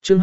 chương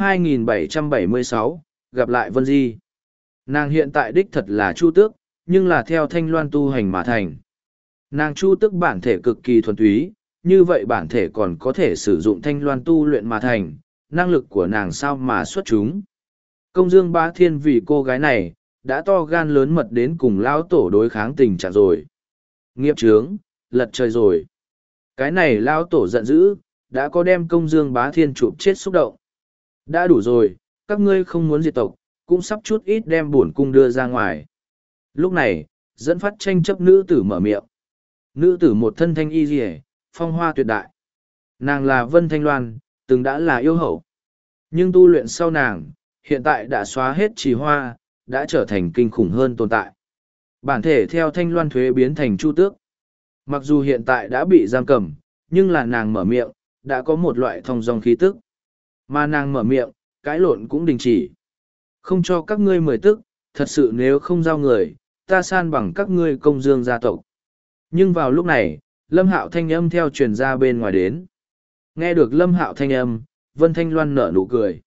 2776, gặp lại Vân Di. Nàng hiện tại đích thật là Chu Tước, nhưng là theo Thanh Loan tu hành mà thành. Nàng Chu Tước bản thể cực kỳ thuần túy, như vậy bản thể còn có thể sử dụng Thanh Loan tu luyện mà thành, năng lực của nàng sao mà xuất chúng. Công Dương Bá Thiên vì cô gái này, đã to gan lớn mật đến cùng lão tổ đối kháng tình trạng rồi. Nghiệp chướng, lật trời rồi. Cái này lão tổ giận dữ, đã có đem Công Dương Bá Thiên chụp chết xúc động. Đã đủ rồi, các ngươi không muốn diệt tộc, cũng sắp chút ít đem bổn cung đưa ra ngoài. Lúc này, dẫn phát tranh chấp nữ tử mở miệng. Nữ tử một thân thanh y rìa, phong hoa tuyệt đại. Nàng là Vân Thanh Loan, từng đã là yêu hậu. Nhưng tu luyện sau nàng, hiện tại đã xóa hết trì hoa, đã trở thành kinh khủng hơn tồn tại. Bản thể theo Thanh Loan thuế biến thành Chu Tước. Mặc dù hiện tại đã bị giam cầm, nhưng là nàng mở miệng, đã có một loại thong dong khí tức. Mà nàng mở miệng, cãi lộn cũng đình chỉ. Không cho các ngươi 10 tức, thật sự nếu không giao người, ta san bằng các ngươi Công Dương gia tộc. Nhưng vào lúc này, Lâm Hạo thanh âm theo truyền ra bên ngoài đến. Nghe được Lâm Hạo thanh âm, Vân Thanh Loan nở nụ cười.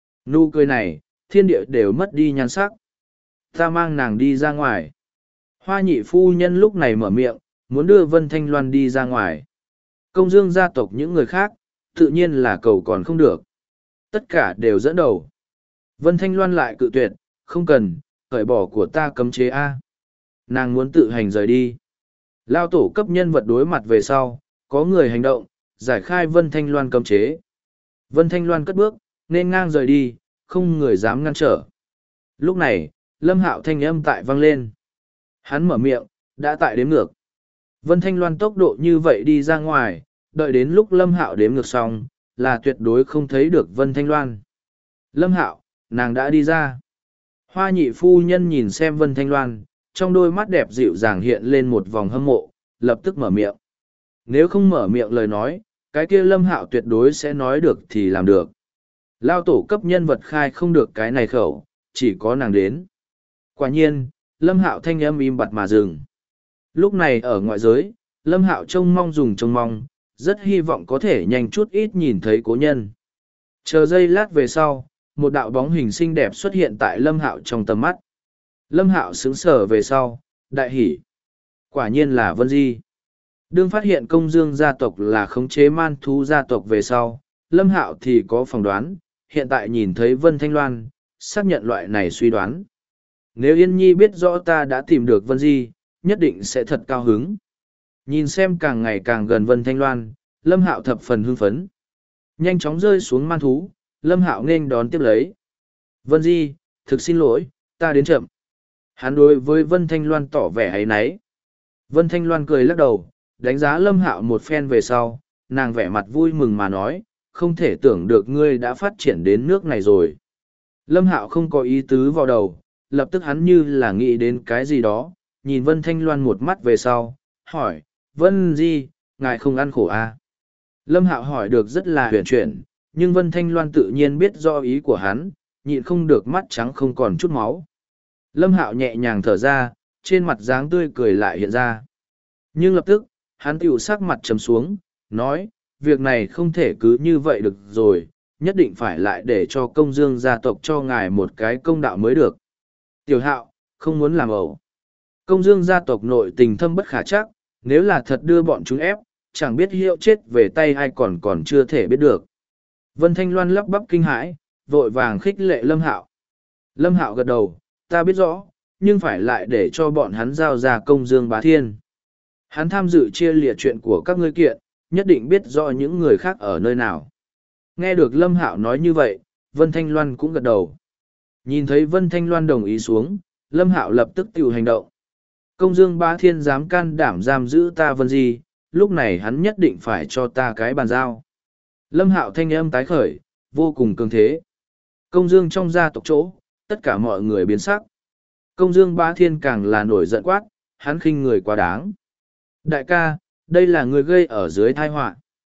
Nụ cười này, thiên địa đều mất đi nhan sắc. Ta mang nàng đi ra ngoài. Hoa nhị phu nhân lúc này mở miệng, muốn đưa Vân Thanh Loan đi ra ngoài. Công Dương gia tộc những người khác, tự nhiên là cầu còn không được. Tất cả đều dẫn đầu. Vân Thanh Loan lại cự tuyệt, không cần, cởi bỏ của ta cấm chế A. Nàng muốn tự hành rời đi. Lao tổ cấp nhân vật đối mặt về sau, có người hành động, giải khai Vân Thanh Loan cấm chế. Vân Thanh Loan cất bước, nên ngang rời đi, không người dám ngăn trở. Lúc này, Lâm Hạo thanh âm tại vang lên. Hắn mở miệng, đã tại đếm ngược. Vân Thanh Loan tốc độ như vậy đi ra ngoài, đợi đến lúc Lâm Hạo đếm ngược xong, là tuyệt đối không thấy được Vân Thanh Loan. Lâm Hạo, nàng đã đi ra. Hoa nhị phu nhân nhìn xem Vân Thanh Loan, trong đôi mắt đẹp dịu dàng hiện lên một vòng hâm mộ, lập tức mở miệng. Nếu không mở miệng lời nói, cái kia Lâm Hạo tuyệt đối sẽ nói được thì làm được. Lao tổ cấp nhân vật khai không được cái này khẩu, chỉ có nàng đến. Quả nhiên, Lâm Hạo thanh âm im bặt mà dừng. Lúc này ở ngoại giới, Lâm Hạo trông mong, rất hy vọng có thể nhanh chút ít nhìn thấy cố nhân. Chờ giây lát về sau, một đạo bóng hình xinh đẹp xuất hiện tại Lâm Hạo trong tầm mắt. Lâm Hạo sững sờ về sau, đại hỉ. Quả nhiên là Vân Di. Đương phát hiện Công Dương gia tộc là khống chế man thú gia tộc về sau, Lâm Hạo thì có phỏng đoán, hiện tại nhìn thấy Vân Thanh Loan, xác nhận loại này suy đoán. Nếu Yên Nhi biết rõ ta đã tìm được Vân Di, nhất định sẽ thật cao hứng. Nhìn xem càng ngày càng gần Vân Thanh Loan, Lâm Hạo thập phần hưng phấn. Nhanh chóng rơi xuống man thú, Lâm Hạo nên đón tiếp lấy. Vân Di, thực xin lỗi, ta đến chậm. Hắn đối với Vân Thanh Loan tỏ vẻ áy náy. Vân Thanh Loan cười lắc đầu, đánh giá Lâm Hạo một phen về sau, nàng vẻ mặt vui mừng mà nói, không thể tưởng được ngươi đã phát triển đến nước này rồi. Lâm Hạo không có ý tứ vào đầu, lập tức hắn như là nghĩ đến cái gì đó, nhìn Vân Thanh Loan một mắt về sau, hỏi, Vân Di, ngài không ăn khổ à? Lâm Hạo hỏi được rất là huyền chuyển, nhưng Vân Thanh Loan tự nhiên biết do ý của hắn, nhịn không được mắt trắng không còn chút máu. Lâm Hạo nhẹ nhàng thở ra, trên mặt dáng tươi cười lại hiện ra. Nhưng lập tức, hắn tiểu sắc mặt trầm xuống, nói, việc này không thể cứ như vậy được rồi, nhất định phải lại để cho Công Dương gia tộc cho ngài một cái công đạo mới được. Tiểu Hạo, không muốn làm ẩu. Công Dương gia tộc nội tình thâm bất khả trắc, nếu là thật đưa bọn chúng ép, chẳng biết hiệu chết về tay ai còn chưa thể biết được. Vân Thanh Loan lắp bắp kinh hãi, vội vàng khích lệ Lâm Hạo. Lâm Hạo gật đầu, ta biết rõ, nhưng phải lại để cho bọn hắn giao ra Công Dương Bá Thiên. Hắn tham dự chia lìa chuyện của các ngươi kiện, nhất định biết rõ những người khác ở nơi nào. Nghe được Lâm Hạo nói như vậy, Vân Thanh Loan cũng gật đầu. Nhìn thấy Vân Thanh Loan đồng ý xuống, Lâm Hạo lập tức tiểu hành động. Công Dương Bá Thiên dám can đảm giam giữ ta Vân Di, lúc này hắn nhất định phải cho ta cái bàn giao. Lâm Hạo thanh âm tái khởi, vô cùng cường thế. Công Dương trong gia tộc chỗ, tất cả mọi người biến sắc. Công Dương Bá Thiên càng là nổi giận quát, hắn khinh người quá đáng. Đại ca, đây là người gây ở dưới tai họa.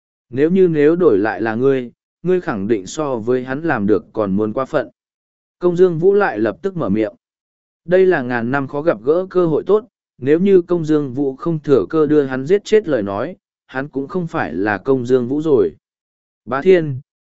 Nếu đổi lại là ngươi khẳng định so với hắn làm được còn muốn quá phận. Công Dương Vũ lại lập tức mở miệng. Đây là ngàn năm khó gặp gỡ cơ hội tốt, nếu như Công Dương Vũ không thừa cơ đưa hắn giết chết lời nói, hắn cũng không phải là Công Dương Vũ rồi. Bá Thiên,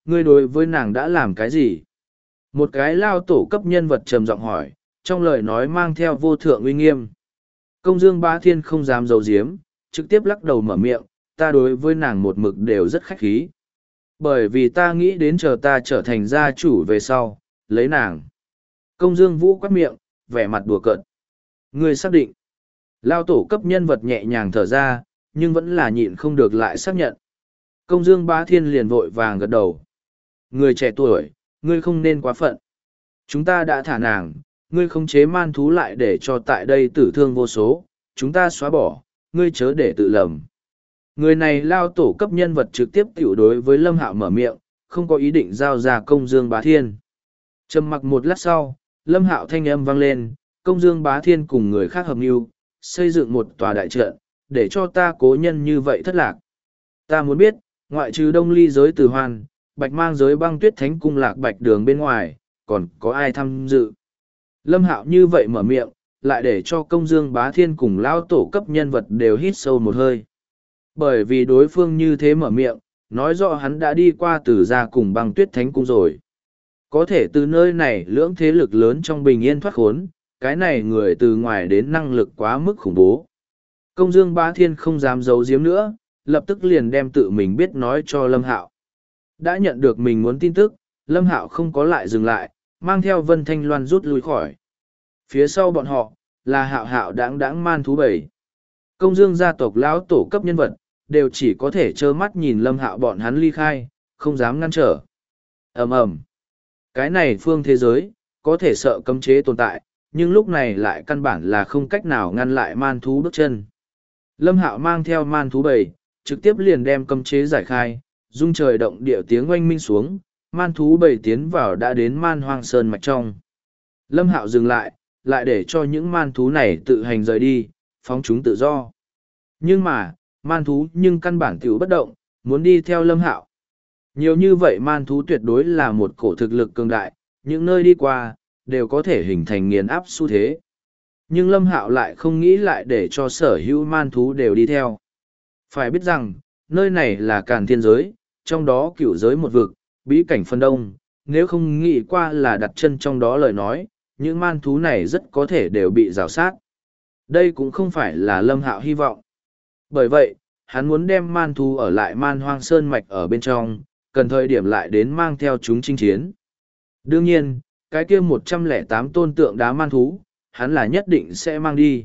ngươi đối với nàng đã làm cái gì? Một cái lao tổ cấp nhân vật trầm giọng hỏi, trong lời nói mang theo vô thượng uy nghiêm. Công Dương Bá Thiên không dám giấu giếm, trực tiếp lắc đầu mở miệng, ta đối với nàng một mực đều rất khách khí. Bởi vì ta nghĩ đến chờ ta trở thành gia chủ về sau, lấy nàng. Công Dương Vũ quát miệng, vẻ mặt đùa cợt. Ngươi xác định. Lao tổ cấp nhân vật nhẹ nhàng thở ra, nhưng vẫn là nhịn không được lại xác nhận. Công Dương Bá Thiên liền vội vàng gật đầu. Người trẻ tuổi, ngươi không nên quá phận. Chúng ta đã thả nàng, ngươi khống chế man thú lại để cho tại đây tử thương vô số, chúng ta xóa bỏ, ngươi chớ để tự lầm. Người này lao tổ cấp nhân vật trực tiếp tiểu đối với Lâm Hạo mở miệng, không có ý định giao ra Công Dương Bá Thiên. Trầm mặc một lát sau, Lâm Hạo thanh âm vang lên, Công Dương Bá Thiên cùng người khác hợp mưu, xây dựng một tòa đại trận, để cho ta cố nhân như vậy thất lạc. Ta muốn biết, ngoại trừ Đông Ly giới Từ Hoan, Bạch Mang giới Băng Tuyết Thánh cung Lạc Bạch Đường bên ngoài, còn có ai tham dự? Lâm Hạo như vậy mở miệng, lại để cho Công Dương Bá Thiên cùng lão tổ cấp nhân vật đều hít sâu một hơi. Bởi vì đối phương như thế mở miệng, nói rõ hắn đã đi qua Từ gia cùng Băng Tuyết Thánh cung rồi. Có thể từ nơi này lưỡng thế lực lớn trong bình yên thoát khốn, cái này người từ ngoài đến năng lực quá mức khủng bố. Công Dương Bá Thiên không dám giấu giếm nữa, lập tức liền đem tự mình biết nói cho Lâm Hạo. Đã nhận được mình muốn tin tức, Lâm Hạo không có lại dừng lại, mang theo Vân Thanh Loan rút lui khỏi. Phía sau bọn họ, là Hạo Hạo đáng đáng man thú bầy. Công Dương gia tộc lão tổ cấp nhân vật, đều chỉ có thể trơ mắt nhìn Lâm Hạo bọn hắn ly khai, không dám ngăn trở. Ầm ầm. Cái này phương thế giới, có thể sợ cấm chế tồn tại, nhưng lúc này lại căn bản là không cách nào ngăn lại man thú bước chân. Lâm Hạo mang theo man thú bầy, trực tiếp liền đem cấm chế giải khai, rung trời động địa tiếng oanh minh xuống, man thú bầy tiến vào đã đến man hoang sơn mạch trong. Lâm Hạo dừng lại, lại để cho những man thú này tự hành rời đi, phóng chúng tự do. Nhưng mà, man thú nhưng căn bản tiểu bất động, muốn đi theo Lâm Hạo. Nhiều như vậy man thú tuyệt đối là một cổ thực lực cường đại, những nơi đi qua, đều có thể hình thành nghiền áp xu thế. Nhưng Lâm Hạo lại không nghĩ lại để cho sở hữu man thú đều đi theo. Phải biết rằng, nơi này là Càn Thiên giới, trong đó cửu giới một vực, bí cảnh phân đông, nếu không nghĩ qua là đặt chân trong đó lời nói, những man thú này rất có thể đều bị rào sát. Đây cũng không phải là Lâm Hạo hy vọng. Bởi vậy, hắn muốn đem man thú ở lại man hoang sơn mạch ở bên trong, cần thời điểm lại đến mang theo chúng chinh chiến. Đương nhiên, cái kia 108 tôn tượng đá man thú, hắn là nhất định sẽ mang đi.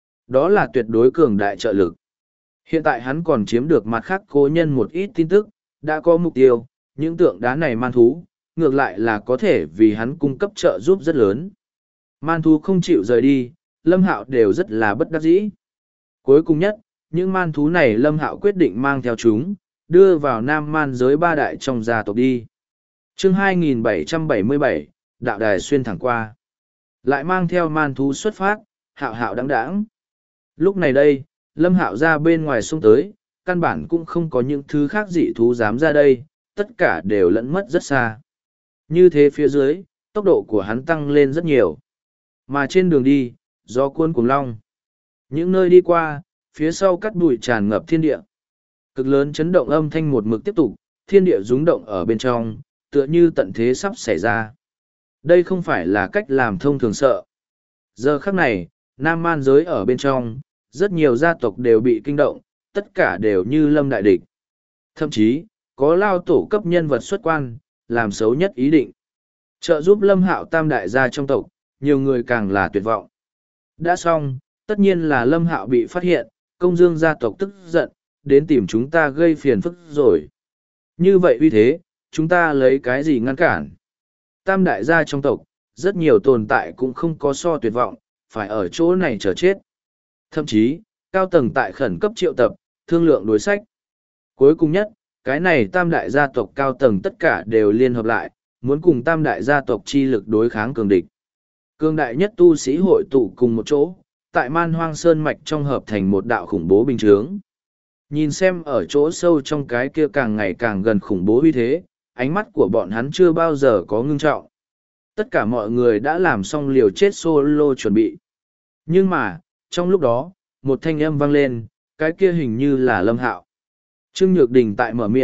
Đó là tuyệt đối cường đại trợ lực. Hiện tại hắn còn chiếm được mặt khác cố nhân một ít tin tức, đã có mục tiêu, những tượng đá này man thú, ngược lại là có thể vì hắn cung cấp trợ giúp rất lớn. Man thú không chịu rời đi, Lâm Hạo đều rất là bất đắc dĩ. Cuối cùng nhất, những man thú này Lâm Hạo quyết định mang theo chúng, đưa vào Nam Man giới ba đại trong gia tộc đi. Chương 2777, đạo đài xuyên thẳng qua. Lại mang theo man thú xuất phát, Hạo Hạo đáng đáng. Lúc này đây, Lâm Hạo ra bên ngoài sông tới, căn bản cũng không có những thứ khác dị thú dám ra đây, tất cả đều lẫn mất rất xa. Như thế phía dưới, tốc độ của hắn tăng lên rất nhiều. Mà trên đường đi, gió cuốn cuồng long. Những nơi đi qua, phía sau cắt bụi tràn ngập thiên địa. Cực lớn chấn động âm thanh một mực tiếp tục, thiên địa rúng động ở bên trong, tựa như tận thế sắp xảy ra. Đây không phải là cách làm thông thường sợ. Giờ khắc này, Nam Man giới ở bên trong, rất nhiều gia tộc đều bị kinh động, tất cả đều như lâm đại địch. Thậm chí, có lao tổ cấp nhân vật xuất quan, làm xấu nhất ý định. Trợ giúp Lâm Hạo tam đại gia trong tộc, nhiều người càng là tuyệt vọng. Đã xong, tất nhiên là Lâm Hạo bị phát hiện, Công Dương gia tộc tức giận, đến tìm chúng ta gây phiền phức rồi. Như vậy uy thế, chúng ta lấy cái gì ngăn cản? Tam đại gia trong tộc, rất nhiều tồn tại cũng không có so tuyệt vọng, phải ở chỗ này chờ chết. Thậm chí, cao tầng tại khẩn cấp triệu tập, thương lượng đối sách. Cuối cùng nhất, cái này tam đại gia tộc cao tầng tất cả đều liên hợp lại, muốn cùng tam đại gia tộc chi lực đối kháng cường địch. Cường đại nhất tu sĩ hội tụ cùng một chỗ, tại Man Hoang Sơn Mạch trong hợp thành một đạo khủng bố bình chướng. Nhìn xem ở chỗ sâu trong cái kia càng ngày càng gần khủng bố uy thế, ánh mắt của bọn hắn chưa bao giờ có ngưng trọng. Tất cả mọi người đã làm xong liều chết solo chuẩn bị. Nhưng mà, trong lúc đó, một thanh âm vang lên, cái kia hình như là Lâm Hạo. Trương Nhược Đình tại mở miệng,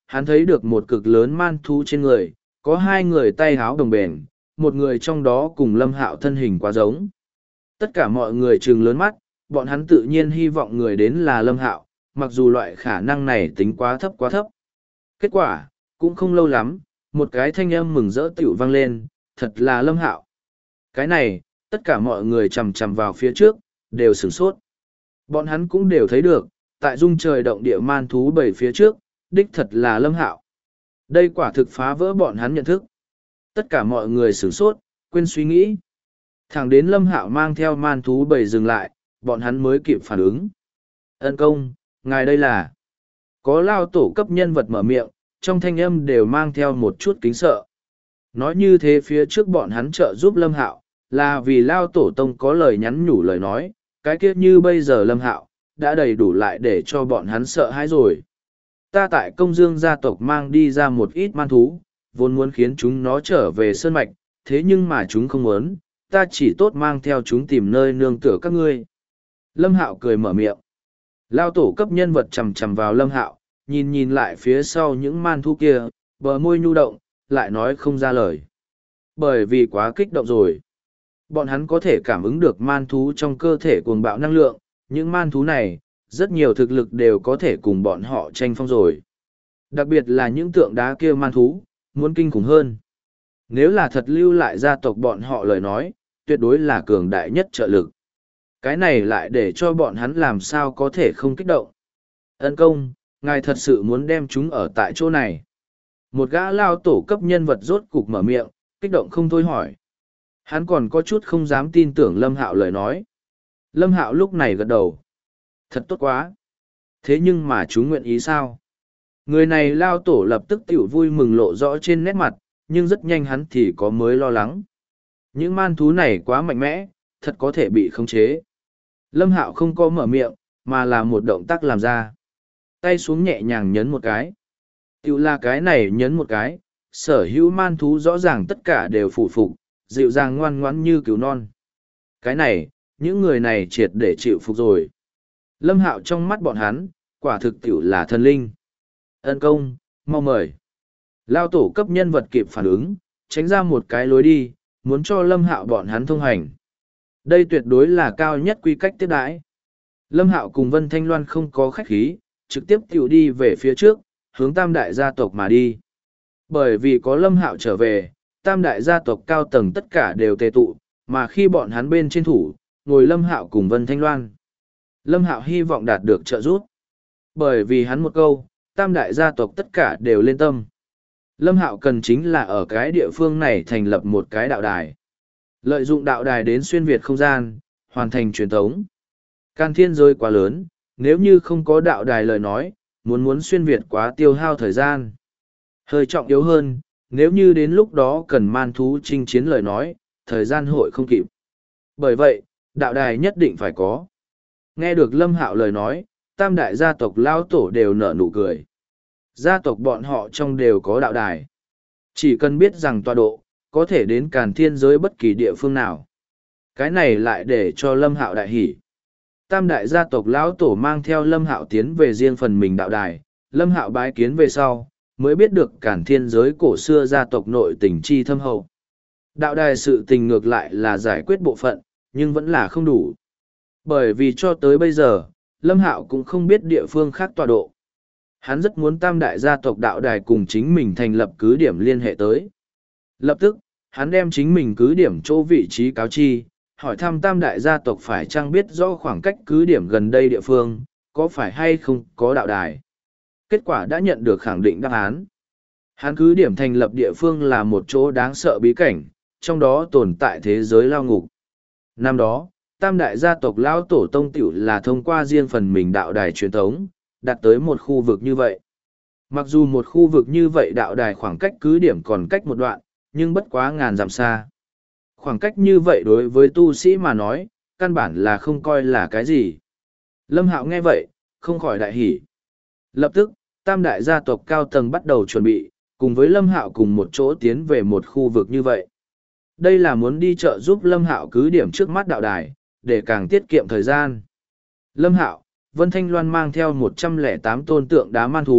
hắn thấy được một cực lớn man thú trên người, có hai người tay háo đồng bền, một người trong đó cùng Lâm Hạo thân hình quá giống. Tất cả mọi người trừng lớn mắt, bọn hắn tự nhiên hy vọng người đến là Lâm Hạo, mặc dù loại khả năng này tính quá thấp quá thấp. Kết quả, cũng không lâu lắm, một cái thanh âm mừng rỡ tiểu vang lên, thật là Lâm Hạo. Cái này, tất cả mọi người chằm chằm vào phía trước, đều sửng sốt. Bọn hắn cũng đều thấy được, tại dung trời động địa man thú bầy phía trước, đích thật là Lâm Hạo. Đây quả thực phá vỡ bọn hắn nhận thức. Tất cả mọi người sửng sốt, quên suy nghĩ. Thẳng đến Lâm Hạo mang theo man thú bầy dừng lại, bọn hắn mới kịp phản ứng. Ân công, ngài đây là... Có lao tổ cấp nhân vật mở miệng, trong thanh âm đều mang theo một chút kính sợ. Nói như thế phía trước bọn hắn trợ giúp Lâm Hạo, là vì lao tổ tông có lời nhắn nhủ lời nói, cái kia như bây giờ Lâm Hạo, đã đầy đủ lại để cho bọn hắn sợ hãi rồi. Ta tại công dương gia tộc mang đi ra một ít man thú, vốn muốn khiến chúng nó trở về sơn mạch, thế nhưng mà chúng không muốn, ta chỉ tốt mang theo chúng tìm nơi nương tựa các ngươi. Lâm Hạo cười mở miệng. Lao tổ cấp nhân vật chầm chầm vào Lâm Hạo, nhìn nhìn lại phía sau những man thú kia, bờ môi nhu động, lại nói không ra lời. Bởi vì quá kích động rồi. Bọn hắn có thể cảm ứng được man thú trong cơ thể cuồng bạo năng lượng, những man thú này, rất nhiều thực lực đều có thể cùng bọn họ tranh phong rồi. Đặc biệt là những tượng đá kia man thú, muốn kinh khủng hơn. Nếu là thật lưu lại gia tộc bọn họ lời nói, tuyệt đối là cường đại nhất trợ lực. Cái này lại để cho bọn hắn làm sao có thể không kích động. Ân công, ngài thật sự muốn đem chúng ở tại chỗ này. Một gã lao tổ cấp nhân vật rốt cục mở miệng, kích động không thôi hỏi. Hắn còn có chút không dám tin tưởng Lâm Hạo lời nói. Lâm Hạo lúc này gật đầu. Thật tốt quá. Thế nhưng mà chúng nguyện ý sao? Người này lao tổ lập tức tiểu vui mừng lộ rõ trên nét mặt, nhưng rất nhanh hắn thì có mới lo lắng. Những man thú này quá mạnh mẽ, thật có thể bị khống chế. Lâm Hạo không có mở miệng, mà là một động tác làm ra. Tay xuống nhẹ nhàng nhấn một cái. Tiểu là cái này nhấn một cái, sở hữu man thú rõ ràng tất cả đều phủ phục, dịu dàng ngoan ngoãn như cứu non. Cái này, những người này triệt để chịu phục rồi. Lâm Hạo trong mắt bọn hắn, quả thực tiểu là thần linh. Ân công, mau mời. Lao tổ cấp nhân vật kịp phản ứng, tránh ra một cái lối đi, muốn cho Lâm Hạo bọn hắn thông hành. Đây tuyệt đối là cao nhất quy cách tiếp đãi. Lâm Hạo cùng Vân Thanh Loan không có khách khí, trực tiếp tiểu đi về phía trước, hướng tam đại gia tộc mà đi. Bởi vì có Lâm Hạo trở về, tam đại gia tộc cao tầng tất cả đều tề tụ, mà khi bọn hắn bên trên thủ, ngồi Lâm Hạo cùng Vân Thanh Loan. Lâm Hạo hy vọng đạt được trợ giúp. Bởi vì hắn một câu, tam đại gia tộc tất cả đều lên tâm. Lâm Hạo cần chính là ở cái địa phương này thành lập một cái đạo đài. Lợi dụng đạo đài đến xuyên Việt không gian, hoàn thành truyền thống. Can thiên giới quá lớn, nếu như không có đạo đài lời nói, muốn xuyên Việt quá tiêu hao thời gian. Hơi trọng yếu hơn, nếu như đến lúc đó cần man thú chinh chiến lời nói, thời gian hội không kịp. Bởi vậy, đạo đài nhất định phải có. Nghe được Lâm Hạo lời nói, tam đại gia tộc lao tổ đều nở nụ cười. Gia tộc bọn họ trong đều có đạo đài. Chỉ cần biết rằng tọa độ, có thể đến Càn Thiên giới bất kỳ địa phương nào. Cái này lại để cho Lâm Hạo đại hỉ. Tam đại gia tộc lão tổ mang theo Lâm Hạo tiến về riêng phần mình đạo đài, Lâm Hạo bái kiến về sau, mới biết được Càn Thiên giới cổ xưa gia tộc nội tình chi thâm hậu. Đạo đài sự tình ngược lại là giải quyết bộ phận, nhưng vẫn là không đủ. Bởi vì cho tới bây giờ, Lâm Hạo cũng không biết địa phương khác tọa độ. Hắn rất muốn tam đại gia tộc đạo đài cùng chính mình thành lập cứ điểm liên hệ tới. Lập tức, hắn đem chính mình cứ điểm chỗ vị trí cáo chi, hỏi thăm tam đại gia tộc phải chăng biết rõ khoảng cách cứ điểm gần đây địa phương, có phải hay không có đạo đài. Kết quả đã nhận được khẳng định đáp án. Hắn cứ điểm thành lập địa phương là một chỗ đáng sợ bí cảnh, trong đó tồn tại thế giới lao ngục. Năm đó, tam đại gia tộc lao tổ tông tiểu là thông qua riêng phần mình đạo đài truyền thống, đạt tới một khu vực như vậy. Mặc dù một khu vực như vậy đạo đài khoảng cách cứ điểm còn cách một đoạn, nhưng bất quá ngàn dặm xa. Khoảng cách như vậy đối với tu sĩ mà nói, căn bản là không coi là cái gì. Lâm Hạo nghe vậy, không khỏi đại hỉ. Lập tức, tam đại gia tộc cao tầng bắt đầu chuẩn bị, cùng với Lâm Hạo cùng một chỗ tiến về một khu vực như vậy. Đây là muốn đi chợ giúp Lâm Hạo cứ điểm trước mắt đạo đài, để càng tiết kiệm thời gian. Lâm Hạo, Vân Thanh Loan mang theo 108 tôn tượng đá man thú,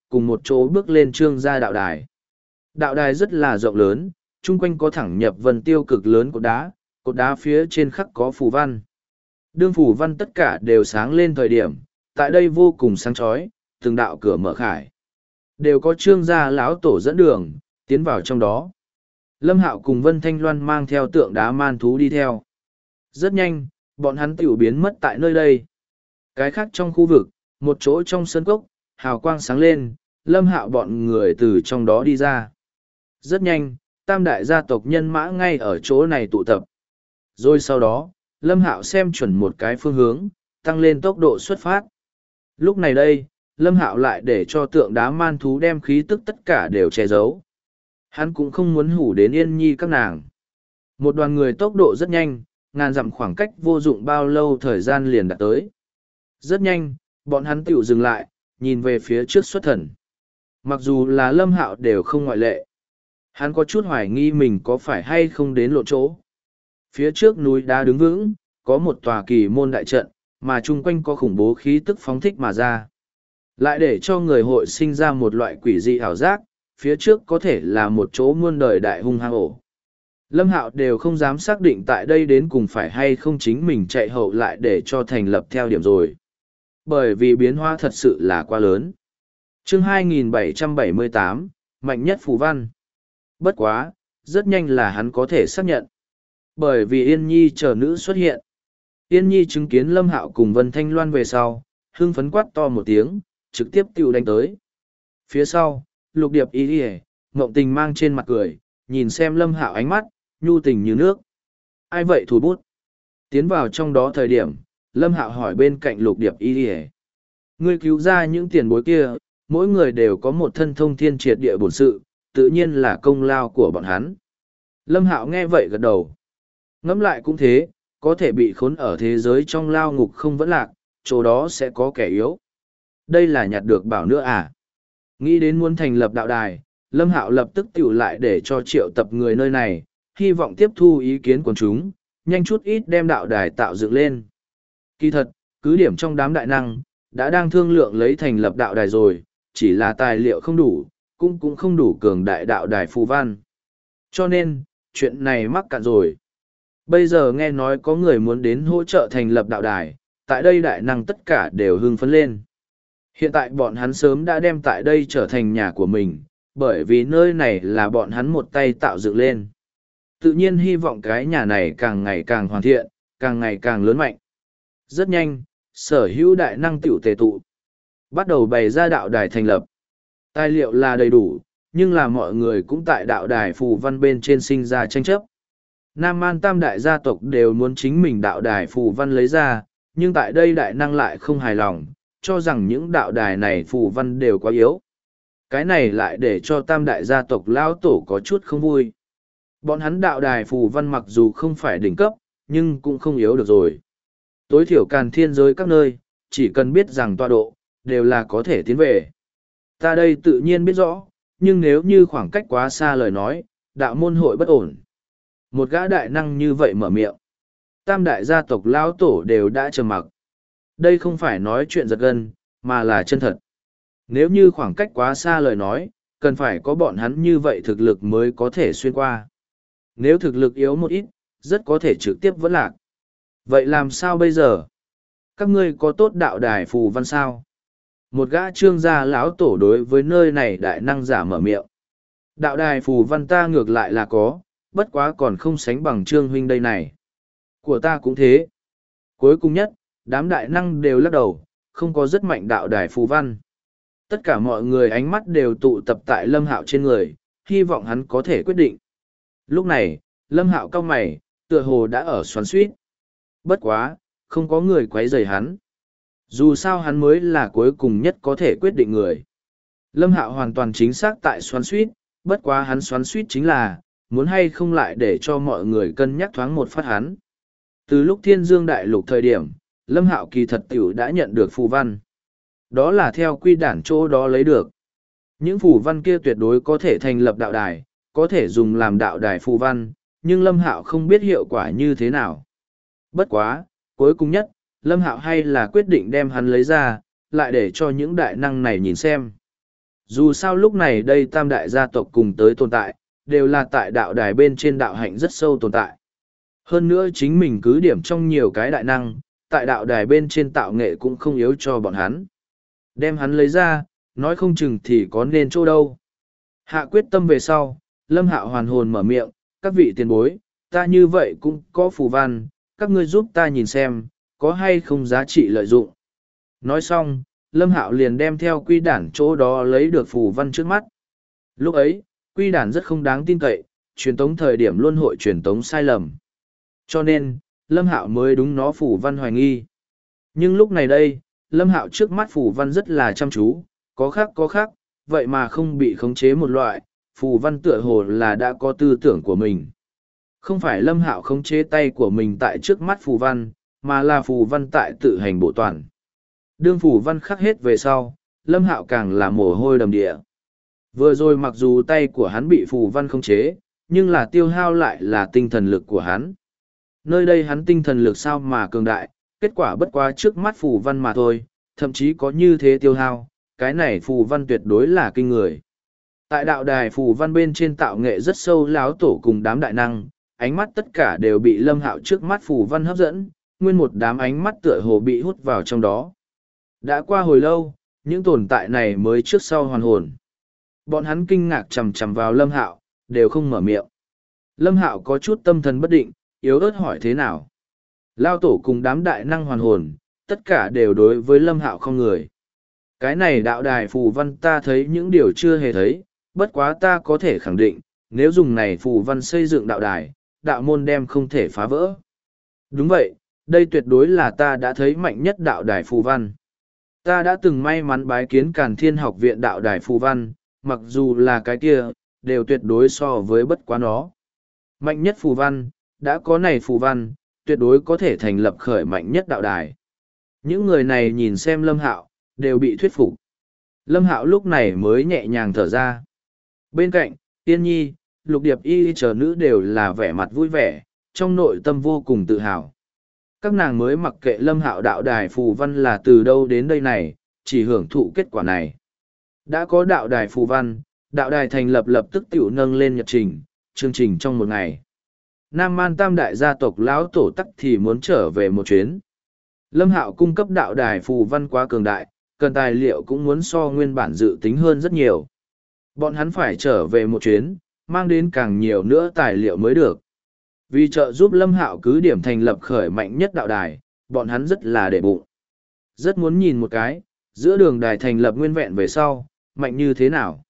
cùng một chỗ bước lên trương gia đạo đài. Đạo đài rất là rộng lớn, chung quanh có thẳng nhập vân tiêu cực lớn cột đá phía trên khắc có phù văn. Đương phù văn tất cả đều sáng lên thời điểm, tại đây vô cùng sáng chói, từng đạo cửa mở khải. Đều có trương gia lão tổ dẫn đường, tiến vào trong đó. Lâm Hạo cùng Vân Thanh Loan mang theo tượng đá man thú đi theo. Rất nhanh, bọn hắn tiểu biến mất tại nơi đây. Cái khác trong khu vực, một chỗ trong sân cốc, hào quang sáng lên, Lâm Hạo bọn người từ trong đó đi ra. Rất nhanh, tam đại gia tộc nhân mã ngay ở chỗ này tụ tập. Rồi sau đó, Lâm Hạo xem chuẩn một cái phương hướng, tăng lên tốc độ xuất phát. Lúc này đây, Lâm Hạo lại để cho tượng đá man thú đem khí tức tất cả đều che giấu. Hắn cũng không muốn hủ đến Yên Nhi các nàng. Một đoàn người tốc độ rất nhanh, ngàn dặm khoảng cách vô dụng bao lâu thời gian liền đạt tới. Rất nhanh, bọn hắn tiểu dừng lại, nhìn về phía trước xuất thần. Mặc dù là Lâm Hạo đều không ngoại lệ. Hắn có chút hoài nghi mình có phải hay không đến lộ chỗ. Phía trước núi đá đứng vững, có một tòa kỳ môn đại trận, mà chung quanh có khủng bố khí tức phóng thích mà ra. Lại để cho người hội sinh ra một loại quỷ dị ảo giác, phía trước có thể là một chỗ muôn đời đại hung hăng ổ. Lâm Hạo đều không dám xác định tại đây đến cùng phải hay không chính mình chạy hậu lại để cho thành lập theo điểm rồi. Bởi vì biến hóa thật sự là quá lớn. Chương 2778, mạnh nhất phù văn. Bất quá, rất nhanh là hắn có thể xác nhận. Bởi vì Yên Nhi chờ nữ xuất hiện. Yên Nhi chứng kiến Lâm Hạo cùng Vân Thanh Loan về sau, hưng phấn quát to một tiếng, trực tiếp tiêu đánh tới. Phía sau, Lục Điệp Y Ngộng Tình mang trên mặt cười, nhìn xem Lâm Hạo ánh mắt, nhu tình như nước. Ai vậy thủ bút? Tiến vào trong đó thời điểm, Lâm Hạo hỏi bên cạnh Lục Điệp Y ngươi cứu ra những tiền bối kia, mỗi người đều có một thân thông thiên triệt địa bổn sự, tự nhiên là công lao của bọn hắn. Lâm Hạo nghe vậy gật đầu. Ngẫm lại cũng thế, có thể bị khốn ở thế giới trong lao ngục không vẫn lạc, chỗ đó sẽ có kẻ yếu. Đây là nhặt được bảo nữa à? Nghĩ đến muốn thành lập đạo đài, Lâm Hạo lập tức tiểu lại để cho triệu tập người nơi này, hy vọng tiếp thu ý kiến của chúng, nhanh chút ít đem đạo đài tạo dựng lên. Kỳ thật, cứ điểm trong đám đại năng, đã đang thương lượng lấy thành lập đạo đài rồi, chỉ là tài liệu không đủ, cũng không đủ cường đại đạo đài phù văn. Cho nên, chuyện này mắc cạn rồi. Bây giờ nghe nói có người muốn đến hỗ trợ thành lập đạo đài, tại đây đại năng tất cả đều hưng phấn lên. Hiện tại bọn hắn sớm đã đem tại đây trở thành nhà của mình, bởi vì nơi này là bọn hắn một tay tạo dựng lên. Tự nhiên hy vọng cái nhà này càng ngày càng hoàn thiện, càng ngày càng lớn mạnh. Rất nhanh, sở hữu đại năng tiểu tề tụ. Bắt đầu bày ra đạo đài thành lập. Tài liệu là đầy đủ, nhưng là mọi người cũng tại đạo đài phù văn bên trên sinh ra tranh chấp. Nam Man tam đại gia tộc đều muốn chính mình đạo đài phù văn lấy ra, nhưng tại đây đại năng lại không hài lòng, cho rằng những đạo đài này phù văn đều quá yếu. Cái này lại để cho tam đại gia tộc lao tổ có chút không vui. Bọn hắn đạo đài phù văn mặc dù không phải đỉnh cấp, nhưng cũng không yếu được rồi. Tối thiểu càn thiên giới các nơi, chỉ cần biết rằng tọa độ, đều là có thể tiến về. Ta đây tự nhiên biết rõ, nhưng nếu như khoảng cách quá xa lời nói, đạo môn hội bất ổn. Một gã đại năng như vậy mở miệng. Tam đại gia tộc lão tổ đều đã trầm mặc. Đây không phải nói chuyện giật gân, mà là chân thật. Nếu như khoảng cách quá xa lời nói, cần phải có bọn hắn như vậy thực lực mới có thể xuyên qua. Nếu thực lực yếu một ít, rất có thể trực tiếp vẫn lạc. Vậy làm sao bây giờ? Các ngươi có tốt đạo đài phù văn sao? Một gã trương gia lão tổ đối với nơi này đại năng giả mở miệng. Đạo đài phù văn ta ngược lại là có, bất quá còn không sánh bằng trương huynh đây này. Của ta cũng thế. Cuối cùng nhất, đám đại năng đều lắc đầu, không có rất mạnh đạo đài phù văn. Tất cả mọi người ánh mắt đều tụ tập tại Lâm Hạo trên người, hy vọng hắn có thể quyết định. Lúc này, Lâm Hạo cau mày, tựa hồ đã ở xoắn xuýt. Bất quá, không có người quấy rầy hắn. Dù sao hắn mới là cuối cùng nhất có thể quyết định người. Lâm Hạo hoàn toàn chính xác tại xoắn xuýt, bất quá hắn xoắn xuýt chính là, muốn hay không lại để cho mọi người cân nhắc thoáng một phát hắn. Từ lúc Thiên Dương Đại Lục thời điểm, Lâm Hạo kỳ thật tiểu đã nhận được phù văn. Đó là theo quy đản chỗ đó lấy được. Những phù văn kia tuyệt đối có thể thành lập đạo đài, có thể dùng làm đạo đài phù văn, nhưng Lâm Hạo không biết hiệu quả như thế nào. Bất quá, cuối cùng nhất, Lâm Hạo hay là quyết định đem hắn lấy ra, lại để cho những đại năng này nhìn xem. Dù sao lúc này đây tam đại gia tộc cùng tới tồn tại, đều là tại đạo đài bên trên đạo hạnh rất sâu tồn tại. Hơn nữa chính mình cứ điểm trong nhiều cái đại năng, tại đạo đài bên trên tạo nghệ cũng không yếu cho bọn hắn. Đem hắn lấy ra, nói không chừng thì có nên chỗ đâu. Hạ quyết tâm về sau, Lâm Hạo hoàn hồn mở miệng, các vị tiền bối, ta như vậy cũng có phù văn, các ngươi giúp ta nhìn xem, có hay không giá trị lợi dụng. Nói xong, Lâm Hạo liền đem theo quy đản chỗ đó lấy được phù văn trước mắt. Lúc ấy, quy đản rất không đáng tin cậy, truyền tống thời điểm luôn hội truyền tống sai lầm. Cho nên, Lâm Hạo mới đúng nó phù văn hoài nghi. Nhưng lúc này đây, Lâm Hạo trước mắt phù văn rất là chăm chú, có khác, vậy mà không bị khống chế một loại, phù văn tựa hồ là đã có tư tưởng của mình. Không phải Lâm Hạo khống chế tay của mình tại trước mắt phù văn, mà là phù văn tại tự hành bộ toàn. Đương phù văn khắc hết về sau, Lâm Hạo càng là mồ hôi đầm địa. Vừa rồi mặc dù tay của hắn bị phù văn khống chế, nhưng là tiêu hao lại là tinh thần lực của hắn. Nơi đây hắn tinh thần lực sao mà cường đại, kết quả bất quá trước mắt phù văn mà thôi, thậm chí có như thế tiêu hao, cái này phù văn tuyệt đối là kinh người. Tại đạo đài phù văn bên trên tạo nghệ rất sâu láo tổ cùng đám đại năng, ánh mắt tất cả đều bị Lâm Hạo trước mắt phù văn hấp dẫn, nguyên một đám ánh mắt tựa hồ bị hút vào trong đó. Đã qua hồi lâu, những tồn tại này mới trước sau hoàn hồn. Bọn hắn kinh ngạc chằm chằm vào Lâm Hạo, đều không mở miệng. Lâm Hạo có chút tâm thần bất định, yếu ớt hỏi thế nào. Lao tổ cùng đám đại năng hoàn hồn, tất cả đều đối với Lâm Hạo không người. Cái này đạo đài phù văn ta thấy những điều chưa hề thấy, bất quá ta có thể khẳng định, nếu dùng này phù văn xây dựng đạo đài, đạo môn đem không thể phá vỡ. Đúng vậy, đây tuyệt đối là ta đã thấy mạnh nhất đạo đài phù văn. Ta đã từng may mắn bái kiến Càn Thiên học viện đạo đài phù văn, mặc dù là cái kia, đều tuyệt đối so với bất quá nó. Mạnh nhất phù văn, đã có này phù văn, tuyệt đối có thể thành lập khởi mạnh nhất đạo đài. Những người này nhìn xem Lâm Hạo, đều bị thuyết phục. Lâm Hạo lúc này mới nhẹ nhàng thở ra. Bên cạnh, Tiên Nhi, Lục Điệp Y chờ nữ đều là vẻ mặt vui vẻ, trong nội tâm vô cùng tự hào. Các nàng mới mặc kệ Lâm Hạo đạo đài phù văn là từ đâu đến đây này, chỉ hưởng thụ kết quả này. Đã có đạo đài phù văn, đạo đài thành lập tức tiểu nâng lên nhật trình, chương trình trong một ngày. Nam Man tam đại gia tộc lão tổ tắc thì muốn trở về một chuyến. Lâm Hạo cung cấp đạo đài phù văn quá cường đại, cần tài liệu cũng muốn so nguyên bản dự tính hơn rất nhiều. Bọn hắn phải trở về một chuyến, mang đến càng nhiều nữa tài liệu mới được. Vì trợ giúp Lâm Hạo cứ điểm thành lập khởi mạnh nhất đạo đài, bọn hắn rất là để bụng. Rất muốn nhìn một cái, giữa đường đài thành lập nguyên vẹn về sau, mạnh như thế nào.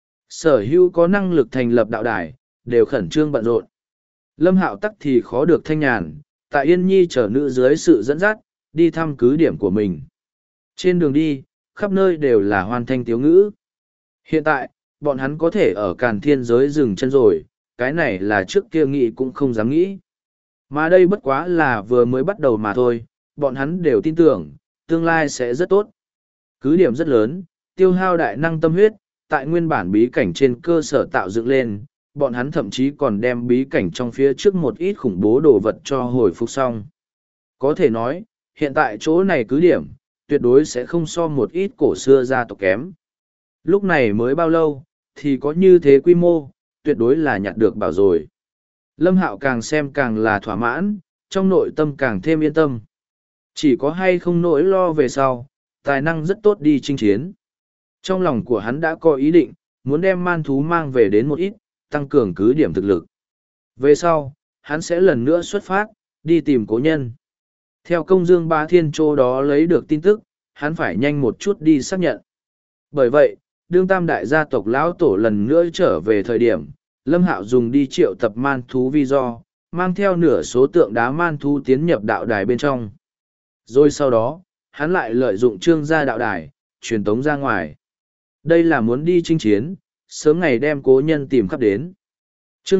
Sở hữu có năng lực thành lập đạo đài, đều khẩn trương bận rộn. Lâm Hạo tắc thì khó được thanh nhàn, tại Yên Nhi chở nữ dưới sự dẫn dắt, đi thăm cứ điểm của mình. Trên đường đi, khắp nơi đều là hoan thanh tiếu ngữ. Hiện tại, bọn hắn có thể ở Càn Thiên giới dừng chân rồi, cái này là trước kia nghĩ cũng không dám nghĩ. Mà đây bất quá là vừa mới bắt đầu mà thôi, bọn hắn đều tin tưởng, tương lai sẽ rất tốt. Cứ điểm rất lớn, tiêu hao đại năng tâm huyết, tại nguyên bản bí cảnh trên cơ sở tạo dựng lên, bọn hắn thậm chí còn đem bí cảnh trong phía trước một ít khủng bố đồ vật cho hồi phục xong. Có thể nói, hiện tại chỗ này cứ điểm, tuyệt đối sẽ không so một ít cổ xưa gia tộc kém. Lúc này mới bao lâu, thì có như thế quy mô, tuyệt đối là nhặt được bảo rồi. Lâm Hạo càng xem càng là thỏa mãn, trong nội tâm càng thêm yên tâm. Chỉ có hay không nỗi lo về sau, tài năng rất tốt đi chinh chiến. Trong lòng của hắn đã có ý định, muốn đem man thú mang về đến một ít, tăng cường cứ điểm thực lực. Về sau, hắn sẽ lần nữa xuất phát, đi tìm cố nhân. Theo công dương Bá Thiên Châu đó lấy được tin tức, hắn phải nhanh một chút đi xác nhận. Bởi vậy, đương tam đại gia tộc lão tổ lần nữa trở về thời điểm, Lâm Hạo dùng đi triệu tập man thú vi do, mang theo nửa số tượng đá man thú tiến nhập đạo đài bên trong. Rồi sau đó, hắn lại lợi dụng trương gia đạo đài, truyền tống ra ngoài. Đây là muốn đi chinh chiến, sớm ngày đem cố nhân tìm khắp đến. Chương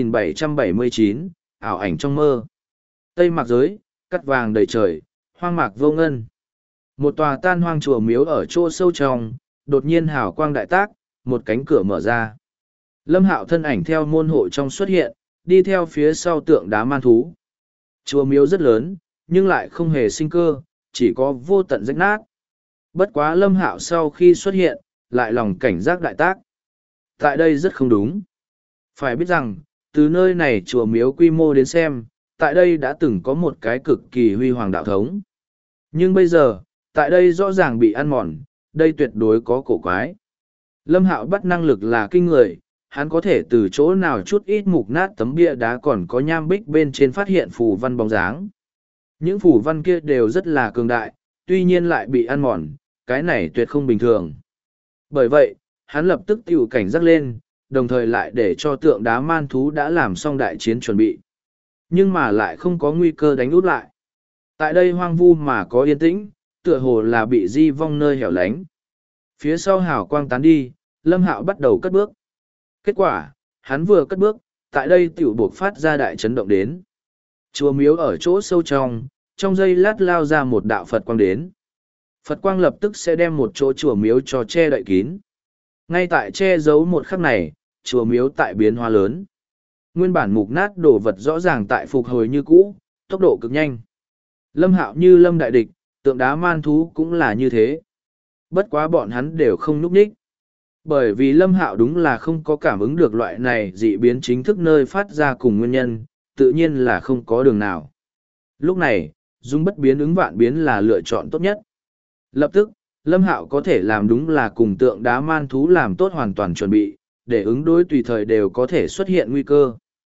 2779, ảo ảnh trong mơ. Tây Mạc giới, cắt vàng đầy trời, hoang mạc vô ngân. Một tòa tan hoang chùa miếu ở chỗ sâu trong, đột nhiên hào quang đại tác, một cánh cửa mở ra. Lâm Hạo thân ảnh theo môn hộ trong xuất hiện, đi theo phía sau tượng đá man thú. Chùa miếu rất lớn, nhưng lại không hề sinh cơ, chỉ có vô tận rách nát. Bất quá Lâm Hạo sau khi xuất hiện, lại lòng cảnh giác đại tác. Tại đây rất không đúng. Phải biết rằng, từ nơi này chùa miếu quy mô đến xem, tại đây đã từng có một cái cực kỳ huy hoàng đạo thống. Nhưng bây giờ, tại đây rõ ràng bị ăn mòn, đây tuyệt đối có cổ quái. Lâm Hạo bắt năng lực là kinh người, hắn có thể từ chỗ nào chút ít mục nát tấm bia đá còn có nham bích bên trên phát hiện phù văn bóng dáng. Những phù văn kia đều rất là cường đại, tuy nhiên lại bị ăn mòn, cái này tuyệt không bình thường. Bởi vậy, hắn lập tức tiểu cảnh giác lên, đồng thời lại để cho tượng đá man thú đã làm xong đại chiến chuẩn bị. Nhưng mà lại không có nguy cơ đánh út lại. Tại đây hoang vu mà có yên tĩnh, tựa hồ là bị di vong nơi hẻo lánh. Phía sau hào quang tán đi, Lâm Hạo bắt đầu cất bước. Kết quả, hắn vừa cất bước, tại đây tiểu buộc phát ra đại chấn động đến. Chùa miếu ở chỗ sâu trong giây lát lao ra một đạo Phật quang đến. Phật quang lập tức sẽ đem một chỗ chùa miếu cho che đậy kín. Ngay tại che giấu một khắc này, chùa miếu tại biến hóa lớn. Nguyên bản mục nát đổ vật rõ ràng tại phục hồi như cũ, tốc độ cực nhanh. Lâm Hạo như lâm đại địch, tượng đá man thú cũng là như thế. Bất quá bọn hắn đều không núp ních. Bởi vì Lâm Hạo đúng là không có cảm ứng được loại này dị biến chính thức nơi phát ra cùng nguyên nhân, tự nhiên là không có đường nào. Lúc này, dùng bất biến ứng vạn biến là lựa chọn tốt nhất. Lập tức, Lâm Hạo có thể làm đúng là cùng tượng đá man thú làm tốt hoàn toàn chuẩn bị, để ứng đối tùy thời đều có thể xuất hiện nguy cơ.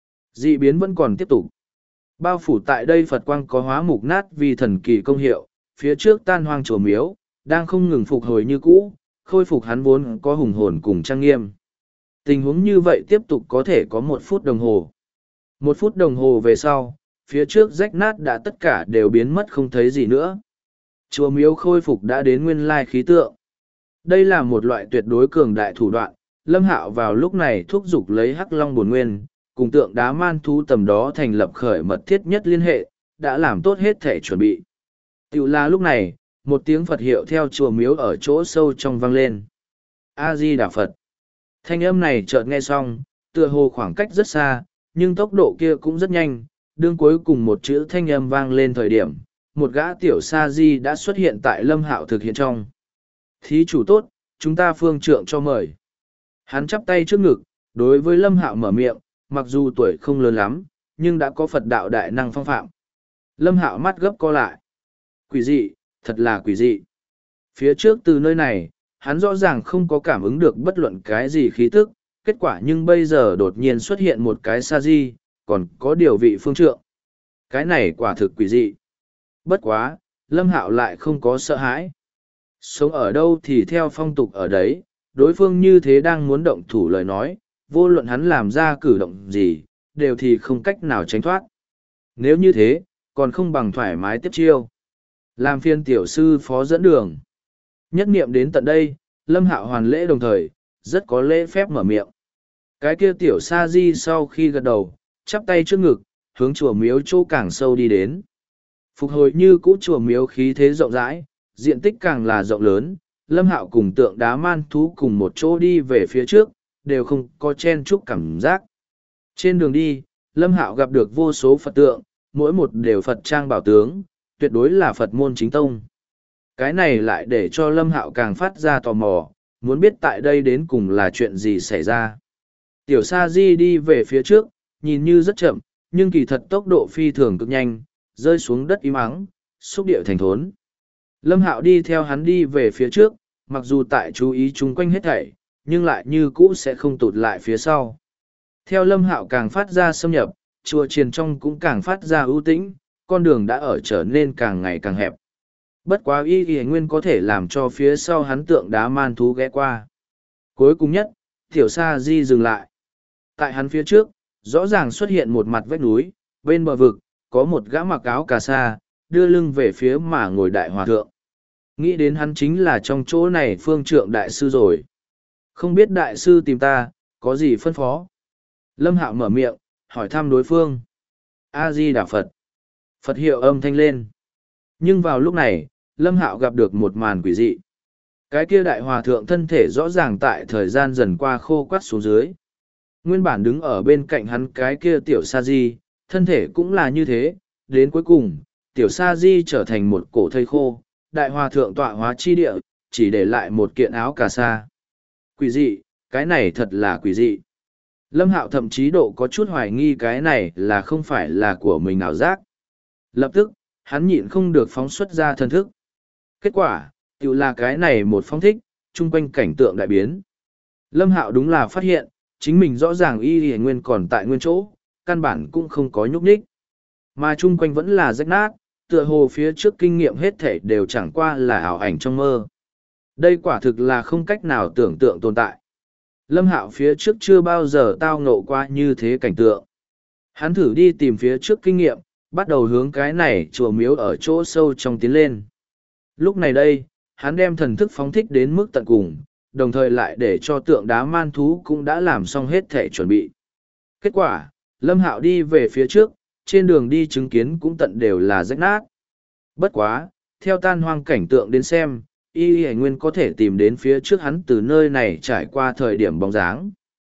Dị biến vẫn còn tiếp tục. Bao phủ tại đây Phật quang có hóa mục nát vì thần kỳ công hiệu, phía trước tan hoang chùa miếu, đang không ngừng phục hồi như cũ, khôi phục hắn vốn có hùng hồn cùng trang nghiêm. Tình huống như vậy tiếp tục có thể có 1 phút đồng hồ. 1 phút đồng hồ về sau, phía trước rách nát đã tất cả đều biến mất không thấy gì nữa. Chùa miếu khôi phục đã đến nguyên lai khí tượng. Đây là một loại tuyệt đối cường đại thủ đoạn, Lâm Hạo vào lúc này thúc giục lấy Hắc Long bổn nguyên, cùng tượng đá man thú tầm đó thành lập khởi mật thiết nhất liên hệ, đã làm tốt hết thể chuẩn bị. Tiểu là lúc này, một tiếng Phật hiệu theo chùa miếu ở chỗ sâu trong vang lên. A-di-đà Phật. Thanh âm này chợt nghe xong, tựa hồ khoảng cách rất xa, nhưng tốc độ kia cũng rất nhanh, đương cuối cùng một chữ thanh âm vang lên thời điểm, một gã tiểu sa di đã xuất hiện tại Lâm Hạo thực hiện trong. Thí chủ tốt, chúng ta phương trượng cho mời. Hắn chắp tay trước ngực, đối với Lâm Hạo mở miệng, mặc dù tuổi không lớn lắm, nhưng đã có Phật đạo đại năng phong phạm. Lâm Hạo mắt gấp co lại. Quỷ dị, thật là quỷ dị. Phía trước từ nơi này, hắn rõ ràng không có cảm ứng được bất luận cái gì khí tức, kết quả nhưng bây giờ đột nhiên xuất hiện một cái sa di, còn có điều vị phương trượng. Cái này quả thực quỷ dị. Bất quá, Lâm Hạo lại không có sợ hãi. Sống ở đâu thì theo phong tục ở đấy, đối phương như thế đang muốn động thủ lời nói, vô luận hắn làm ra cử động gì, đều thì không cách nào tránh thoát. Nếu như thế, còn không bằng thoải mái tiếp chiêu. Làm phiên tiểu sư phó dẫn đường. Nhất niệm đến tận đây, Lâm Hạo hoàn lễ đồng thời, rất có lễ phép mở miệng. Cái kia tiểu sa di sau khi gật đầu, chắp tay trước ngực, hướng chùa miếu chỗ càng sâu đi đến. Phục hồi như cũ chùa miếu khí thế rộng rãi, diện tích càng là rộng lớn, Lâm Hạo cùng tượng đá man thú cùng một chỗ đi về phía trước, đều không có chen chúc cảm giác. Trên đường đi, Lâm Hạo gặp được vô số Phật tượng, mỗi một đều Phật trang bảo tướng, tuyệt đối là Phật môn chính tông. Cái này lại để cho Lâm Hạo càng phát ra tò mò, muốn biết tại đây đến cùng là chuyện gì xảy ra. Tiểu Sa Di đi về phía trước, nhìn như rất chậm, nhưng kỳ thật tốc độ phi thường cực nhanh, rơi xuống đất im ắng, xúc điệu thành thốn. Lâm Hạo đi theo hắn đi về phía trước, mặc dù tại chú ý chung quanh hết thảy, nhưng lại như cũ sẽ không tụt lại phía sau. Theo Lâm Hạo càng phát ra xâm nhập, chùa chiền trong cũng càng phát ra ưu tĩnh, con đường đã ở trở nên càng ngày càng hẹp. Bất quá y nguyên có thể làm cho phía sau hắn tượng đá man thú ghé qua. Cuối cùng nhất, Tiểu Sa Di dừng lại. Tại hắn phía trước, rõ ràng xuất hiện một mặt vách núi, bên bờ vực, có một gã mặc áo cà sa, đưa lưng về phía mà ngồi đại hòa thượng. Nghĩ đến hắn chính là trong chỗ này phương trượng đại sư rồi. Không biết đại sư tìm ta, có gì phân phó? Lâm Hạo mở miệng, hỏi thăm đối phương. A-di-đà Phật. Phật hiệu âm thanh lên. Nhưng vào lúc này, Lâm Hạo gặp được một màn quỷ dị. Cái kia đại hòa thượng thân thể rõ ràng tại thời gian dần qua khô quắt xuống dưới. Nguyên bản đứng ở bên cạnh hắn cái kia tiểu sa di, thân thể cũng là như thế, đến cuối cùng, tiểu sa di trở thành một cổ thây khô, đại hòa thượng tọa hóa chi địa, chỉ để lại một kiện áo cà sa. Quỷ dị, cái này thật là quỷ dị. Lâm Hạo thậm chí độ có chút hoài nghi cái này là không phải là của mình ảo giác. Lập tức, hắn nhịn không được phóng xuất ra thần thức. Kết quả, tự là cái này một phóng thích, chung quanh cảnh tượng đại biến. Lâm Hạo đúng là phát hiện, chính mình rõ ràng y nguyên còn tại nguyên chỗ, căn bản cũng không có nhúc nhích. Mà chung quanh vẫn là rách nát, tựa hồ phía trước kinh nghiệm hết thể đều chẳng qua là ảo ảnh trong mơ. Đây quả thực là không cách nào tưởng tượng tồn tại. Lâm Hạo phía trước chưa bao giờ tao ngộ qua như thế cảnh tượng. Hắn thử đi tìm phía trước kinh nghiệm, bắt đầu hướng cái này chùa miếu ở chỗ sâu trong tiến lên. Lúc này đây, hắn đem thần thức phóng thích đến mức tận cùng, đồng thời lại để cho tượng đá man thú cũng đã làm xong hết thể chuẩn bị. Kết quả, Lâm Hạo đi về phía trước, trên đường đi chứng kiến cũng tận đều là rách nát. Bất quá, theo tan hoang cảnh tượng đến xem, y nguyên có thể tìm đến phía trước hắn từ nơi này trải qua thời điểm bóng dáng.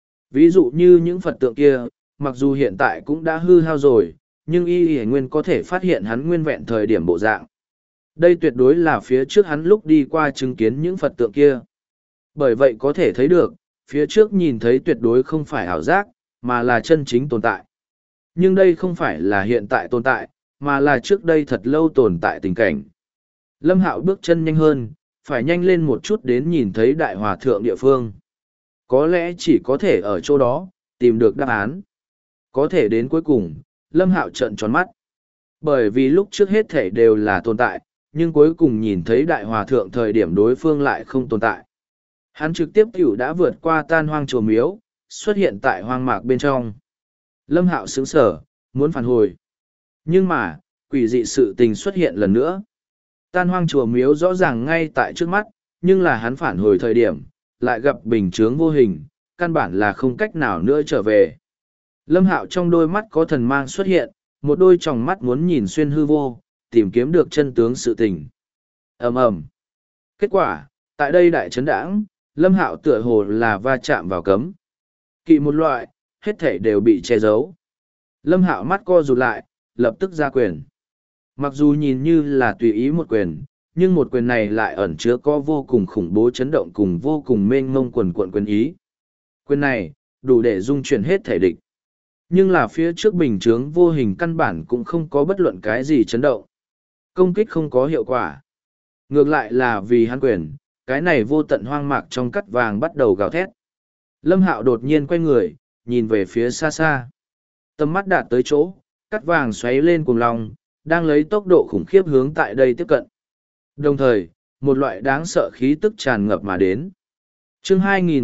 Ví dụ như những Phật tượng kia, mặc dù hiện tại cũng đã hư hao rồi, nhưng y nguyên có thể phát hiện hắn nguyên vẹn thời điểm bộ dạng. Đây tuyệt đối là phía trước hắn lúc đi qua chứng kiến những Phật tượng kia. Bởi vậy có thể thấy được, phía trước nhìn thấy tuyệt đối không phải ảo giác, mà là chân chính tồn tại. Nhưng đây không phải là hiện tại tồn tại, mà là trước đây thật lâu tồn tại tình cảnh. Lâm Hạo bước chân nhanh hơn, phải nhanh lên một chút đến nhìn thấy đại hòa thượng địa phương. Có lẽ chỉ có thể ở chỗ đó, tìm được đáp án. Có thể đến cuối cùng, Lâm Hạo trợn tròn mắt. Bởi vì lúc trước hết thể đều là tồn tại, nhưng cuối cùng nhìn thấy đại hòa thượng thời điểm đối phương lại không tồn tại. Hắn trực tiếp tiểu đã vượt qua tan hoang chùa miếu, xuất hiện tại hoang mạc bên trong. Lâm Hạo sững sờ, muốn phản hồi. Nhưng mà, quỷ dị sự tình xuất hiện lần nữa. Tan hoang chùa miếu rõ ràng ngay tại trước mắt, nhưng là hắn phản hồi thời điểm, lại gặp bình chướng vô hình, căn bản là không cách nào nữa trở về. Lâm Hạo trong đôi mắt có thần mang xuất hiện, một đôi tròng mắt muốn nhìn xuyên hư vô, tìm kiếm được chân tướng sự tình. Ầm ầm. Kết quả, tại đây đại chấn đãng, Lâm Hạo tựa hồ là va chạm vào cấm. Kỵ một loại, hết thể đều bị che giấu. Lâm Hạo mắt co rụt lại, lập tức ra quyền. Mặc dù nhìn như là tùy ý một quyền, nhưng một quyền này lại ẩn chứa có vô cùng khủng bố chấn động cùng vô cùng mênh mông quần quận quyền ý. Quyền này, đủ để dung chuyển hết thể địch. Nhưng là phía trước bình chướng vô hình căn bản cũng không có bất luận cái gì chấn động. Công kích không có hiệu quả. Ngược lại là vì hắn quyền, cái này vô tận hoang mạc trong cắt vàng bắt đầu gào thét. Lâm Hạo đột nhiên quay người, nhìn về phía xa xa. Tầm mắt đạt tới chỗ, cắt vàng xoáy lên cùng lòng, đang lấy tốc độ khủng khiếp hướng tại đây tiếp cận. Đồng thời, một loại đáng sợ khí tức tràn ngập mà đến. Chương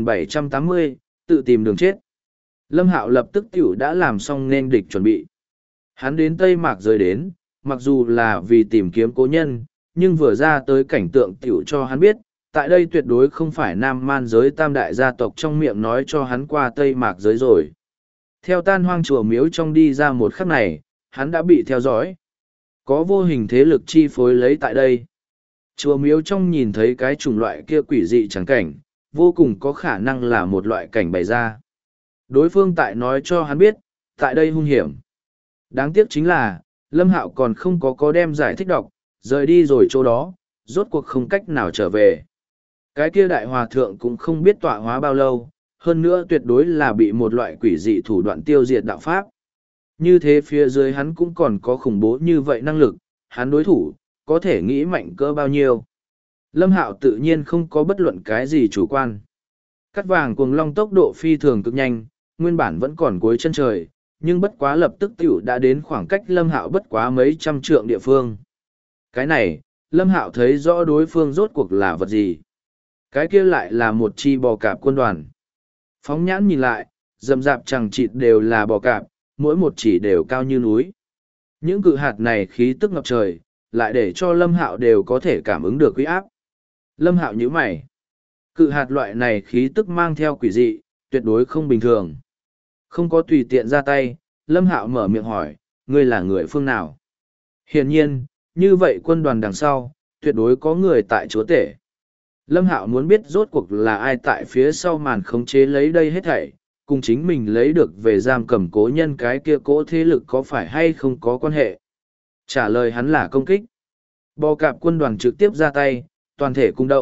2780, tự tìm đường chết. Lâm Hạo lập tức tiểu đã làm xong nên địch chuẩn bị. Hắn đến Tây Mạc rời đến, mặc dù là vì tìm kiếm cố nhân, nhưng vừa ra tới cảnh tượng tiểu cho hắn biết, tại đây tuyệt đối không phải nam man giới tam đại gia tộc trong miệng nói cho hắn qua Tây Mạc giới rồi. Theo tan hoang chùa miếu trong đi ra một khắc này, hắn đã bị theo dõi. Có vô hình thế lực chi phối lấy tại đây. Chùa miếu trong nhìn thấy cái chủng loại kia quỷ dị chẳng cảnh, vô cùng có khả năng là một loại cảnh bày ra. Đối phương tại nói cho hắn biết, tại đây hung hiểm. Đáng tiếc chính là, Lâm Hạo còn không có đem giải thích đọc, rời đi rồi chỗ đó, rốt cuộc không cách nào trở về. Cái kia đại hòa thượng cũng không biết tọa hóa bao lâu, hơn nữa tuyệt đối là bị một loại quỷ dị thủ đoạn tiêu diệt đạo pháp. Như thế phía dưới hắn cũng còn có khủng bố như vậy năng lực, hắn đối thủ, có thể nghĩ mạnh cỡ bao nhiêu. Lâm Hạo tự nhiên không có bất luận cái gì chủ quan. Cắt vàng cuồng long tốc độ phi thường cực nhanh, nguyên bản vẫn còn cuối chân trời, nhưng bất quá lập tức tiểu đã đến khoảng cách Lâm Hạo bất quá mấy trăm trượng địa phương. Cái này, Lâm Hạo thấy rõ đối phương rốt cuộc là vật gì. Cái kia lại là một chi bò cạp quân đoàn. Phóng nhãn nhìn lại, rậm rạp chẳng chịt đều là bò cạp, mỗi một chỉ đều cao như núi. Những cự hạt này khí tức ngập trời, lại để cho Lâm Hạo đều có thể cảm ứng được uy áp. Lâm Hạo nhíu mày. Cự hạt loại này khí tức mang theo quỷ dị, tuyệt đối không bình thường. Không có tùy tiện ra tay, Lâm Hạo mở miệng hỏi, ngươi là người phương nào? Hiển nhiên, như vậy quân đoàn đằng sau, tuyệt đối có người tại chúa tể. Lâm Hạo muốn biết rốt cuộc là ai tại phía sau màn khống chế lấy đây hết thảy, cùng chính mình lấy được về giam cầm cố nhân cái kia cỗ thế lực có phải hay không có quan hệ. Trả lời hắn là công kích. Bò cạp quân đoàn trực tiếp ra tay, toàn thể cung động,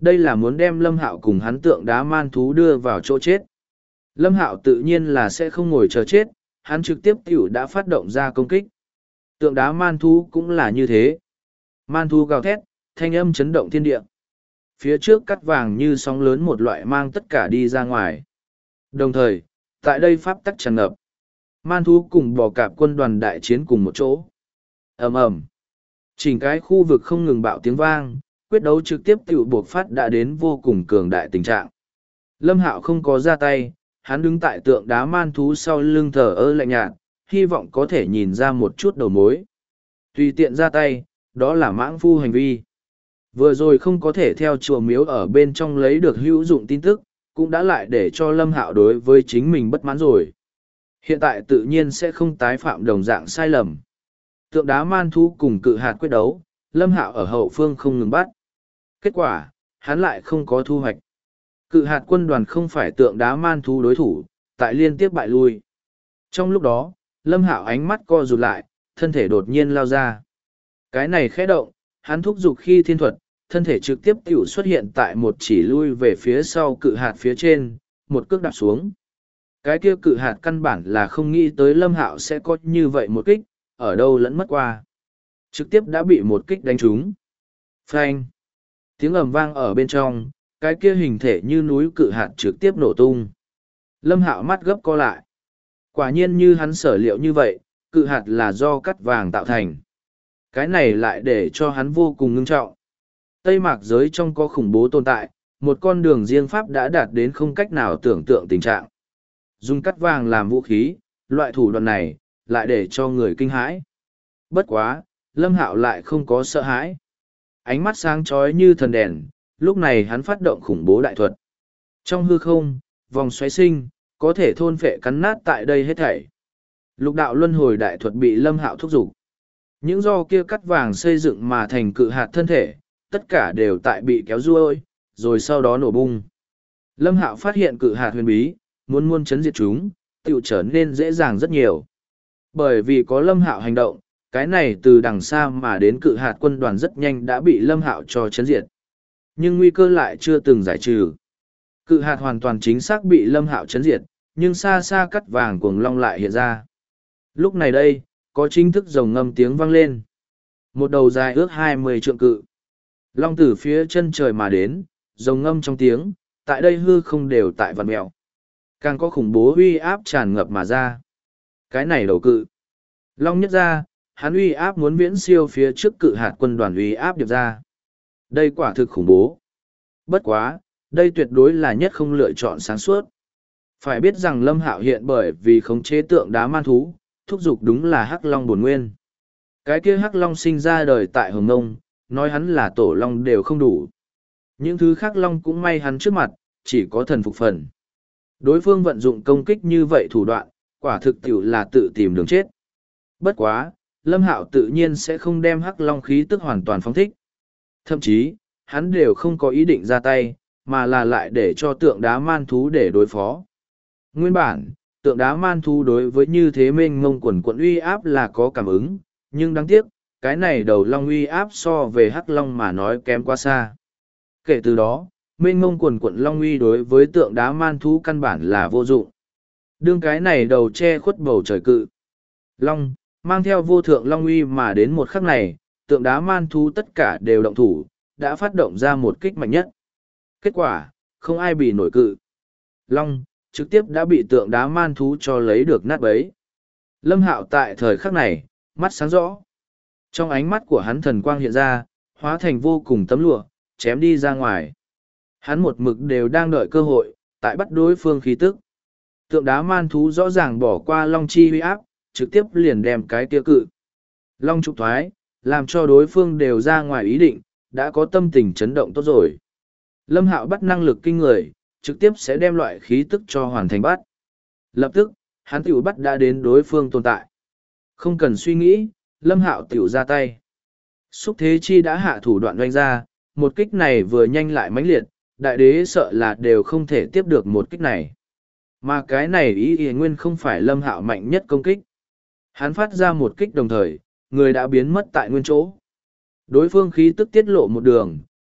Đây là muốn đem Lâm Hạo cùng hắn tượng đá man thú đưa vào chỗ chết. Lâm Hạo tự nhiên là sẽ không ngồi chờ chết, hắn trực tiếp tiểu đã phát động ra công kích. Tượng đá man thú cũng là như thế. Man thú gào thét, thanh âm chấn động thiên địa. Phía trước cắt vàng như sóng lớn một loại mang tất cả đi ra ngoài. Đồng thời, tại đây pháp tắc tràn ngập. Man thú cùng bò cạp quân đoàn đại chiến cùng một chỗ. Ầm ầm. Chỉnh cái khu vực không ngừng bạo tiếng vang, quyết đấu trực tiếp tiểu buộc phát đã đến vô cùng cường đại tình trạng. Lâm Hạo không có ra tay, hắn đứng tại tượng đá man thú sau lưng thờ ơ lạnh nhạt, hy vọng có thể nhìn ra một chút đầu mối. Tùy tiện ra tay, đó là mãng phu hành vi. Vừa rồi không có thể theo chùa miếu ở bên trong lấy được hữu dụng tin tức, cũng đã lại để cho Lâm Hạo đối với chính mình bất mãn rồi. Hiện tại tự nhiên sẽ không tái phạm đồng dạng sai lầm. Tượng đá man thú cùng cự hạt quyết đấu, Lâm Hạo ở hậu phương không ngừng bắt. Kết quả, hắn lại không có thu hoạch. Cự hạt quân đoàn không phải tượng đá man thú đối thủ, tại liên tiếp bại lui. Trong lúc đó, Lâm Hạo ánh mắt co rụt lại, thân thể đột nhiên lao ra. Cái này khẽ động, hắn thúc giục khi thiên thuật, thân thể trực tiếp tiểu xuất hiện tại một chỉ lui về phía sau cự hạt phía trên, một cước đạp xuống. Cái kia cự hạt căn bản là không nghĩ tới Lâm Hạo sẽ có như vậy một kích, ở đâu lẫn mất qua. Trực tiếp đã bị một kích đánh trúng. Phanh! Tiếng ầm vang ở bên trong, cái kia hình thể như núi cự hạt trực tiếp nổ tung. Lâm Hạo mắt gấp co lại. Quả nhiên như hắn sở liệu như vậy, cự hạt là do cắt vàng tạo thành. Cái này lại để cho hắn vô cùng ngưng trọng. Tây mạc giới trong có khủng bố tồn tại, một con đường riêng pháp đã đạt đến không cách nào tưởng tượng tình trạng. Dùng cắt vàng làm vũ khí, loại thủ đoạn này, lại để cho người kinh hãi. Bất quá, Lâm Hạo lại không có sợ hãi. Ánh mắt sáng chói như thần đèn, lúc này hắn phát động khủng bố đại thuật. Trong hư không, vòng xoáy sinh, có thể thôn phệ cắn nát tại đây hết thảy. Lục đạo luân hồi đại thuật bị Lâm Hạo thúc giục. Những do kia cắt vàng xây dựng mà thành cự hạt thân thể, tất cả đều tại bị kéo ruôi, rồi sau đó nổ bung. Lâm Hạo phát hiện cự hạt huyền bí, muốn chấn diệt chúng, tự trở nên dễ dàng rất nhiều. Bởi vì có Lâm Hạo hành động, cái này từ đằng xa mà đến cự hạt quân đoàn rất nhanh đã bị Lâm Hạo cho chấn diệt. Nhưng nguy cơ lại chưa từng giải trừ. Cự hạt hoàn toàn chính xác bị Lâm Hạo chấn diệt, nhưng xa xa cắt vàng cuồng long lại hiện ra. Lúc này đây, có chính thức rồng ngâm tiếng vang lên. Một đầu dài ước 20 trượng cự. Long từ phía chân trời mà đến, rồng ngâm trong tiếng, tại đây hư không đều tại vằn mèo. Càng có khủng bố uy áp tràn ngập mà ra. Cái này đầu cự. Long nhất ra, hắn uy áp muốn viễn siêu phía trước cự hạt quân đoàn uy áp điệp ra. Đây quả thực khủng bố. Bất quá, đây tuyệt đối là nhất không lựa chọn sáng suốt. Phải biết rằng Lâm Hạo hiện bởi vì khống chế tượng đá man thú, thúc giục đúng là Hắc Long bổn nguyên. Cái kia Hắc Long sinh ra đời tại Hồng Nông, nói hắn là tổ long đều không đủ. Những thứ khác long cũng may hắn trước mặt, chỉ có thần phục phần. Đối phương vận dụng công kích như vậy thủ đoạn, quả thực tiểu là tự tìm đường chết. Bất quá, Lâm Hạo tự nhiên sẽ không đem Hắc Long khí tức hoàn toàn phóng thích. Thậm chí, hắn đều không có ý định ra tay, mà là lại để cho tượng đá man thú để đối phó. Nguyên bản, tượng đá man thú đối với như thế mênh mông quần quận uy áp là có cảm ứng, nhưng đáng tiếc, cái này đầu long uy áp so về Hắc Long mà nói kém quá xa. Kể từ đó, mênh mông quần quận long uy đối với tượng đá man thú căn bản là vô dụng. Đương cái này đầu che khuất bầu trời cự. Long, mang theo vô thượng long uy mà đến một khắc này, tượng đá man thú tất cả đều động thủ, đã phát động ra một kích mạnh nhất. Kết quả, không ai bị nổi cự. Long, trực tiếp đã bị tượng đá man thú cho lấy được nát bấy. Lâm Hạo tại thời khắc này, mắt sáng rõ. Trong ánh mắt của hắn thần quang hiện ra, hóa thành vô cùng tấm lụa, chém đi ra ngoài. Hắn một mực đều đang đợi cơ hội, tại bắt đối phương khí tức. Tượng đá man thú rõ ràng bỏ qua long chi huy áp, trực tiếp liền đem cái kia cự. Long trục thoái, làm cho đối phương đều ra ngoài ý định, đã có tâm tình chấn động tốt rồi. Lâm Hạo bắt năng lực kinh người, trực tiếp sẽ đem loại khí tức cho hoàn thành bắt. Lập tức, hắn tiểu bắt đã đến đối phương tồn tại. Không cần suy nghĩ, Lâm Hạo tiểu ra tay. Xúc Thế Chi đã hạ thủ đoạn doanh ra, một kích này vừa nhanh lại mãnh liệt, đại đế sợ là đều không thể tiếp được một kích này. Mà cái này ý nguyên không phải Lâm Hạo mạnh nhất công kích. Hắn phát ra một kích đồng thời, người đã biến mất tại nguyên chỗ. Đối phương khí tức tiết lộ một đường,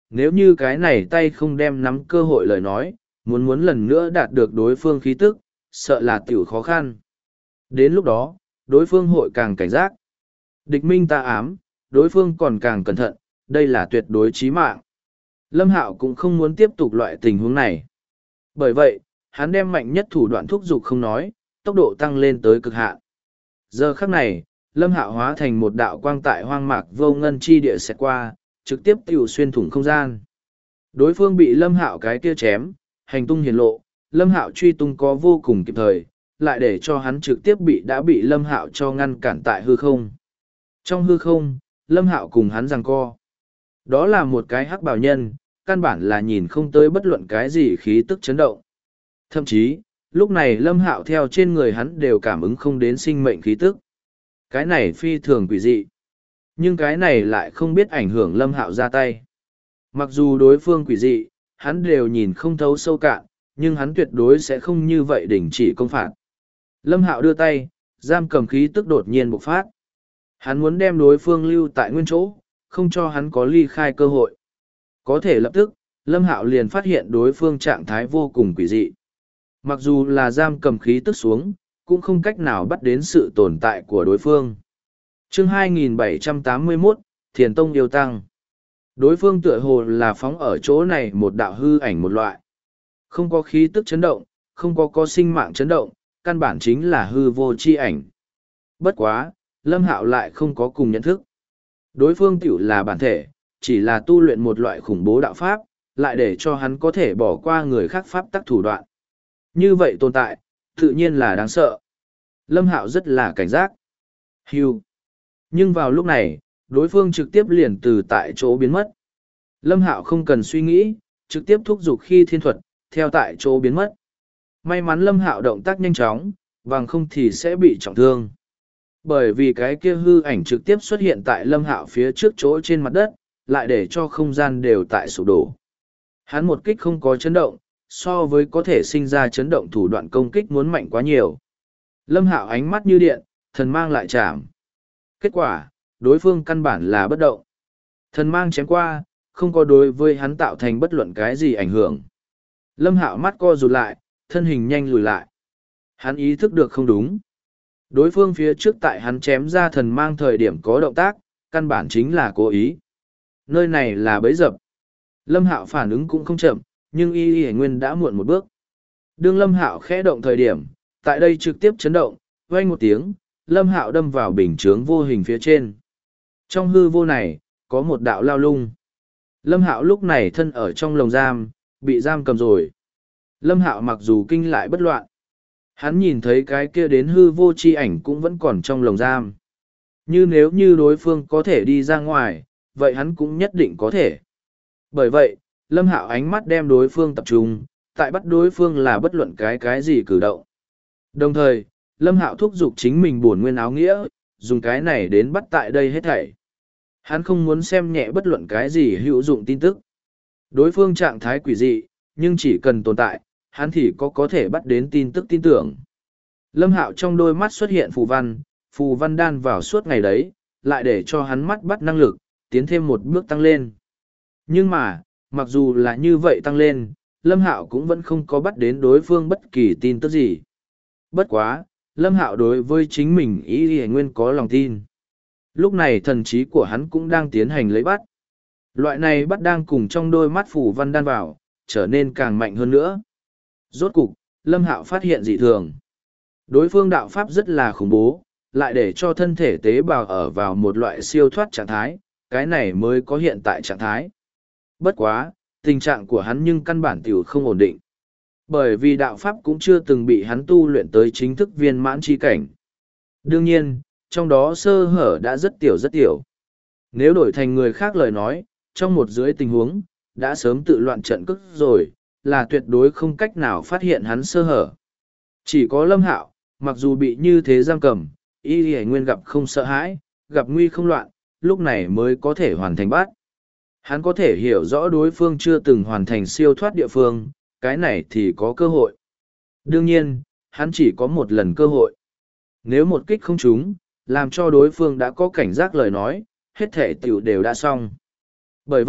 nếu như cái này tay không đem nắm cơ hội lời nói, muốn lần nữa đạt được đối phương khí tức, sợ là tiểu khó khăn. Đến lúc đó, đối phương hội càng cảnh giác. Địch minh ta ám, đối phương còn càng cẩn thận, đây là tuyệt đối chí mạng. Lâm Hạo cũng không muốn tiếp tục loại tình huống này. Bởi vậy, hắn đem mạnh nhất thủ đoạn thúc giục không nói, tốc độ tăng lên tới cực hạn. Giờ khắc này, Lâm Hạo hóa thành một đạo quang tại hoang mạc vô ngân chi địa xẹt qua, trực tiếp tiểu xuyên thủng không gian. Đối phương bị Lâm Hạo cái kia chém, hành tung hiển lộ, Lâm Hạo truy tung có vô cùng kịp thời, lại để cho hắn trực tiếp đã bị Lâm Hạo cho ngăn cản tại hư không. Trong hư không, Lâm Hạo cùng hắn giằng co. Đó là một cái hắc bào nhân, căn bản là nhìn không tới bất luận cái gì khí tức chấn động. Thậm chí, lúc này Lâm Hạo theo trên người hắn đều cảm ứng không đến sinh mệnh khí tức. Cái này phi thường quỷ dị. Nhưng cái này lại không biết ảnh hưởng Lâm Hạo ra tay. Mặc dù đối phương quỷ dị, hắn đều nhìn không thấu sâu cạn, nhưng hắn tuyệt đối sẽ không như vậy đình chỉ công phạt. Lâm Hạo đưa tay, giam cầm khí tức đột nhiên bộc phát. Hắn muốn đem đối phương lưu tại nguyên chỗ, không cho hắn có ly khai cơ hội. Có thể lập tức, Lâm Hạo liền phát hiện đối phương trạng thái vô cùng quỷ dị. Mặc dù là giam cầm khí tức xuống, cũng không cách nào bắt đến sự tồn tại của đối phương. Chương 2781, Thiền Tông yêu tăng. Đối phương tựa hồ là phóng ở chỗ này một đạo hư ảnh một loại. Không có khí tức chấn động, không có sinh mạng chấn động, căn bản chính là hư vô chi ảnh. Bất quá, Lâm Hạo lại không có cùng nhận thức. Đối phương tiểu là bản thể, chỉ là tu luyện một loại khủng bố đạo pháp, lại để cho hắn có thể bỏ qua người khác pháp tắc thủ đoạn. Như vậy tồn tại, tự nhiên là đáng sợ. Lâm Hạo rất là cảnh giác. Hưu. Nhưng vào lúc này, đối phương trực tiếp liền từ tại chỗ biến mất. Lâm Hạo không cần suy nghĩ, trực tiếp thúc giục khi thiên thuật, theo tại chỗ biến mất. May mắn Lâm Hạo động tác nhanh chóng, bằng không thì sẽ bị trọng thương. Bởi vì cái kia hư ảnh trực tiếp xuất hiện tại Lâm Hạo phía trước chỗ trên mặt đất, lại để cho không gian đều tại sụp đổ. Hắn một kích không có chấn động, so với có thể sinh ra chấn động thủ đoạn công kích muốn mạnh quá nhiều. Lâm Hạo ánh mắt như điện, thần mang lại chạm. Kết quả, đối phương căn bản là bất động. Thần mang chém qua, không có đối với hắn tạo thành bất luận cái gì ảnh hưởng. Lâm Hạo mắt co rụt lại, thân hình nhanh lùi lại. Hắn ý thức được không đúng. Đối phương phía trước tại hắn chém ra thần mang thời điểm có động tác, căn bản chính là cố ý. Nơi này là bẫy dập. Lâm Hạo phản ứng cũng không chậm, nhưng Y Nguyên đã muộn một bước. Đương Lâm Hạo khẽ động thời điểm, tại đây trực tiếp chấn động, vang một tiếng, Lâm Hạo đâm vào bình chướng vô hình phía trên. Trong hư vô này, có một đạo lao lung. Lâm Hạo lúc này thân ở trong lồng giam, bị giam cầm rồi. Lâm Hạo mặc dù kinh lại bất loạn, hắn nhìn thấy cái kia đến hư vô chi ảnh cũng vẫn còn trong lồng giam. Như nếu như đối phương có thể đi ra ngoài, vậy hắn cũng nhất định có thể. Bởi vậy, Lâm Hạo ánh mắt đem đối phương tập trung, tại bắt đối phương là bất luận cái gì cử động. Đồng thời, Lâm Hạo thúc giục chính mình bổn nguyên áo nghĩa, dùng cái này đến bắt tại đây hết thảy. Hắn không muốn xem nhẹ bất luận cái gì hữu dụng tin tức. Đối phương trạng thái quỷ dị, nhưng chỉ cần tồn tại, hắn thì có thể bắt đến tin tức tin tưởng. Lâm Hạo trong đôi mắt xuất hiện phù văn đan vào suốt ngày đấy, lại để cho hắn mắt bắt năng lực, tiến thêm một bước tăng lên. Nhưng mà, mặc dù là như vậy tăng lên, Lâm Hạo cũng vẫn không có bắt đến đối phương bất kỳ tin tức gì. Bất quá, Lâm Hạo đối với chính mình ý nguyên có lòng tin. Lúc này thần trí của hắn cũng đang tiến hành lấy bắt. Loại này bắt đang cùng trong đôi mắt phù văn đan vào, trở nên càng mạnh hơn nữa. Rốt cục, Lâm Hạo phát hiện dị thường. Đối phương đạo pháp rất là khủng bố, lại để cho thân thể tế bào ở vào một loại siêu thoát trạng thái, cái này mới có hiện tại trạng thái. Bất quá, tình trạng của hắn nhưng căn bản tiểu không ổn định. Bởi vì đạo pháp cũng chưa từng bị hắn tu luyện tới chính thức viên mãn chi cảnh. Đương nhiên, trong đó sơ hở đã rất tiểu. Nếu đổi thành người khác lời nói, trong một dưới tình huống, đã sớm tự loạn trận cước rồi, là tuyệt đối không cách nào phát hiện hắn sơ hở. Chỉ có Lâm Hạo, mặc dù bị như thế giam cầm, Y Nguyên gặp không sợ hãi, gặp nguy không loạn, lúc này mới có thể hoàn thành bắt. Hắn có thể hiểu rõ đối phương chưa từng hoàn thành siêu thoát địa phương, cái này thì có cơ hội. Đương nhiên, hắn chỉ có một lần cơ hội. Nếu một kích không trúng, làm cho đối phương đã có cảnh giác lời nói, hết thể tiểu đều đã xong. Bởi vậy,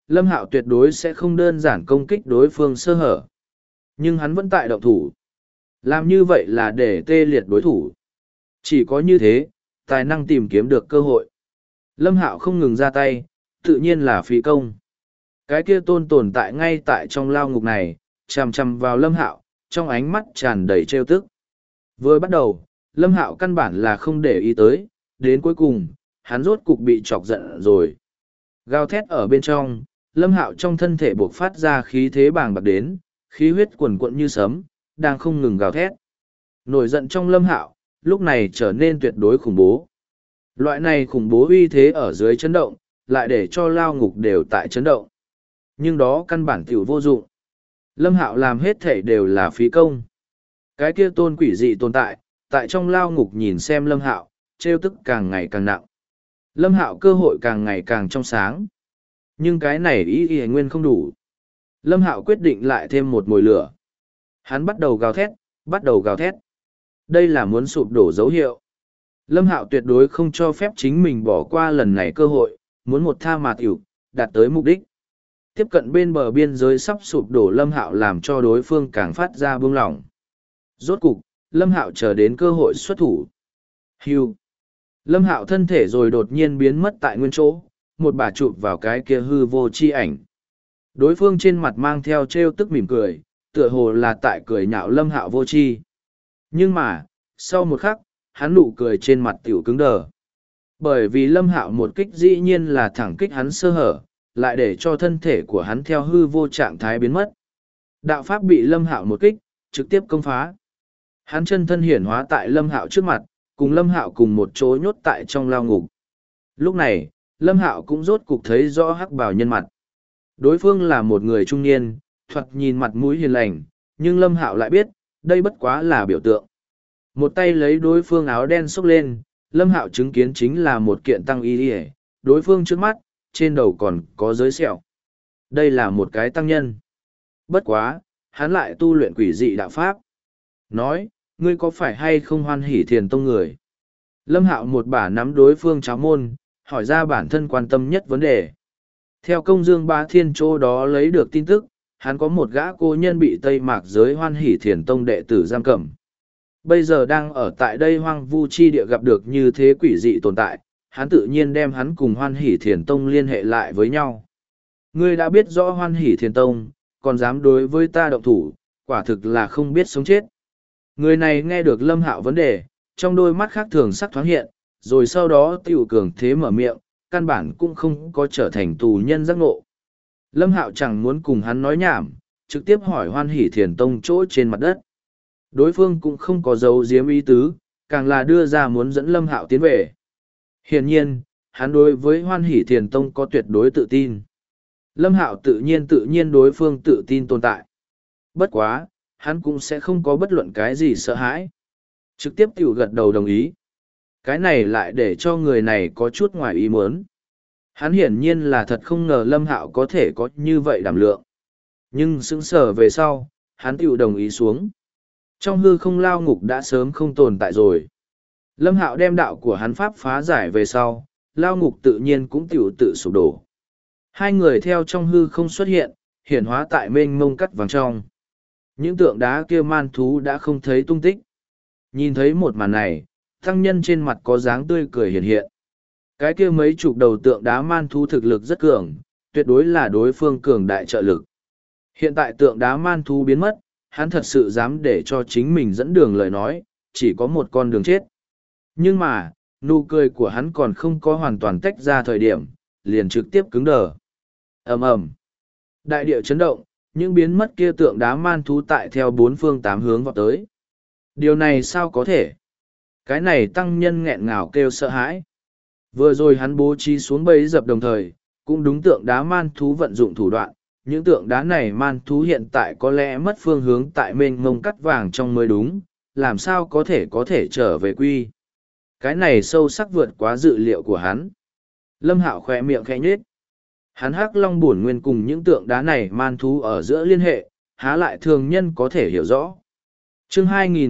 Lâm Hạo tuyệt đối sẽ không đơn giản công kích đối phương sơ hở. Nhưng hắn vẫn tại động thủ. Làm như vậy là để tê liệt đối thủ. Chỉ có như thế, tài năng tìm kiếm được cơ hội. Lâm Hạo không ngừng ra tay, tự nhiên là phí công. Cái kia tôn tồn tại ngay tại trong lao ngục này, chằm chằm vào Lâm Hạo, trong ánh mắt tràn đầy trêu tức. Vừa bắt đầu, Lâm Hạo căn bản là không để ý tới, đến cuối cùng, hắn rốt cục bị chọc giận rồi. Gào thét ở bên trong, Lâm Hạo trong thân thể buộc phát ra khí thế bàng bạc đến, khí huyết quần quận như sấm, đang không ngừng gào thét. Nổi giận trong Lâm Hạo, lúc này trở nên tuyệt đối khủng bố. Loại này khủng bố uy thế ở dưới chấn động, lại để cho lao ngục đều tại chấn động. Nhưng đó căn bản tiểu vô dụng. Lâm Hạo làm hết thể đều là phí công. Cái kia tôn quỷ dị tồn tại trong lao ngục nhìn xem Lâm Hạo, trêu tức càng ngày càng nặng. Lâm Hạo cơ hội càng ngày càng trong sáng. Nhưng cái này ý nguyên không đủ. Lâm Hạo quyết định lại thêm một mồi lửa. Hắn bắt đầu gào thét, bắt đầu gào thét. Đây là muốn sụp đổ dấu hiệu. Lâm Hạo tuyệt đối không cho phép chính mình bỏ qua lần này cơ hội, muốn một tha mà tiểu, đạt tới mục đích. Tiếp cận bên bờ biên giới sắp sụp đổ Lâm Hạo làm cho đối phương càng phát ra buông lỏng. Rốt cục, Lâm Hạo chờ đến cơ hội xuất thủ. Hưu. Lâm Hạo thân thể rồi đột nhiên biến mất tại nguyên chỗ, một bà chụp vào cái kia hư vô chi ảnh. Đối phương trên mặt mang theo trêu tức mỉm cười, tựa hồ là tại cười nhạo Lâm Hạo vô chi. Nhưng mà, sau một khắc, hắn nụ cười trên mặt tiểu cứng đờ. Bởi vì Lâm Hạo một kích dĩ nhiên là thẳng kích hắn sơ hở, lại để cho thân thể của hắn theo hư vô trạng thái biến mất. Đạo pháp bị Lâm Hạo một kích, trực tiếp công phá. Hắn chân thân hiển hóa tại Lâm Hạo trước mặt, cùng Lâm Hạo cùng một chỗ nhốt tại trong lao ngục. Lúc này, Lâm Hạo cũng rốt cục thấy rõ hắc bào nhân mặt. Đối phương là một người trung niên, thoạt nhìn mặt mũi hiền lành, nhưng Lâm Hạo lại biết, đây bất quá là biểu tượng. Một tay lấy đối phương áo đen xốc lên, Lâm Hạo chứng kiến chính là một kiện tăng y y, đối phương trước mắt, trên đầu còn có giới sẹo. Đây là một cái tăng nhân. Bất quá, hắn lại tu luyện quỷ dị đạo pháp. Nói, ngươi có phải hay không hoan hỷ thiền tông người? Lâm Hạo một bả nắm đối phương cháo môn, hỏi ra bản thân quan tâm nhất vấn đề. Theo công dương ba thiên chỗ đó lấy được tin tức, hắn có một gã cô nhân bị Tây Mạc giới hoan hỷ thiền tông đệ tử giam cầm. Bây giờ đang ở tại đây hoang vu chi địa gặp được như thế quỷ dị tồn tại, hắn tự nhiên đem hắn cùng hoan hỷ thiền tông liên hệ lại với nhau. Ngươi đã biết rõ hoan hỷ thiền tông, còn dám đối với ta động thủ, quả thực là không biết sống chết. Người này nghe được Lâm Hạo vấn đề, trong đôi mắt khác thường sắc thoáng hiện, rồi sau đó tiểu cường thế mở miệng, căn bản cũng không có trở thành tù nhân giác ngộ. Lâm Hạo chẳng muốn cùng hắn nói nhảm, trực tiếp hỏi hoan hỷ thiền tông chỗ trên mặt đất. Đối phương cũng không có dấu giếm ý tứ, càng là đưa ra muốn dẫn Lâm Hạo tiến về. Hiển nhiên, hắn đối với hoan hỷ thiền tông có tuyệt đối tự tin. Lâm Hạo tự nhiên đối phương tự tin tồn tại. Bất quá, hắn cũng sẽ không có bất luận cái gì sợ hãi. Trực tiếp tiểu gật đầu đồng ý. Cái này lại để cho người này có chút ngoài ý muốn. Hắn hiển nhiên là thật không ngờ Lâm Hạo có thể có như vậy đảm lượng. Nhưng sững sờ về sau, hắn tiểu đồng ý xuống. Trong hư không lao ngục đã sớm không tồn tại rồi. Lâm Hạo đem đạo của hắn pháp phá giải về sau, lao ngục tự nhiên cũng tiểu tự sụp đổ. Hai người theo trong hư không xuất hiện, hiển hóa tại mênh mông cắt vàng trong. Những tượng đá kia man thú đã không thấy tung tích. Nhìn thấy một màn này, tăng nhân trên mặt có dáng tươi cười hiện hiện. Cái kia mấy chục đầu tượng đá man thú thực lực rất cường, tuyệt đối là đối phương cường đại trợ lực. Hiện tại tượng đá man thú biến mất, hắn thật sự dám để cho chính mình dẫn đường lời nói, chỉ có một con đường chết. Nhưng mà, nụ cười của hắn còn không có hoàn toàn tách ra thời điểm, liền trực tiếp cứng đờ. Ầm ầm. Đại địa chấn động, những biến mất kia tượng đá man thú tại theo bốn phương tám hướng vào tới. Điều này sao có thể? Cái này tăng nhân nghẹn ngào kêu sợ hãi. Vừa rồi hắn bố trí xuống bẫy dập đồng thời, cũng đúng tượng đá man thú vận dụng thủ đoạn. Những tượng đá này man thú hiện tại có lẽ mất phương hướng tại mênh mông cắt vàng trong mới đúng, làm sao có thể trở về quy. Cái này sâu sắc vượt quá dự liệu của hắn. Lâm Hạo khỏe miệng khẽ nhếch. Hắn hắc long bổn nguyên cùng những tượng đá này man thú ở giữa liên hệ, há lại thường nhân có thể hiểu rõ. Chương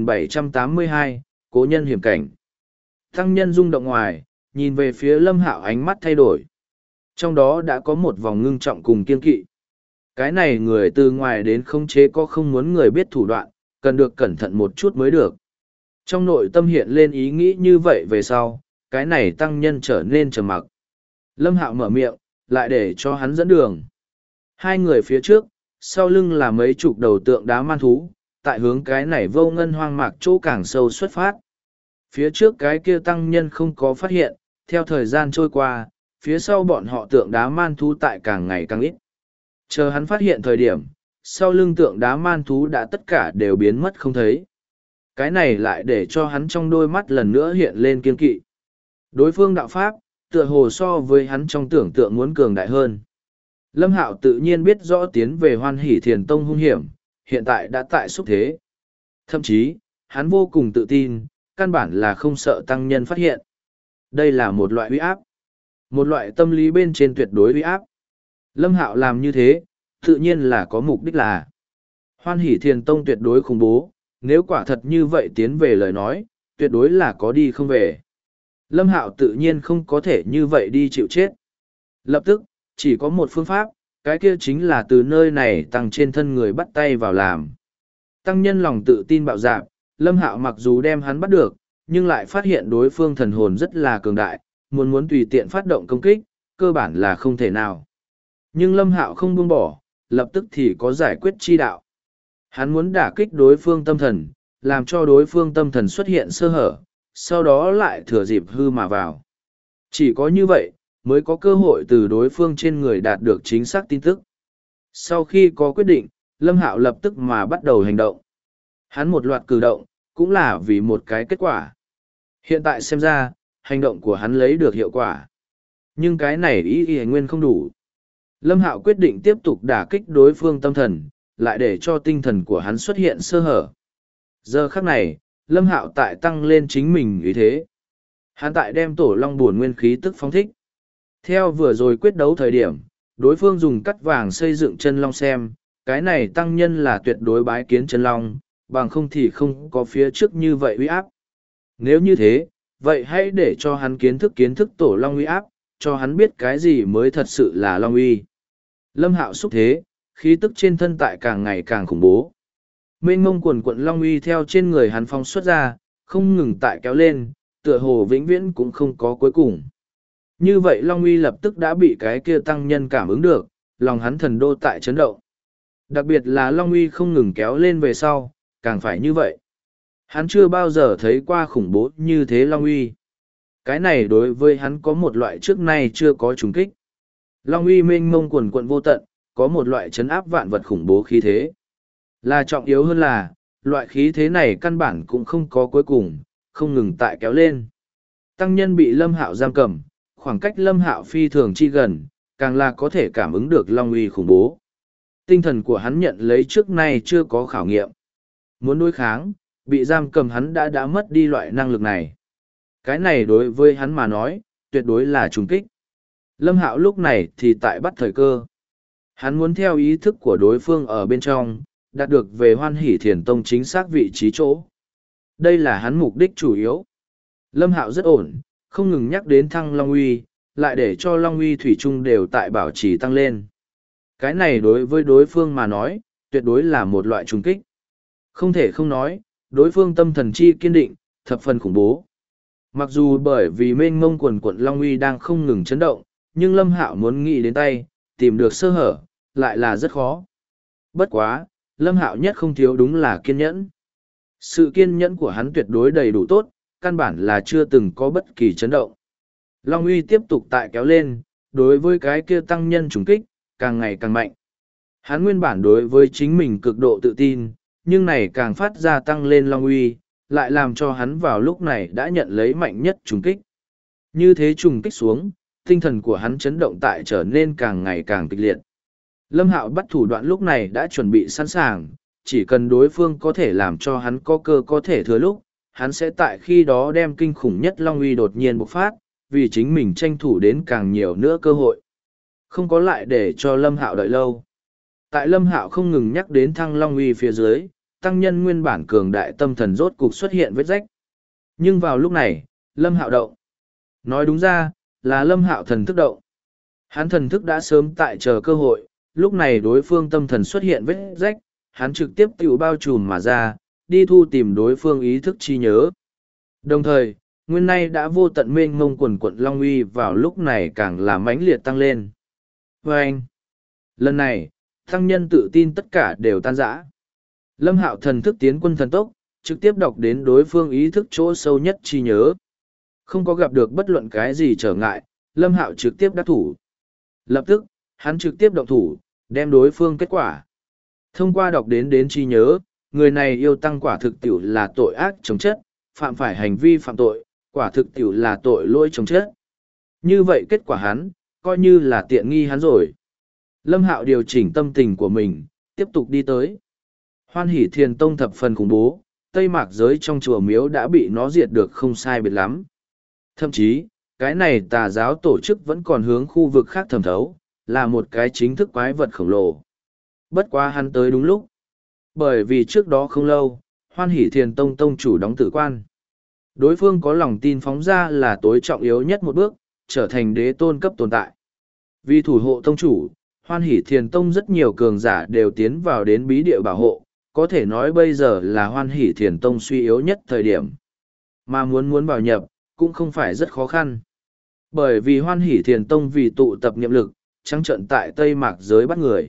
2782, Cố nhân hiểm cảnh. Tăng nhân rung động ngoài, nhìn về phía Lâm Hạo ánh mắt thay đổi. Trong đó đã có một vòng ngưng trọng cùng kiên kỵ. Cái này người từ ngoài đến khống chế có không muốn người biết thủ đoạn, cần được cẩn thận một chút mới được. Trong nội tâm hiện lên ý nghĩ như vậy về sau, cái này tăng nhân trở nên trầm mặc. Lâm Hạo mở miệng, lại để cho hắn dẫn đường. Hai người phía trước, sau lưng là mấy chục đầu tượng đá man thú, tại hướng cái này vô ngân hoang mạc chỗ càng sâu xuất phát. Phía trước cái kia tăng nhân không có phát hiện, theo thời gian trôi qua, phía sau bọn họ tượng đá man thú tại càng ngày càng ít. Chờ hắn phát hiện thời điểm, sau lưng tượng đá man thú đã tất cả đều biến mất không thấy. Cái này lại để cho hắn trong đôi mắt lần nữa hiện lên kiên kỵ. Đối phương đạo pháp, tựa hồ so với hắn trong tưởng tượng muốn cường đại hơn. Lâm Hạo tự nhiên biết rõ tiến về Hoan Hỷ Thiền Tông hung hiểm, hiện tại đã tại xúc thế. Thậm chí, hắn vô cùng tự tin, căn bản là không sợ tăng nhân phát hiện. Đây là một loại uy áp, một loại tâm lý bên trên tuyệt đối uy áp. Lâm Hạo làm như thế, tự nhiên là có mục đích là Hoan Hỷ Thiền Tông tuyệt đối khủng bố, nếu quả thật như vậy tiến về lời nói, tuyệt đối là có đi không về. Lâm Hạo tự nhiên không có thể như vậy đi chịu chết. Lập tức, chỉ có một phương pháp, cái kia chính là từ nơi này tăng trên thân người bắt tay vào làm. Tăng nhân lòng tự tin bạo dạn, Lâm Hạo mặc dù đem hắn bắt được, nhưng lại phát hiện đối phương thần hồn rất là cường đại, muốn tùy tiện phát động công kích, cơ bản là không thể nào. Nhưng Lâm Hạo không buông bỏ, lập tức thì có giải quyết chi đạo. Hắn muốn đả kích đối phương tâm thần, làm cho đối phương tâm thần xuất hiện sơ hở, sau đó lại thừa dịp hư mà vào. Chỉ có như vậy, mới có cơ hội từ đối phương trên người đạt được chính xác tin tức. Sau khi có quyết định, Lâm Hạo lập tức mà bắt đầu hành động. Hắn một loạt cử động, cũng là vì một cái kết quả. Hiện tại xem ra, hành động của hắn lấy được hiệu quả. Nhưng cái này ý nguyên không đủ. Lâm Hạo quyết định tiếp tục đả kích đối phương tâm thần, lại để cho tinh thần của hắn xuất hiện sơ hở. Giờ khắc này, Lâm Hạo tại tăng lên chính mình ý thế. Hắn tại đem tổ long buồn nguyên khí tức phóng thích. Theo vừa rồi quyết đấu thời điểm, đối phương dùng cắt vàng xây dựng chân long xem, cái này tăng nhân là tuyệt đối bái kiến chân long, bằng không thì không có phía trước như vậy uy áp. Nếu như thế, vậy hãy để cho hắn kiến thức tổ long uy áp, cho hắn biết cái gì mới thật sự là long uy. Lâm Hạo xúc thế, khí tức trên thân tại càng ngày càng khủng bố. Mênh mông quần quận long uy theo trên người hắn phong xuất ra, không ngừng tại kéo lên, tựa hồ vĩnh viễn cũng không có cuối cùng. Như vậy long uy lập tức đã bị cái kia tăng nhân cảm ứng được, lòng hắn thần đô tại chấn động. Đặc biệt là long uy không ngừng kéo lên về sau, càng phải như vậy. Hắn chưa bao giờ thấy qua khủng bố như thế long uy. Cái này đối với hắn có một loại trước nay chưa có trùng kích. Long uy mênh mông quần quận vô tận, có một loại chấn áp vạn vật khủng bố khí thế. Là trọng yếu hơn là, loại khí thế này căn bản cũng không có cuối cùng, không ngừng tại kéo lên. Tăng nhân bị Lâm Hạo giam cầm, khoảng cách Lâm Hạo phi thường chi gần, càng là có thể cảm ứng được long uy khủng bố. Tinh thần của hắn nhận lấy trước nay chưa có khảo nghiệm. Muốn đối kháng, bị giam cầm hắn đã mất đi loại năng lực này. Cái này đối với hắn mà nói, tuyệt đối là trùng kích. Lâm Hạo lúc này thì tại bắt thời cơ. Hắn muốn theo ý thức của đối phương ở bên trong, đạt được về Hoan Hỷ Thiền Tông chính xác vị trí chỗ. Đây là hắn mục đích chủ yếu. Lâm Hạo rất ổn, không ngừng nhắc đến thăng Long Uy, lại để cho Long Uy thủy chung đều tại bảo trì tăng lên. Cái này đối với đối phương mà nói, tuyệt đối là một loại trùng kích. Không thể không nói, đối phương tâm thần chi kiên định, thập phần khủng bố. Mặc dù bởi vì mênh mông quần quận Long Uy đang không ngừng chấn động, nhưng Lâm Hạo muốn nghĩ đến tay, tìm được sơ hở, lại là rất khó. Bất quá, Lâm Hạo nhất không thiếu đúng là kiên nhẫn. Sự kiên nhẫn của hắn tuyệt đối đầy đủ tốt, căn bản là chưa từng có bất kỳ chấn động. Long uy tiếp tục tại kéo lên, đối với cái kia tăng nhân trùng kích, càng ngày càng mạnh. Hắn nguyên bản đối với chính mình cực độ tự tin, nhưng này càng phát ra tăng lên Long uy, lại làm cho hắn vào lúc này đã nhận lấy mạnh nhất trùng kích. Như thế trùng kích xuống, tinh thần của hắn chấn động tại trở nên càng ngày càng kịch liệt. Lâm Hạo bắt thủ đoạn lúc này đã chuẩn bị sẵn sàng, chỉ cần đối phương có thể làm cho hắn có cơ có thể thừa lúc, hắn sẽ tại khi đó đem kinh khủng nhất Long uy đột nhiên bộc phát, vì chính mình tranh thủ đến càng nhiều nữa cơ hội. Không có lại để cho Lâm Hạo đợi lâu. Tại Lâm Hạo không ngừng nhắc đến thăng Long uy phía dưới, tăng nhân nguyên bản cường đại tâm thần rốt cục xuất hiện vết rách. Nhưng vào lúc này, Lâm Hạo động. Nói đúng ra, là Lâm Hạo thần thức động. Hắn thần thức đã sớm tại chờ cơ hội, lúc này đối phương tâm thần xuất hiện vết rách, hắn trực tiếp tự bao trùm mà ra, đi thu tìm đối phương ý thức chi nhớ. Đồng thời, nguyên nay đã vô tận mênh mông quần quận Long uy vào lúc này càng làm mãnh liệt tăng lên. Và anh, lần này, tăng nhân tự tin tất cả đều tan rã. Lâm Hạo thần thức tiến quân thần tốc, trực tiếp đọc đến đối phương ý thức chỗ sâu nhất chi nhớ. Không có gặp được bất luận cái gì trở ngại, Lâm Hạo trực tiếp đắc thủ. Lập tức, hắn trực tiếp động thủ, đem đối phương kết quả. Thông qua đọc đến chi nhớ, người này yêu tăng quả thực tiểu là tội ác chống chất, phạm phải hành vi phạm tội, quả thực tiểu là tội lỗi chống chất. Như vậy kết quả hắn, coi như là tiện nghi hắn rồi. Lâm Hạo điều chỉnh tâm tình của mình, tiếp tục đi tới. Hoan Hỷ Thiền Tông thập phần khủng bố, Tây Mạc giới trong chùa miếu đã bị nó diệt được không sai biệt lắm. Thậm chí, cái này tà giáo tổ chức vẫn còn hướng khu vực khác thẩm thấu, là một cái chính thức quái vật khổng lồ. Bất quá hắn tới đúng lúc. Bởi vì trước đó không lâu, Hoan Hỷ Thiền Tông tông chủ đóng tử quan. Đối phương có lòng tin phóng ra là tối trọng yếu nhất một bước, trở thành đế tôn cấp tồn tại. Vì thủ hộ tông chủ, Hoan Hỷ Thiền Tông rất nhiều cường giả đều tiến vào đến bí địa bảo hộ, có thể nói bây giờ là Hoan Hỷ Thiền Tông suy yếu nhất thời điểm. Mà muốn vào nhập, cũng không phải rất khó khăn. Bởi vì Hoan Hỷ Thiền Tông vì tụ tập niệm lực, trắng trận tại Tây Mạc giới bắt người.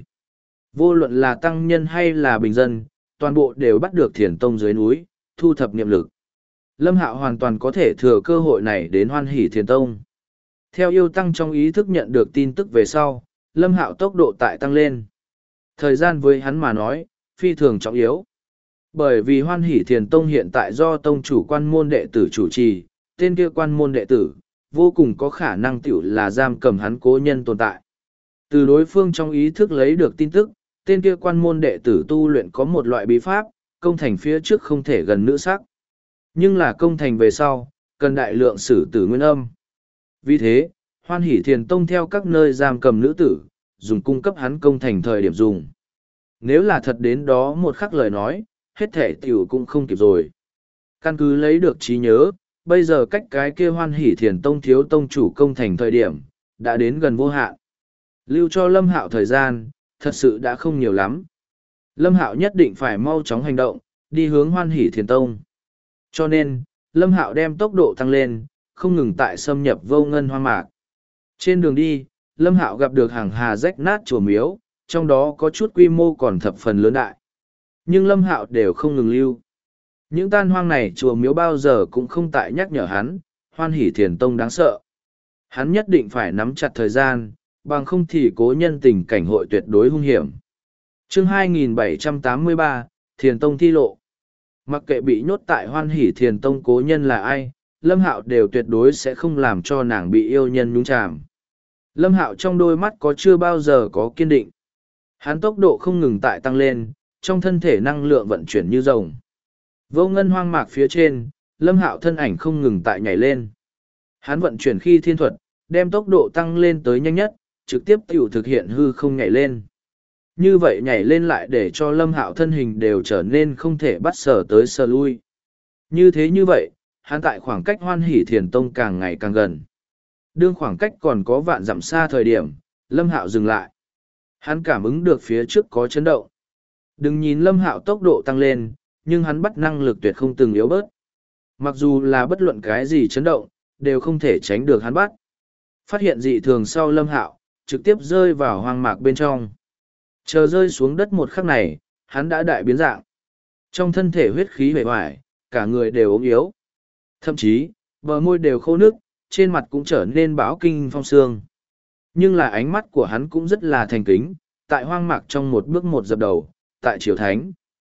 Vô luận là tăng nhân hay là bình dân, toàn bộ đều bắt được Thiền Tông dưới núi, thu thập niệm lực. Lâm Hạo hoàn toàn có thể thừa cơ hội này đến Hoan Hỷ Thiền Tông. Theo yêu tăng trong ý thức nhận được tin tức về sau, Lâm Hạo tốc độ tại tăng lên. Thời gian với hắn mà nói, phi thường trọng yếu. Bởi vì Hoan Hỷ Thiền Tông hiện tại do tông chủ quan môn đệ tử chủ trì, tên kia quan môn đệ tử, vô cùng có khả năng tiểu là giam cầm hắn cố nhân tồn tại. Từ đối phương trong ý thức lấy được tin tức, tên kia quan môn đệ tử tu luyện có một loại bí pháp, công thành phía trước không thể gần nữ sắc. Nhưng là công thành về sau, cần đại lượng sử tử nguyên âm. Vì thế, Hoan Hỷ Thiền Tông theo các nơi giam cầm nữ tử, dùng cung cấp hắn công thành thời điểm dùng. Nếu là thật đến đó một khắc lời nói, hết thể tiểu cũng không kịp rồi. Căn cứ lấy được trí nhớ, bây giờ cách cái kia Hoan Hỷ Thiền Tông thiếu tông chủ công thành thời điểm, đã đến gần vô hạn. Lưu cho Lâm Hạo thời gian, thật sự đã không nhiều lắm. Lâm Hạo nhất định phải mau chóng hành động, đi hướng Hoan Hỷ Thiền Tông. Cho nên, Lâm Hạo đem tốc độ tăng lên, không ngừng tại xâm nhập vô ngân hoang mạc. Trên đường đi, Lâm Hạo gặp được hàng hà rách nát chùa miếu, trong đó có chút quy mô còn thập phần lớn đại. Nhưng Lâm Hạo đều không ngừng lưu. Những tan hoang này chùa miếu bao giờ cũng không tại nhắc nhở hắn, Hoan Hỷ Thiền Tông đáng sợ. Hắn nhất định phải nắm chặt thời gian, bằng không thì cố nhân tình cảnh hội tuyệt đối hung hiểm. Chương 2783, Thiền Tông thi lộ. Mặc kệ bị nhốt tại Hoan Hỷ Thiền Tông cố nhân là ai, Lâm Hạo đều tuyệt đối sẽ không làm cho nàng bị yêu nhân nhúng chàm. Lâm Hạo trong đôi mắt có chưa bao giờ có kiên định. Hắn tốc độ không ngừng tại tăng lên, trong thân thể năng lượng vận chuyển như rồng. Vô ngân hoang mạc phía trên, Lâm Hạo thân ảnh không ngừng tại nhảy lên. Hắn vận chuyển khi thiên thuật, đem tốc độ tăng lên tới nhanh nhất, trực tiếp tiểu thực hiện hư không nhảy lên. Như vậy nhảy lên lại để cho Lâm Hạo thân hình đều trở nên không thể bắt sở tới sở lui. Như vậy, hắn tại khoảng cách Hoan Hỷ Thiền Tông càng ngày càng gần. Đương khoảng cách còn có vạn dặm xa thời điểm, Lâm Hạo dừng lại. Hắn cảm ứng được phía trước có chấn động. Đừng nhìn Lâm Hạo tốc độ tăng lên, nhưng hắn bắt năng lực tuyệt không từng yếu bớt. Mặc dù là bất luận cái gì chấn động, đều không thể tránh được hắn bắt. Phát hiện dị thường sau Lâm Hạo, trực tiếp rơi vào hoang mạc bên trong. Chờ rơi xuống đất một khắc này, hắn đã đại biến dạng. Trong thân thể huyết khí bề ngoài, cả người đều ốm yếu. Thậm chí, bờ môi đều khô nước, trên mặt cũng trở nên bão kinh phong sương. Nhưng là ánh mắt của hắn cũng rất là thành kính, tại hoang mạc trong một bước một dập đầu, tại triều thánh.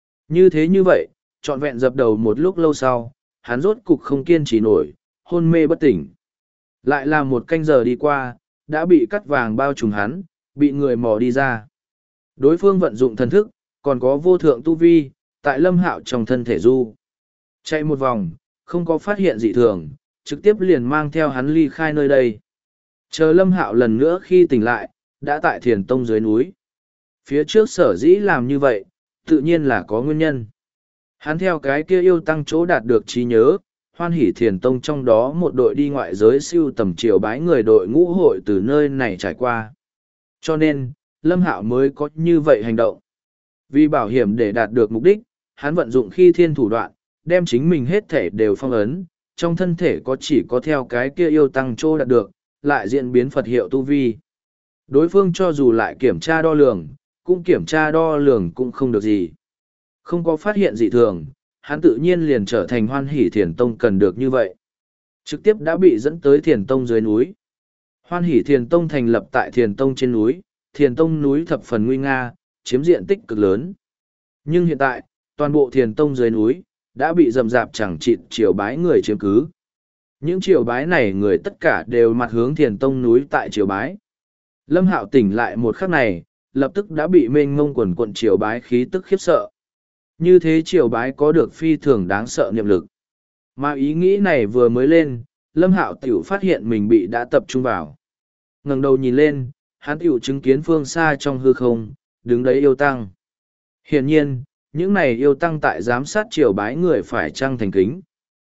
Như vậy, trọn vẹn dập đầu một lúc lâu sau, hắn rốt cục không kiên trì nổi, hôn mê bất tỉnh. Lại là một canh giờ đi qua, đã bị cắt vàng bao trùm hắn, bị người mò đi ra. Đối phương vận dụng thần thức, còn có vô thượng tu vi, tại Lâm Hạo trong thân thể du. Chạy một vòng, không có phát hiện dị thường, trực tiếp liền mang theo hắn ly khai nơi đây. Chờ Lâm Hạo lần nữa khi tỉnh lại, đã tại Thiền Tông dưới núi. Phía trước sở dĩ làm như vậy, tự nhiên là có nguyên nhân. Hắn theo cái kia yêu tăng chỗ đạt được trí nhớ, Hoan Hỷ Thiền Tông trong đó một đội đi ngoại giới siêu tầm triều bái người đội ngũ hội từ nơi này trải qua. Cho nên, Lâm Hạo mới có như vậy hành động. Vì bảo hiểm để đạt được mục đích, hắn vận dụng khi thiên thủ đoạn, đem chính mình hết thể đều phong ấn, trong thân thể chỉ có theo cái kia yêu tăng trô đạt được, lại diễn biến Phật hiệu tu vi. Đối phương cho dù lại kiểm tra đo lường, cũng không được gì. Không có phát hiện dị thường, hắn tự nhiên liền trở thành Hoan Hỷ Thiền Tông cần được như vậy. Trực tiếp đã bị dẫn tới Thiền Tông dưới núi. Hoan Hỷ Thiền Tông thành lập tại Thiền Tông trên núi, Thiền Tông núi thập phần nguy nga, chiếm diện tích cực lớn. Nhưng hiện tại, toàn bộ Thiền Tông dưới núi, đã bị rầm rạp chẳng chịt triều bái người chiếm cứ. Những triều bái này người tất cả đều mặt hướng Thiền Tông núi tại triều bái. Lâm Hạo tỉnh lại một khắc này, lập tức đã bị mênh mông quần quận triều bái khí tức khiếp sợ. Như thế triều bái có được phi thường đáng sợ niệm lực. Mà ý nghĩ này vừa mới lên, Lâm Hạo tiểu phát hiện mình bị đã tập trung vào. Ngẩng đầu nhìn lên, hắn tiểu chứng kiến phương xa trong hư không, đứng đấy yêu tăng. Hiển nhiên, những này yêu tăng tại giám sát triều bái người phải trăng thành kính.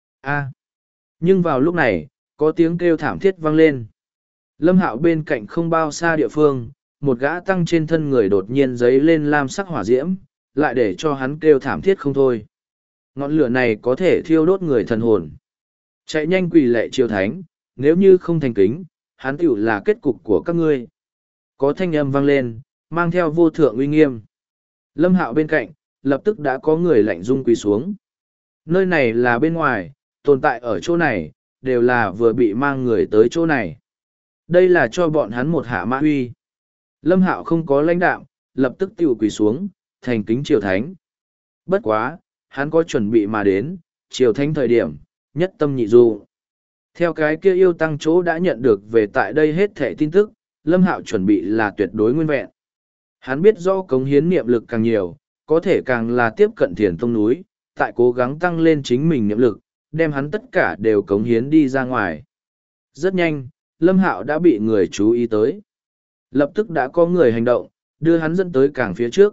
Nhưng vào lúc này, có tiếng kêu thảm thiết vang lên. Lâm Hạo bên cạnh không bao xa địa phương, một gã tăng trên thân người đột nhiên giấy lên lam sắc hỏa diễm, lại để cho hắn kêu thảm thiết không thôi. Ngọn lửa này có thể thiêu đốt người thần hồn. Chạy nhanh quỳ lạy triều thánh, nếu như không thành kính, hắn tiểu là kết cục của các ngươi. Có thanh âm vang lên, mang theo vô thượng uy nghiêm. Lâm Hạo bên cạnh, lập tức đã có người lạnh rung quỳ xuống. Nơi này là bên ngoài, tồn tại ở chỗ này, đều là vừa bị mang người tới chỗ này. Đây là cho bọn hắn một hạ mã huy. Lâm Hạo không có lãnh đạm, lập tức tiểu quỳ xuống, thành kính triều thánh. Bất quá, hắn có chuẩn bị mà đến, triều thánh thời điểm, nhất tâm nhị du. Theo cái kia yêu tăng chỗ đã nhận được về tại đây hết thẻ tin tức, Lâm Hạo chuẩn bị là tuyệt đối nguyên vẹn. Hắn biết do cống hiến niệm lực càng nhiều, có thể càng là tiếp cận Thiền Tông núi, tại cố gắng tăng lên chính mình niệm lực, đem hắn tất cả đều cống hiến đi ra ngoài. Rất nhanh, Lâm Hạo đã bị người chú ý tới. Lập tức đã có người hành động, đưa hắn dẫn tới càng phía trước.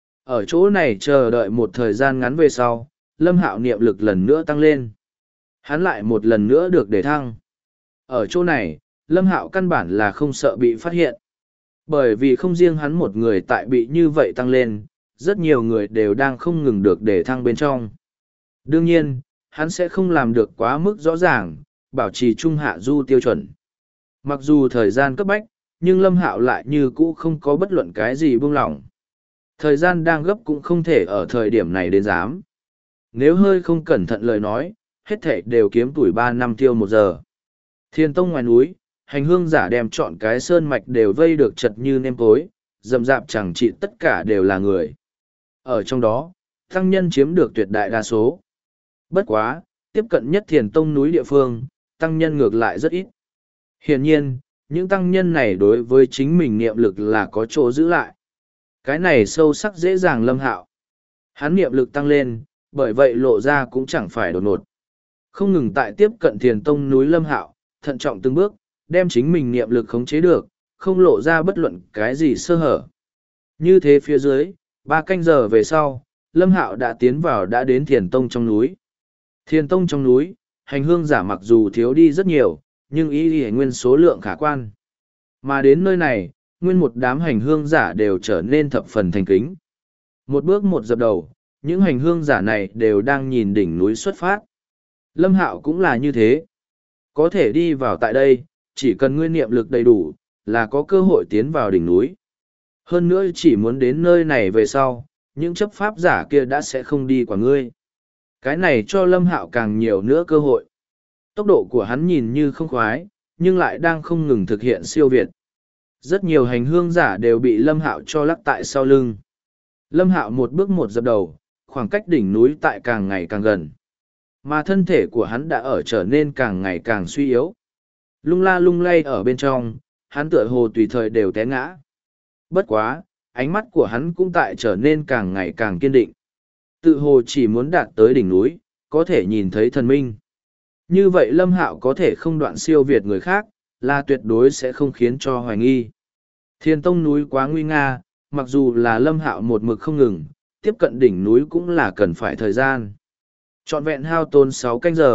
Ở chỗ này chờ đợi một thời gian ngắn về sau, Lâm Hạo niệm lực lần nữa tăng lên. Hắn lại một lần nữa được đề thăng. Ở chỗ này, Lâm Hạo căn bản là không sợ bị phát hiện. Bởi vì không riêng hắn một người tại bị như vậy tăng lên, rất nhiều người đều đang không ngừng được đề thăng bên trong. Đương nhiên, hắn sẽ không làm được quá mức rõ ràng, bảo trì trung hạ du tiêu chuẩn. Mặc dù thời gian cấp bách, nhưng Lâm Hạo lại như cũ không có bất luận cái gì buông lỏng. Thời gian đang gấp cũng không thể ở thời điểm này đến dám. Nếu hơi không cẩn thận lời nói, hết thảy đều kiếm tuổi 3 năm tiêu 1 giờ. Thiên Tông ngoài núi, hành hương giả đem chọn cái sơn mạch đều vây được chật như nêm tối, rậm rạp chẳng trị tất cả đều là người. Ở trong đó, tăng nhân chiếm được tuyệt đại đa số. Bất quá, tiếp cận nhất Thiền Tông núi địa phương, tăng nhân ngược lại rất ít. Hiển nhiên, những tăng nhân này đối với chính mình niệm lực là có chỗ giữ lại. Cái này sâu sắc dễ dàng Lâm Hạo. Hắn niệm lực tăng lên, bởi vậy lộ ra cũng chẳng phải đột ngột. Không ngừng tại tiếp cận Thiền Tông núi Lâm Hạo, thận trọng từng bước, đem chính mình niệm lực khống chế được, không lộ ra bất luận cái gì sơ hở. Như thế phía dưới, 3 canh giờ về sau, Lâm Hạo đã tiến vào đã đến Thiền Tông trong núi. Thiền Tông trong núi, hành hương giả mặc dù thiếu đi rất nhiều, nhưng y nguyên số lượng khả quan. Mà đến nơi này, nguyên một đám hành hương giả đều trở nên thập phần thành kính. Một bước một dập đầu, những hành hương giả này đều đang nhìn đỉnh núi xuất phát. Lâm Hạo cũng là như thế. Có thể đi vào tại đây, chỉ cần nguyên niệm lực đầy đủ, là có cơ hội tiến vào đỉnh núi. Hơn nữa chỉ muốn đến nơi này về sau, những chấp pháp giả kia đã sẽ không đi qua ngươi. Cái này cho Lâm Hạo càng nhiều nữa cơ hội. Tốc độ của hắn nhìn như không khoái, nhưng lại đang không ngừng thực hiện siêu việt. Rất nhiều hành hương giả đều bị Lâm Hạo cho lắc tại sau lưng. Lâm Hạo một bước một dập đầu, khoảng cách đỉnh núi tại càng ngày càng gần. Mà thân thể của hắn đã ở trở nên càng ngày càng suy yếu. Lung la lung lay ở bên trong, hắn tựa hồ tùy thời đều té ngã. Bất quá, ánh mắt của hắn cũng tại trở nên càng ngày càng kiên định. Tự hồ chỉ muốn đạt tới đỉnh núi, có thể nhìn thấy thần minh. Như vậy Lâm Hạo có thể không đoạn siêu việt người khác, là tuyệt đối sẽ không khiến cho hoài nghi. Thiên Tông núi quá nguy nga, mặc dù là Lâm Hạo một mực không ngừng, tiếp cận đỉnh núi cũng là cần phải thời gian. Trọn vẹn hao tốn 6 canh giờ,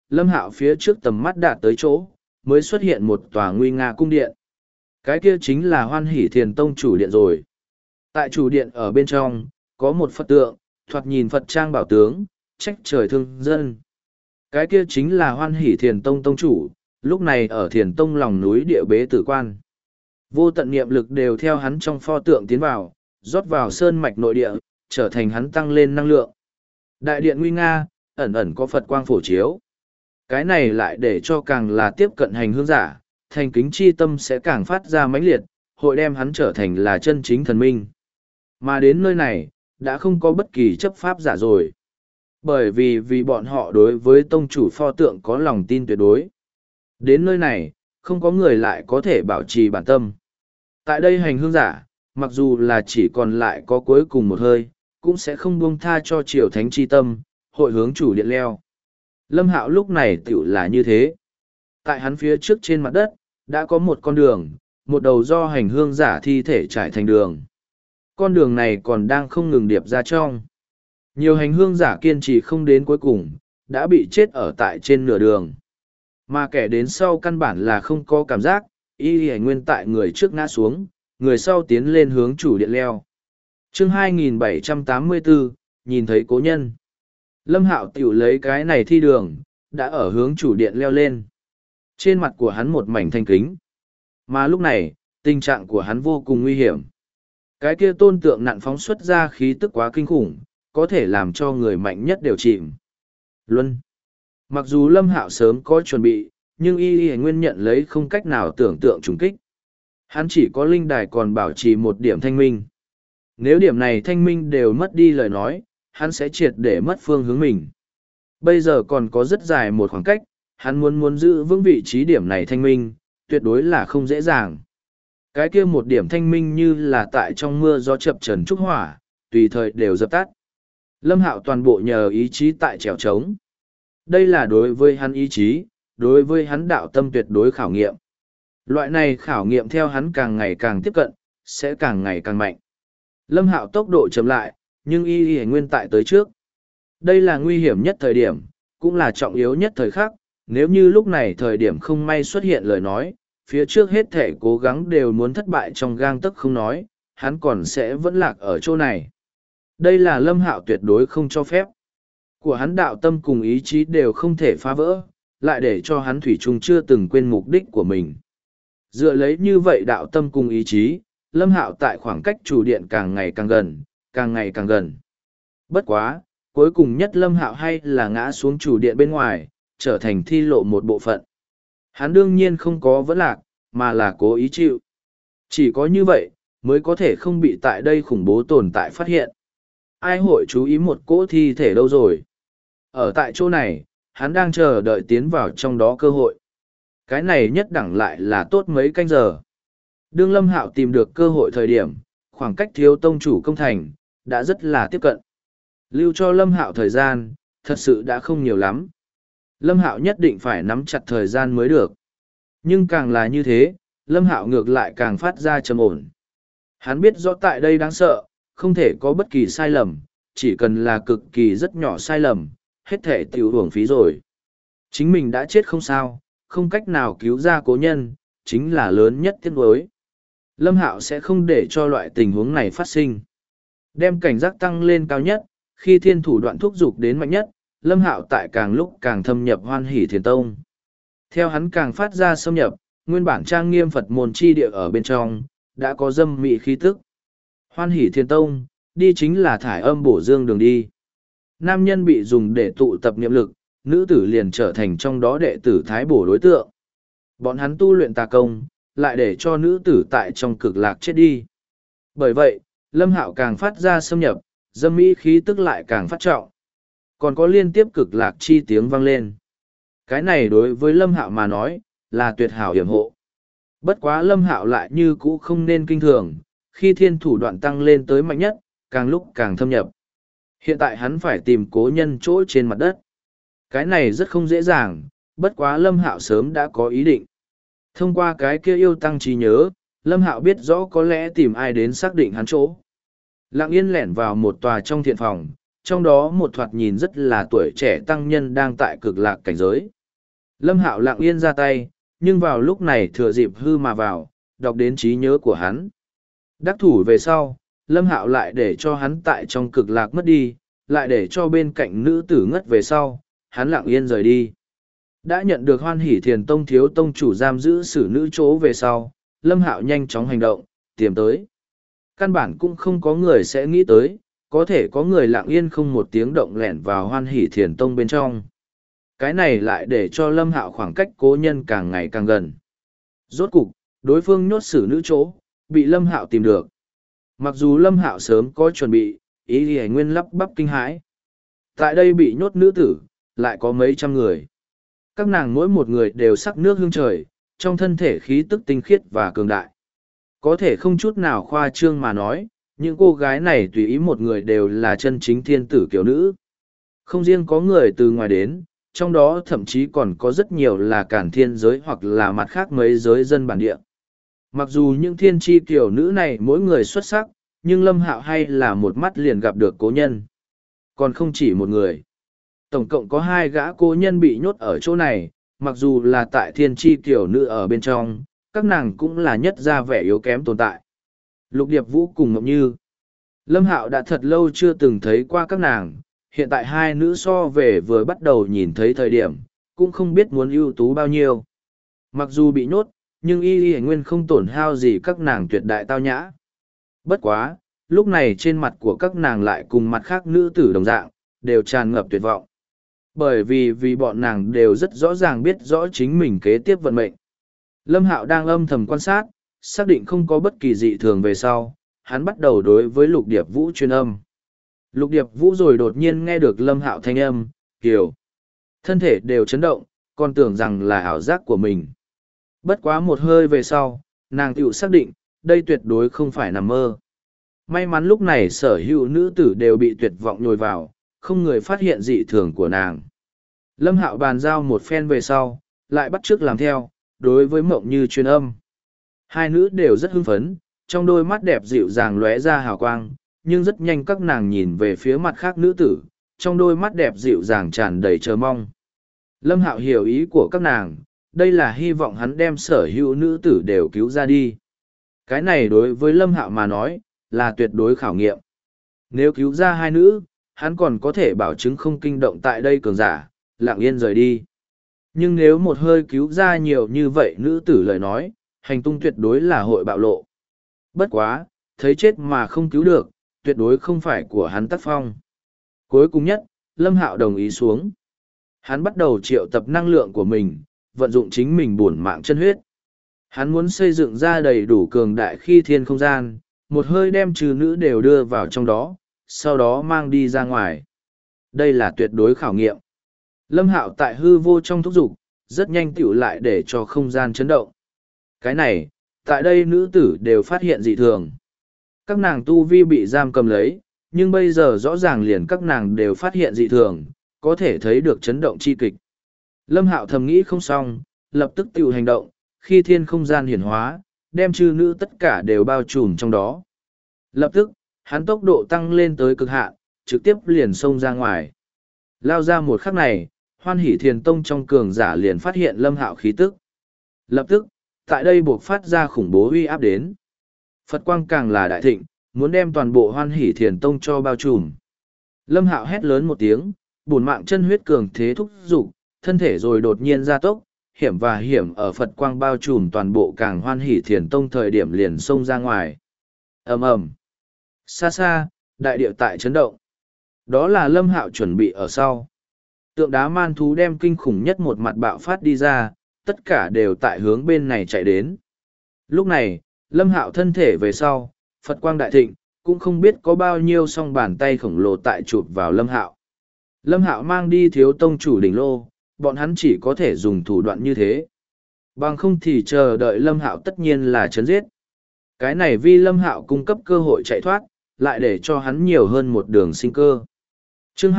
Lâm Hạo phía trước tầm mắt đạt tới chỗ, mới xuất hiện một tòa nguy nga cung điện. Cái kia chính là Hoan Hỷ Thiền Tông chủ điện rồi. Tại chủ điện ở bên trong, có một Phật tượng, thoạt nhìn Phật trang bảo tướng, trách trời thương dân. Cái kia chính là Hoan Hỷ Thiền Tông tông chủ, lúc này ở Thiền Tông lòng núi địa bế tử quan. Vô tận niệm lực đều theo hắn trong pho tượng tiến vào, rót vào sơn mạch nội địa, trở thành hắn tăng lên năng lượng. Đại điện nguy nga, ẩn ẩn có Phật quang phổ chiếu. Cái này lại để cho càng là tiếp cận hành hương giả, thành kính chi tâm sẽ càng phát ra mãnh liệt, hội đem hắn trở thành là chân chính thần minh. Mà đến nơi này, đã không có bất kỳ chấp pháp giả rồi. Bởi vì bọn họ đối với tông chủ pho tượng có lòng tin tuyệt đối. Đến nơi này, không có người lại có thể bảo trì bản tâm. Tại đây hành hương giả, mặc dù là chỉ còn lại có cuối cùng một hơi, cũng sẽ không buông tha cho triều thánh chi tâm, hội hướng chủ điện leo. Lâm Hạo lúc này tựu là như thế. Tại hắn phía trước trên mặt đất, đã có một con đường, một đầu do hành hương giả thi thể trải thành đường. Con đường này còn đang không ngừng điệp ra trong. Nhiều hành hương giả kiên trì không đến cuối cùng, đã bị chết ở tại trên nửa đường. Mà kẻ đến sau căn bản là không có cảm giác, y hề nguyên tại người trước ngã xuống, người sau tiến lên hướng chủ điện leo. Chương 2784, nhìn thấy cố nhân. Lâm Hạo tiểu lấy cái này thi đường, đã ở hướng chủ điện leo lên. Trên mặt của hắn một mảnh thanh kính. Mà lúc này, tình trạng của hắn vô cùng nguy hiểm. Cái kia tôn tượng nặn phóng xuất ra khí tức quá kinh khủng, có thể làm cho người mạnh nhất đều chìm. Luân. Mặc dù Lâm Hạo sớm có chuẩn bị, nhưng y nguyên nhận lấy không cách nào tưởng tượng trùng kích. Hắn chỉ có linh đài còn bảo trì một điểm thanh minh. Nếu điểm này thanh minh đều mất đi lời nói, hắn sẽ triệt để mất phương hướng mình. Bây giờ còn có rất dài một khoảng cách, hắn muốn giữ vững vị trí điểm này thanh minh, tuyệt đối là không dễ dàng. Cái kia một điểm thanh minh như là tại trong mưa gió chập trần trúc hỏa, tùy thời đều dập tắt. Lâm Hạo toàn bộ nhờ ý chí tại trèo trống. Đây là đối với hắn ý chí, đối với hắn đạo tâm tuyệt đối khảo nghiệm. Loại này khảo nghiệm theo hắn càng ngày càng tiếp cận, sẽ càng ngày càng mạnh. Lâm Hạo tốc độ chậm lại, nhưng y nguyên tại tới trước. Đây là nguy hiểm nhất thời điểm, cũng là trọng yếu nhất thời khắc. Nếu như lúc này thời điểm không may xuất hiện lời nói, phía trước hết thể cố gắng đều muốn thất bại trong gang tấc không nói, hắn còn sẽ vẫn lạc ở chỗ này. Đây là Lâm Hạo tuyệt đối không cho phép. Của hắn đạo tâm cùng ý chí đều không thể phá vỡ, lại để cho hắn thủy chung chưa từng quên mục đích của mình. Dựa lấy như vậy đạo tâm cùng ý chí, Lâm Hạo tại khoảng cách chủ điện càng ngày càng gần, càng ngày càng gần. Bất quá, cuối cùng nhất Lâm Hạo hay là ngã xuống chủ điện bên ngoài, trở thành thi lộ một bộ phận. Hắn đương nhiên không có vẫn lạc, mà là cố ý chịu. Chỉ có như vậy, mới có thể không bị tại đây khủng bố tồn tại phát hiện. Ai hội chú ý một cỗ thi thể đâu rồi? Ở tại chỗ này, hắn đang chờ đợi tiến vào trong đó cơ hội. Cái này nhất đẳng lại là tốt mấy canh giờ. Đương Lâm Hạo tìm được cơ hội thời điểm, khoảng cách thiếu tông chủ công thành, đã rất là tiếp cận. Lưu cho Lâm Hạo thời gian, thật sự đã không nhiều lắm. Lâm Hạo nhất định phải nắm chặt thời gian mới được. Nhưng càng là như thế, Lâm Hạo ngược lại càng phát ra trầm ổn. Hắn biết rõ tại đây đáng sợ, không thể có bất kỳ sai lầm, chỉ cần là cực kỳ rất nhỏ sai lầm, hết thể tiêu uổng phí rồi. Chính mình đã chết không sao, không cách nào cứu ra cố nhân, chính là lớn nhất tiếc nuối. Lâm Hạo sẽ không để cho loại tình huống này phát sinh. Đem cảnh giác tăng lên cao nhất, khi thiên thủ đoạn thúc dục đến mạnh nhất, Lâm Hạo tại càng lúc càng thâm nhập Hoan Hỷ Thiền Tông. Theo hắn càng phát ra xâm nhập, nguyên bản trang nghiêm Phật môn chi địa ở bên trong, đã có dâm mị khí tức. Hoan Hỷ Thiền Tông, đi chính là thải âm bổ dương đường đi. Nam nhân bị dùng để tụ tập niệm lực, nữ tử liền trở thành trong đó đệ tử thái bổ đối tượng. Bọn hắn tu luyện tà công, lại để cho nữ tử tại trong cực lạc chết đi. Bởi vậy, Lâm Hạo càng phát ra xâm nhập, dâm mỹ khí tức lại càng phát trọng. Còn có liên tiếp cực lạc chi tiếng vang lên. Cái này đối với Lâm Hạo mà nói, là tuyệt hảo hiểm hộ. Bất quá Lâm Hạo lại như cũ không nên kinh thường, khi thiên thủ đoạn tăng lên tới mạnh nhất, càng lúc càng thâm nhập. Hiện tại hắn phải tìm cố nhân chỗ trên mặt đất. Cái này rất không dễ dàng, bất quá Lâm Hạo sớm đã có ý định. Thông qua cái kia yêu tăng trí nhớ, Lâm Hạo biết rõ có lẽ tìm ai đến xác định hắn chỗ. Lặng yên lẻn vào một tòa trong thiện phòng, trong đó một thoạt nhìn rất là tuổi trẻ tăng nhân đang tại cực lạc cảnh giới. Lâm Hạo lặng yên ra tay, nhưng vào lúc này thừa dịp hư mà vào, đọc đến trí nhớ của hắn. Đắc thủ về sau, Lâm Hạo lại để cho hắn tại trong cực lạc mất đi, lại để cho bên cạnh nữ tử ngất về sau, hắn lặng yên rời đi. Đã nhận được Hoan Hỷ Thiền Tông thiếu tông chủ giam giữ xử nữ chỗ về sau, Lâm Hạo nhanh chóng hành động, tìm tới. Căn bản cũng không có người sẽ nghĩ tới, có thể có người lặng yên không một tiếng động lẻn vào Hoan Hỷ Thiền Tông bên trong. Cái này lại để cho Lâm Hạo khoảng cách cố nhân càng ngày càng gần. Rốt cục, đối phương nhốt xử nữ chỗ, bị Lâm Hạo tìm được. Mặc dù Lâm Hạo sớm có chuẩn bị, ý thì nguyên lắp bắp kinh hãi. Tại đây bị nhốt nữ tử, lại có mấy trăm người. Các nàng mỗi một người đều sắc nước hương trời, trong thân thể khí tức tinh khiết và cường đại. Có thể không chút nào khoa trương mà nói, những cô gái này tùy ý một người đều là chân chính thiên tử kiểu nữ. Không riêng có người từ ngoài đến, trong đó thậm chí còn có rất nhiều là cản thiên giới hoặc là mặt khác mấy giới dân bản địa. Mặc dù những thiên tri kiểu nữ này mỗi người xuất sắc, nhưng Lâm Hạo hay là một mắt liền gặp được cố nhân. Còn không chỉ một người. Tổng cộng có 2 gã cố nhân bị nhốt ở chỗ này, mặc dù là tại thiên tri kiểu nữ ở bên trong, các nàng cũng là nhất ra vẻ yếu kém tồn tại. Lục Điệp Vũ cùng Ngọc Như. Lâm Hạo đã thật lâu chưa từng thấy qua các nàng, hiện tại 2 nữ so về vừa bắt đầu nhìn thấy thời điểm, cũng không biết muốn ưu tú bao nhiêu. Mặc dù bị nhốt, nhưng y nguyên không tổn hao gì các nàng tuyệt đại tao nhã. Bất quá, lúc này trên mặt của các nàng lại cùng mặt khác nữ tử đồng dạng, đều tràn ngập tuyệt vọng. Bởi vì bọn nàng đều rất rõ ràng biết rõ chính mình kế tiếp vận mệnh. Lâm Hạo đang âm thầm quan sát, xác định không có bất kỳ dị thường về sau, hắn bắt đầu đối với Lục Điệp Vũ truyền âm. Lục Điệp Vũ rồi đột nhiên nghe được Lâm Hạo thanh âm, kiểu. Thân thể đều chấn động, còn tưởng rằng là ảo giác của mình. Bất quá một hơi về sau, nàng tự xác định, đây tuyệt đối không phải nằm mơ. May mắn lúc này sở hữu nữ tử đều bị tuyệt vọng nhồi vào, không người phát hiện dị thường của nàng. Lâm Hạo bàn giao một phen về sau, lại bắt chước làm theo, đối với Mộng Như truyền âm. 2 nữ đều rất hưng phấn, trong đôi mắt đẹp dịu dàng lóe ra hào quang, nhưng rất nhanh các nàng nhìn về phía mặt khác nữ tử, trong đôi mắt đẹp dịu dàng tràn đầy chờ mong. Lâm Hạo hiểu ý của các nàng, đây là hy vọng hắn đem sở hữu nữ tử đều cứu ra đi. Cái này đối với Lâm Hạo mà nói, là tuyệt đối khảo nghiệm. Nếu cứu ra 2 nữ, hắn còn có thể bảo chứng không kinh động tại đây cường giả, lặng yên rời đi. Nhưng nếu một hơi cứu ra nhiều như vậy nữ tử lời nói, hành tung tuyệt đối là hội bạo lộ. Bất quá, thấy chết mà không cứu được, tuyệt đối không phải của hắn tác phong. Cuối cùng nhất, Lâm Hạo đồng ý xuống. Hắn bắt đầu triệu tập năng lượng của mình, vận dụng chính mình bổn mạng chân huyết. Hắn muốn xây dựng ra đầy đủ cường đại khi thiên không gian, một hơi đem trừ nữ đều đưa vào trong đó, sau đó mang đi ra ngoài. Đây là tuyệt đối khảo nghiệm. Lâm Hạo tại hư vô trong thúc dục, rất nhanh tựu lại để cho không gian chấn động. Cái này, tại đây nữ tử đều phát hiện dị thường. Các nàng tu vi bị giam cầm lấy, nhưng bây giờ rõ ràng liền các nàng đều phát hiện dị thường, có thể thấy được chấn động chi kịch. Lâm Hạo thầm nghĩ không xong, lập tức tựu hành động, khi thiên không gian hiển hóa, đem chư nữ tất cả đều bao trùm trong đó. Lập tức, hắn tốc độ tăng lên tới cực hạn, trực tiếp liền xông ra ngoài. Lao ra một khắc này, Hoan Hỷ Thiền Tông trong cường giả liền phát hiện Lâm Hạo khí tức. Lập tức, tại đây buộc phát ra khủng bố uy áp đến. Phật quang càng là đại thịnh, muốn đem toàn bộ Hoan Hỷ Thiền Tông cho bao trùm. Lâm Hạo hét lớn một tiếng, bổn mạng chân huyết cường thế thúc dục, thân thể rồi đột nhiên gia tốc, hiểm và hiểm ở Phật quang bao trùm toàn bộ càng Hoan Hỷ Thiền Tông thời điểm liền xông ra ngoài. Ầm ầm. Xa xa, đại địa tại chấn động. Đó là Lâm Hạo chuẩn bị ở sau. Tượng đá man thú đem kinh khủng nhất một mặt bạo phát đi ra, tất cả đều tại hướng bên này chạy đến. Lúc này, Lâm Hạo thân thể về sau, Phật quang đại thịnh, cũng không biết có bao nhiêu song bàn tay khổng lồ tại chụp vào Lâm Hạo. Lâm Hạo mang đi thiếu tông chủ đỉnh lô, bọn hắn chỉ có thể dùng thủ đoạn như thế. Bằng không thì chờ đợi Lâm Hạo tất nhiên là chấn giết. Cái này vì Lâm Hạo cung cấp cơ hội chạy thoát, lại để cho hắn nhiều hơn một đường sinh cơ. Chương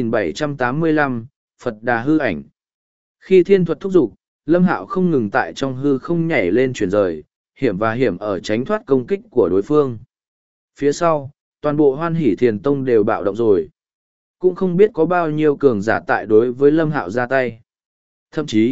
2785, Phật Đà hư ảnh. Khi thiên thuật thúc giục, Lâm Hạo không ngừng tại trong hư không nhảy lên chuyển rời, hiểm và hiểm ở tránh thoát công kích của đối phương. Phía sau, toàn bộ Hoan Hỷ Thiền Tông đều bạo động rồi. Cũng không biết có bao nhiêu cường giả tại đối với Lâm Hạo ra tay. Thậm chí,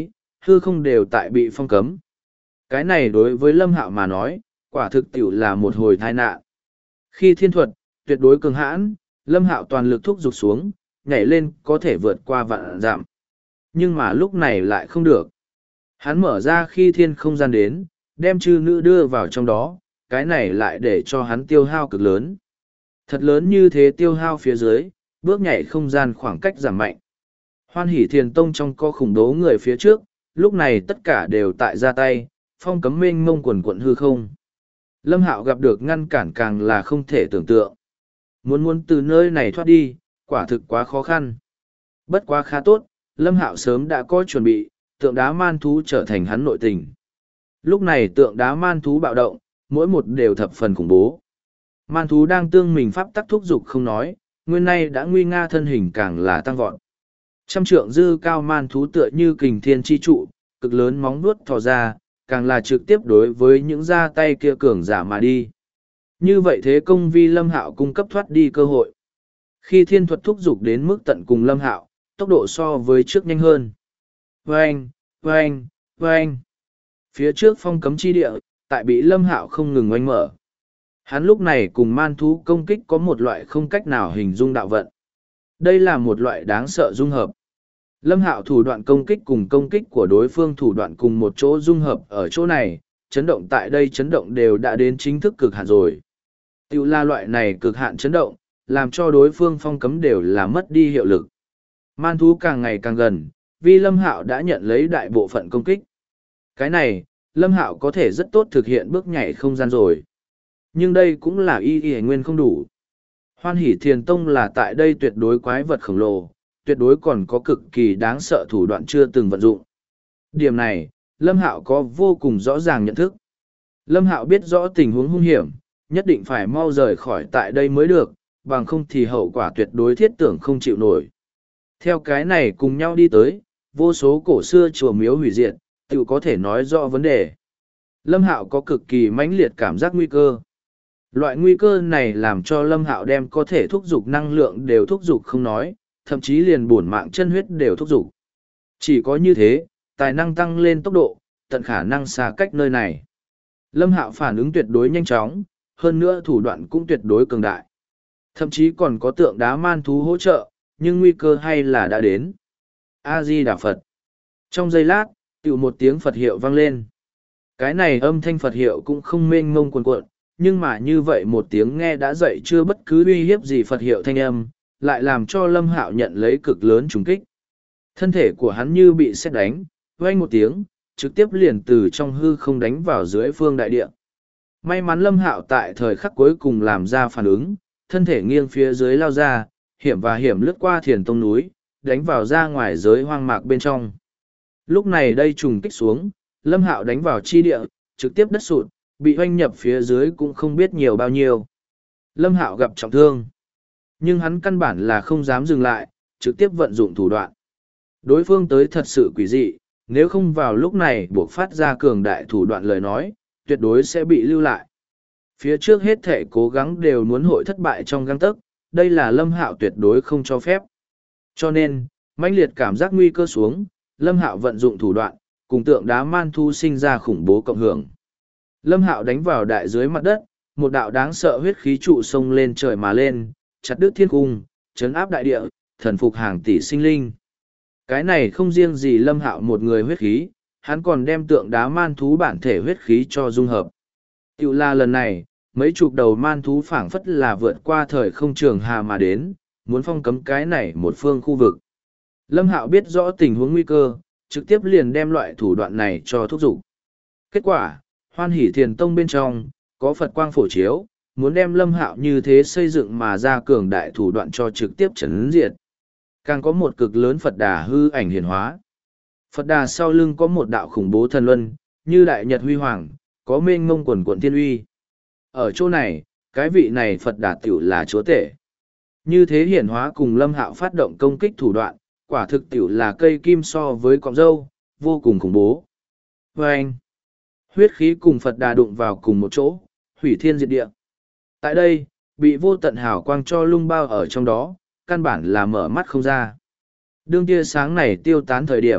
hư không đều tại bị phong cấm. Cái này đối với Lâm Hạo mà nói, quả thực tiểu là một hồi tai nạn. Khi thiên thuật, tuyệt đối cường hãn, Lâm Hạo toàn lực thúc giục xuống, nhảy lên có thể vượt qua vạn dặm. Nhưng mà lúc này lại không được. Hắn mở ra khi thiên không gian đến, đem chư nữ đưa vào trong đó, cái này lại để cho hắn tiêu hao cực lớn. Thật lớn như thế tiêu hao phía dưới, bước nhảy không gian khoảng cách giảm mạnh. Hoan Hỷ Thiền Tông trong co khủng bố người phía trước, lúc này tất cả đều tại ra tay, phong cấm mênh mông quần quận hư không. Lâm Hạo gặp được ngăn cản càng là không thể tưởng tượng. Muốn từ nơi này thoát đi, quả thực quá khó khăn. Bất quá khá tốt, Lâm Hạo sớm đã có chuẩn bị, tượng đá man thú trở thành hắn nội tình. Lúc này tượng đá man thú bạo động, mỗi một đều thập phần khủng bố. Man thú đang tương mình pháp tắc thúc dục không nói, nguyên nay đã nguy nga thân hình càng là tăng vọt. Trăm trượng dư cao man thú tựa như kình thiên chi trụ, cực lớn móng vuốt thò ra, càng là trực tiếp đối với những ra tay kia cường giả mà đi. Như vậy thế công vi Lâm Hạo cung cấp thoát đi cơ hội. Khi thiên thuật thúc dục đến mức tận cùng Lâm Hạo, tốc độ so với trước nhanh hơn. Vâng, vâng, vâng. Phía trước phong cấm chi địa, tại bị Lâm Hạo không ngừng oanh mở. Hắn lúc này cùng man thú công kích có một loại không cách nào hình dung đạo vận. Đây là một loại đáng sợ dung hợp. Lâm Hạo thủ đoạn công kích cùng công kích của đối phương thủ đoạn cùng một chỗ dung hợp ở chỗ này, chấn động tại đây chấn động đều đã đến chính thức cực hạn rồi. Tiểu là loại này cực hạn chấn động, làm cho đối phương phong cấm đều là mất đi hiệu lực. Man thú càng ngày càng gần, vì Lâm Hạo đã nhận lấy đại bộ phận công kích. Cái này, Lâm Hạo có thể rất tốt thực hiện bước nhảy không gian rồi. Nhưng đây cũng là y nguyên không đủ. Hoan Hỷ Thiền Tông là tại đây tuyệt đối quái vật khổng lồ, tuyệt đối còn có cực kỳ đáng sợ thủ đoạn chưa từng vận dụng. Điểm này, Lâm Hạo có vô cùng rõ ràng nhận thức. Lâm Hạo biết rõ tình huống hung hiểm, nhất định phải mau rời khỏi tại đây mới được, bằng không thì hậu quả tuyệt đối thiết tưởng không chịu nổi. Theo cái này cùng nhau đi tới, vô số cổ xưa chùa miếu hủy diệt, tự có thể nói rõ vấn đề. Lâm Hạo có cực kỳ mãnh liệt cảm giác nguy cơ. Loại nguy cơ này làm cho Lâm Hạo đem có thể thúc giục năng lượng đều thúc giục không nói, thậm chí liền bổn mạng chân huyết đều thúc giục. Chỉ có như thế, tài năng tăng lên tốc độ, tận khả năng xa cách nơi này. Lâm Hạo phản ứng tuyệt đối nhanh chóng, hơn nữa thủ đoạn cũng tuyệt đối cường đại. Thậm chí còn có tượng đá man thú hỗ trợ, nhưng nguy cơ hay là đã đến. A-di-đà Phật. Trong giây lát, tiểu một tiếng Phật hiệu vang lên. Cái này âm thanh Phật hiệu cũng không mênh mông cuồn cuộn, nhưng mà như vậy một tiếng nghe đã dậy chưa bất cứ uy hiếp gì Phật hiệu thanh âm, lại làm cho Lâm Hạo nhận lấy cực lớn trùng kích. Thân thể của hắn như bị sét đánh, vang một tiếng, trực tiếp liền từ trong hư không đánh vào dưới phương đại địa. May mắn Lâm Hạo tại thời khắc cuối cùng làm ra phản ứng, thân thể nghiêng phía dưới lao ra, hiểm lướt qua Thiền Tông núi, đánh vào ra ngoài giới hoang mạc bên trong. Lúc này đây trùng kích xuống, Lâm Hạo đánh vào chi địa, trực tiếp đất sụt, bị hoanh nhập phía dưới cũng không biết nhiều bao nhiêu. Lâm Hạo gặp trọng thương, nhưng hắn căn bản là không dám dừng lại, trực tiếp vận dụng thủ đoạn. Đối phương tới thật sự quỷ dị, nếu không vào lúc này buộc phát ra cường đại thủ đoạn lời nói, tuyệt đối sẽ bị lưu lại. Phía trước hết thể cố gắng đều muốn hội thất bại trong găng tấc, đây là Lâm Hạo tuyệt đối không cho phép. Cho nên, mãnh liệt cảm giác nguy cơ xuống, Lâm Hạo vận dụng thủ đoạn, cùng tượng đá man thu sinh ra khủng bố cộng hưởng. Lâm Hạo đánh vào đại dưới mặt đất, một đạo đáng sợ huyết khí trụ sông lên trời mà lên, chặt đứt thiên cung, chấn áp đại địa, thần phục hàng tỷ sinh linh. Cái này không riêng gì Lâm Hạo một người huyết khí, hắn còn đem tượng đá man thú bản thể huyết khí cho dung hợp. Tiểu là lần này, mấy chục đầu man thú phảng phất là vượt qua thời không trường hà mà đến, muốn phong cấm cái này một phương khu vực. Lâm Hạo biết rõ tình huống nguy cơ, trực tiếp liền đem loại thủ đoạn này cho thúc giục. Kết quả, Hoan Hỷ Thiền Tông bên trong, có Phật quang phổ chiếu, muốn đem Lâm Hạo như thế xây dựng mà ra cường đại thủ đoạn cho trực tiếp chấn diệt. Càng có một cực lớn Phật Đà hư ảnh hiển hóa. Phật Đà sau lưng có một đạo khủng bố thần luân, như đại nhật huy hoàng, có mênh mông quần quận thiên uy. Ở chỗ này, cái vị này Phật Đà tiểu là chúa tể. Như thế hiển hóa cùng Lâm Hạo phát động công kích thủ đoạn, quả thực tiểu là cây kim so với cọng dâu, vô cùng khủng bố. Và anh, huyết khí cùng Phật Đà đụng vào cùng một chỗ, hủy thiên diệt địa. Tại đây, bị vô tận hào quang cho lung bao ở trong đó, căn bản là mở mắt không ra. Đương tia sáng này tiêu tán thời điểm,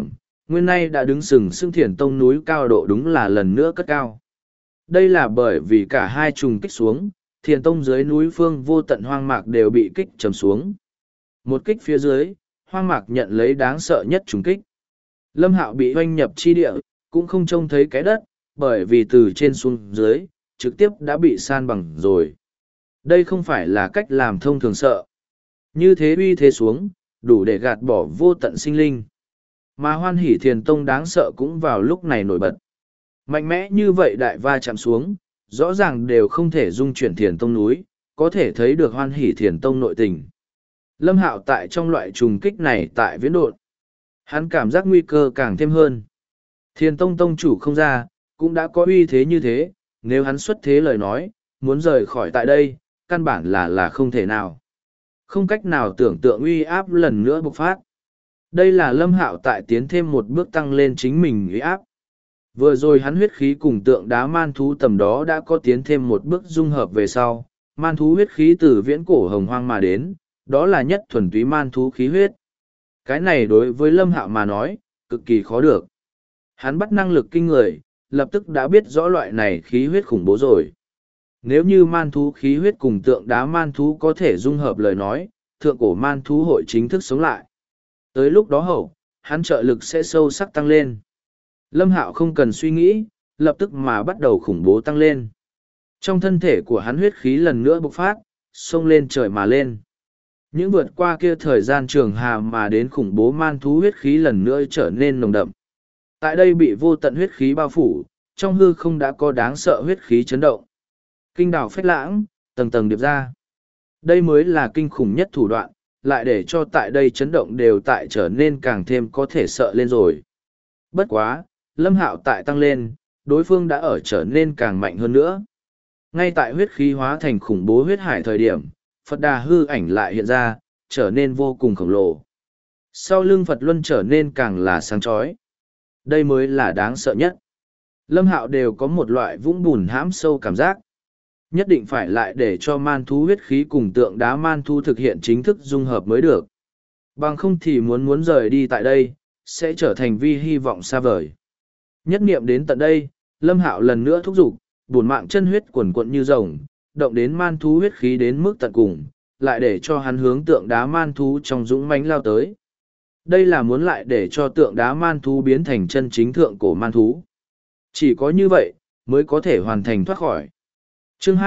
Nguyên nay đã đứng sừng sững Thiền Tông núi cao độ đúng là lần nữa cất cao. Đây là bởi vì cả hai trùng kích xuống, Thiền Tông dưới núi phương vô tận hoang mạc đều bị kích trầm xuống. Một kích phía dưới, hoang mạc nhận lấy đáng sợ nhất trùng kích. Lâm Hạo bị hoanh nhập chi địa, cũng không trông thấy cái đất, bởi vì từ trên xuống dưới, trực tiếp đã bị san bằng rồi. Đây không phải là cách làm thông thường sợ. Như thế uy thế xuống, đủ để gạt bỏ vô tận sinh linh. Mà Hoan Hỷ Thiền Tông đáng sợ cũng vào lúc này nổi bật. Mạnh mẽ như vậy đại va chạm xuống, rõ ràng đều không thể dung chuyển Thiền Tông núi, có thể thấy được Hoan Hỷ Thiền Tông nội tình. Lâm Hạo tại trong loại trùng kích này tại viễn độn, hắn cảm giác nguy cơ càng thêm hơn. Thiền Tông Tông chủ không ra, cũng đã có uy thế như thế, nếu hắn xuất thế lời nói, muốn rời khỏi tại đây, căn bản là không thể nào. Không cách nào tưởng tượng uy áp lần nữa bộc phát. Đây là Lâm Hạo tại tiến thêm một bước tăng lên chính mình uy áp. Vừa rồi hắn huyết khí cùng tượng đá man thú tầm đó đã có tiến thêm một bước dung hợp về sau. Man thú huyết khí từ viễn cổ hồng hoang mà đến, đó là nhất thuần túy man thú khí huyết. Cái này đối với Lâm Hạo mà nói, cực kỳ khó được. Hắn bắt năng lực kinh người, lập tức đã biết rõ loại này khí huyết khủng bố rồi. Nếu như man thú khí huyết cùng tượng đá man thú có thể dung hợp lời nói, thượng cổ man thú hội chính thức sống lại. Tới lúc đó hậu, hắn trợ lực sẽ sâu sắc tăng lên. Lâm Hạo không cần suy nghĩ, lập tức mà bắt đầu khủng bố tăng lên. Trong thân thể của hắn huyết khí lần nữa bộc phát, xông lên trời mà lên. Những vượt qua kia thời gian trường hà mà đến khủng bố man thú huyết khí lần nữa trở nên nồng đậm. Tại đây bị vô tận huyết khí bao phủ, trong hư không đã có đáng sợ huyết khí chấn động. Kinh đảo phách lãng, tầng tầng điệp ra. Đây mới là kinh khủng nhất thủ đoạn, lại để cho tại đây chấn động đều tại trở nên càng thêm có thể sợ lên rồi. Bất quá, Lâm Hạo tại tăng lên, đối phương đã ở trở nên càng mạnh hơn nữa. Ngay tại huyết khí hóa thành khủng bố huyết hải thời điểm, Phật Đà hư ảnh lại hiện ra, trở nên vô cùng khổng lồ. Sau lưng Phật Luân trở nên càng là sáng chói. Đây mới là đáng sợ nhất. Lâm Hạo đều có một loại vũng bùn hãm sâu cảm giác. Nhất định phải lại để cho man thú huyết khí cùng tượng đá man thú thực hiện chính thức dung hợp mới được. Bằng không thì muốn rời đi tại đây, sẽ trở thành vi hy vọng xa vời. Nhất niệm đến tận đây, Lâm Hạo lần nữa thúc giục, bổn mạng chân huyết quần quận như rồng, động đến man thú huyết khí đến mức tận cùng, lại để cho hắn hướng tượng đá man thú trong dũng mãnh lao tới. Đây là muốn lại để cho tượng đá man thú biến thành chân chính thượng cổ man thú. Chỉ có như vậy, mới có thể hoàn thành thoát khỏi. Chương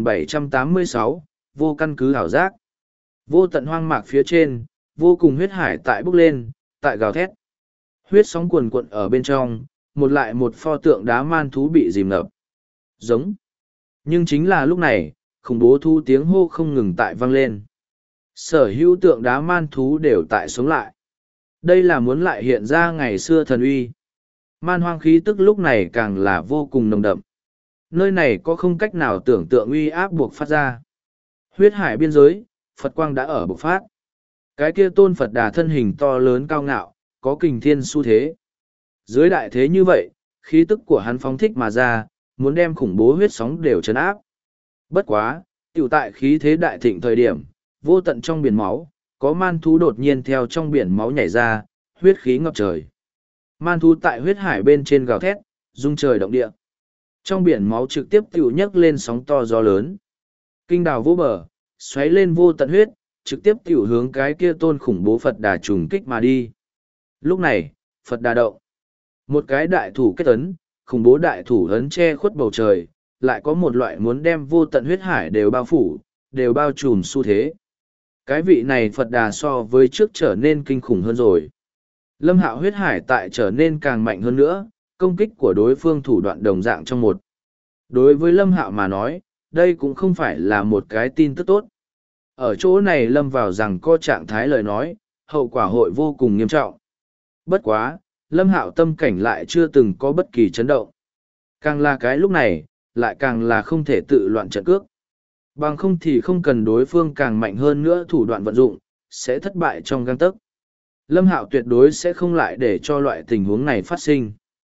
2786, vô căn cứ ảo giác. Vô tận hoang mạc phía trên, vô cùng huyết hải tại bốc lên, tại gào thét. Huyết sóng cuồn cuộn ở bên trong, một lại một pho tượng đá man thú bị dìm ngập. Giống. Nhưng chính là lúc này, khủng bố thu tiếng hô không ngừng tại vang lên. Sở hữu tượng đá man thú đều tại sống lại. Đây là muốn lại hiện ra ngày xưa thần uy. Man hoang khí tức lúc này càng là vô cùng nồng đậm. Nơi này có không cách nào tưởng tượng uy áp buộc phát ra. Huyết hải biên giới, Phật quang đã ở bộc phát. Cái kia tôn Phật Đà thân hình to lớn cao ngạo, có kình thiên xu thế. Dưới đại thế như vậy, khí tức của hắn phóng thích mà ra, muốn đem khủng bố huyết sóng đều trấn áp. Bất quá, tiểu tại khí thế đại thịnh thời điểm, vô tận trong biển máu, có man thú đột nhiên theo trong biển máu nhảy ra, huyết khí ngập trời. Man thú tại huyết hải bên trên gào thét, rung trời động địa. Trong biển máu trực tiếp tiểu nhấc lên sóng to gió lớn. Kinh đào vô bờ, xoáy lên vô tận huyết, trực tiếp tiểu hướng cái kia tôn khủng bố Phật Đà trùng kích mà đi. Lúc này, Phật Đà động. Một cái đại thủ kết ấn, khủng bố đại thủ ấn che khuất bầu trời, lại có một loại muốn đem vô tận huyết hải đều bao phủ, đều bao trùm xu thế. Cái vị này Phật Đà so với trước trở nên kinh khủng hơn rồi. Lâm Hạo huyết hải tại trở nên càng mạnh hơn nữa, công kích của đối phương thủ đoạn đồng dạng trong một. Đối với Lâm Hạo mà nói, đây cũng không phải là một cái tin tức tốt. Ở chỗ này Lâm vào rằng có trạng thái lời nói, hậu quả hội vô cùng nghiêm trọng. Bất quá, Lâm Hạo tâm cảnh lại chưa từng có bất kỳ chấn động. Càng là cái lúc này, lại càng là không thể tự loạn trận cước. Bằng không thì không cần đối phương càng mạnh hơn nữa thủ đoạn vận dụng, sẽ thất bại trong gang tấc. Lâm Hạo tuyệt đối sẽ không lại để cho loại tình huống này phát sinh.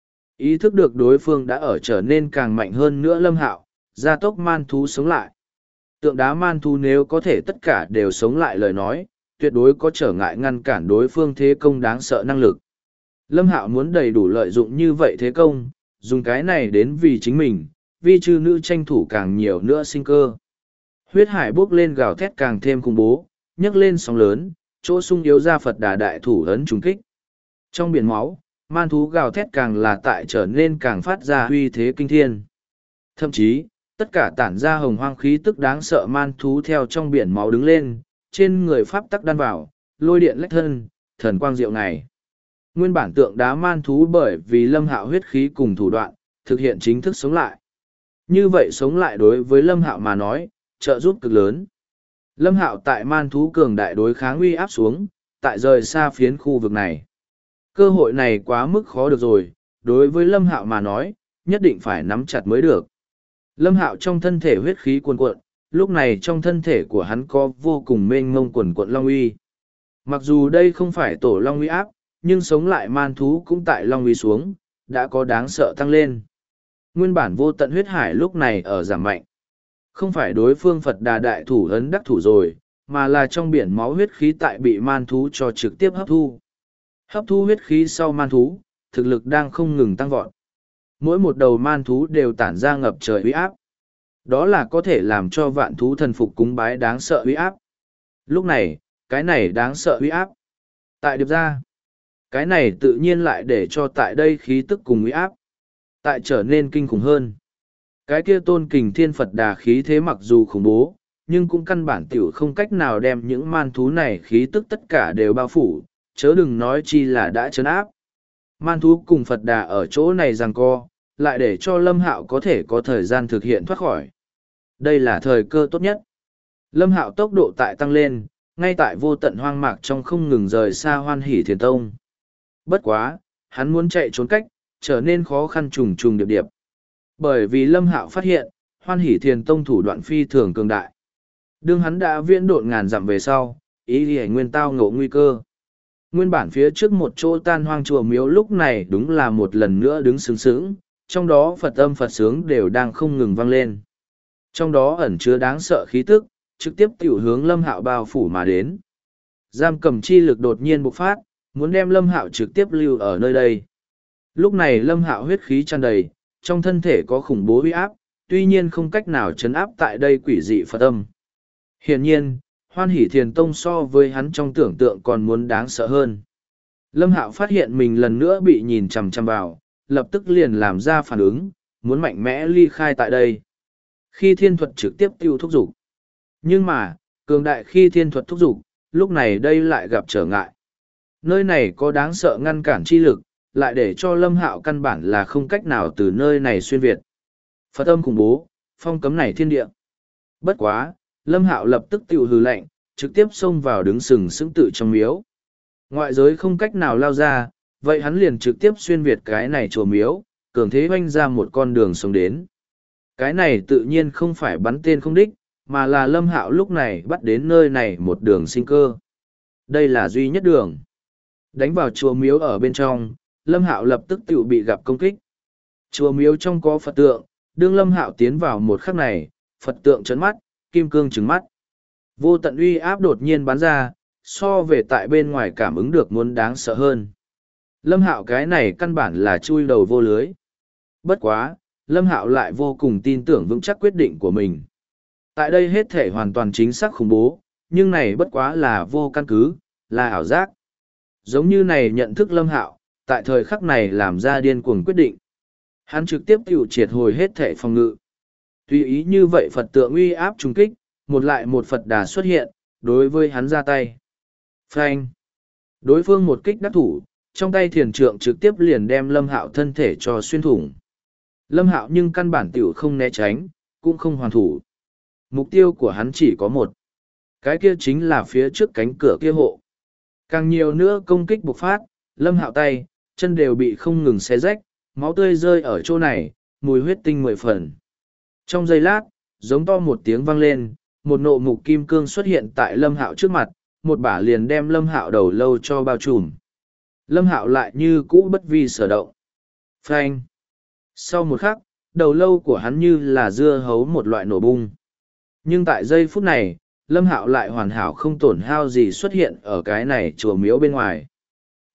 Ý thức được đối phương đã ở trở nên càng mạnh hơn nữa Lâm Hạo, gia tốc man thú sống lại. Tượng đá man thú nếu có thể tất cả đều sống lại lời nói, tuyệt đối có trở ngại ngăn cản đối phương thế công đáng sợ năng lực. Lâm Hạo muốn đầy đủ lợi dụng như vậy thế công, dùng cái này đến vì chính mình, vì chư nữ tranh thủ càng nhiều nữa sinh cơ. Huyết hải bốc lên gào thét càng thêm khủng bố, nhấc lên sóng lớn, chỗ sung yếu ra Phật Đà đại thủ ấn trùng kích. Trong biển máu, man thú gào thét càng là tại trở nên càng phát ra uy thế kinh thiên. Thậm chí, tất cả tản ra hồng hoang khí tức đáng sợ man thú theo trong biển máu đứng lên, trên người pháp tắc đan vào, lôi điện lách thân, thần quang diệu này. Nguyên bản tượng đá man thú bởi vì Lâm Hạo huyết khí cùng thủ đoạn, thực hiện chính thức sống lại. Như vậy sống lại đối với Lâm Hạo mà nói, trợ giúp cực lớn. Lâm Hạo tại man thú cường đại đối kháng uy áp xuống, tại rời xa phiến khu vực này. Cơ hội này quá mức khó được rồi, đối với Lâm Hạo mà nói, nhất định phải nắm chặt mới được. Lâm Hạo trong thân thể huyết khí cuồn cuộn, lúc này trong thân thể của hắn có vô cùng mênh mông quần cuộn long uy. Mặc dù đây không phải tổ long uy áp, nhưng sống lại man thú cũng tại long uy xuống, đã có đáng sợ tăng lên. Nguyên bản vô tận huyết hải lúc này ở giảm mạnh. Không phải đối phương Phật Đà đại thủ ấn đắc thủ rồi, mà là trong biển máu huyết khí tại bị man thú cho trực tiếp hấp thu. Hấp thu huyết khí sau man thú, thực lực đang không ngừng tăng vọt. Mỗi một đầu man thú đều tản ra ngập trời uy áp. Đó là có thể làm cho vạn thú thần phục cúng bái đáng sợ uy áp. Lúc này, cái này đáng sợ uy áp. Tại điệp ra, cái này tự nhiên lại để cho tại đây khí tức cùng uy áp. Tại trở nên kinh khủng hơn. Cái kia tôn kình thiên Phật Đà khí thế mặc dù khủng bố, nhưng cũng căn bản tiểu không cách nào đem những man thú này khí tức tất cả đều bao phủ, chớ đừng nói chi là đã trấn áp. Man thú cùng Phật Đà ở chỗ này giằng co, lại để cho Lâm Hạo có thể có thời gian thực hiện thoát khỏi. Đây là thời cơ tốt nhất. Lâm Hạo tốc độ tại tăng lên, ngay tại vô tận hoang mạc trong không ngừng rời xa Hoan Hỷ Thiền Tông. Bất quá, hắn muốn chạy trốn cách, trở nên khó khăn trùng trùng điệp điệp. Bởi vì Lâm Hạo phát hiện, Hoan Hỷ Thiền Tông thủ đoạn phi thường cường đại. Đương hắn đã viễn độn ngàn dặm về sau, ý thì nguyên tao ngộ nguy cơ. Nguyên bản phía trước một chỗ tan hoang chùa miếu lúc này đúng là một lần nữa đứng sướng sướng, trong đó Phật âm Phật sướng đều đang không ngừng vang lên. Trong đó ẩn chứa đáng sợ khí tức, trực tiếp tiểu hướng Lâm Hạo bao phủ mà đến. Giam cầm chi lực đột nhiên bộc phát, muốn đem Lâm Hạo trực tiếp lưu ở nơi đây. Lúc này Lâm Hạo huyết khí tràn đầy, trong thân thể có khủng bố uy áp, tuy nhiên không cách nào chấn áp tại đây quỷ dị Phật âm. Hiển nhiên, Hoan Hỷ Thiền Tông so với hắn trong tưởng tượng còn muốn đáng sợ hơn. Lâm Hạo phát hiện mình lần nữa bị nhìn chằm chằm vào, lập tức liền làm ra phản ứng, muốn mạnh mẽ ly khai tại đây. Khi thiên thuật trực tiếp tiêu thúc dục. Nhưng mà, cường đại khi thiên thuật thúc dục, lúc này đây lại gặp trở ngại. Nơi này có đáng sợ ngăn cản chi lực, lại để cho Lâm Hạo căn bản là không cách nào từ nơi này xuyên việt. Phật âm khủng bố, phong cấm này thiên địa. Bất quá, Lâm Hạo lập tức tiêu hừ lạnh, trực tiếp xông vào đứng sừng sững tự trong miếu. Ngoại giới không cách nào lao ra, vậy hắn liền trực tiếp xuyên việt cái này chùa miếu, cường thế hoanh ra một con đường sống đến. Cái này tự nhiên không phải bắn tên không đích, mà là Lâm Hạo lúc này bắt đến nơi này một đường sinh cơ. Đây là duy nhất đường. Đánh vào chùa miếu ở bên trong, Lâm Hạo lập tức tự bị gặp công kích. Chùa miếu trong có Phật tượng, đương Lâm Hạo tiến vào một khắc này, Phật tượng trấn mắt, kim cương trừng mắt. Vô tận uy áp đột nhiên bắn ra, so về tại bên ngoài cảm ứng được muốn đáng sợ hơn. Lâm Hạo cái này căn bản là chui đầu vô lưới. Bất quá, Lâm Hạo lại vô cùng tin tưởng vững chắc quyết định của mình. Tại đây hết thể hoàn toàn chính xác khủng bố, nhưng này bất quá là vô căn cứ, là ảo giác. Giống như này nhận thức Lâm Hạo, tại thời khắc này làm ra điên cuồng quyết định. Hắn trực tiếp tiêu triệt hồi hết thể phòng ngự. Tùy ý như vậy Phật tượng uy áp trùng kích, một lại một Phật Đà xuất hiện, đối với hắn ra tay. Phanh! Đối phương một kích đắc thủ, trong tay thiền trượng trực tiếp liền đem Lâm Hạo thân thể cho xuyên thủng. Lâm Hạo nhưng căn bản tiểu không né tránh, cũng không hoàn thủ. Mục tiêu của hắn chỉ có một. Cái kia chính là phía trước cánh cửa kia hộ. Càng nhiều nữa công kích bộc phát, Lâm Hạo tay, chân đều bị không ngừng xé rách, máu tươi rơi ở chỗ này, mùi huyết tinh 10 phần. Trong giây lát, giống to một tiếng vang lên, một nộ mục kim cương xuất hiện tại Lâm Hạo trước mặt, một bả liền đem Lâm Hạo đầu lâu cho bao trùm. Lâm Hạo lại như cũ bất vi sở động. Phanh! Sau một khắc, đầu lâu của hắn như là dưa hấu một loại nổ bung. Nhưng tại giây phút này, Lâm Hạo lại hoàn hảo không tổn hao gì xuất hiện ở cái này chùa miếu bên ngoài.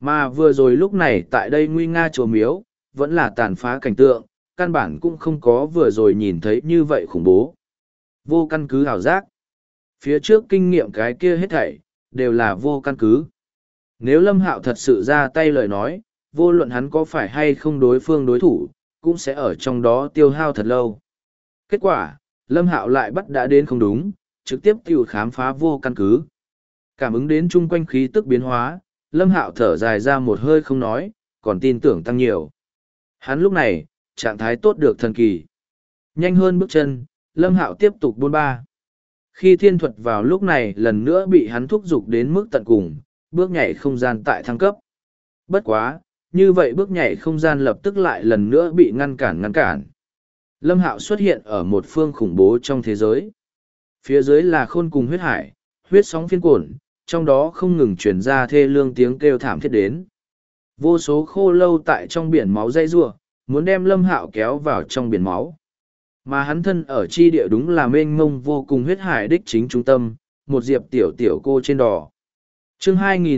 Mà vừa rồi lúc này tại đây nguy nga chùa miếu, vẫn là tàn phá cảnh tượng, căn bản cũng không có vừa rồi nhìn thấy như vậy khủng bố. Vô căn cứ ảo giác. Phía trước kinh nghiệm cái kia hết thảy, đều là vô căn cứ. Nếu Lâm Hạo thật sự ra tay lời nói, vô luận hắn có phải hay không đối phương đối thủ, cũng sẽ ở trong đó tiêu hao thật lâu. Kết quả, Lâm Hạo lại bắt đã đến không đúng, trực tiếp tiêu khám phá vô căn cứ. Cảm ứng đến chung quanh khí tức biến hóa, Lâm Hạo thở dài ra một hơi không nói, còn tin tưởng tăng nhiều. Hắn lúc này, trạng thái tốt được thần kỳ. Nhanh hơn bước chân, Lâm Hạo tiếp tục buôn ba. Khi thiên thuật vào lúc này lần nữa bị hắn thúc giục đến mức tận cùng, bước nhảy không gian tại thăng cấp. Bất quá, như vậy bước nhảy không gian lập tức lại lần nữa bị ngăn cản. Lâm Hạo xuất hiện ở một phương khủng bố trong thế giới. Phía dưới là khôn cùng huyết hải, huyết sóng phiên cuộn, trong đó không ngừng truyền ra thê lương tiếng kêu thảm thiết đến. Vô số khô lâu tại trong biển máu dây rua, muốn đem Lâm Hạo kéo vào trong biển máu. Mà hắn thân ở chi địa đúng là mênh mông vô cùng huyết hải đích chính trung tâm, một diệp tiểu tiểu cô trên đỏ. Chương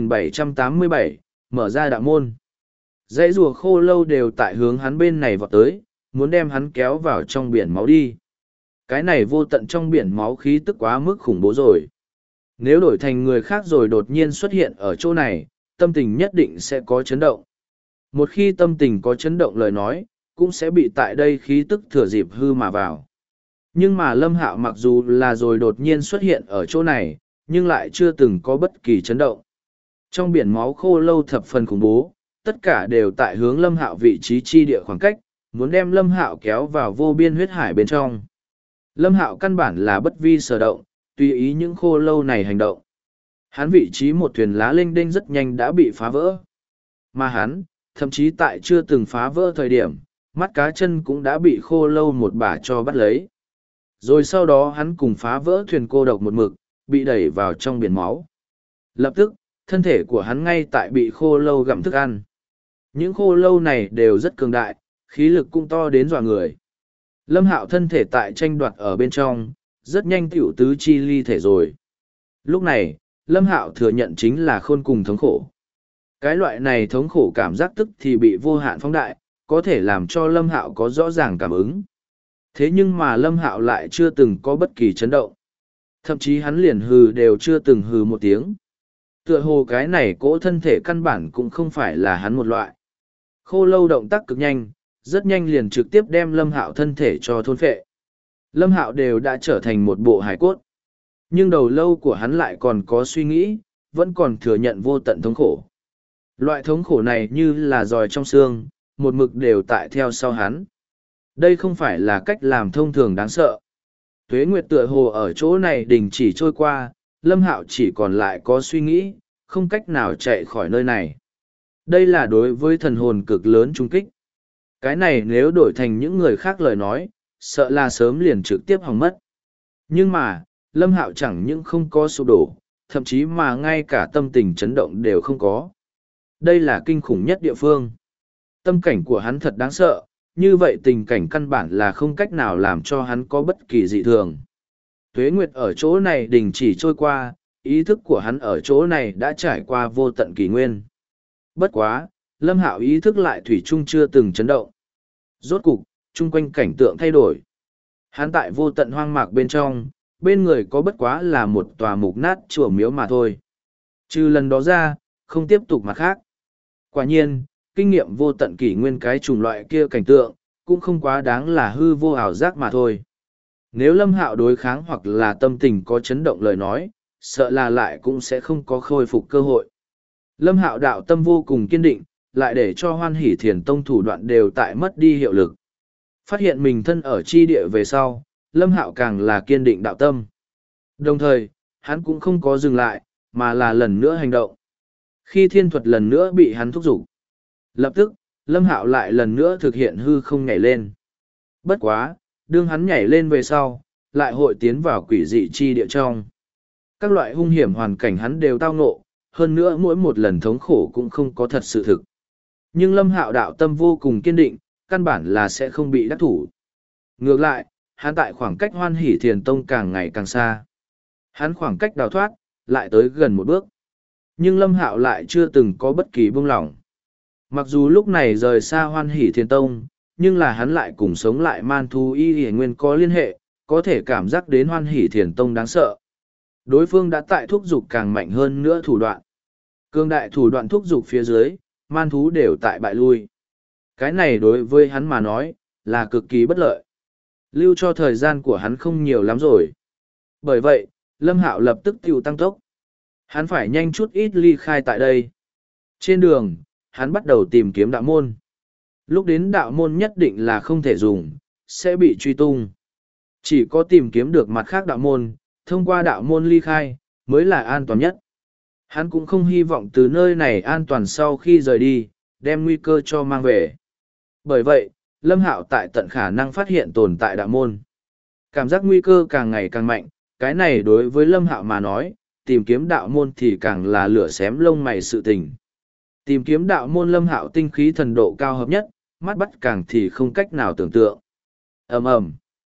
2787, mở ra đạo môn. Dãy rùa khô lâu đều tại hướng hắn bên này vọt tới, muốn đem hắn kéo vào trong biển máu đi. Cái này vô tận trong biển máu khí tức quá mức khủng bố rồi. Nếu đổi thành người khác rồi đột nhiên xuất hiện ở chỗ này, tâm tình nhất định sẽ có chấn động. Một khi tâm tình có chấn động lời nói, cũng sẽ bị tại đây khí tức thừa dịp hư mà vào. Nhưng mà Lâm Hạo mặc dù là rồi đột nhiên xuất hiện ở chỗ này, nhưng lại chưa từng có bất kỳ chấn động. Trong biển máu khô lâu thập phần khủng bố, tất cả đều tại hướng Lâm Hạo vị trí chi địa khoảng cách, muốn đem Lâm Hạo kéo vào vô biên huyết hải bên trong. Lâm Hạo căn bản là bất vi sở động, tùy ý những khô lâu này hành động. Hắn vị trí một thuyền lá lênh đênh rất nhanh đã bị phá vỡ. Mà hắn, thậm chí tại chưa từng phá vỡ thời điểm, mắt cá chân cũng đã bị khô lâu một bả cho bắt lấy. Rồi sau đó hắn cùng phá vỡ thuyền cô độc một mực, bị đẩy vào trong biển máu. Lập tức, thân thể của hắn ngay tại bị khô lâu gặm thức ăn. Những khô lâu này đều rất cường đại, khí lực cũng to đến dọa người. Lâm Hạo thân thể tại tranh đoạt ở bên trong, rất nhanh tiểu tứ chi ly thể rồi. Lúc này, Lâm Hạo thừa nhận chính là khôn cùng thống khổ. Cái loại này thống khổ cảm giác tức thì bị vô hạn phóng đại, có thể làm cho Lâm Hạo có rõ ràng cảm ứng. Thế nhưng mà Lâm Hạo lại chưa từng có bất kỳ chấn động. Thậm chí hắn liền hừ đều chưa từng hừ một tiếng. Tựa hồ cái này cỗ thân thể căn bản cũng không phải là hắn một loại. Khô lâu động tác cực nhanh, rất nhanh liền trực tiếp đem Lâm Hạo thân thể cho thôn phệ. Lâm Hạo đều đã trở thành một bộ hải cốt. Nhưng đầu lâu của hắn lại còn có suy nghĩ, vẫn còn thừa nhận vô tận thống khổ. Loại thống khổ này như là giòi trong xương, một mực đều tại theo sau hắn. Đây không phải là cách làm thông thường đáng sợ. Tuế Nguyệt tựa hồ ở chỗ này đình chỉ trôi qua, Lâm Hạo chỉ còn lại có suy nghĩ, không cách nào chạy khỏi nơi này. Đây là đối với thần hồn cực lớn trung kích. Cái này nếu đổi thành những người khác lời nói, sợ là sớm liền trực tiếp hỏng mất. Nhưng mà, Lâm Hạo chẳng những không có sụp đổ, thậm chí mà ngay cả tâm tình chấn động đều không có. Đây là kinh khủng nhất địa phương. Tâm cảnh của hắn thật đáng sợ, như vậy tình cảnh căn bản là không cách nào làm cho hắn có bất kỳ dị thường. Tuế Nguyệt ở chỗ này đình chỉ trôi qua, ý thức của hắn ở chỗ này đã trải qua vô tận kỷ nguyên. Bất quá, Lâm Hạo ý thức lại thủy chung chưa từng chấn động. Rốt cục, chung quanh cảnh tượng thay đổi. Hắn tại vô tận hoang mạc bên trong, bên người có bất quá là một tòa mục nát chùa miếu mà thôi. Trừ lần đó ra, không tiếp tục mặt khác. Quả nhiên, kinh nghiệm vô tận kỷ nguyên cái chủng loại kia cảnh tượng, cũng không quá đáng là hư vô ảo giác mà thôi. Nếu Lâm Hạo đối kháng hoặc là tâm tình có chấn động lời nói, sợ là lại cũng sẽ không có khôi phục cơ hội. Lâm Hạo đạo tâm vô cùng kiên định, lại để cho Hoan Hỷ Thiền Tông thủ đoạn đều tại mất đi hiệu lực. Phát hiện mình thân ở chi địa về sau, Lâm Hạo càng là kiên định đạo tâm. Đồng thời, hắn cũng không có dừng lại, mà là lần nữa hành động. Khi thiên thuật lần nữa bị hắn thúc giục, lập tức, Lâm Hạo lại lần nữa thực hiện hư không nhảy lên. Bất quá, đương hắn nhảy lên về sau, lại hội tiến vào quỷ dị chi địa trong. Các loại hung hiểm hoàn cảnh hắn đều tao ngộ, hơn nữa mỗi một lần thống khổ cũng không có thật sự thực. Nhưng Lâm Hạo đạo tâm vô cùng kiên định, căn bản là sẽ không bị đắc thủ. Ngược lại, hắn tại khoảng cách Hoan Hỷ Thiền Tông càng ngày càng xa. Hắn khoảng cách đào thoát, lại tới gần một bước. Nhưng Lâm Hạo lại chưa từng có bất kỳ buông lỏng. Mặc dù lúc này rời xa Hoan Hỷ Thiền Tông, nhưng là hắn lại cùng sống lại man thú y y nguyên có liên hệ, có thể cảm giác đến Hoan Hỷ Thiền Tông đáng sợ. Đối phương đã tại thúc giục càng mạnh hơn nữa thủ đoạn. Cương đại thủ đoạn thúc giục phía dưới, man thú đều tại bại lui. Cái này đối với hắn mà nói, là cực kỳ bất lợi. Lưu cho thời gian của hắn không nhiều lắm rồi. Bởi vậy, Lâm Hạo lập tức tiêu tăng tốc. Hắn phải nhanh chút ít ly khai tại đây. Trên đường, hắn bắt đầu tìm kiếm đạo môn. Lúc đến đạo môn nhất định là không thể dùng, sẽ bị truy tung. Chỉ có tìm kiếm được mặt khác đạo môn, thông qua đạo môn ly khai, mới là an toàn nhất. Hắn cũng không hy vọng từ nơi này an toàn sau khi rời đi, đem nguy cơ cho mang về. Bởi vậy, Lâm Hạo tại tận khả năng phát hiện tồn tại đạo môn. Cảm giác nguy cơ càng ngày càng mạnh, cái này đối với Lâm Hạo mà nói, tìm kiếm đạo môn thì càng là lửa xém lông mày sự tình. Tìm kiếm đạo môn Lâm Hạo tinh khí thần độ cao hợp nhất, mắt bắt càng thì không cách nào tưởng tượng. Ầm ầm.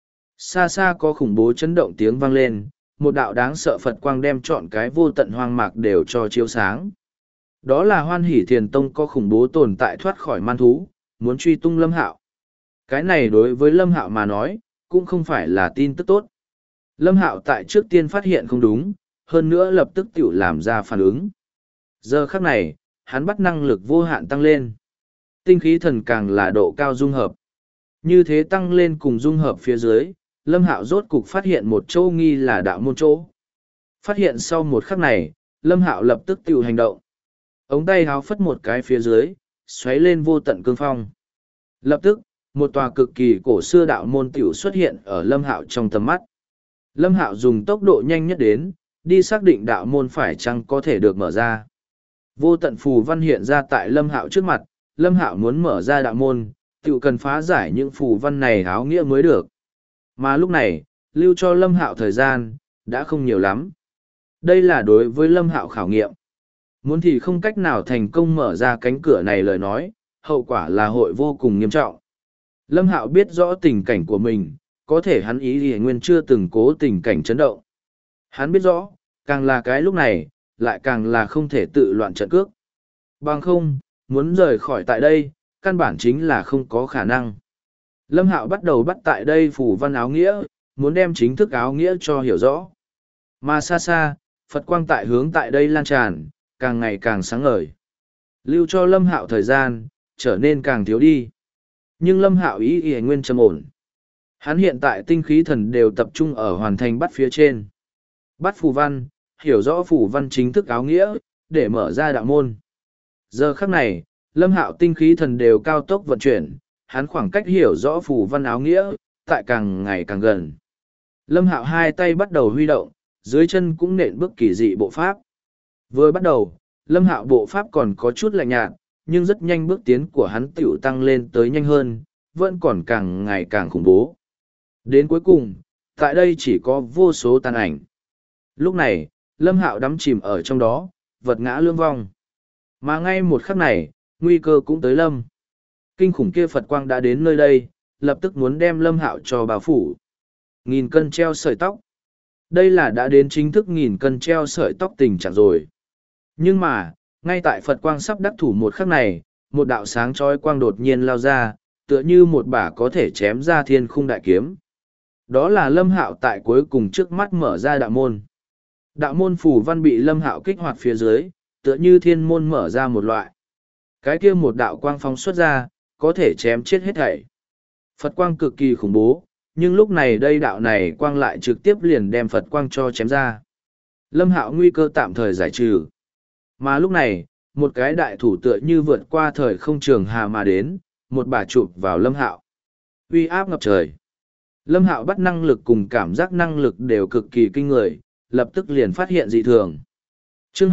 Xa xa có khủng bố chấn động tiếng vang lên, một đạo đáng sợ Phật quang đem trọn cái vô tận hoang mạc đều cho chiếu sáng. Đó là Hoan Hỷ Thiền Tông có khủng bố tồn tại thoát khỏi man thú, muốn truy tung Lâm Hạo. Cái này đối với Lâm Hạo mà nói, cũng không phải là tin tức tốt. Lâm Hạo tại trước tiên phát hiện không đúng, hơn nữa lập tức tự làm ra phản ứng. Giờ khắc này, hắn bắt năng lực vô hạn tăng lên. Tinh khí thần càng là độ cao dung hợp. Như thế tăng lên cùng dung hợp phía dưới, Lâm Hạo rốt cục phát hiện một chỗ nghi là đạo môn chỗ. Phát hiện sau một khắc này, Lâm Hạo lập tức tự hành động. Ống tay háo phất một cái phía dưới, xoáy lên vô tận cương phong. Lập tức, một tòa cực kỳ cổ xưa đạo môn tiểu xuất hiện ở Lâm Hạo trong tầm mắt. Lâm Hạo dùng tốc độ nhanh nhất đến, đi xác định đạo môn phải chăng có thể được mở ra. Vô tận phù văn hiện ra tại Lâm Hạo trước mặt, Lâm Hạo muốn mở ra đạo môn, tiểu cần phá giải những phù văn này áo nghĩa mới được. Mà lúc này, lưu cho Lâm Hạo thời gian, đã không nhiều lắm. Đây là đối với Lâm Hạo khảo nghiệm. Muốn thì không cách nào thành công mở ra cánh cửa này lời nói, hậu quả là hội vô cùng nghiêm trọng. Lâm Hạo biết rõ tình cảnh của mình, có thể hắn ý thì nguyên chưa từng cố tình cảnh chấn động. Hắn biết rõ, càng là cái lúc này, lại càng là không thể tự loạn trận cước. Bằng không, muốn rời khỏi tại đây, căn bản chính là không có khả năng. Lâm Hạo bắt đầu bắt tại đây phù văn áo nghĩa, muốn đem chính thức áo nghĩa cho hiểu rõ. Mà xa xa, Phật quang tại hướng tại đây lan tràn, càng ngày càng sáng ngời. Lưu cho Lâm Hạo thời gian, trở nên càng thiếu đi. Nhưng Lâm Hạo ý ý nguyên trầm ổn. Hắn hiện tại tinh khí thần đều tập trung ở hoàn thành bắt phía trên. Bắt phù văn, hiểu rõ phù văn chính thức áo nghĩa, để mở ra đạo môn. Giờ khắc này, Lâm Hạo tinh khí thần đều cao tốc vận chuyển, hắn khoảng cách hiểu rõ phù văn áo nghĩa, tại càng ngày càng gần. Lâm Hạo hai tay bắt đầu huy động, dưới chân cũng nện bước kỳ dị bộ pháp. Vừa bắt đầu, Lâm Hạo bộ pháp còn có chút lạnh nhạt, nhưng rất nhanh bước tiến của hắn tiểu tăng lên tới nhanh hơn, vẫn còn càng ngày càng khủng bố. Đến cuối cùng, tại đây chỉ có vô số tàn ảnh. Lúc này, Lâm Hạo đắm chìm ở trong đó, vật ngã lương vong. Mà ngay một khắc này, nguy cơ cũng tới Lâm. Kinh khủng kia Phật quang đã đến nơi đây, lập tức muốn đem Lâm Hạo cho bao phủ. 1000 cân treo sợi tóc. Đây là đã đến chính thức 1000 cân treo sợi tóc tình trạng rồi. Nhưng mà, ngay tại Phật quang sắp đắc thủ một khắc này, một đạo sáng chói quang đột nhiên lao ra, tựa như một bả có thể chém ra thiên khung đại kiếm. Đó là Lâm Hạo tại cuối cùng trước mắt mở ra đạo môn. Đạo môn phù văn bị Lâm Hạo kích hoạt phía dưới, tựa như thiên môn mở ra một loại. Cái kia một đạo quang phóng xuất ra, có thể chém chết hết thảy. Phật quang cực kỳ khủng bố, nhưng lúc này đây đạo này quang lại trực tiếp liền đem Phật quang cho chém ra. Lâm Hạo nguy cơ tạm thời giải trừ. Mà lúc này, một cái đại thủ tựa như vượt qua thời không trường hà mà đến, một bà chụp vào Lâm Hạo. Uy áp ngập trời. Lâm Hạo bắt năng lực cùng cảm giác năng lực đều cực kỳ kinh người, lập tức liền phát hiện dị thường. Chương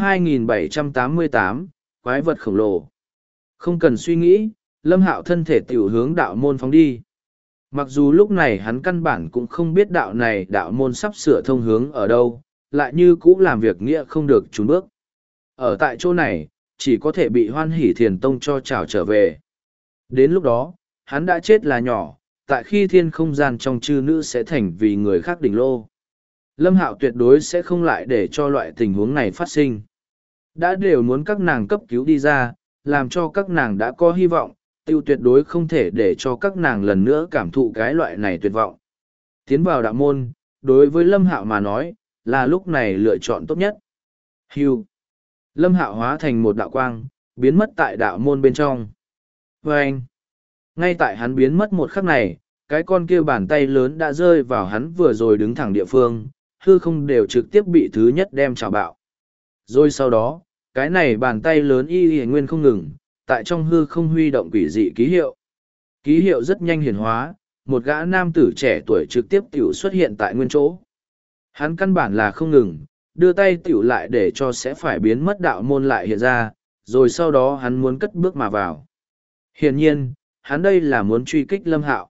2788, Quái vật khổng lồ. Không cần suy nghĩ, Lâm Hạo thân thể tiểu hướng đạo môn phóng đi. Mặc dù lúc này hắn căn bản cũng không biết đạo này đạo môn sắp sửa thông hướng ở đâu, lại như cũ làm việc nghĩa không được trốn bước. Ở tại chỗ này, chỉ có thể bị Hoan Hỷ Thiền Tông cho trảo trở về. Đến lúc đó, hắn đã chết là nhỏ, tại khi thiên không gian trong chư nữ sẽ thành vì người khác đỉnh lô. Lâm Hạo tuyệt đối sẽ không lại để cho loại tình huống này phát sinh. Đã đều muốn các nàng cấp cứu đi ra, làm cho các nàng đã có hy vọng, tiêu tuyệt đối không thể để cho các nàng lần nữa cảm thụ cái loại này tuyệt vọng. Tiến vào đạo môn, đối với Lâm Hạo mà nói, là lúc này lựa chọn tốt nhất. Hưu. Lâm Hạo hóa thành một đạo quang, biến mất tại đạo môn bên trong. Và anh, ngay tại hắn biến mất một khắc này, cái con kia bàn tay lớn đã rơi vào hắn vừa rồi đứng thẳng địa phương, hư không đều trực tiếp bị thứ nhất đem trào bạo. Rồi sau đó, cái này bàn tay lớn y nguyên không ngừng, tại trong hư không huy động quỷ dị ký hiệu. Ký hiệu rất nhanh hiển hóa, một gã nam tử trẻ tuổi trực tiếp tiểu xuất hiện tại nguyên chỗ. Hắn căn bản là không ngừng, đưa tay tiểu lại để cho sẽ phải biến mất đạo môn lại hiện ra, rồi sau đó hắn muốn cất bước mà vào. Hiển nhiên, hắn đây là muốn truy kích Lâm Hạo.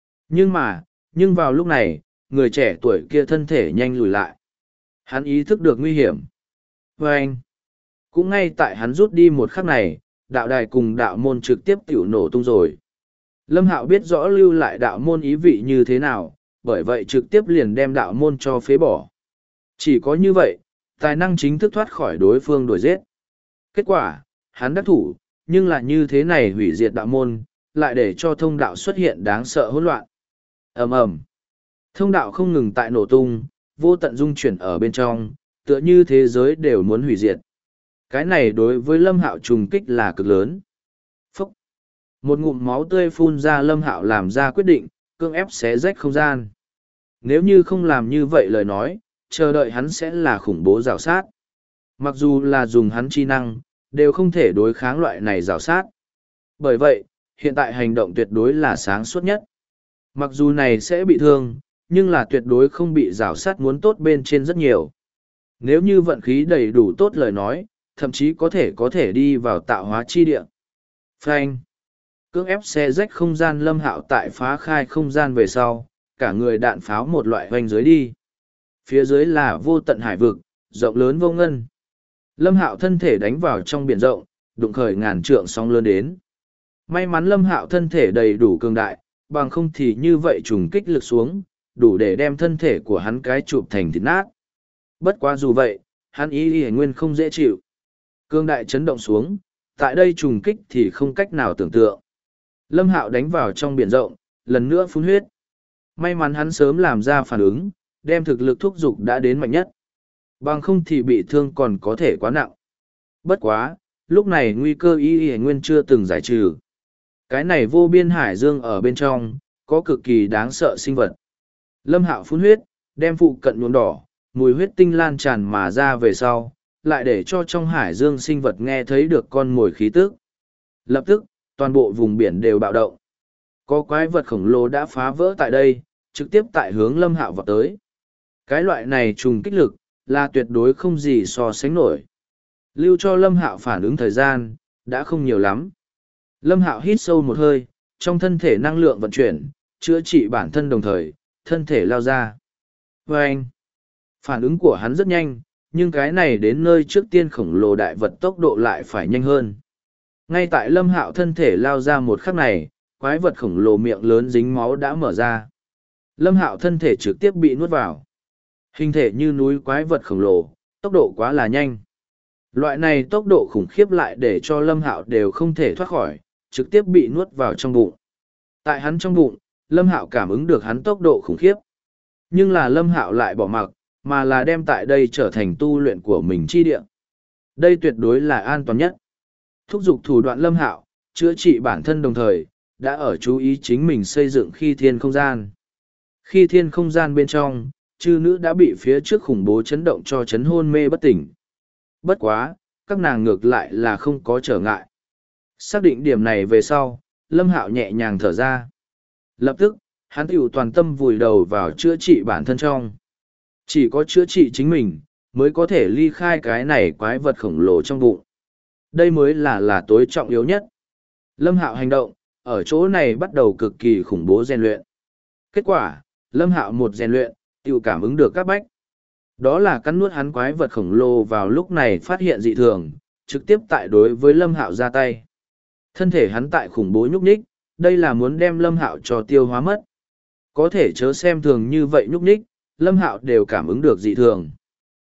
Nhưng vào lúc này, người trẻ tuổi kia thân thể nhanh lùi lại. Hắn ý thức được nguy hiểm. Và anh, cũng ngay tại hắn rút đi một khắc này, đạo đài cùng đạo môn trực tiếp tiểu nổ tung rồi. Lâm Hạo biết rõ lưu lại đạo môn ý vị như thế nào, bởi vậy trực tiếp liền đem đạo môn cho phế bỏ. Chỉ có như vậy, tài năng chính thức thoát khỏi đối phương đuổi giết. Kết quả, hắn đắc thủ, nhưng là như thế này hủy diệt đạo môn, lại để cho thông đạo xuất hiện đáng sợ hỗn loạn. Ầm ầm. Thông đạo không ngừng tại nổ tung, vô tận dung chuyển ở bên trong, tựa như thế giới đều muốn hủy diệt. Cái này đối với Lâm Hạo trùng kích là cực lớn. Phúc. Một ngụm máu tươi phun ra, Lâm Hạo làm ra quyết định, cưỡng ép xé rách không gian. Nếu như không làm như vậy lời nói, chờ đợi hắn sẽ là khủng bố rào sát. Mặc dù là dùng hắn chi năng, đều không thể đối kháng loại này rào sát. Bởi vậy, hiện tại hành động tuyệt đối là sáng suốt nhất. Mặc dù này sẽ bị thương, nhưng là tuyệt đối không bị rào sát muốn tốt bên trên rất nhiều. Nếu như vận khí đầy đủ tốt lời nói, thậm chí có thể đi vào tạo hóa chi địa. Phanh. Cưỡng ép xe rách không gian, Lâm Hạo tại phá khai không gian về sau, cả người đạn pháo một loại hoành dưới đi. Phía dưới là vô tận hải vực, rộng lớn vô ngân. Lâm Hạo thân thể đánh vào trong biển rộng, đụng khởi ngàn trượng sóng lớn đến. May mắn Lâm Hạo thân thể đầy đủ cường đại, bằng không thì như vậy trùng kích lực xuống, đủ để đem thân thể của hắn cái chụp thành thịt nát. Bất quá dù vậy, hắn ý nguyên không dễ chịu. Cương đại chấn động xuống, tại đây trùng kích thì không cách nào tưởng tượng. Lâm Hạo đánh vào trong biển rộng, lần nữa phun huyết. May mắn hắn sớm làm ra phản ứng, đem thực lực thúc giục đã đến mạnh nhất. Bằng không thì bị thương còn có thể quá nặng. Bất quá, lúc này nguy cơ y nguyên chưa từng giải trừ. Cái này vô biên hải dương ở bên trong, có cực kỳ đáng sợ sinh vật. Lâm Hạo phun huyết, đem phụ cận nhuộm đỏ, mùi huyết tinh lan tràn mà ra về sau, lại để cho trong hải dương sinh vật nghe thấy được con mồi khí tức. Lập tức, toàn bộ vùng biển đều bạo động. Có quái vật khổng lồ đã phá vỡ tại đây, trực tiếp tại hướng Lâm Hạo vào tới. Cái loại này trùng kích lực, là tuyệt đối không gì so sánh nổi. Lưu cho Lâm Hạo phản ứng thời gian, đã không nhiều lắm. Lâm Hạo hít sâu một hơi, trong thân thể năng lượng vận chuyển, chữa trị bản thân đồng thời, thân thể lao ra. Và anh, phản ứng của hắn rất nhanh, nhưng cái này đến nơi trước tiên khổng lồ đại vật tốc độ lại phải nhanh hơn. Ngay tại Lâm Hạo thân thể lao ra một khắc này, quái vật khổng lồ miệng lớn dính máu đã mở ra. Lâm Hạo thân thể trực tiếp bị nuốt vào. Hình thể như núi quái vật khổng lồ, tốc độ quá là nhanh. Loại này tốc độ khủng khiếp lại để cho Lâm Hạo đều không thể thoát khỏi, trực tiếp bị nuốt vào trong bụng. Tại hắn trong bụng, Lâm Hạo cảm ứng được hắn tốc độ khủng khiếp. Nhưng là Lâm Hạo lại bỏ mặc, mà là đem tại đây trở thành tu luyện của mình chi địa. Đây tuyệt đối là an toàn nhất. Thúc giục thủ đoạn Lâm Hạo, chữa trị bản thân đồng thời, đã ở chú ý chính mình xây dựng khi thiên không gian. Khi thiên không gian bên trong, chư nữ đã bị phía trước khủng bố chấn động cho chấn hôn mê bất tỉnh. Bất quá, các nàng ngược lại là không có trở ngại. Xác định điểm này về sau, Lâm Hạo nhẹ nhàng thở ra. Lập tức, hắn tiểu toàn tâm vùi đầu vào chữa trị bản thân trong. Chỉ có chữa trị chính mình, mới có thể ly khai cái này quái vật khổng lồ trong bụng. Đây mới là tối trọng yếu nhất. Lâm Hạo hành động, ở chỗ này bắt đầu cực kỳ khủng bố rèn luyện. Kết quả, Lâm Hạo một rèn luyện, tiểu cảm ứng được các bách. Đó là cắn nuốt hắn quái vật khổng lồ vào lúc này phát hiện dị thường, trực tiếp tại đối với Lâm Hạo ra tay. Thân thể hắn tại khủng bố nhúc nhích, đây là muốn đem Lâm Hạo cho tiêu hóa mất. Có thể chớ xem thường như vậy nhúc nhích, Lâm Hạo đều cảm ứng được dị thường.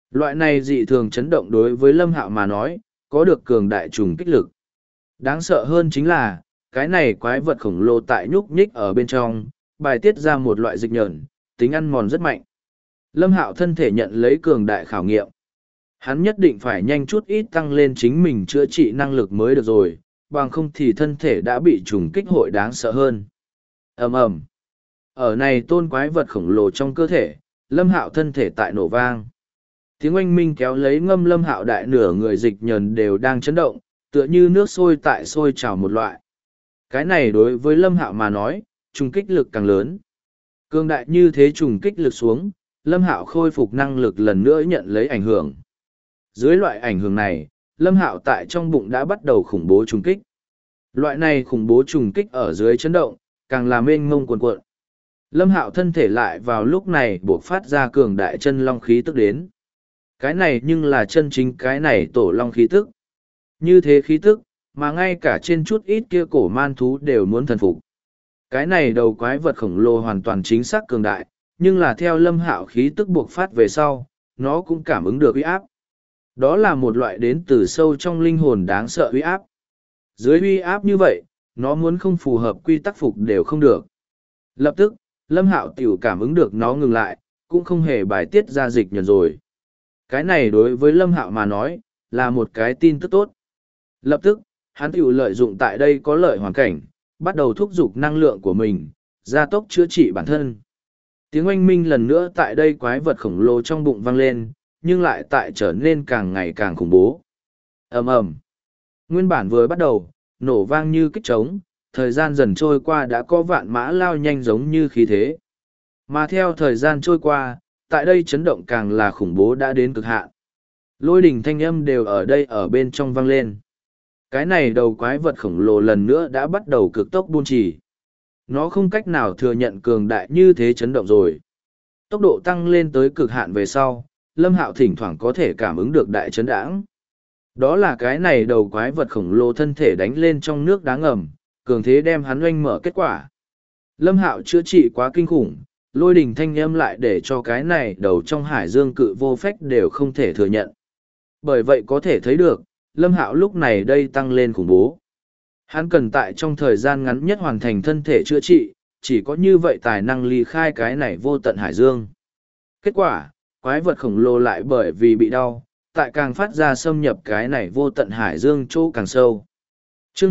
Loại này dị thường chấn động đối với Lâm Hạo mà nói, có được cường đại trùng kích lực. Đáng sợ hơn chính là, cái này quái vật khổng lồ tại nhúc nhích ở bên trong, bài tiết ra một loại dịch nhờn, tính ăn mòn rất mạnh. Lâm Hạo thân thể nhận lấy cường đại khảo nghiệm. Hắn nhất định phải nhanh chút ít tăng lên chính mình chữa trị năng lực mới được rồi, bằng không thì thân thể đã bị trùng kích hội đáng sợ hơn. Ầm ầm. Ở này tôn quái vật khổng lồ trong cơ thể, Lâm Hạo thân thể tại nổ vang. Tiếng oanh minh kéo lấy ngâm Lâm Hạo đại nửa người dịch nhờn đều đang chấn động, tựa như nước sôi tại sôi trào một loại. Cái này đối với Lâm Hạo mà nói, trùng kích lực càng lớn. Cương đại như thế trùng kích lực xuống, Lâm Hạo khôi phục năng lực lần nữa nhận lấy ảnh hưởng. Dưới loại ảnh hưởng này, Lâm Hạo tại trong bụng đã bắt đầu khủng bố trùng kích. Loại này khủng bố trùng kích ở dưới chấn động, càng làm mênh mông cuồn cuộn. Lâm Hạo thân thể lại vào lúc này buộc phát ra cường đại chân long khí tức đến. Cái này nhưng là chân chính cái này tổ long khí tức. Như thế khí tức, mà ngay cả trên chút ít kia cổ man thú đều muốn thần phục. Cái này đầu quái vật khổng lồ hoàn toàn chính xác cường đại, nhưng là theo Lâm Hạo khí tức buộc phát về sau, nó cũng cảm ứng được uy áp. Đó là một loại đến từ sâu trong linh hồn đáng sợ uy áp. Dưới uy áp như vậy, nó muốn không phù hợp quy tắc phục đều không được. Lập tức, Lâm Hạo tiểu cảm ứng được nó ngừng lại, cũng không hề bài tiết ra dịch nhờn rồi. Cái này đối với Lâm Hạo mà nói, là một cái tin tức tốt. Lập tức, hắn tiểu lợi dụng tại đây có lợi hoàn cảnh, bắt đầu thúc giục năng lượng của mình, gia tốc chữa trị bản thân. Tiếng oanh minh lần nữa tại đây quái vật khổng lồ trong bụng vang lên, nhưng lại tại trở nên càng ngày càng khủng bố. Ầm ầm. Nguyên bản vừa bắt đầu, nổ vang như kích trống, thời gian dần trôi qua đã có vạn mã lao nhanh giống như khí thế. Mà theo thời gian trôi qua, tại đây chấn động càng là khủng bố đã đến cực hạn. Lôi đỉnh thanh âm đều ở đây ở bên trong vang lên. Cái này đầu quái vật khổng lồ lần nữa đã bắt đầu cực tốc buôn trì. Nó không cách nào thừa nhận cường đại như thế chấn động rồi. Tốc độ tăng lên tới cực hạn về sau, Lâm Hạo thỉnh thoảng có thể cảm ứng được đại chấn đãng. Đó là cái này đầu quái vật khổng lồ thân thể đánh lên trong nước đá ngầm, cường thế đem hắn oanh mở kết quả. Lâm Hạo chữa trị quá kinh khủng, lôi đình thanh âm lại để cho cái này đầu trong hải dương cự vô phách đều không thể thừa nhận. Bởi vậy có thể thấy được, Lâm Hạo lúc này đây tăng lên khủng bố. Hắn cần tại trong thời gian ngắn nhất hoàn thành thân thể chữa trị, chỉ có như vậy tài năng ly khai cái này vô tận hải dương. Kết quả, quái vật khổng lồ lại bởi vì bị đau, tại càng phát ra xâm nhập cái này vô tận hải dương chỗ càng sâu. Chương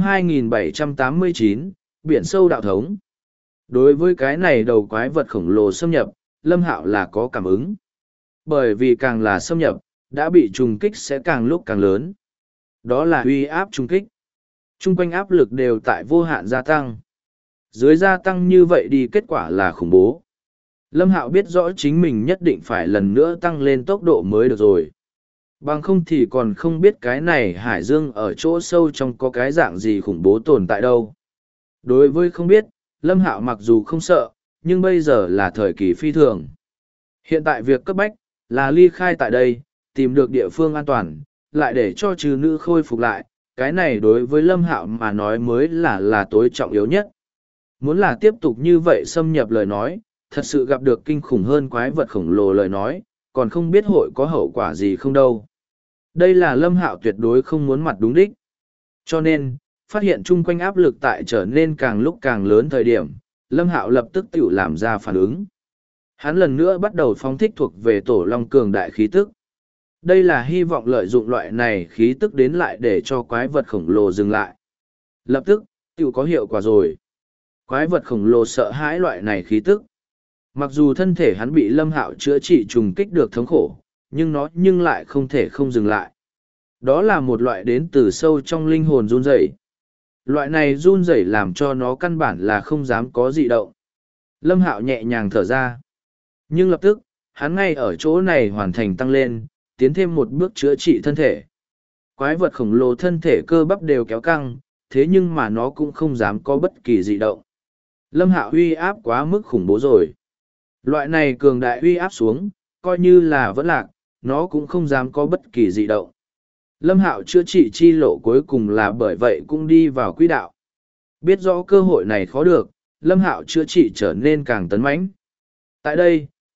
2789, Biển sâu đạo thống. Đối với cái này đầu quái vật khổng lồ xâm nhập, Lâm Hạo là có cảm ứng. Bởi vì càng là xâm nhập, đã bị trùng kích sẽ càng lúc càng lớn. Đó là uy áp trùng kích. Trung quanh áp lực đều tại vô hạn gia tăng. Dưới gia tăng như vậy đi kết quả là khủng bố. Lâm Hạo biết rõ chính mình nhất định phải lần nữa tăng lên tốc độ mới được rồi. Bằng không thì còn không biết cái này hải dương ở chỗ sâu trong có cái dạng gì khủng bố tồn tại đâu. Đối với không biết, Lâm Hạo mặc dù không sợ, nhưng bây giờ là thời kỳ phi thường. Hiện tại việc cấp bách là ly khai tại đây, tìm được địa phương an toàn, lại để cho trừ nữ khôi phục lại. Cái này đối với Lâm Hạo mà nói mới là tối trọng yếu nhất. Muốn là tiếp tục như vậy xâm nhập lời nói, thật sự gặp được kinh khủng hơn quái vật khổng lồ lời nói, còn không biết hội có hậu quả gì không đâu. Đây là Lâm Hạo tuyệt đối không muốn mặt đúng đích. Cho nên, phát hiện chung quanh áp lực tại trở nên càng lúc càng lớn thời điểm, Lâm Hạo lập tức tự làm ra phản ứng. Hắn lần nữa bắt đầu phóng thích thuộc về tổ long cường đại khí tức. Đây là hy vọng lợi dụng loại này khí tức đến lại để cho quái vật khổng lồ dừng lại. Lập tức, tự có hiệu quả rồi. Quái vật khổng lồ sợ hãi loại này khí tức. Mặc dù thân thể hắn bị Lâm Hạo chữa trị trùng kích được thống khổ, nhưng lại không thể không dừng lại. Đó là một loại đến từ sâu trong linh hồn run rẩy. Loại này run rẩy làm cho nó căn bản là không dám có dị động. Lâm Hạo nhẹ nhàng thở ra. Nhưng lập tức, hắn ngay ở chỗ này hoàn thành tăng lên, tiến thêm một bước chữa trị thân thể. Quái vật khổng lồ thân thể cơ bắp đều kéo căng, thế nhưng mà nó cũng không dám có bất kỳ dị động. Lâm Hạo uy áp quá mức khủng bố rồi. Loại này cường đại uy áp xuống, coi như là vẫn lạc, nó cũng không dám có bất kỳ dị động. Lâm Hạo chữa trị chi lộ cuối cùng là bởi vậy cũng đi vào quỹ đạo. Biết rõ cơ hội này khó được, Lâm Hạo chữa trị trở nên càng tấn mãnh. Tại đây,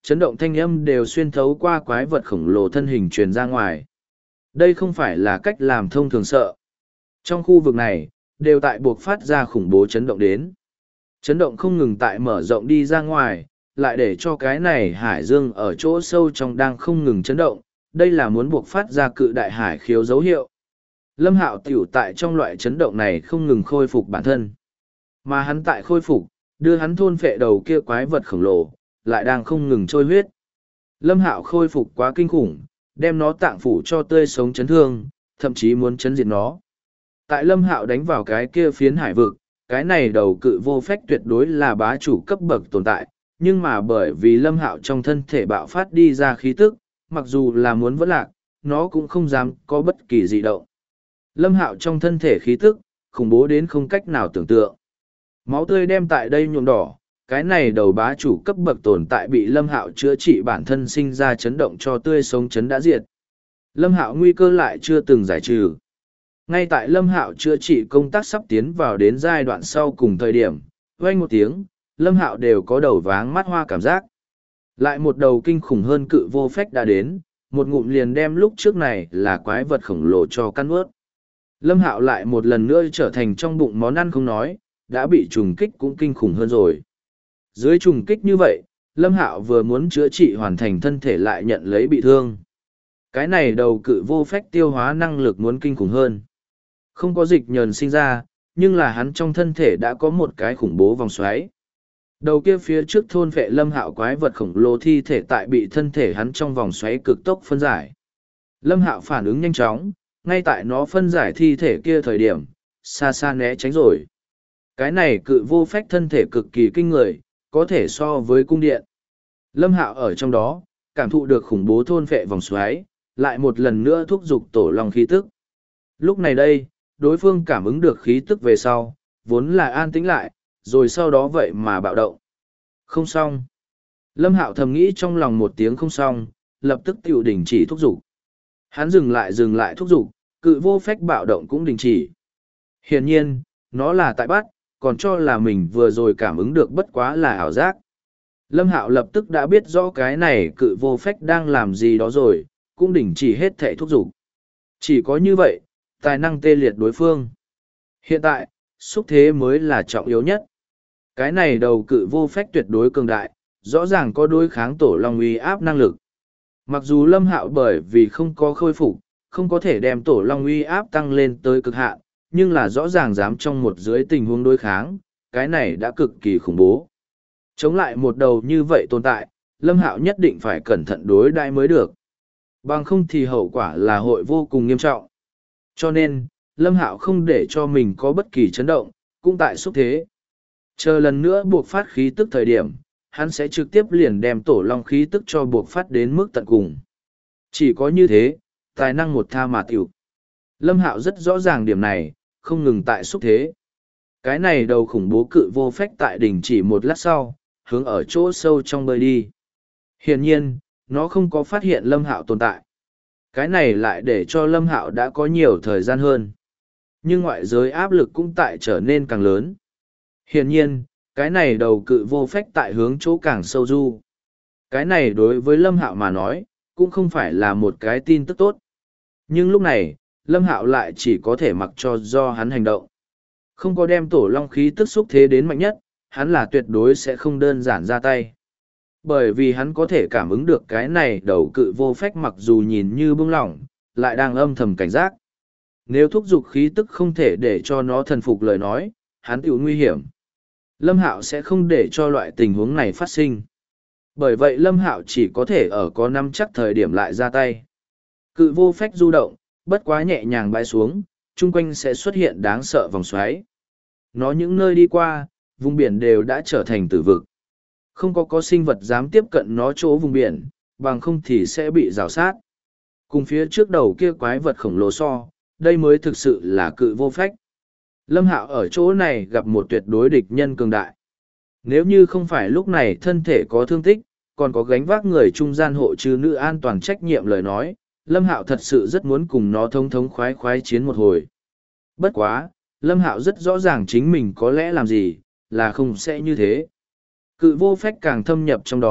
Chấn động thanh âm đều xuyên thấu qua quái vật khổng lồ thân hình truyền ra ngoài. Đây không phải là cách làm thông thường sợ. Trong khu vực này, đều tại buộc phát ra khủng bố chấn động đến. Chấn động không ngừng tại mở rộng đi ra ngoài, lại để cho cái này hải dương ở chỗ sâu trong đang không ngừng chấn động. Đây là muốn buộc phát ra cự đại hải khiếu dấu hiệu. Lâm Hạo tiểu tại trong loại chấn động này không ngừng khôi phục bản thân. Mà hắn tại khôi phục, đưa hắn thôn phệ đầu kia quái vật khổng lồ, lại đang không ngừng trôi huyết. Lâm Hạo khôi phục quá kinh khủng, đem nó tạng phủ cho tươi sống chấn thương, thậm chí muốn chấn diệt nó. Tại Lâm Hạo đánh vào cái kia phiến hải vực, cái này đầu cự vô phách tuyệt đối là bá chủ cấp bậc tồn tại, nhưng mà bởi vì Lâm Hạo trong thân thể bạo phát đi ra khí tức, mặc dù là muốn vẫn lạc, nó cũng không dám có bất kỳ dị động. Lâm Hạo trong thân thể khí tức, khủng bố đến không cách nào tưởng tượng. Máu tươi đem tại đây nhuộm đỏ, cái này đầu bá chủ cấp bậc tồn tại bị Lâm Hạo chữa trị bản thân sinh ra chấn động cho tươi sống chấn đã diệt. Lâm Hạo nguy cơ lại chưa từng giải trừ. Ngay tại Lâm Hạo chữa trị công tác sắp tiến vào đến giai đoạn sau cùng thời điểm, vang một tiếng, Lâm Hạo đều có đầu váng mắt hoa cảm giác. Lại một đầu kinh khủng hơn cự vô phách đã đến, một ngụm liền đem lúc trước này là quái vật khổng lồ cho căn ướt. Lâm Hạo lại một lần nữa trở thành trong bụng món ăn không nói, đã bị trùng kích cũng kinh khủng hơn rồi. Dưới trùng kích như vậy, Lâm Hạo vừa muốn chữa trị hoàn thành thân thể lại nhận lấy bị thương. Cái này đầu cự vô phách tiêu hóa năng lực muốn kinh khủng hơn. Không có dịch nhờn sinh ra, nhưng là hắn trong thân thể đã có một cái khủng bố vòng xoáy. Đầu kia phía trước thôn vệ Lâm Hạo quái vật khổng lồ thi thể tại bị thân thể hắn trong vòng xoáy cực tốc phân giải. Lâm Hạo phản ứng nhanh chóng, ngay tại nó phân giải thi thể kia thời điểm, xa xa né tránh rồi. Cái này cự vô phách thân thể cực kỳ kinh người, có thể so với cung điện. Lâm Hạo ở trong đó, cảm thụ được khủng bố thôn phệ vòng xoáy, lại một lần nữa thúc giục tổ long khí tức. Lúc này đây, đối phương cảm ứng được khí tức về sau, vốn là an tĩnh lại, rồi sau đó vậy mà bạo động. Không xong. Lâm Hạo thầm nghĩ trong lòng một tiếng không xong, lập tức tiểu đình chỉ thúc giục. Hắn dừng lại thúc giục, cự vô phách bạo động cũng đình chỉ. Hiển nhiên, nó là tại bắt, còn cho là mình vừa rồi cảm ứng được bất quá là ảo giác. Lâm Hạo lập tức đã biết rõ cái này cự vô phách đang làm gì đó rồi, cũng đình chỉ hết thảy thúc giục. Chỉ có như vậy, tài năng tê liệt đối phương. Hiện tại, xúc thế mới là trọng yếu nhất. Cái này đầu cự vô phách tuyệt đối cường đại, rõ ràng có đối kháng tổ long uy áp năng lực. Mặc dù Lâm Hạo bởi vì không có khôi phục, không có thể đem tổ long uy áp tăng lên tới cực hạn, nhưng là rõ ràng dám trong một dưới tình huống đối kháng, cái này đã cực kỳ khủng bố. Chống lại một đầu như vậy tồn tại, Lâm Hạo nhất định phải cẩn thận đối đãi mới được. Bằng không thì hậu quả là hội vô cùng nghiêm trọng. Cho nên, Lâm Hạo không để cho mình có bất kỳ chấn động, cũng tại xúc thế. Chờ lần nữa buộc phát khí tức thời điểm, hắn sẽ trực tiếp liền đem tổ long khí tức cho buộc phát đến mức tận cùng. Chỉ có như thế, tài năng một tha mà tiểu. Lâm Hạo rất rõ ràng điểm này, không ngừng tại xúc thế. Cái này đầu khủng bố cự vô phách tại đỉnh chỉ một lát sau, hướng ở chỗ sâu trong bơi đi. Hiển nhiên, nó không có phát hiện Lâm Hạo tồn tại. Cái này lại để cho Lâm Hạo đã có nhiều thời gian hơn. Nhưng ngoại giới áp lực cũng tại trở nên càng lớn. Hiển nhiên, cái này đầu cự vô phách tại hướng chỗ càng sâu du. Cái này đối với Lâm Hạo mà nói, cũng không phải là một cái tin tức tốt. Nhưng lúc này, Lâm Hạo lại chỉ có thể mặc cho do hắn hành động. Không có đem tổ long khí tức xúc thế đến mạnh nhất, hắn là tuyệt đối sẽ không đơn giản ra tay. Bởi vì hắn có thể cảm ứng được cái này đầu cự vô phách mặc dù nhìn như bưng lỏng, lại đang âm thầm cảnh giác. Nếu thúc giục khí tức không thể để cho nó thần phục lời nói, hắn tiểu nguy hiểm. Lâm Hạo sẽ không để cho loại tình huống này phát sinh. Bởi vậy Lâm Hạo chỉ có thể ở có nắm chắc thời điểm lại ra tay. Cự vô phách du động, bất quá nhẹ nhàng bãi xuống, chung quanh sẽ xuất hiện đáng sợ vòng xoáy. Nó những nơi đi qua, vùng biển đều đã trở thành tử vực. Không có sinh vật dám tiếp cận nó chỗ vùng biển, bằng không thì sẽ bị rào sát. Cùng phía trước đầu kia quái vật khổng lồ so, đây mới thực sự là cự vô phách. Lâm Hạo ở chỗ này gặp một tuyệt đối địch nhân cường đại. Nếu như không phải lúc này thân thể có thương tích, còn có gánh vác người trung gian hộ trừ nữ an toàn trách nhiệm lời nói, Lâm Hạo thật sự rất muốn cùng nó thống khoái khoái chiến một hồi. Bất quá, Lâm Hạo rất rõ ràng chính mình có lẽ làm gì, là không sẽ như thế. Cự vô phách càng thâm nhập trong đó,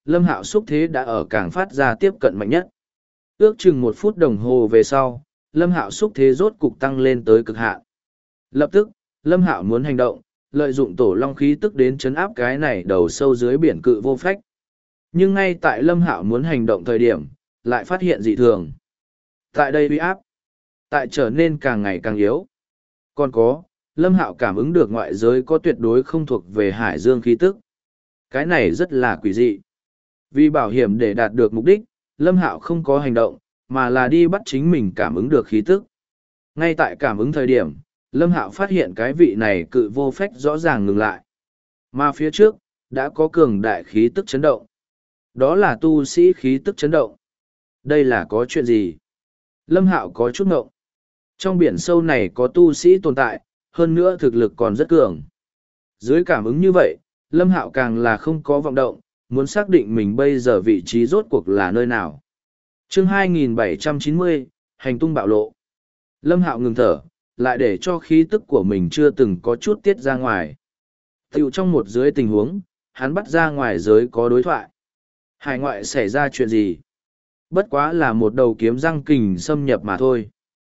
Lâm Hạo xúc thế đã ở càng phát ra tiếp cận mạnh nhất. Ước chừng 1 phút đồng hồ về sau, Lâm Hạo xúc thế rốt cục tăng lên tới cực hạn. Lập tức, Lâm Hạo muốn hành động, lợi dụng tổ long khí tức đến chấn áp cái này đầu sâu dưới biển cự vô phách. Nhưng ngay tại Lâm Hạo muốn hành động thời điểm, lại phát hiện dị thường. Tại đây uy áp, tại trở nên càng ngày càng yếu. Còn có, Lâm Hạo cảm ứng được ngoại giới có tuyệt đối không thuộc về hải dương khí tức. Cái này rất là quỷ dị. Vì bảo hiểm để đạt được mục đích, Lâm Hạo không có hành động, mà là đi bắt chính mình cảm ứng được khí tức. Ngay tại cảm ứng thời điểm, Lâm Hạo phát hiện cái vị này cự vô phách rõ ràng ngừng lại. Mà phía trước, đã có cường đại khí tức chấn động. Đó là tu sĩ khí tức chấn động. Đây là có chuyện gì? Lâm Hạo có chút ngộng. Trong biển sâu này có tu sĩ tồn tại, hơn nữa thực lực còn rất cường. Dưới cảm ứng như vậy, Lâm Hạo càng là không có vọng động, muốn xác định mình bây giờ vị trí rốt cuộc là nơi nào. Chương 2790, Hành tung bạo lộ. Lâm Hạo ngừng thở, lại để cho khí tức của mình chưa từng có chút tiết ra ngoài. Tiểu trong một dưới tình huống, hắn bắt ra ngoài giới có đối thoại. Hải ngoại xảy ra chuyện gì? Bất quá là một đầu kiếm răng kình xâm nhập mà thôi.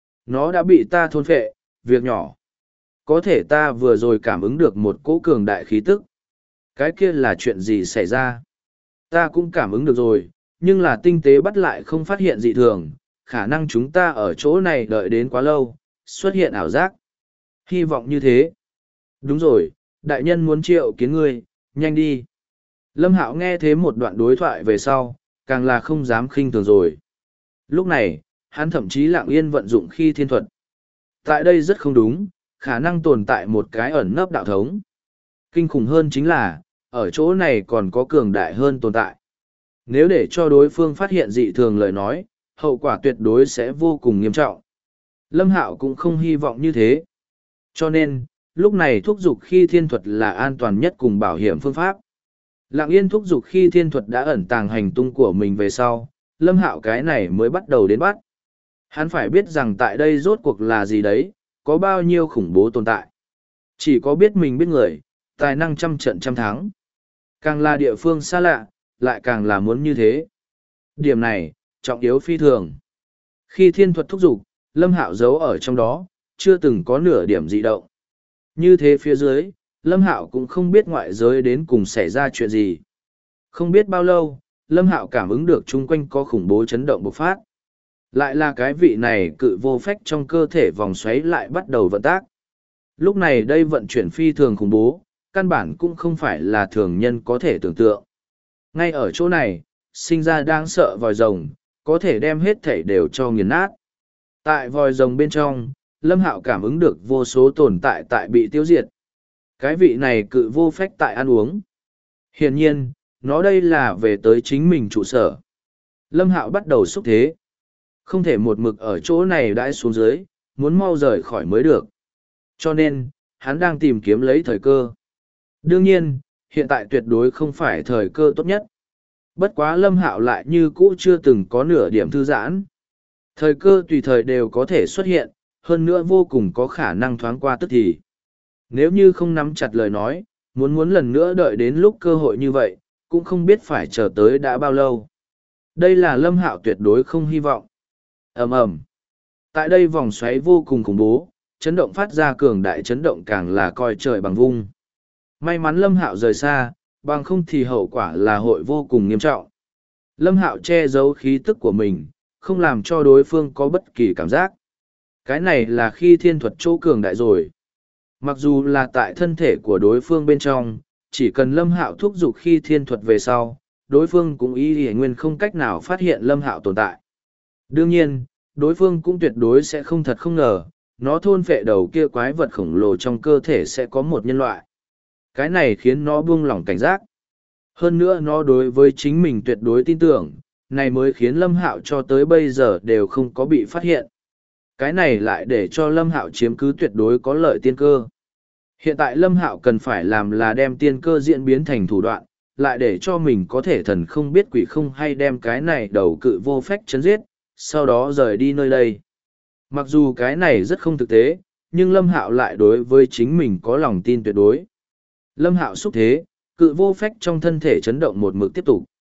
Nó đã bị ta thôn phệ, việc nhỏ. Có thể ta vừa rồi cảm ứng được một cỗ cường đại khí tức. Cái kia là chuyện gì xảy ra? Ta cũng cảm ứng được rồi, nhưng là tinh tế bắt lại không phát hiện dị thường. Khả năng chúng ta ở chỗ này đợi đến quá lâu, xuất hiện ảo giác. Hy vọng như thế. Đúng rồi, đại nhân muốn triệu kiến ngươi, nhanh đi. Lâm Hạo nghe thế một đoạn đối thoại về sau, càng là không dám khinh thường rồi. Lúc này, hắn thậm chí lặng yên vận dụng khi thiên thuật. Tại đây rất không đúng, khả năng tồn tại một cái ẩn nấp đạo thống. Kinh khủng hơn chính là, ở chỗ này còn có cường đại hơn tồn tại. Nếu để cho đối phương phát hiện dị thường lời nói, hậu quả tuyệt đối sẽ vô cùng nghiêm trọng. Lâm Hạo cũng không hy vọng như thế. Cho nên, lúc này thúc giục khi thiên thuật là an toàn nhất cùng bảo hiểm phương pháp. Lặng yên thúc giục khi thiên thuật đã ẩn tàng hành tung của mình về sau, Lâm Hạo cái này mới bắt đầu đến bắt. Hắn phải biết rằng tại đây rốt cuộc là gì đấy, có bao nhiêu khủng bố tồn tại. Chỉ có biết mình biết người, tài năng trăm trận trăm thắng. Càng là địa phương xa lạ, lại càng là muốn như thế. Điểm này, trọng yếu phi thường. Khi thiên thuật thúc giục, Lâm Hạo giấu ở trong đó, chưa từng có nửa điểm dị động. Như thế phía dưới, Lâm Hạo cũng không biết ngoại giới đến cùng xảy ra chuyện gì. Không biết bao lâu, Lâm Hạo cảm ứng được chung quanh có khủng bố chấn động bộc phát. Lại là cái vị này cự vô phách trong cơ thể vòng xoáy lại bắt đầu vận tác. Lúc này đây vận chuyển phi thường khủng bố, căn bản cũng không phải là thường nhân có thể tưởng tượng. Ngay ở chỗ này, sinh ra đáng sợ vòi rồng, có thể đem hết thảy đều cho nghiền nát. Tại vòi rồng bên trong, Lâm Hạo cảm ứng được vô số tồn tại bị tiêu diệt. Cái vị này cự vô phách tại ăn uống. Hiển nhiên, nó đây là về tới chính mình trụ sở. Lâm Hạo bắt đầu xúc thế. Không thể một mực ở chỗ này đãi xuống dưới, muốn mau rời khỏi mới được. Cho nên, hắn đang tìm kiếm lấy thời cơ. Đương nhiên, hiện tại tuyệt đối không phải thời cơ tốt nhất. Bất quá Lâm Hạo lại như cũ chưa từng có nửa điểm thư giãn. Thời cơ tùy thời đều có thể xuất hiện, hơn nữa vô cùng có khả năng thoáng qua tức thì. Nếu như không nắm chặt lời nói, muốn lần nữa đợi đến lúc cơ hội như vậy, cũng không biết phải chờ tới đã bao lâu. Đây là Lâm Hạo tuyệt đối không hy vọng. Ầm ầm. Tại đây vòng xoáy vô cùng khủng bố, chấn động phát ra cường đại chấn động càng là coi trời bằng vung. May mắn Lâm Hạo rời xa, bằng không thì hậu quả là hội vô cùng nghiêm trọng. Lâm Hạo che giấu khí tức của mình, không làm cho đối phương có bất kỳ cảm giác. Cái này là khi thiên thuật chỗ cường đại rồi. Mặc dù là tại thân thể của đối phương bên trong, chỉ cần Lâm Hạo thúc giục khi thiên thuật về sau, đối phương cũng y nguyên không cách nào phát hiện Lâm Hạo tồn tại. Đương nhiên, đối phương cũng tuyệt đối sẽ không thật không ngờ, nó thôn phệ đầu kia quái vật khổng lồ trong cơ thể sẽ có một nhân loại. Cái này khiến nó buông lỏng cảnh giác. Hơn nữa nó đối với chính mình tuyệt đối tin tưởng, này mới khiến Lâm Hạo cho tới bây giờ đều không có bị phát hiện. Cái này lại để cho Lâm Hạo chiếm cứ tuyệt đối có lợi tiên cơ. Hiện tại Lâm Hạo cần phải làm là đem tiên cơ diễn biến thành thủ đoạn, lại để cho mình có thể thần không biết quỷ không hay đem cái này đầu cự vô phách chấn giết, sau đó rời đi nơi đây. Mặc dù cái này rất không thực tế, nhưng Lâm Hạo lại đối với chính mình có lòng tin tuyệt đối. Lâm Hạo xúc thế, cự vô phách trong thân thể chấn động một mực tiếp tục.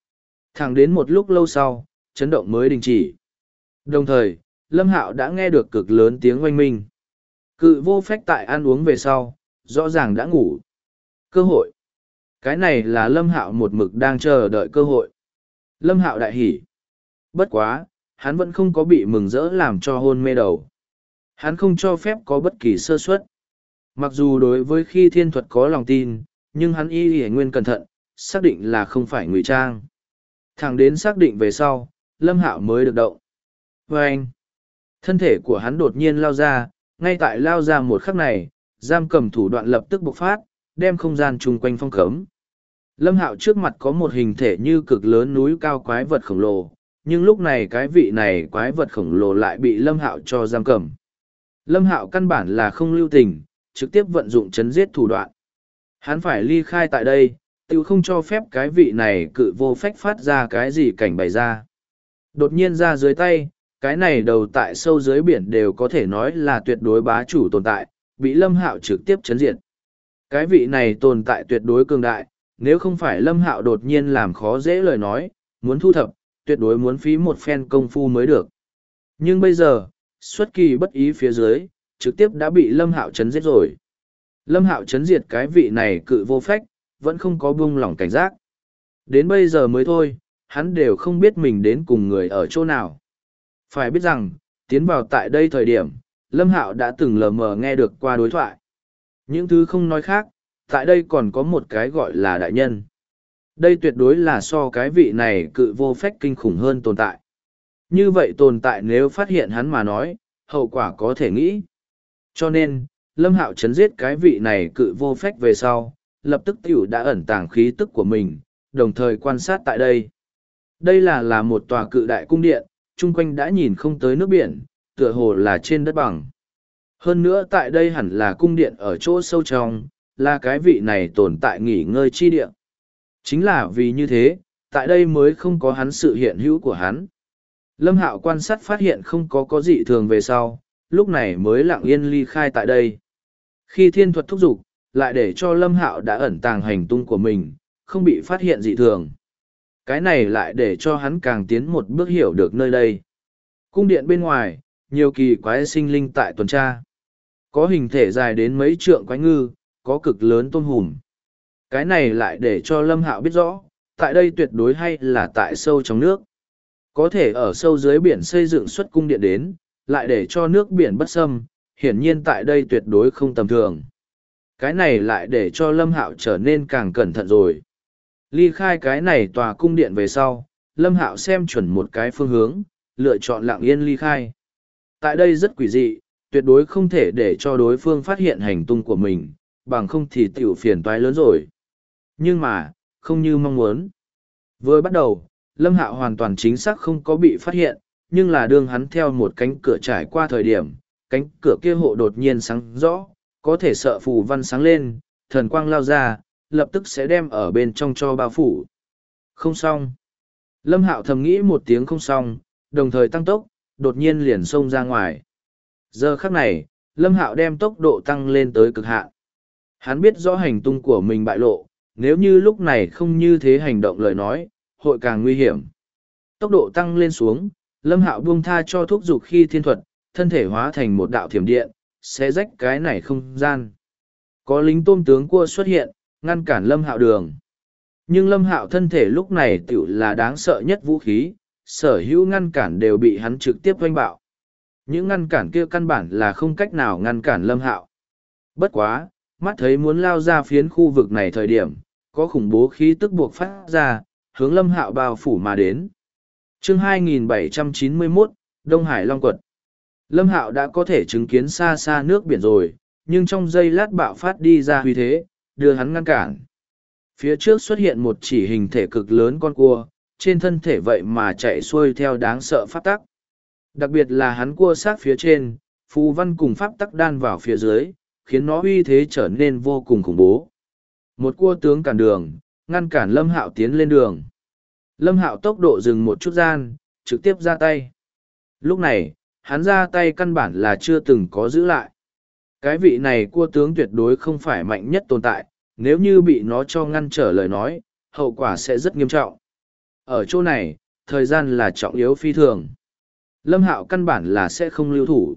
Thẳng đến một lúc lâu sau, chấn động mới đình chỉ. Đồng thời, Lâm Hạo đã nghe được cực lớn tiếng oanh minh. Cự vô phách tại ăn uống về sau, rõ ràng đã ngủ. Cơ hội. Cái này là Lâm Hạo một mực đang chờ đợi cơ hội. Lâm Hạo đại hỉ. Bất quá, hắn vẫn không có bị mừng rỡ làm cho hôn mê đầu. Hắn không cho phép có bất kỳ sơ suất. Mặc dù đối với khi thiên thuật có lòng tin, nhưng hắn y nguyên cẩn thận, xác định là không phải ngụy trang. Thẳng đến xác định về sau, Lâm Hạo mới được động. Và anh, thân thể của hắn đột nhiên lao ra, ngay tại lao ra một khắc này, giam cầm thủ đoạn lập tức bộc phát, đem không gian chung quanh phong cấm. Lâm Hạo trước mặt có một hình thể như cực lớn núi cao quái vật khổng lồ, nhưng lúc này cái vị này quái vật khổng lồ lại bị Lâm Hạo cho giam cầm. Lâm Hạo căn bản là không lưu tình, trực tiếp vận dụng chấn giết thủ đoạn. Hắn phải ly khai tại đây, tự không cho phép cái vị này cự vô phách phát ra cái gì cảnh bày ra. Đột nhiên ra dưới tay, cái này đầu tại sâu dưới biển đều có thể nói là tuyệt đối bá chủ tồn tại, bị Lâm Hạo trực tiếp chấn diệt. Cái vị này tồn tại tuyệt đối cường đại, nếu không phải Lâm Hạo đột nhiên làm khó dễ lời nói, muốn thu thập, tuyệt đối muốn phí một phen công phu mới được. Nhưng bây giờ, xuất kỳ bất ý phía dưới, trực tiếp đã bị Lâm Hạo chấn giết rồi. Lâm Hạo chấn diệt cái vị này cự vô phách, vẫn không có buông lỏng cảnh giác. Đến bây giờ mới thôi, hắn đều không biết mình đến cùng người ở chỗ nào. Phải biết rằng, tiến vào tại đây thời điểm, Lâm Hạo đã từng lờ mờ nghe được qua đối thoại. Những thứ không nói khác, tại đây còn có một cái gọi là đại nhân. Đây tuyệt đối là so cái vị này cự vô phách kinh khủng hơn tồn tại. Như vậy tồn tại nếu phát hiện hắn mà nói, hậu quả có thể nghĩ. Cho nên, Lâm Hạo chấn giết cái vị này cự vô phách về sau, lập tức tiểu đã ẩn tàng khí tức của mình, đồng thời quan sát tại đây. Đây là một tòa cự đại cung điện, chung quanh đã nhìn không tới nước biển, tựa hồ là trên đất bằng. Hơn nữa tại đây hẳn là cung điện ở chỗ sâu trong, là cái vị này tồn tại nghỉ ngơi chi địa. Chính là vì như thế, tại đây mới không có hắn sự hiện hữu của hắn. Lâm Hạo quan sát phát hiện không có dị thường về sau, lúc này mới lặng yên ly khai tại đây. Khi thiên thuật thúc giục, lại để cho Lâm Hạo đã ẩn tàng hành tung của mình, không bị phát hiện dị thường. Cái này lại để cho hắn càng tiến một bước hiểu được nơi đây. Cung điện bên ngoài, nhiều kỳ quái sinh linh tại tuần tra. Có hình thể dài đến mấy trượng quái ngư, có cực lớn tôm hùm. Cái này lại để cho Lâm Hạo biết rõ, tại đây tuyệt đối hay là tại sâu trong nước. Có thể ở sâu dưới biển xây dựng xuất cung điện đến, lại để cho nước biển bất xâm, hiển nhiên tại đây tuyệt đối không tầm thường. Cái này lại để cho Lâm Hạo trở nên càng cẩn thận rồi. Ly khai cái này tòa cung điện về sau, Lâm Hạo xem chuẩn một cái phương hướng, lựa chọn lặng yên ly khai. Tại đây rất quỷ dị, tuyệt đối không thể để cho đối phương phát hiện hành tung của mình, bằng không thì tiểu phiền toái lớn rồi. Nhưng mà, không như mong muốn. Vừa bắt đầu, Lâm Hạo hoàn toàn chính xác không có bị phát hiện, nhưng là đương hắn theo một cánh cửa trải qua thời điểm, cánh cửa kia hộ đột nhiên sáng rõ, có thể sợ phù văn sáng lên, thần quang lao ra, lập tức sẽ đem ở bên trong cho bao phủ. Không xong. Lâm Hạo thầm nghĩ một tiếng không xong, đồng thời tăng tốc, đột nhiên liền xông ra ngoài. Giờ khắc này, Lâm Hạo đem tốc độ tăng lên tới cực hạn. Hắn biết rõ hành tung của mình bại lộ, nếu như lúc này không như thế hành động lời nói, hội càng nguy hiểm. Tốc độ tăng lên xuống, Lâm Hạo buông tha cho thuốc dục khi thiên thuật, thân thể hóa thành một đạo thiểm điện, xé rách cái này không gian. Có lính tôm tướng cua xuất hiện, ngăn cản Lâm Hạo đường. Nhưng Lâm Hạo thân thể lúc này tiểu là đáng sợ nhất vũ khí, sở hữu ngăn cản đều bị hắn trực tiếp oanh bạo. Những ngăn cản kia căn bản là không cách nào ngăn cản Lâm Hạo. Bất quá, mắt thấy muốn lao ra phiến khu vực này thời điểm, có khủng bố khí tức buộc phát ra, hướng Lâm Hạo bao phủ mà đến. Chương 2791, Đông Hải Long Quật. Lâm Hạo đã có thể chứng kiến xa xa nước biển rồi, nhưng trong giây lát bạo phát đi ra huy thế, đưa hắn ngăn cản. Phía trước xuất hiện một chỉ hình thể cực lớn con cua, trên thân thể vậy mà chạy xuôi theo đáng sợ pháp tắc. Đặc biệt là hắn cua sát phía trên, phù văn cùng pháp tắc đan vào phía dưới, khiến nó uy thế trở nên vô cùng khủng bố. Một cua tướng cản đường, ngăn cản Lâm Hạo tiến lên đường. Lâm Hạo tốc độ dừng một chút gian, trực tiếp ra tay. Lúc này, hắn ra tay căn bản là chưa từng có giữ lại. Cái vị này cua tướng tuyệt đối không phải mạnh nhất tồn tại, nếu như bị nó cho ngăn trở lời nói, hậu quả sẽ rất nghiêm trọng. Ở chỗ này, thời gian là trọng yếu phi thường. Lâm Hạo căn bản là sẽ không lưu thủ.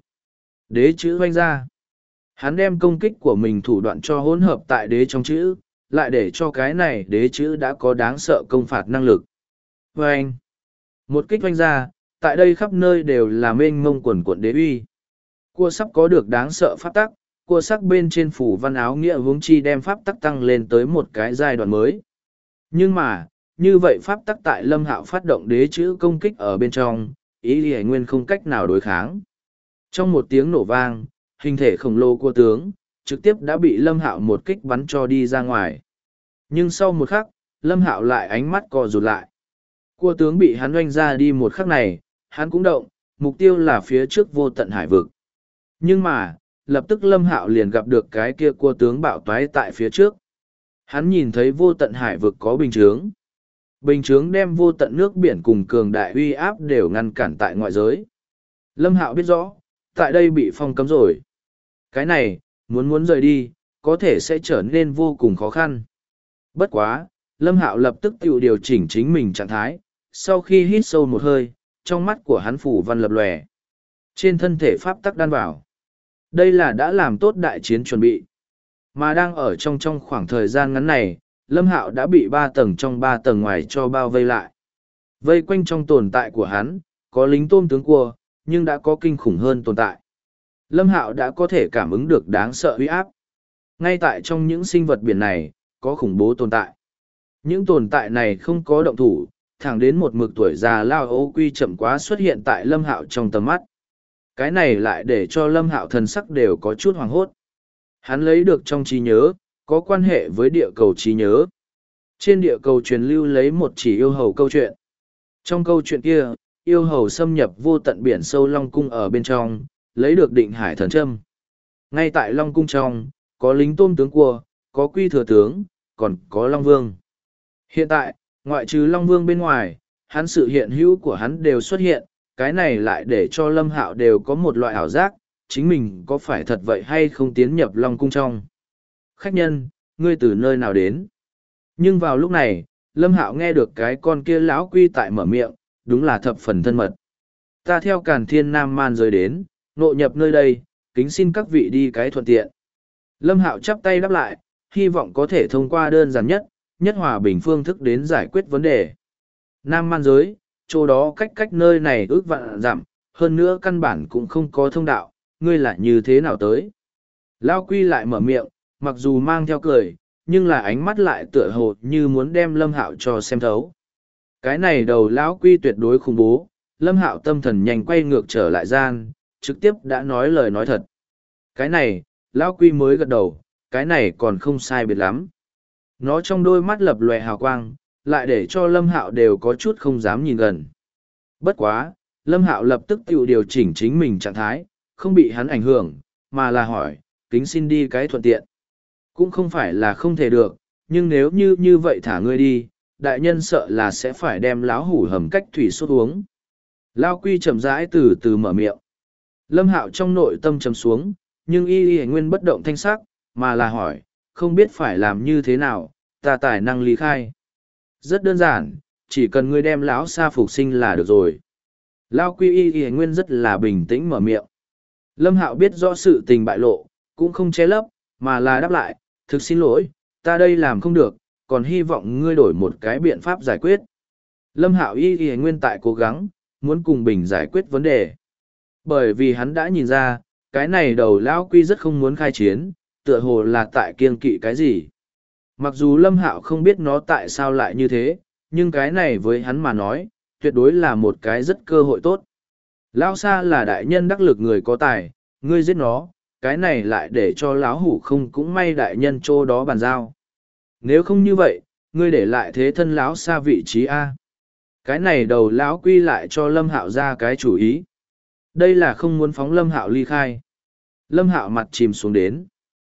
Đế chữ oanh ra. Hắn đem công kích của mình thủ đoạn cho hỗn hợp tại đế trong chữ, lại để cho cái này đế chữ đã có đáng sợ công phạt năng lực. Oanh. Một kích oanh ra, tại đây khắp nơi đều là mênh mông quần cuộn đế uy. Cua sắp có được đáng sợ pháp tắc, cua sắc bên trên phủ văn áo nghĩa huống chi đem pháp tắc tăng lên tới một cái giai đoạn mới. Nhưng mà, như vậy pháp tắc tại Lâm Hạo phát động đế chữ công kích ở bên trong, ý Lý Nguyên không cách nào đối kháng. Trong một tiếng nổ vang, hình thể khổng lồ của tướng, trực tiếp đã bị Lâm Hạo một kích bắn cho đi ra ngoài. Nhưng sau một khắc, Lâm Hạo lại ánh mắt co rụt lại. Cua tướng bị hắn oanh ra đi một khắc này, hắn cũng động, mục tiêu là phía trước vô tận hải vực. Nhưng mà, lập tức Lâm Hạo liền gặp được cái kia cua tướng bạo toái tại phía trước. Hắn nhìn thấy vô tận hải vực có bình chướng. Bình chướng đem vô tận nước biển cùng cường đại uy áp đều ngăn cản tại ngoại giới. Lâm Hạo biết rõ, tại đây bị phong cấm rồi. Cái này, muốn rời đi, có thể sẽ trở nên vô cùng khó khăn. Bất quá, Lâm Hạo lập tức tự điều chỉnh chính mình trạng thái, sau khi hít sâu một hơi, trong mắt của hắn phủ văn lập lòe. Trên thân thể pháp tắc đan vào. Đây là đã làm tốt đại chiến chuẩn bị. Mà đang ở trong khoảng thời gian ngắn này, Lâm Hạo đã bị 3 tầng trong 3 tầng ngoài cho bao vây lại. Vây quanh trong tồn tại của hắn, có lính tôm tướng cua, nhưng đã có kinh khủng hơn tồn tại. Lâm Hạo đã có thể cảm ứng được đáng sợ uy áp. Ngay tại trong những sinh vật biển này, có khủng bố tồn tại. Những tồn tại này không có động thủ, thẳng đến một mực tuổi già Lao Ô Quy chậm quá xuất hiện tại Lâm Hạo trong tầm mắt. Cái này lại để cho Lâm Hạo thần sắc đều có chút hoảng hốt. Hắn lấy được trong trí nhớ, có quan hệ với địa cầu trí nhớ. Trên địa cầu truyền lưu lấy một chỉ yêu hầu câu chuyện. Trong câu chuyện kia, yêu hầu xâm nhập vô tận biển sâu Long Cung ở bên trong, lấy được định hải thần châm. Ngay tại Long Cung trong, có lính tôm tướng cua, có quy thừa tướng, còn có Long Vương. Hiện tại, ngoại trừ Long Vương bên ngoài, hắn sự hiện hữu của hắn đều xuất hiện, cái này lại để cho Lâm Hạo đều có một loại ảo giác, chính mình có phải thật vậy hay không tiến nhập Long Cung trong. Khách nhân, ngươi từ nơi nào đến? Nhưng vào lúc này, Lâm Hạo nghe được cái con kia lão quy tại mở miệng, đúng là thập phần thân mật. Ta theo Càn Thiên Nam Man rời đến, ngộ nhập nơi đây, kính xin các vị đi cái thuận tiện. Lâm Hạo chắp tay đáp lại, hy vọng có thể thông qua đơn giản nhất hòa bình phương thức đến giải quyết vấn đề. Nam Man giới, chỗ đó cách nơi này ước vạn dặm, hơn nữa căn bản cũng không có thông đạo, ngươi là như thế nào tới? Lao Quy lại mở miệng, mặc dù mang theo cười, nhưng là ánh mắt lại tựa hồ như muốn đem Lâm Hạo cho xem thấu. Cái này đầu lão Quy tuyệt đối khủng bố, Lâm Hạo tâm thần nhanh quay ngược trở lại gian, trực tiếp đã nói lời nói thật. Cái này, lão Quy mới gật đầu, cái này còn không sai biệt lắm. Nó trong đôi mắt lập lòe hào quang, lại để cho Lâm Hạo đều có chút không dám nhìn gần. Bất quá, Lâm Hạo lập tức tự điều chỉnh chính mình trạng thái, không bị hắn ảnh hưởng, mà là hỏi, kính xin đi cái thuận tiện. Cũng không phải là không thể được, nhưng nếu như vậy thả ngươi đi, đại nhân sợ là sẽ phải đem láo hủ hầm cách thủy sốt uống. Lao Quy chậm rãi từ từ mở miệng. Lâm Hạo trong nội tâm trầm xuống, nhưng y nguyên bất động thanh sắc, mà là hỏi, không biết phải làm như thế nào, ta tài năng ly khai. Rất đơn giản, chỉ cần ngươi đem lão sa phục sinh là được rồi. Lao Quy y nguyên rất là bình tĩnh mở miệng. Lâm Hạo biết rõ sự tình bại lộ, cũng không che lấp, mà là đáp lại, thực xin lỗi, ta đây làm không được, còn hy vọng ngươi đổi một cái biện pháp giải quyết. Lâm Hạo y nguyên tại cố gắng, muốn cùng Bình giải quyết vấn đề. Bởi vì hắn đã nhìn ra, cái này đầu Lão Quy rất không muốn khai chiến, tựa hồ là tại kiêng kỵ cái gì. Mặc dù Lâm Hạo không biết nó tại sao lại như thế, nhưng cái này với hắn mà nói, tuyệt đối là một cái rất cơ hội tốt. Lão Sa là đại nhân đắc lực người có tài, ngươi giết nó, cái này lại để cho lão hủ không cũng may đại nhân chỗ đó bàn giao. Nếu không như vậy, ngươi để lại thế thân lão Sa vị trí A. Cái này đầu lão Quy lại cho Lâm Hạo ra cái chủ ý. Đây là không muốn phóng Lâm Hạo ly khai. Lâm Hạo mặt chìm xuống đến.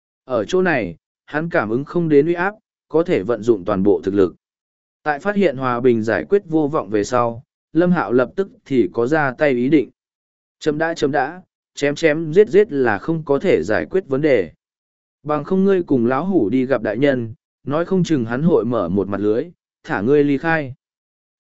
Ở chỗ này, hắn cảm ứng không đến uy áp, có thể vận dụng toàn bộ thực lực. Tại phát hiện hòa bình giải quyết vô vọng về sau, Lâm Hạo lập tức thì có ra tay ý định. Chấm đã, chém giết là không có thể giải quyết vấn đề. Bằng không ngươi cùng lão hủ đi gặp đại nhân, nói không chừng hắn hội mở một mặt lưới, thả ngươi ly khai.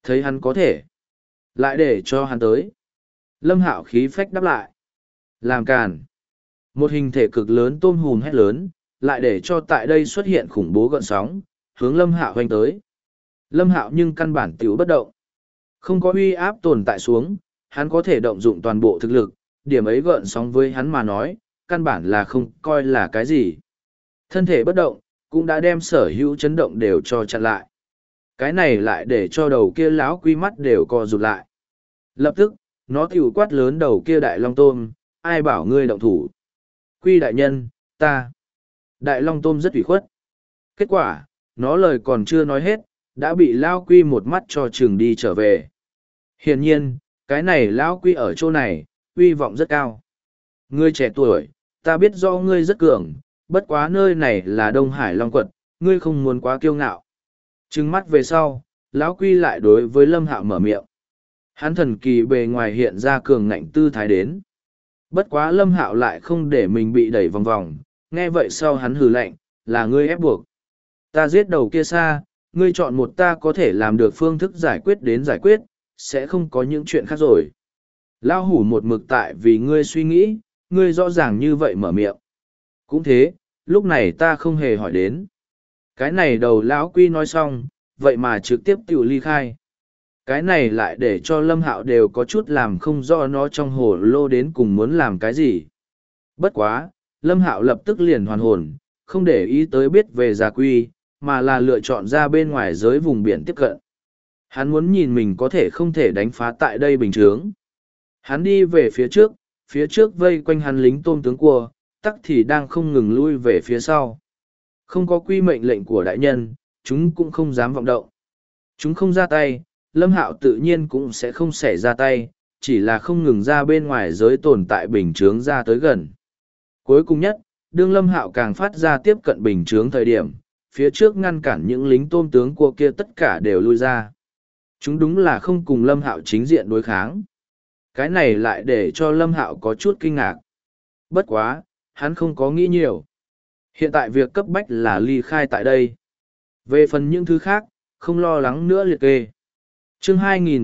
Thấy hắn có thể. Lại để cho hắn tới. Lâm Hạo khí phách đáp lại. Làm càn. Một hình thể cực lớn tôm hùm hét lớn, lại để cho tại đây xuất hiện khủng bố gợn sóng, hướng Lâm Hạo hoành tới. Lâm Hạo nhưng căn bản tiểu bất động. Không có uy áp tồn tại xuống, hắn có thể động dụng toàn bộ thực lực, điểm ấy gợn sóng với hắn mà nói, căn bản là không coi là cái gì. Thân thể bất động, cũng đã đem sở hữu chấn động đều cho chặn lại. Cái này lại để cho đầu kia lão quy mắt đều co rụt lại. Lập tức, nó tiểu quát lớn đầu kia đại long tôm, ai bảo ngươi động thủ. Quy đại nhân, ta. Đại long tôm rất ủy khuất. Kết quả, nó lời còn chưa nói hết, đã bị lão quy một mắt cho chừng đi trở về. Hiển nhiên, cái này lão quy ở chỗ này, uy vọng rất cao. Ngươi trẻ tuổi, ta biết do ngươi rất cường, bất quá nơi này là Đông Hải Long Quật, ngươi không muốn quá kiêu ngạo. Trừng mắt về sau, lão quy lại đối với Lâm Hạo mở miệng. Hắn thần kỳ bề ngoài hiện ra cường ngạnh tư thái đến. Bất quá Lâm Hạo lại không để mình bị đẩy vòng vòng, nghe vậy sau hắn hừ lạnh, là ngươi ép buộc. Ta giết đầu kia xa, ngươi chọn một ta có thể làm được phương thức giải quyết đến giải quyết, sẽ không có những chuyện khác rồi. Lão hủ một mực tại vì ngươi suy nghĩ, ngươi rõ ràng như vậy mở miệng. Cũng thế, lúc này ta không hề hỏi đến. Cái này đầu lão quy nói xong, vậy mà trực tiếp tự ly khai. Cái này lại để cho Lâm Hạo đều có chút làm không rõ nó trong hồ lô đến cùng muốn làm cái gì. Bất quá, Lâm Hạo lập tức liền hoàn hồn, không để ý tới biết về Gia Quy, mà là lựa chọn ra bên ngoài giới vùng biển tiếp cận. Hắn muốn nhìn mình có thể không thể đánh phá tại đây bình chướng. Hắn đi về phía trước vây quanh hắn lính tôm tướng cua, tắc thì đang không ngừng lui về phía sau. Không có quy mệnh lệnh của đại nhân, chúng cũng không dám vọng động. Chúng không ra tay, Lâm Hạo tự nhiên cũng sẽ không xảy ra tay, chỉ là không ngừng ra bên ngoài giới tồn tại bình chướng ra tới gần. Cuối cùng nhất, đương Lâm Hạo càng phát ra tiếp cận bình chướng thời điểm, phía trước ngăn cản những lính tôm tướng cua kia tất cả đều lui ra. Chúng đúng là không cùng Lâm Hạo chính diện đối kháng. Cái này lại để cho Lâm Hạo có chút kinh ngạc. Bất quá, hắn không có nghĩ nhiều. Hiện tại việc cấp bách là ly khai tại đây. Về phần những thứ khác, không lo lắng nữa liệt kê. Chương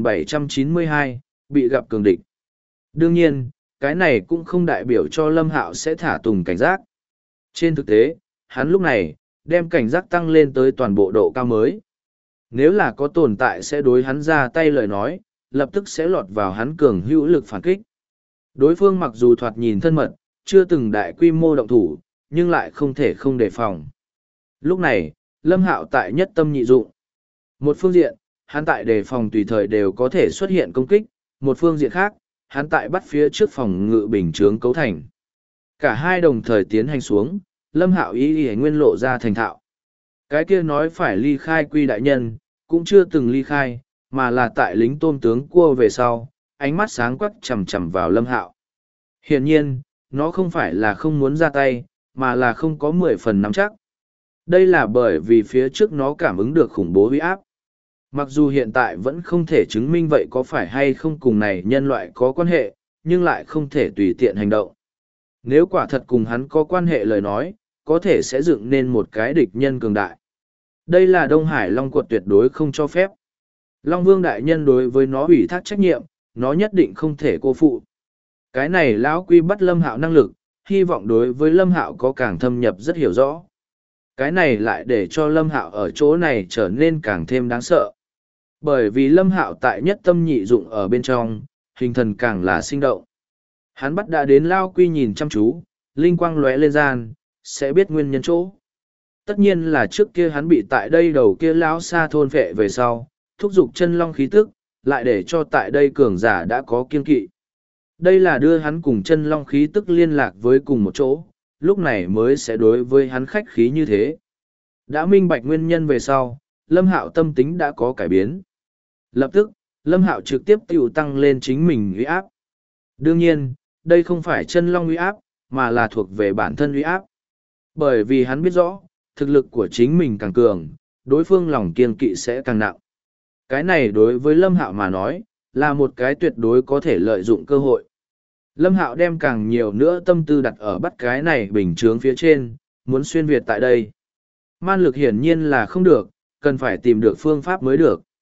2792, bị gặp cường địch. Đương nhiên, cái này cũng không đại biểu cho Lâm Hạo sẽ thả tùng cảnh giác. Trên thực tế, hắn lúc này, đem cảnh giác tăng lên tới toàn bộ độ cao mới. Nếu là có tồn tại sẽ đối hắn ra tay lời nói, lập tức sẽ lọt vào hắn cường hữu lực phản kích. Đối phương mặc dù thoạt nhìn thân mật, chưa từng đại quy mô động thủ, nhưng lại không thể không đề phòng. Lúc này, Lâm Hạo tại nhất tâm nhị dụng. Một phương diện, hắn tại đề phòng tùy thời đều có thể xuất hiện công kích, một phương diện khác, hắn tại bắt phía trước phòng ngự bình chướng cấu thành. Cả hai đồng thời tiến hành xuống, Lâm Hạo ý nguyên lộ ra thành thạo. Cái kia nói phải ly khai Quy đại nhân, cũng chưa từng ly khai, mà là tại lính tôm tướng cua về sau, ánh mắt sáng quắc chằm chằm vào Lâm Hạo. Hiển nhiên, nó không phải là không muốn ra tay, mà là không có 10 phần nắm chắc. Đây là bởi vì phía trước nó cảm ứng được khủng bố uy áp. Mặc dù hiện tại vẫn không thể chứng minh vậy có phải hay không cùng này nhân loại có quan hệ, nhưng lại không thể tùy tiện hành động. Nếu quả thật cùng hắn có quan hệ lời nói, có thể sẽ dựng nên một cái địch nhân cường đại. Đây là Đông Hải Long Quật tuyệt đối không cho phép. Long Vương đại nhân đối với nó ủy thác trách nhiệm, nó nhất định không thể cô phụ. Cái này lão quy bắt Lâm Hạo năng lực, hy vọng đối với Lâm Hạo có càng thâm nhập rất hiểu rõ. Cái này lại để cho Lâm Hạo ở chỗ này trở nên càng thêm đáng sợ. Bởi vì Lâm Hạo tại nhất tâm nhị dụng ở bên trong, hình thần càng là sinh động. Hắn bắt đã đến lao quy nhìn chăm chú, linh quang lóe lên gian, sẽ biết nguyên nhân chỗ. Tất nhiên là trước kia hắn bị tại đây đầu kia lão xa thôn phệ về sau, thúc giục chân long khí tức, lại để cho tại đây cường giả đã có kiên kỵ. Đây là đưa hắn cùng chân long khí tức liên lạc với cùng một chỗ, lúc này mới sẽ đối với hắn khách khí như thế. Đã minh bạch nguyên nhân về sau, Lâm Hạo tâm tính đã có cải biến. Lập tức, Lâm Hạo trực tiếp tiểu tăng lên chính mình uy áp. Đương nhiên, đây không phải chân long uy áp, mà là thuộc về bản thân uy áp. Bởi vì hắn biết rõ, thực lực của chính mình càng cường, đối phương lòng kiên kỵ sẽ càng nặng. Cái này đối với Lâm Hạo mà nói, là một cái tuyệt đối có thể lợi dụng cơ hội. Lâm Hạo đem càng nhiều nữa tâm tư đặt ở bắt cái này bình chướng phía trên, muốn xuyên việt tại đây. Man lực hiển nhiên là không được, cần phải tìm được phương pháp mới được.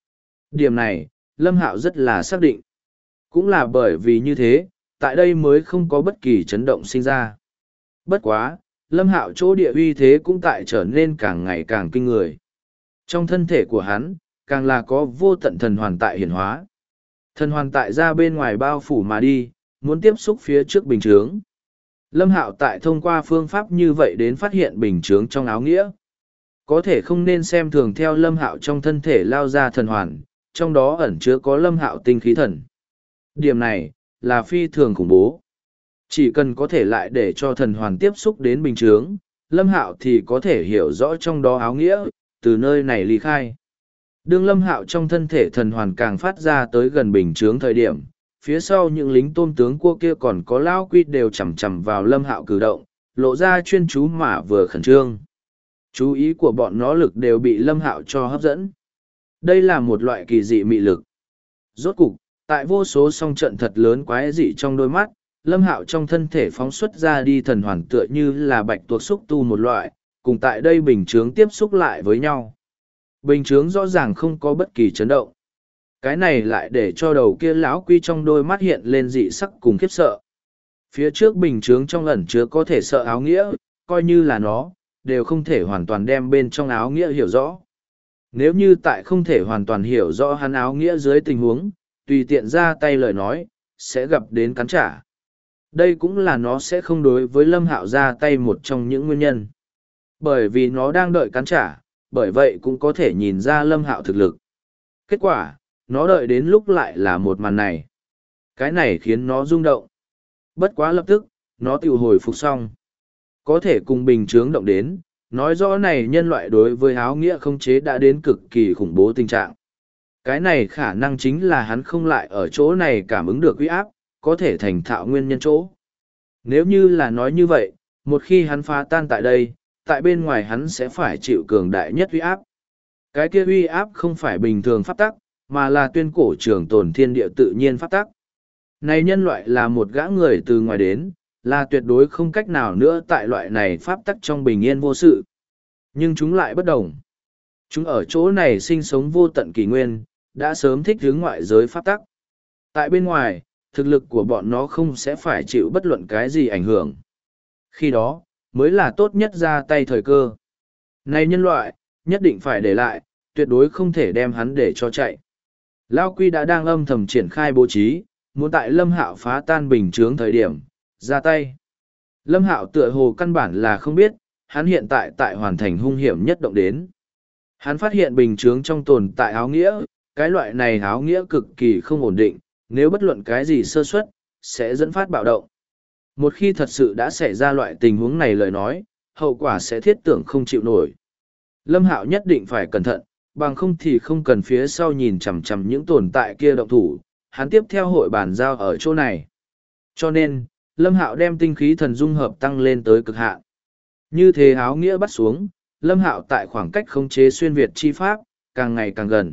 Điểm này, Lâm Hạo rất là xác định. Cũng là bởi vì như thế, tại đây mới không có bất kỳ chấn động sinh ra. Bất quá, Lâm Hạo chỗ địa uy thế cũng tại trở nên càng ngày càng kinh người. Trong thân thể của hắn, càng là có vô tận thần hoàn tại hiển hóa. Thần hoàn tại ra bên ngoài bao phủ mà đi, muốn tiếp xúc phía trước bình chướng. Lâm Hạo tại thông qua phương pháp như vậy đến phát hiện bình chướng trong áo nghĩa. Có thể không nên xem thường theo Lâm Hạo trong thân thể lao ra thần hoàn, trong đó ẩn chứa có Lâm Hạo tinh khí thần. Điểm này, là phi thường khủng bố. Chỉ cần có thể lại để cho thần hoàn tiếp xúc đến bình chướng, Lâm Hạo thì có thể hiểu rõ trong đó áo nghĩa, từ nơi này ly khai. Đương Lâm Hạo trong thân thể thần hoàn càng phát ra tới gần bình chướng thời điểm, phía sau những lính tôm tướng cua kia còn có Lao Quy đều chằm chằm vào Lâm Hạo cử động, lộ ra chuyên chú mà vừa khẩn trương. Chú ý của bọn nó lực đều bị Lâm Hạo cho hấp dẫn. Đây là một loại kỳ dị mị lực. Rốt cục, tại vô số song trận thật lớn quái dị trong đôi mắt, Lâm Hạo trong thân thể phóng xuất ra đi thần hoàn tựa như là bạch tuộc xúc tu một loại, cùng tại đây bình chướng tiếp xúc lại với nhau. Bình chướng rõ ràng không có bất kỳ chấn động. Cái này lại để cho đầu kia lão quy trong đôi mắt hiện lên dị sắc cùng khiếp sợ. Phía trước bình chướng trong ẩn chứa có thể sợ áo nghĩa, coi như là nó, đều không thể hoàn toàn đem bên trong áo nghĩa hiểu rõ. Nếu như tại không thể hoàn toàn hiểu rõ hắn áo nghĩa dưới tình huống, tùy tiện ra tay lời nói, sẽ gặp đến cắn trả. Đây cũng là nó sẽ không đối với Lâm Hạo ra tay một trong những nguyên nhân. Bởi vì nó đang đợi cắn trả, bởi vậy cũng có thể nhìn ra Lâm Hạo thực lực. Kết quả, nó đợi đến lúc lại là một màn này. Cái này khiến nó rung động. Bất quá lập tức, nó tự hồi phục xong. Có thể cùng bình chướng động đến, nói rõ này nhân loại đối với áo nghĩa không chế đã đến cực kỳ khủng bố tình trạng. Cái này khả năng chính là hắn không lại ở chỗ này cảm ứng được uy áp, có thể thành thạo nguyên nhân chỗ. Nếu như là nói như vậy, một khi hắn phá tan tại đây, tại bên ngoài hắn sẽ phải chịu cường đại nhất uy áp. Cái kia uy áp không phải bình thường pháp tắc, mà là tuyên cổ trường tồn thiên địa tự nhiên pháp tắc. Này nhân loại là một gã người từ ngoài đến, là tuyệt đối không cách nào nữa tại loại này pháp tắc trong bình yên vô sự. Nhưng chúng lại bất đồng. Chúng ở chỗ này sinh sống vô tận kỷ nguyên, đã sớm thích hướng ngoại giới pháp tắc. Tại bên ngoài, thực lực của bọn nó không sẽ phải chịu bất luận cái gì ảnh hưởng. Khi đó, mới là tốt nhất ra tay thời cơ. Này nhân loại, nhất định phải để lại, tuyệt đối không thể đem hắn để cho chạy. Lao Quy đã đang âm thầm triển khai bố trí, muốn tại Lâm Hạo phá tan bình chướng thời điểm, ra tay. Lâm Hạo tựa hồ căn bản là không biết, hắn hiện tại hoàn thành hung hiểm nhất động đến. Hắn phát hiện bình chướng trong tồn tại áo nghĩa, cái loại này áo nghĩa cực kỳ không ổn định, nếu bất luận cái gì sơ suất, sẽ dẫn phát bạo động. Một khi thật sự đã xảy ra loại tình huống này lời nói, hậu quả sẽ thiết tưởng không chịu nổi. Lâm Hạo nhất định phải cẩn thận, bằng không thì không cần phía sau nhìn chằm chằm những tồn tại kia động thủ, hắn tiếp theo hội bàn giao ở chỗ này. Cho nên, Lâm Hạo đem tinh khí thần dung hợp tăng lên tới cực hạn. Như thế áo nghĩa bắt xuống, Lâm Hạo tại khoảng cách khống chế xuyên Việt chi pháp, càng ngày càng gần.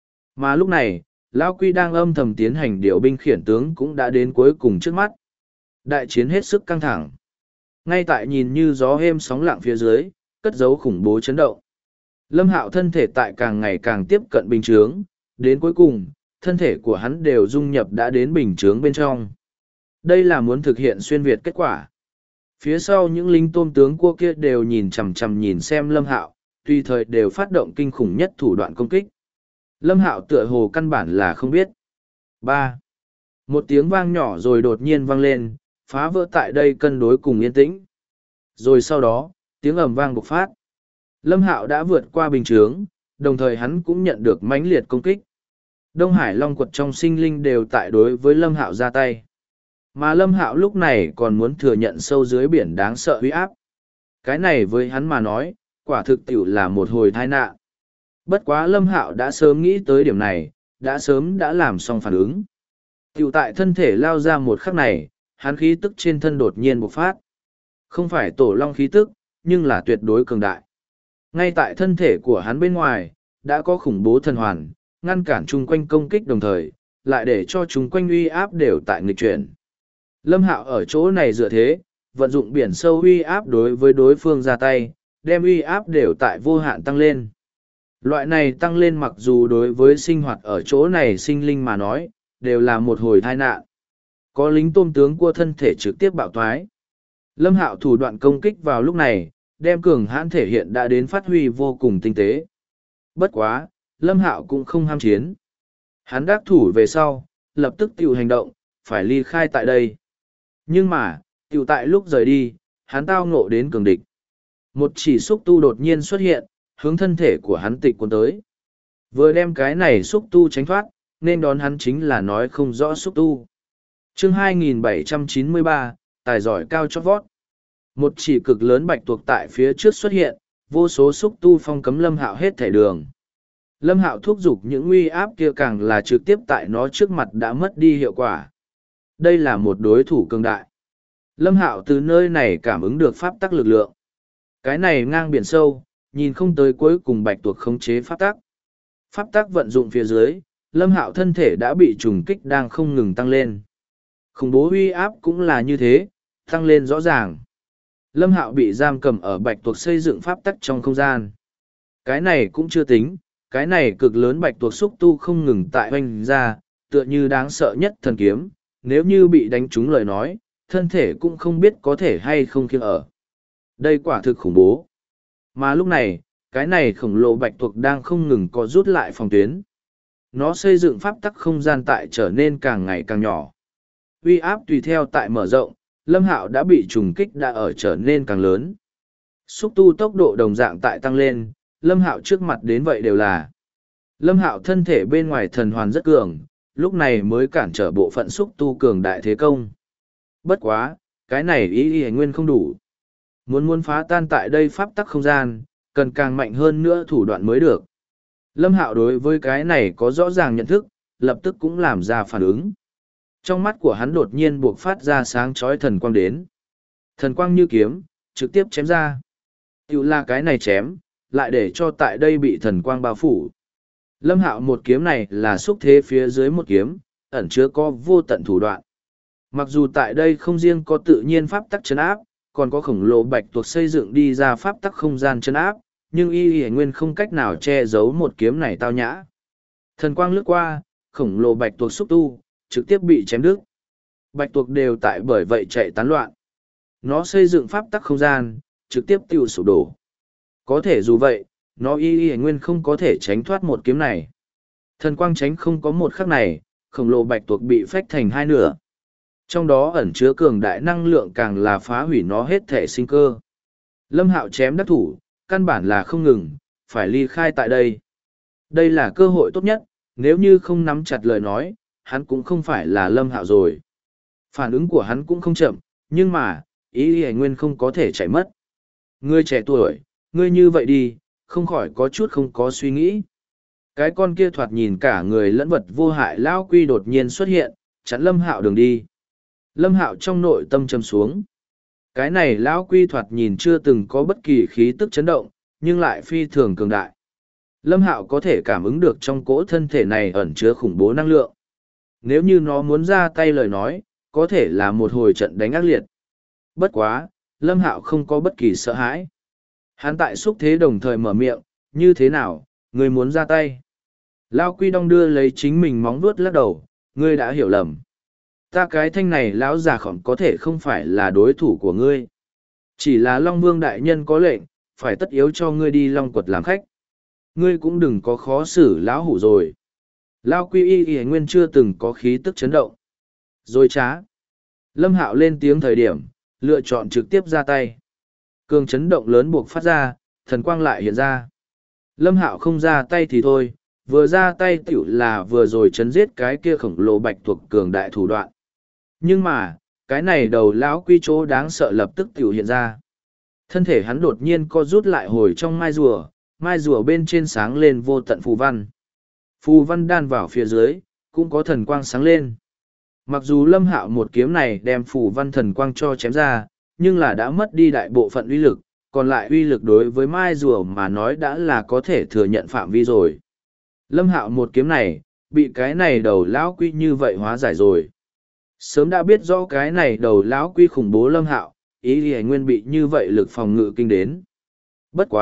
Mà lúc này, Lão Quy đang âm thầm tiến hành điều binh khiển tướng cũng đã đến cuối cùng trước mắt. Đại chiến hết sức căng thẳng. Ngay tại nhìn như gió êm sóng lặng phía dưới, cất giấu khủng bố chấn động. Lâm Hạo thân thể tại càng ngày càng tiếp cận bình chướng, đến cuối cùng, thân thể của hắn đều dung nhập đã đến bình chướng bên trong. Đây là muốn thực hiện xuyên Việt kết quả. Phía sau những lính tôm tướng cua kia đều nhìn chằm chằm nhìn xem Lâm Hạo, tùy thời đều phát động kinh khủng nhất thủ đoạn công kích. Lâm Hạo tựa hồ căn bản là không biết. 3. Một tiếng vang nhỏ rồi đột nhiên vang lên, phá vỡ tại đây cân đối cùng yên tĩnh. Rồi sau đó, tiếng ầm vang bộc phát. Lâm Hạo đã vượt qua bình chướng, đồng thời hắn cũng nhận được mãnh liệt công kích. Đông Hải Long quật trong sinh linh đều tại đối với Lâm Hạo ra tay. Mà Lâm Hạo lúc này còn muốn thừa nhận sâu dưới biển đáng sợ uy áp. Cái này với hắn mà nói, quả thực tiểu là một hồi tai nạn. Bất quá Lâm Hạo đã sớm nghĩ tới điểm này, đã sớm đã làm xong phản ứng. Tiểu tại thân thể lao ra một khắc này, hắn khí tức trên thân đột nhiên bộc phát. Không phải tổ long khí tức, nhưng là tuyệt đối cường đại. Ngay tại thân thể của hắn bên ngoài, đã có khủng bố thần hoàn, ngăn cản chung quanh công kích đồng thời, lại để cho chung quanh uy áp đều tại nghịch chuyển. Lâm Hạo ở chỗ này dựa thế, vận dụng biển sâu uy áp đối với đối phương ra tay, đem uy áp đều tại vô hạn tăng lên. Loại này tăng lên mặc dù đối với sinh hoạt ở chỗ này sinh linh mà nói, đều là một hồi tai nạn. Có lính tôm tướng cua thân thể trực tiếp bạo thoái. Lâm Hạo thủ đoạn công kích vào lúc này, đem cường hãn thể hiện đã đến phát huy vô cùng tinh tế. Bất quá, Lâm Hạo cũng không ham chiến. Hắn đắc thủ về sau, lập tức tiêu hành động, phải ly khai tại đây. Nhưng mà, tiêu tại lúc rời đi, hắn tao ngộ đến cường địch. Một chỉ xúc tu đột nhiên xuất hiện, hướng thân thể của hắn tịch cuốn tới. Vừa đem cái này xúc tu tránh thoát, nên đón hắn chính là nói không rõ xúc tu. Chương 2793, tài giỏi cao chót vót. Một chỉ cực lớn bạch tuộc tại phía trước xuất hiện, vô số xúc tu phong cấm Lâm Hạo hết thể đường. Lâm Hạo thúc giục những uy áp kia càng là trực tiếp tại nó trước mặt đã mất đi hiệu quả. Đây là một đối thủ cường đại. Lâm Hạo từ nơi này cảm ứng được pháp tắc lực lượng. Cái này ngang biển sâu, nhìn không tới cuối cùng bạch tuộc khống chế pháp tắc. Pháp tắc vận dụng phía dưới, Lâm Hạo thân thể đã bị trùng kích đang không ngừng tăng lên. Khủng bố uy áp cũng là như thế, tăng lên rõ ràng. Lâm Hạo bị giam cầm ở bạch tuộc xây dựng pháp tắc trong không gian. Cái này cũng chưa tính, cái này cực lớn bạch tuộc xúc tu không ngừng tại oanh ra, tựa như đáng sợ nhất thần kiếm, nếu như bị đánh trúng lời nói, thân thể cũng không biết có thể hay không kiêng ở. Đây quả thực khủng bố. Mà lúc này, cái này khổng lồ bạch tuộc đang không ngừng có rút lại phòng tuyến. Nó xây dựng pháp tắc không gian tại trở nên càng ngày càng nhỏ. Uy áp tùy theo tại mở rộng, Lâm Hạo đã bị trùng kích đã ở trở nên càng lớn. Xúc tu tốc độ đồng dạng tại tăng lên, Lâm Hạo trước mặt đến vậy đều là. Lâm Hạo thân thể bên ngoài thần hoàn rất cường, lúc này mới cản trở bộ phận xúc tu cường đại thế công. Bất quá, cái này ý nguyên không đủ. Muốn phá tan tại đây pháp tắc không gian, cần càng mạnh hơn nữa thủ đoạn mới được. Lâm Hạo đối với cái này có rõ ràng nhận thức, lập tức cũng làm ra phản ứng. Trong mắt của hắn đột nhiên buộc phát ra sáng chói thần quang đến. Thần quang như kiếm, trực tiếp chém ra. Tiểu là cái này chém, lại để cho tại đây bị thần quang bao phủ. Lâm Hạo một kiếm này là xúc thế phía dưới một kiếm, ẩn chứa có vô tận thủ đoạn. Mặc dù tại đây không riêng có tự nhiên pháp tắc trấn áp, còn có khổng lồ bạch tuộc xây dựng đi ra pháp tắc không gian trấn áp, nhưng y nguyên không cách nào che giấu một kiếm này tao nhã. Thần quang lướt qua, khổng lồ bạch tuộc xúc tu, trực tiếp bị chém đứt. Bạch tuộc đều tại bởi vậy chạy tán loạn. Nó xây dựng pháp tắc không gian, trực tiếp tiêu sụp đổ. Có thể dù vậy, nó y nguyên không có thể tránh thoát một kiếm này. Thần quang tránh không có một khắc này, khổng lồ bạch tuộc bị phách thành hai nửa. Trong đó ẩn chứa cường đại năng lượng càng là phá hủy nó hết thể sinh cơ. Lâm Hạo chém đắc thủ, căn bản là không ngừng, phải ly khai tại đây. Đây là cơ hội tốt nhất, nếu như không nắm chặt lời nói, hắn cũng không phải là Lâm Hạo rồi. Phản ứng của hắn cũng không chậm, nhưng mà, ý nguyên không có thể chạy mất. Ngươi trẻ tuổi, ngươi như vậy đi, không khỏi có chút không có suy nghĩ. Cái con kia thoạt nhìn cả người lẫn vật vô hại lão quy đột nhiên xuất hiện, chắn Lâm Hạo đường đi. Lâm Hạo trong nội tâm trầm xuống. Cái này lão quy thoạt nhìn chưa từng có bất kỳ khí tức chấn động, nhưng lại phi thường cường đại. Lâm Hạo có thể cảm ứng được trong cỗ thân thể này ẩn chứa khủng bố năng lượng. Nếu như nó muốn ra tay lời nói, có thể là một hồi trận đánh ác liệt. Bất quá, Lâm Hạo không có bất kỳ sợ hãi. Hắn tại xúc thế đồng thời mở miệng, như thế nào, ngươi muốn ra tay. Lão quy đong đưa lấy chính mình móng vuốt lắc đầu, ngươi đã hiểu lầm. Ta cái thanh này lão già khỏm có thể không phải là đối thủ của ngươi. Chỉ là Long Vương đại nhân có lệnh, phải tất yếu cho ngươi đi Long Quật làm khách. Ngươi cũng đừng có khó xử lão hủ rồi. Lão quy y nguyên chưa từng có khí tức chấn động. Rồi trá. Lâm Hạo lên tiếng thời điểm, lựa chọn trực tiếp ra tay. Cường chấn động lớn buộc phát ra, thần quang lại hiện ra. Lâm Hạo không ra tay thì thôi, vừa ra tay tiểu là vừa rồi chấn giết cái kia khổng lồ bạch thuộc cường đại thủ đoạn. Nhưng mà, cái này đầu lão quy chỗ đáng sợ lập tức tiểu hiện ra. Thân thể hắn đột nhiên co rút lại hồi trong mai rùa bên trên sáng lên vô tận phù văn. Phù văn đan vào phía dưới, cũng có thần quang sáng lên. Mặc dù Lâm Hạo một kiếm này đem phù văn thần quang cho chém ra, nhưng là đã mất đi đại bộ phận uy lực, còn lại uy lực đối với mai rùa mà nói đã là có thể thừa nhận phạm vi rồi. Lâm Hạo một kiếm này, bị cái này đầu lão quy như vậy hóa giải rồi. Sớm đã biết rõ cái này đầu lão quy khủng bố Lâm Hạo, ý thì nguyên bị như vậy lực phòng ngự kinh đến. Bất quá,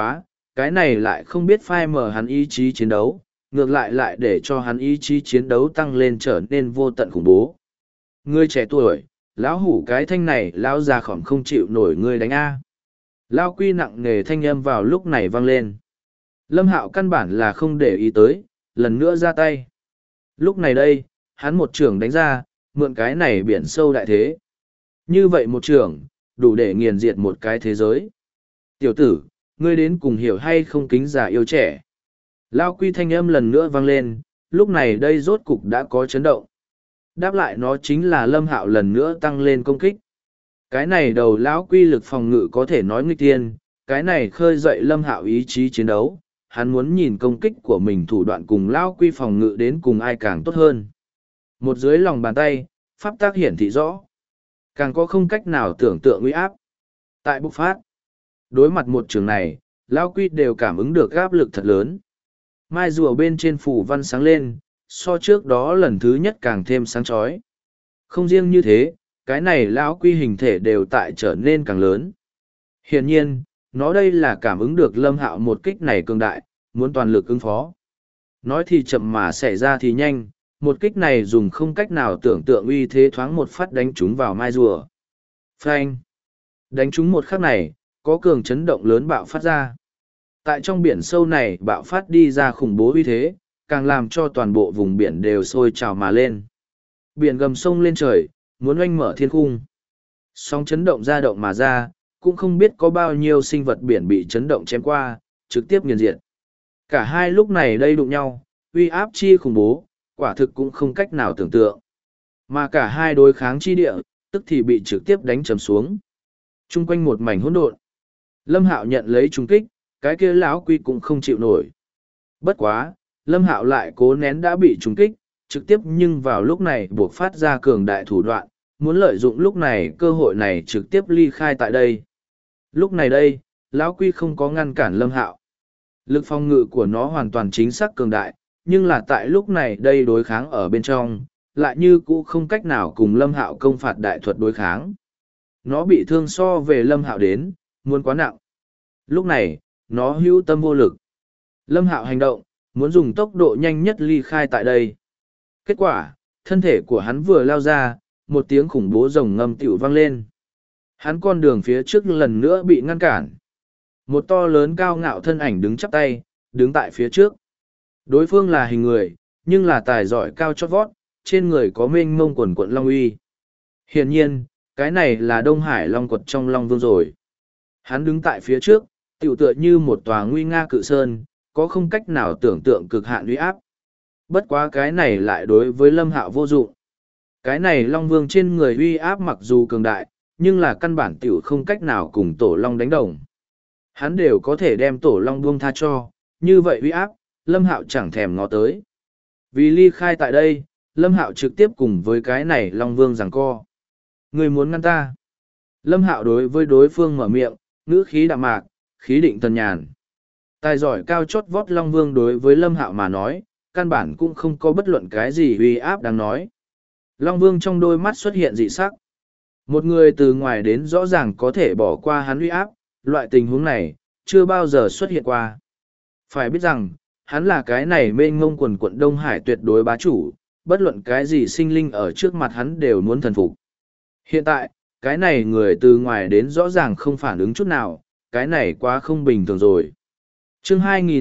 cái này lại không biết phai mờ hắn ý chí chiến đấu, ngược lại lại để cho hắn ý chí chiến đấu tăng lên trở nên vô tận khủng bố. Ngươi trẻ tuổi, lão hủ cái thanh này lão già khỏm không chịu nổi ngươi đánh a. Lao Quy nặng nề thanh âm vào lúc này vang lên. Lâm Hạo căn bản là không để ý tới, lần nữa ra tay. Lúc này đây, hắn một trường đánh ra, mượn cái này biển sâu đại thế. Như vậy một trường, đủ để nghiền diệt một cái thế giới. Tiểu tử, ngươi đến cùng hiểu hay không kính già yêu trẻ. Lao Quy thanh âm lần nữa vang lên, lúc này đây rốt cục đã có chấn động. Đáp lại nó chính là Lâm Hạo lần nữa tăng lên công kích. Cái này đầu lão Quy lực phòng ngự có thể nói nghịch tiên, cái này khơi dậy Lâm Hạo ý chí chiến đấu. Hắn muốn nhìn công kích của mình thủ đoạn cùng lão Quy phòng ngự đến cùng ai càng tốt hơn. Một dưới lòng bàn tay, pháp tác hiển thị rõ. Càng có không cách nào tưởng tượng uy áp. Tại bộc phát, đối mặt một trường này, lão Quy đều cảm ứng được áp lực thật lớn. Mai rùa bên trên phủ văn sáng lên, so trước đó lần thứ nhất càng thêm sáng chói. Không riêng như thế, cái này lão Quy hình thể đều tại trở nên càng lớn. Hiển nhiên, nó đây là cảm ứng được Lâm Hạo một kích này cường đại, muốn toàn lực ứng phó. Nói thì chậm mà xảy ra thì nhanh, một kích này dùng không cách nào tưởng tượng uy thế thoáng một phát đánh trúng vào mai rùa. Phanh! Đánh trúng một khắc này, có cường chấn động lớn bạo phát ra. Tại trong biển sâu này bạo phát đi ra khủng bố uy thế, càng làm cho toàn bộ vùng biển đều sôi trào mà lên. Biển gầm sông lên trời, muốn oanh mở thiên khung. Sóng chấn động ra động mà ra, cũng không biết có bao nhiêu sinh vật biển bị chấn động chém qua, trực tiếp nghiền diệt. Cả hai lúc này đây đụng nhau, uy áp chi khủng bố, quả thực cũng không cách nào tưởng tượng. Mà cả hai đối kháng chi địa, tức thì bị trực tiếp đánh trầm xuống. Trung quanh một mảnh hỗn độn. Lâm Hạo nhận lấy trùng kích, cái kia lão Quy cũng không chịu nổi. Bất quá, Lâm Hạo lại cố nén đã bị trùng kích, trực tiếp nhưng vào lúc này buộc phát ra cường đại thủ đoạn, muốn lợi dụng lúc này cơ hội này trực tiếp ly khai tại đây. Lúc này đây, lão Quy không có ngăn cản Lâm Hạo. Lực phòng ngự của nó hoàn toàn chính xác cường đại, nhưng là tại lúc này đây đối kháng ở bên trong, lại như cũ không cách nào cùng Lâm Hạo công phạt đại thuật đối kháng. Nó bị thương so về Lâm Hạo đến, muốn quá nặng. Lúc này, nó hữu tâm vô lực. Lâm Hạo hành động, muốn dùng tốc độ nhanh nhất ly khai tại đây. Kết quả, thân thể của hắn vừa lao ra, một tiếng khủng bố rồng ngâm tiểu vang lên. Hắn con đường phía trước lần nữa bị ngăn cản. Một to lớn cao ngạo thân ảnh đứng chắp tay, đứng tại phía trước. Đối phương là hình người, nhưng là tài giỏi cao chót vót, trên người có mênh mông quần quận long uy. Hiển nhiên, cái này là Đông Hải Long Quật trong Long Vương rồi. Hắn đứng tại phía trước, tựu tựa như một tòa nguy nga cự sơn, có không cách nào tưởng tượng cực hạn uy áp. Bất quá cái này lại đối với Lâm Hạo vô dụng. Cái này Long Vương trên người uy áp mặc dù cường đại, nhưng là căn bản tiểu không cách nào cùng Tổ Long đánh đồng. Hắn đều có thể đem Tổ Long buông tha cho, như vậy uy áp, Lâm Hạo chẳng thèm ngó tới. Vì ly khai tại đây, Lâm Hạo trực tiếp cùng với cái này Long Vương giằng co. Người muốn ngăn ta. Lâm Hạo đối với đối phương mở miệng, ngữ khí đạm mạc, khí định tần nhàn. Tài giỏi cao chót vót Long Vương đối với Lâm Hạo mà nói, căn bản cũng không có bất luận cái gì uy áp đáng nói. Long Vương trong đôi mắt xuất hiện dị sắc. Một người từ ngoài đến rõ ràng có thể bỏ qua hắn uy áp, loại tình huống này, chưa bao giờ xuất hiện qua. Phải biết rằng, hắn là cái này mênh ngông quần quận Đông Hải tuyệt đối bá chủ, bất luận cái gì sinh linh ở trước mặt hắn đều muốn thần phục. Hiện tại, cái này người từ ngoài đến rõ ràng không phản ứng chút nào, cái này quá không bình thường rồi. Chương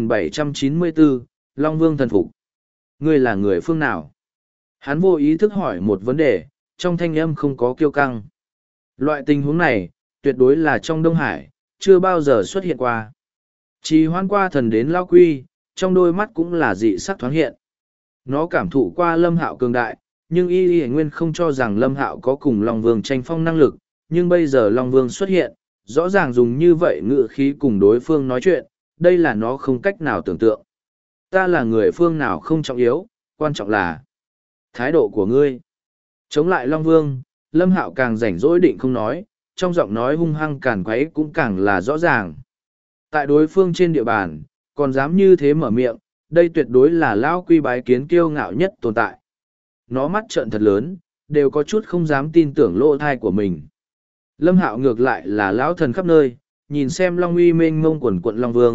2794, Long Vương thần phục. Ngươi là người phương nào? Hắn vô ý thức hỏi một vấn đề, trong thanh âm không có kiêu căng. Loại tình huống này, tuyệt đối là trong Đông Hải, chưa bao giờ xuất hiện qua. Chỉ hoan qua thần đến Lao Quy, trong đôi mắt cũng là dị sắc thoáng hiện. Nó cảm thụ qua Lâm Hạo cường đại, nhưng y nguyên không cho rằng Lâm Hạo có cùng Long Vương tranh phong năng lực, nhưng bây giờ Long Vương xuất hiện, rõ ràng dùng như vậy ngữ khí cùng đối phương nói chuyện, đây là nó không cách nào tưởng tượng. Ta là người phương nào không trọng yếu, quan trọng là thái độ của ngươi. Chống lại Long Vương, Lâm Hạo càng rảnh rỗi định không nói, trong giọng nói hung hăng càn quấy cũng càng là rõ ràng. Tại đối phương trên địa bàn, còn dám như thế mở miệng, đây tuyệt đối là Lão Quy bái kiến kiêu ngạo nhất tồn tại. Nó mắt trợn thật lớn, đều có chút không dám tin tưởng lỗ thai của mình. Lâm Hạo ngược lại là lão thần khắp nơi, nhìn xem Long uy mênh mông quần quận Long Vương,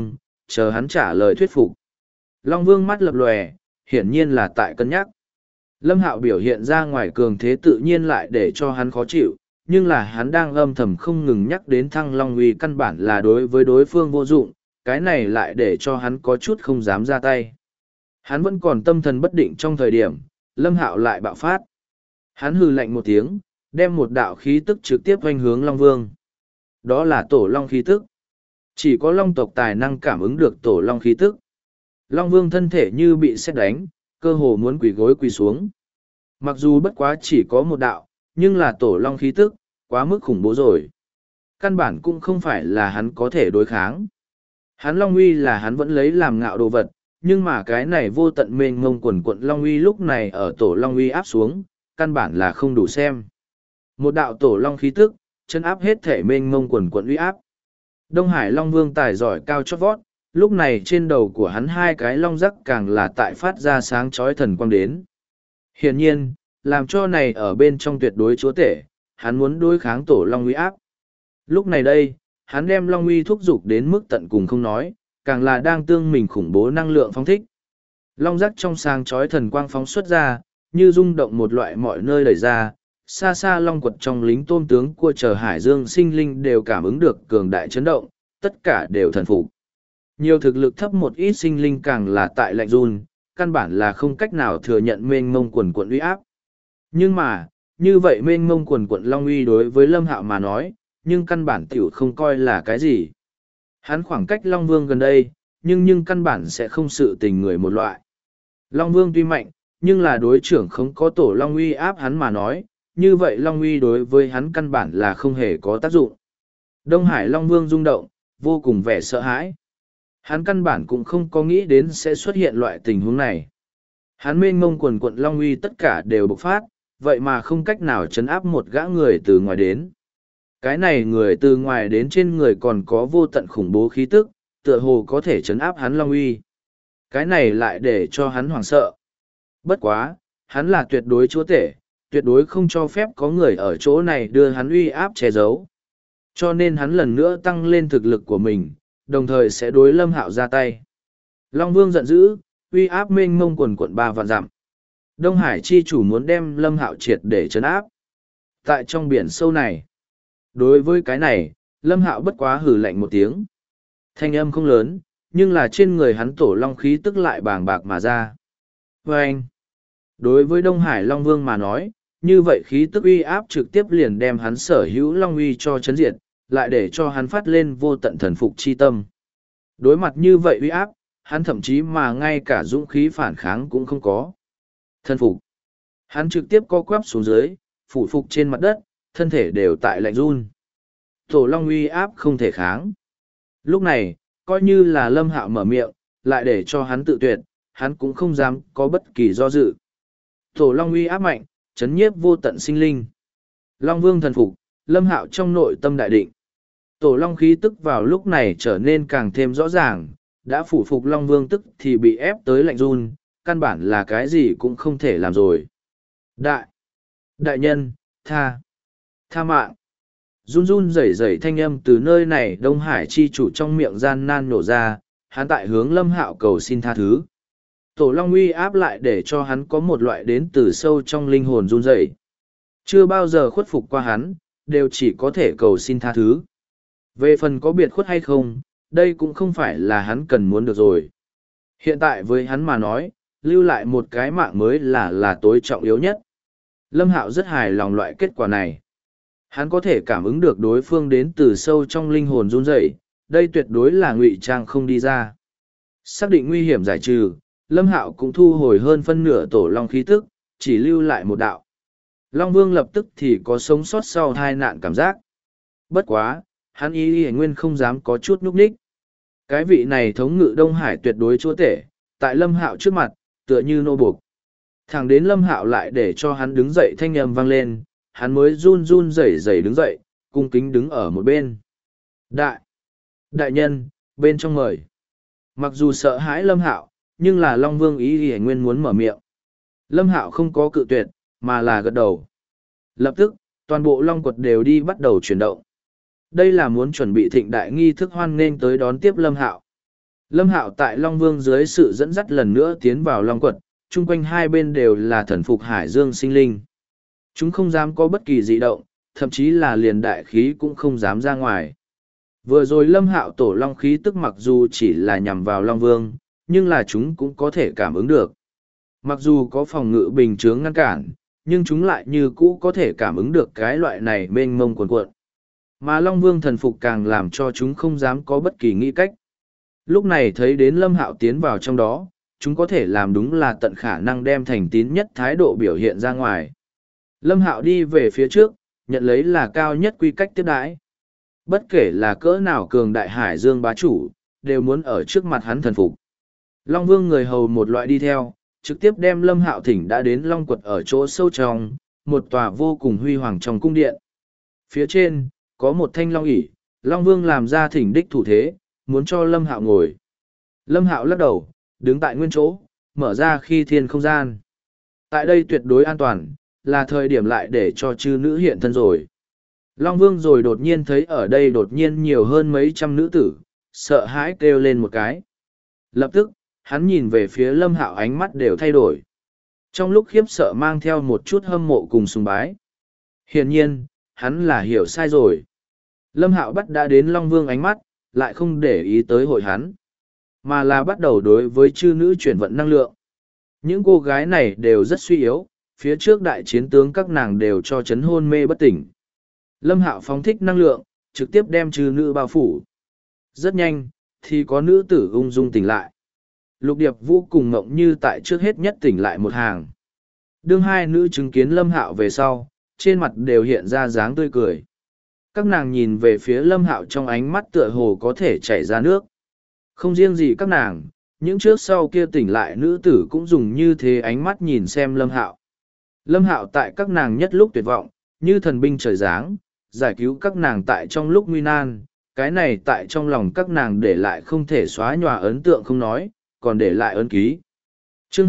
chờ hắn trả lời thuyết phục. Long Vương mắt lập lòe, hiển nhiên là tại cân nhắc. Lâm Hạo biểu hiện ra ngoài cường thế tự nhiên lại để cho hắn khó chịu, nhưng là hắn đang âm thầm không ngừng nhắc đến Thăng Long uy căn bản là đối với đối phương vô dụng, cái này lại để cho hắn có chút không dám ra tay. Hắn vẫn còn tâm thần bất định trong thời điểm, Lâm Hạo lại bạo phát. Hắn hừ lạnh một tiếng, đem một đạo khí tức trực tiếp oanh hướng Long Vương. Đó là tổ long khí tức. Chỉ có long tộc tài năng cảm ứng được tổ long khí tức. Long Vương thân thể như bị sét đánh, cơ hồ muốn quỳ gối quỳ xuống. Mặc dù bất quá chỉ có một đạo, nhưng là tổ long khí tức, quá mức khủng bố rồi. Căn bản cũng không phải là hắn có thể đối kháng. Hắn long uy là hắn vẫn lấy làm ngạo đồ vật, nhưng mà cái này vô tận mênh mông quần quận long uy lúc này ở tổ long uy áp xuống, căn bản là không đủ xem. Một đạo tổ long khí tức, chân áp hết thể mênh mông quần quận uy áp. Đông Hải Long Vương tài giỏi cao chót vót, lúc này trên đầu của hắn hai cái long rắc càng là tại phát ra sáng chói thần quang đến. Hiển nhiên, làm cho này ở bên trong tuyệt đối chúa tể, hắn muốn đối kháng tổ long uy áp. Lúc này đây, hắn đem long uy thúc giục đến mức tận cùng không nói, càng là đang tương mình khủng bố năng lượng phóng thích. Long rắc trong sáng chói thần quang phóng xuất ra, như rung động một loại mọi nơi đẩy ra, xa xa long quật trong lính tôm tướng cua chờ hải dương sinh linh đều cảm ứng được cường đại chấn động, tất cả đều thần phục. Nhiều thực lực thấp một ít sinh linh càng là tại lạnh run, căn bản là không cách nào thừa nhận mênh mông quần quận uy áp. Nhưng mà, như vậy mênh mông quần quận long uy đối với Lâm Hạo mà nói, nhưng căn bản tiểu không coi là cái gì. Hắn khoảng cách Long Vương gần đây, nhưng căn bản sẽ không sự tình người một loại. Long Vương tuy mạnh, nhưng là đối trưởng không có tổ Long uy áp hắn mà nói, như vậy Long uy đối với hắn căn bản là không hề có tác dụng. Đông Hải Long Vương rung động, vô cùng vẻ sợ hãi. Hắn căn bản cũng không có nghĩ đến sẽ xuất hiện loại tình huống này. Hắn mênh mông quần quận Long uy tất cả đều bộc phát, vậy mà không cách nào chấn áp một gã người từ ngoài đến. Cái này người từ ngoài đến trên người còn có vô tận khủng bố khí tức, tựa hồ có thể chấn áp hắn Long uy. Cái này lại để cho hắn hoảng sợ. Bất quá, hắn là tuyệt đối chúa tể, tuyệt đối không cho phép có người ở chỗ này đưa hắn uy áp che giấu. Cho nên hắn lần nữa tăng lên thực lực của mình, đồng thời sẽ đối Lâm Hạo ra tay. Long Vương giận dữ, uy áp mênh mông quần quận 3 vạn dặm. Đông Hải chi chủ muốn đem Lâm Hạo triệt để trấn áp. Tại trong biển sâu này, đối với cái này, Lâm Hạo bất quá hừ lạnh một tiếng. Thanh âm không lớn, nhưng là trên người hắn tổ long khí tức lại bàng bạc mà ra. Và anh, đối với Đông Hải Long Vương mà nói, như vậy khí tức uy áp trực tiếp liền đem hắn sở hữu long uy cho chấn diệt, lại để cho hắn phát lên vô tận thần phục chi tâm. Đối mặt như vậy uy áp, hắn thậm chí mà ngay cả dũng khí phản kháng cũng không có. Thần phục. Hắn trực tiếp co quắp xuống dưới, phủ phục trên mặt đất, thân thể đều tại lạnh run. Tổ long uy áp không thể kháng. Lúc này, coi như là Lâm Hạo mở miệng, lại để cho hắn tự tuyệt, hắn cũng không dám có bất kỳ do dự. Tổ long uy áp mạnh, chấn nhiếp vô tận sinh linh. Long Vương thần phục, Lâm Hạo trong nội tâm đại định. Tổ long khí tức vào lúc này trở nên càng thêm rõ ràng, đã phủ phục Long Vương tức thì bị ép tới lạnh run, căn bản là cái gì cũng không thể làm rồi. Đại nhân, tha mạng. Run run rẩy rẩy thanh âm từ nơi này Đông Hải chi chủ trong miệng gian nan nổ ra, hắn tại hướng Lâm Hạo cầu xin tha thứ. Tổ long uy áp lại để cho hắn có một loại đến từ sâu trong linh hồn run rẩy. Chưa bao giờ khuất phục qua hắn, đều chỉ có thể cầu xin tha thứ. Về phần có biệt khuất hay không, đây cũng không phải là hắn cần muốn được rồi. Hiện tại với hắn mà nói, lưu lại một cái mạng mới là tối trọng yếu nhất. Lâm Hạo rất hài lòng loại kết quả này. Hắn có thể cảm ứng được đối phương đến từ sâu trong linh hồn run rẩy, đây tuyệt đối là ngụy trang không đi ra. Xác định nguy hiểm giải trừ, Lâm Hạo cũng thu hồi hơn phân nửa tổ long khí tức, chỉ lưu lại một đạo. Long Vương lập tức thì có sống sót sau tai nạn cảm giác. Bất quá, hắn y nguyên không dám có chút nhúc nhích. Cái vị này thống ngự Đông Hải tuyệt đối chúa tể, tại Lâm Hạo trước mặt, tựa như nô buộc. Thẳng đến Lâm Hạo lại để cho hắn đứng dậy thanh âm vang lên, hắn mới run run rẩy rẩy đứng dậy, cung kính đứng ở một bên. Đại nhân, bên trong mời. Mặc dù sợ hãi Lâm Hạo, nhưng là Long Vương ý nguyên muốn mở miệng. Lâm Hạo không có cự tuyệt, mà là gật đầu. Lập tức, toàn bộ Long quật đều đi bắt đầu chuyển động. Đây là muốn chuẩn bị thịnh đại nghi thức hoan nghênh tới đón tiếp Lâm Hạo. Lâm Hạo tại Long Vương dưới sự dẫn dắt lần nữa tiến vào Long Quật, chung quanh hai bên đều là thần phục hải dương sinh linh. Chúng không dám có bất kỳ dị động, thậm chí là liền đại khí cũng không dám ra ngoài. Vừa rồi Lâm Hạo tổ long khí tức mặc dù chỉ là nhằm vào Long Vương, nhưng là chúng cũng có thể cảm ứng được. Mặc dù có phòng ngự bình chướng ngăn cản, nhưng chúng lại như cũ có thể cảm ứng được cái loại này mênh mông cuồn cuộn. Mà Long Vương thần phục càng làm cho chúng không dám có bất kỳ nghĩ cách. Lúc này thấy đến Lâm Hạo tiến vào trong đó, chúng có thể làm đúng là tận khả năng đem thành tín nhất thái độ biểu hiện ra ngoài. Lâm Hạo đi về phía trước, nhận lấy là cao nhất quy cách tiếp đãi. Bất kể là cỡ nào cường đại hải dương bá chủ, đều muốn ở trước mặt hắn thần phục. Long Vương người hầu một loại đi theo, trực tiếp đem Lâm Hạo thỉnh đã đến Long Quật ở chỗ sâu trong, một tòa vô cùng huy hoàng trong cung điện. Phía trên, có một thanh long ỷ, Long Vương làm ra thỉnh đích thủ thế, muốn cho Lâm Hạo ngồi. Lâm Hạo lắc đầu, đứng tại nguyên chỗ, mở ra khi thiên không gian. Tại đây tuyệt đối an toàn, là thời điểm lại để cho chư nữ hiện thân rồi. Long Vương rồi đột nhiên thấy ở đây đột nhiên nhiều hơn mấy trăm nữ tử, sợ hãi kêu lên một cái. Lập tức, hắn nhìn về phía Lâm Hạo ánh mắt đều thay đổi. Trong lúc khiếp sợ mang theo một chút hâm mộ cùng sùng bái. Hiển nhiên, hắn là hiểu sai rồi. Lâm Hạo bắt đã đến Long Vương ánh mắt, lại không để ý tới hội hắn, mà là bắt đầu đối với chư nữ chuyển vận năng lượng. Những cô gái này đều rất suy yếu, phía trước đại chiến tướng các nàng đều cho chấn hôn mê bất tỉnh. Lâm Hạo phóng thích năng lượng, trực tiếp đem chư nữ bao phủ. Rất nhanh, thì có nữ tử ung dung tỉnh lại. Lục Điệp Vũ cùng Ngộng Như tại trước hết nhất tỉnh lại một hàng. Đương hai nữ chứng kiến Lâm Hạo về sau, trên mặt đều hiện ra dáng tươi cười. Các nàng nhìn về phía Lâm Hạo trong ánh mắt tựa hồ có thể chảy ra nước. Không riêng gì các nàng, những trước sau kia tỉnh lại nữ tử cũng dùng như thế ánh mắt nhìn xem Lâm Hạo. Lâm Hạo tại các nàng nhất lúc tuyệt vọng, như thần binh trời giáng, giải cứu các nàng tại trong lúc nguy nan, cái này tại trong lòng các nàng để lại không thể xóa nhòa ấn tượng không nói, còn để lại ấn ký. Chương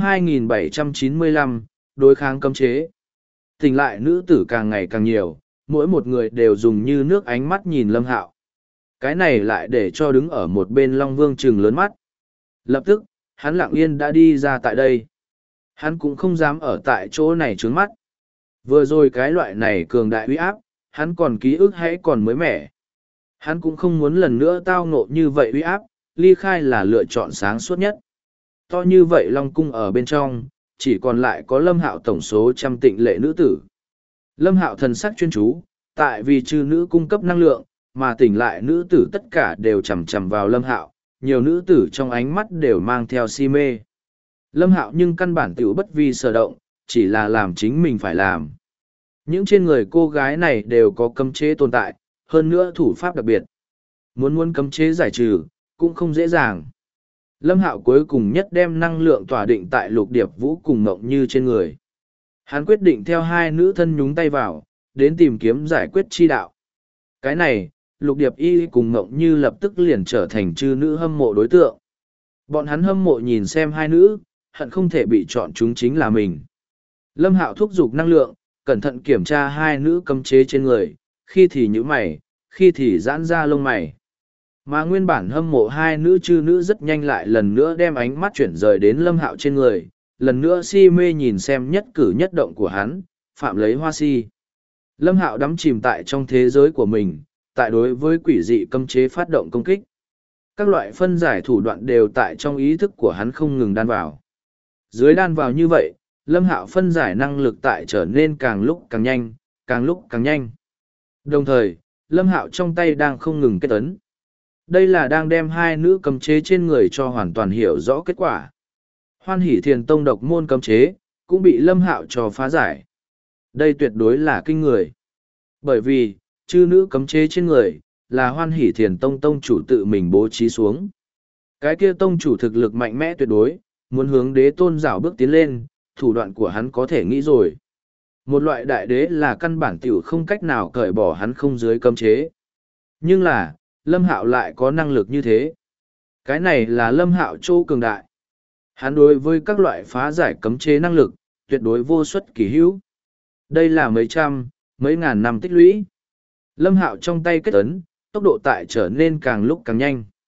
2795, đối kháng cấm chế. Tỉnh lại nữ tử càng ngày càng nhiều, mỗi một người đều dùng như nước ánh mắt nhìn Lâm Hạo. Cái này lại để cho đứng ở một bên Long Vương trừng lớn mắt. Lập tức, hắn lặng yên đã đi ra tại đây. Hắn cũng không dám ở tại chỗ này trướng mắt. Vừa rồi cái loại này cường đại uy áp, hắn còn ký ức hãy còn mới mẻ. Hắn cũng không muốn lần nữa tao ngộ như vậy uy áp, ly khai là lựa chọn sáng suốt nhất. To như vậy Long Cung ở bên trong, chỉ còn lại có Lâm Hạo tổng số trăm tịnh lệ nữ tử. Lâm Hạo thần sắc chuyên chú, tại vì chư nữ cung cấp năng lượng, mà tỉnh lại nữ tử tất cả đều chằm chằm vào Lâm Hạo, nhiều nữ tử trong ánh mắt đều mang theo si mê. Lâm Hạo nhưng căn bản tiểu bất vi sở động, chỉ là làm chính mình phải làm. Những trên người cô gái này đều có cấm chế tồn tại, hơn nữa thủ pháp đặc biệt. Muốn cấm chế giải trừ, cũng không dễ dàng. Lâm Hạo cuối cùng nhất đem năng lượng tỏa định tại Lục Điệp Vũ cùng Ngộng Như trên người. Hắn quyết định theo hai nữ thân nhúng tay vào, đến tìm kiếm giải quyết chi đạo. Cái này, Lục Điệp Y cùng Ngộng Như lập tức liền trở thành chư nữ hâm mộ đối tượng. Bọn hắn hâm mộ nhìn xem hai nữ, hận không thể bị chọn chúng chính là mình. Lâm Hạo thúc giục năng lượng, cẩn thận kiểm tra hai nữ cấm chế trên người, khi thì nhíu mày, khi thì giãn ra lông mày. Mà nguyên bản hâm mộ hai nữ chư nữ rất nhanh lại lần nữa đem ánh mắt chuyển rời đến Lâm Hạo trên người, lần nữa si mê nhìn xem nhất cử nhất động của hắn, phạm lấy hoa si. Lâm Hạo đắm chìm tại trong thế giới của mình, tại đối với quỷ dị cấm chế phát động công kích. Các loại phân giải thủ đoạn đều tại trong ý thức của hắn không ngừng đan vào. Dưới đan vào như vậy, Lâm Hạo phân giải năng lực tại trở nên càng lúc càng nhanh, càng lúc càng nhanh. Đồng thời, Lâm Hạo trong tay đang không ngừng kết ấn. Đây là đang đem hai nữ cấm chế trên người cho hoàn toàn hiểu rõ kết quả. Hoan Hỷ Thiền Tông độc môn cấm chế, cũng bị Lâm Hạo cho phá giải. Đây tuyệt đối là kinh người. Bởi vì, chư nữ cấm chế trên người, là Hoan Hỷ Thiền Tông tông chủ tự mình bố trí xuống. Cái kia tông chủ thực lực mạnh mẽ tuyệt đối, muốn hướng đế tôn rảo bước tiến lên, thủ đoạn của hắn có thể nghĩ rồi. Một loại đại đế là căn bản tiểu không cách nào cởi bỏ hắn không dưới cấm chế. Nhưng là, Lâm Hạo lại có năng lực như thế. Cái này là Lâm Hạo chỗ cường đại. Hắn đối với các loại phá giải cấm chế năng lực, tuyệt đối vô suất kỳ hữu. Đây là mấy trăm, mấy ngàn năm tích lũy. Lâm Hạo trong tay kết ấn, tốc độ tại trở nên càng lúc càng nhanh.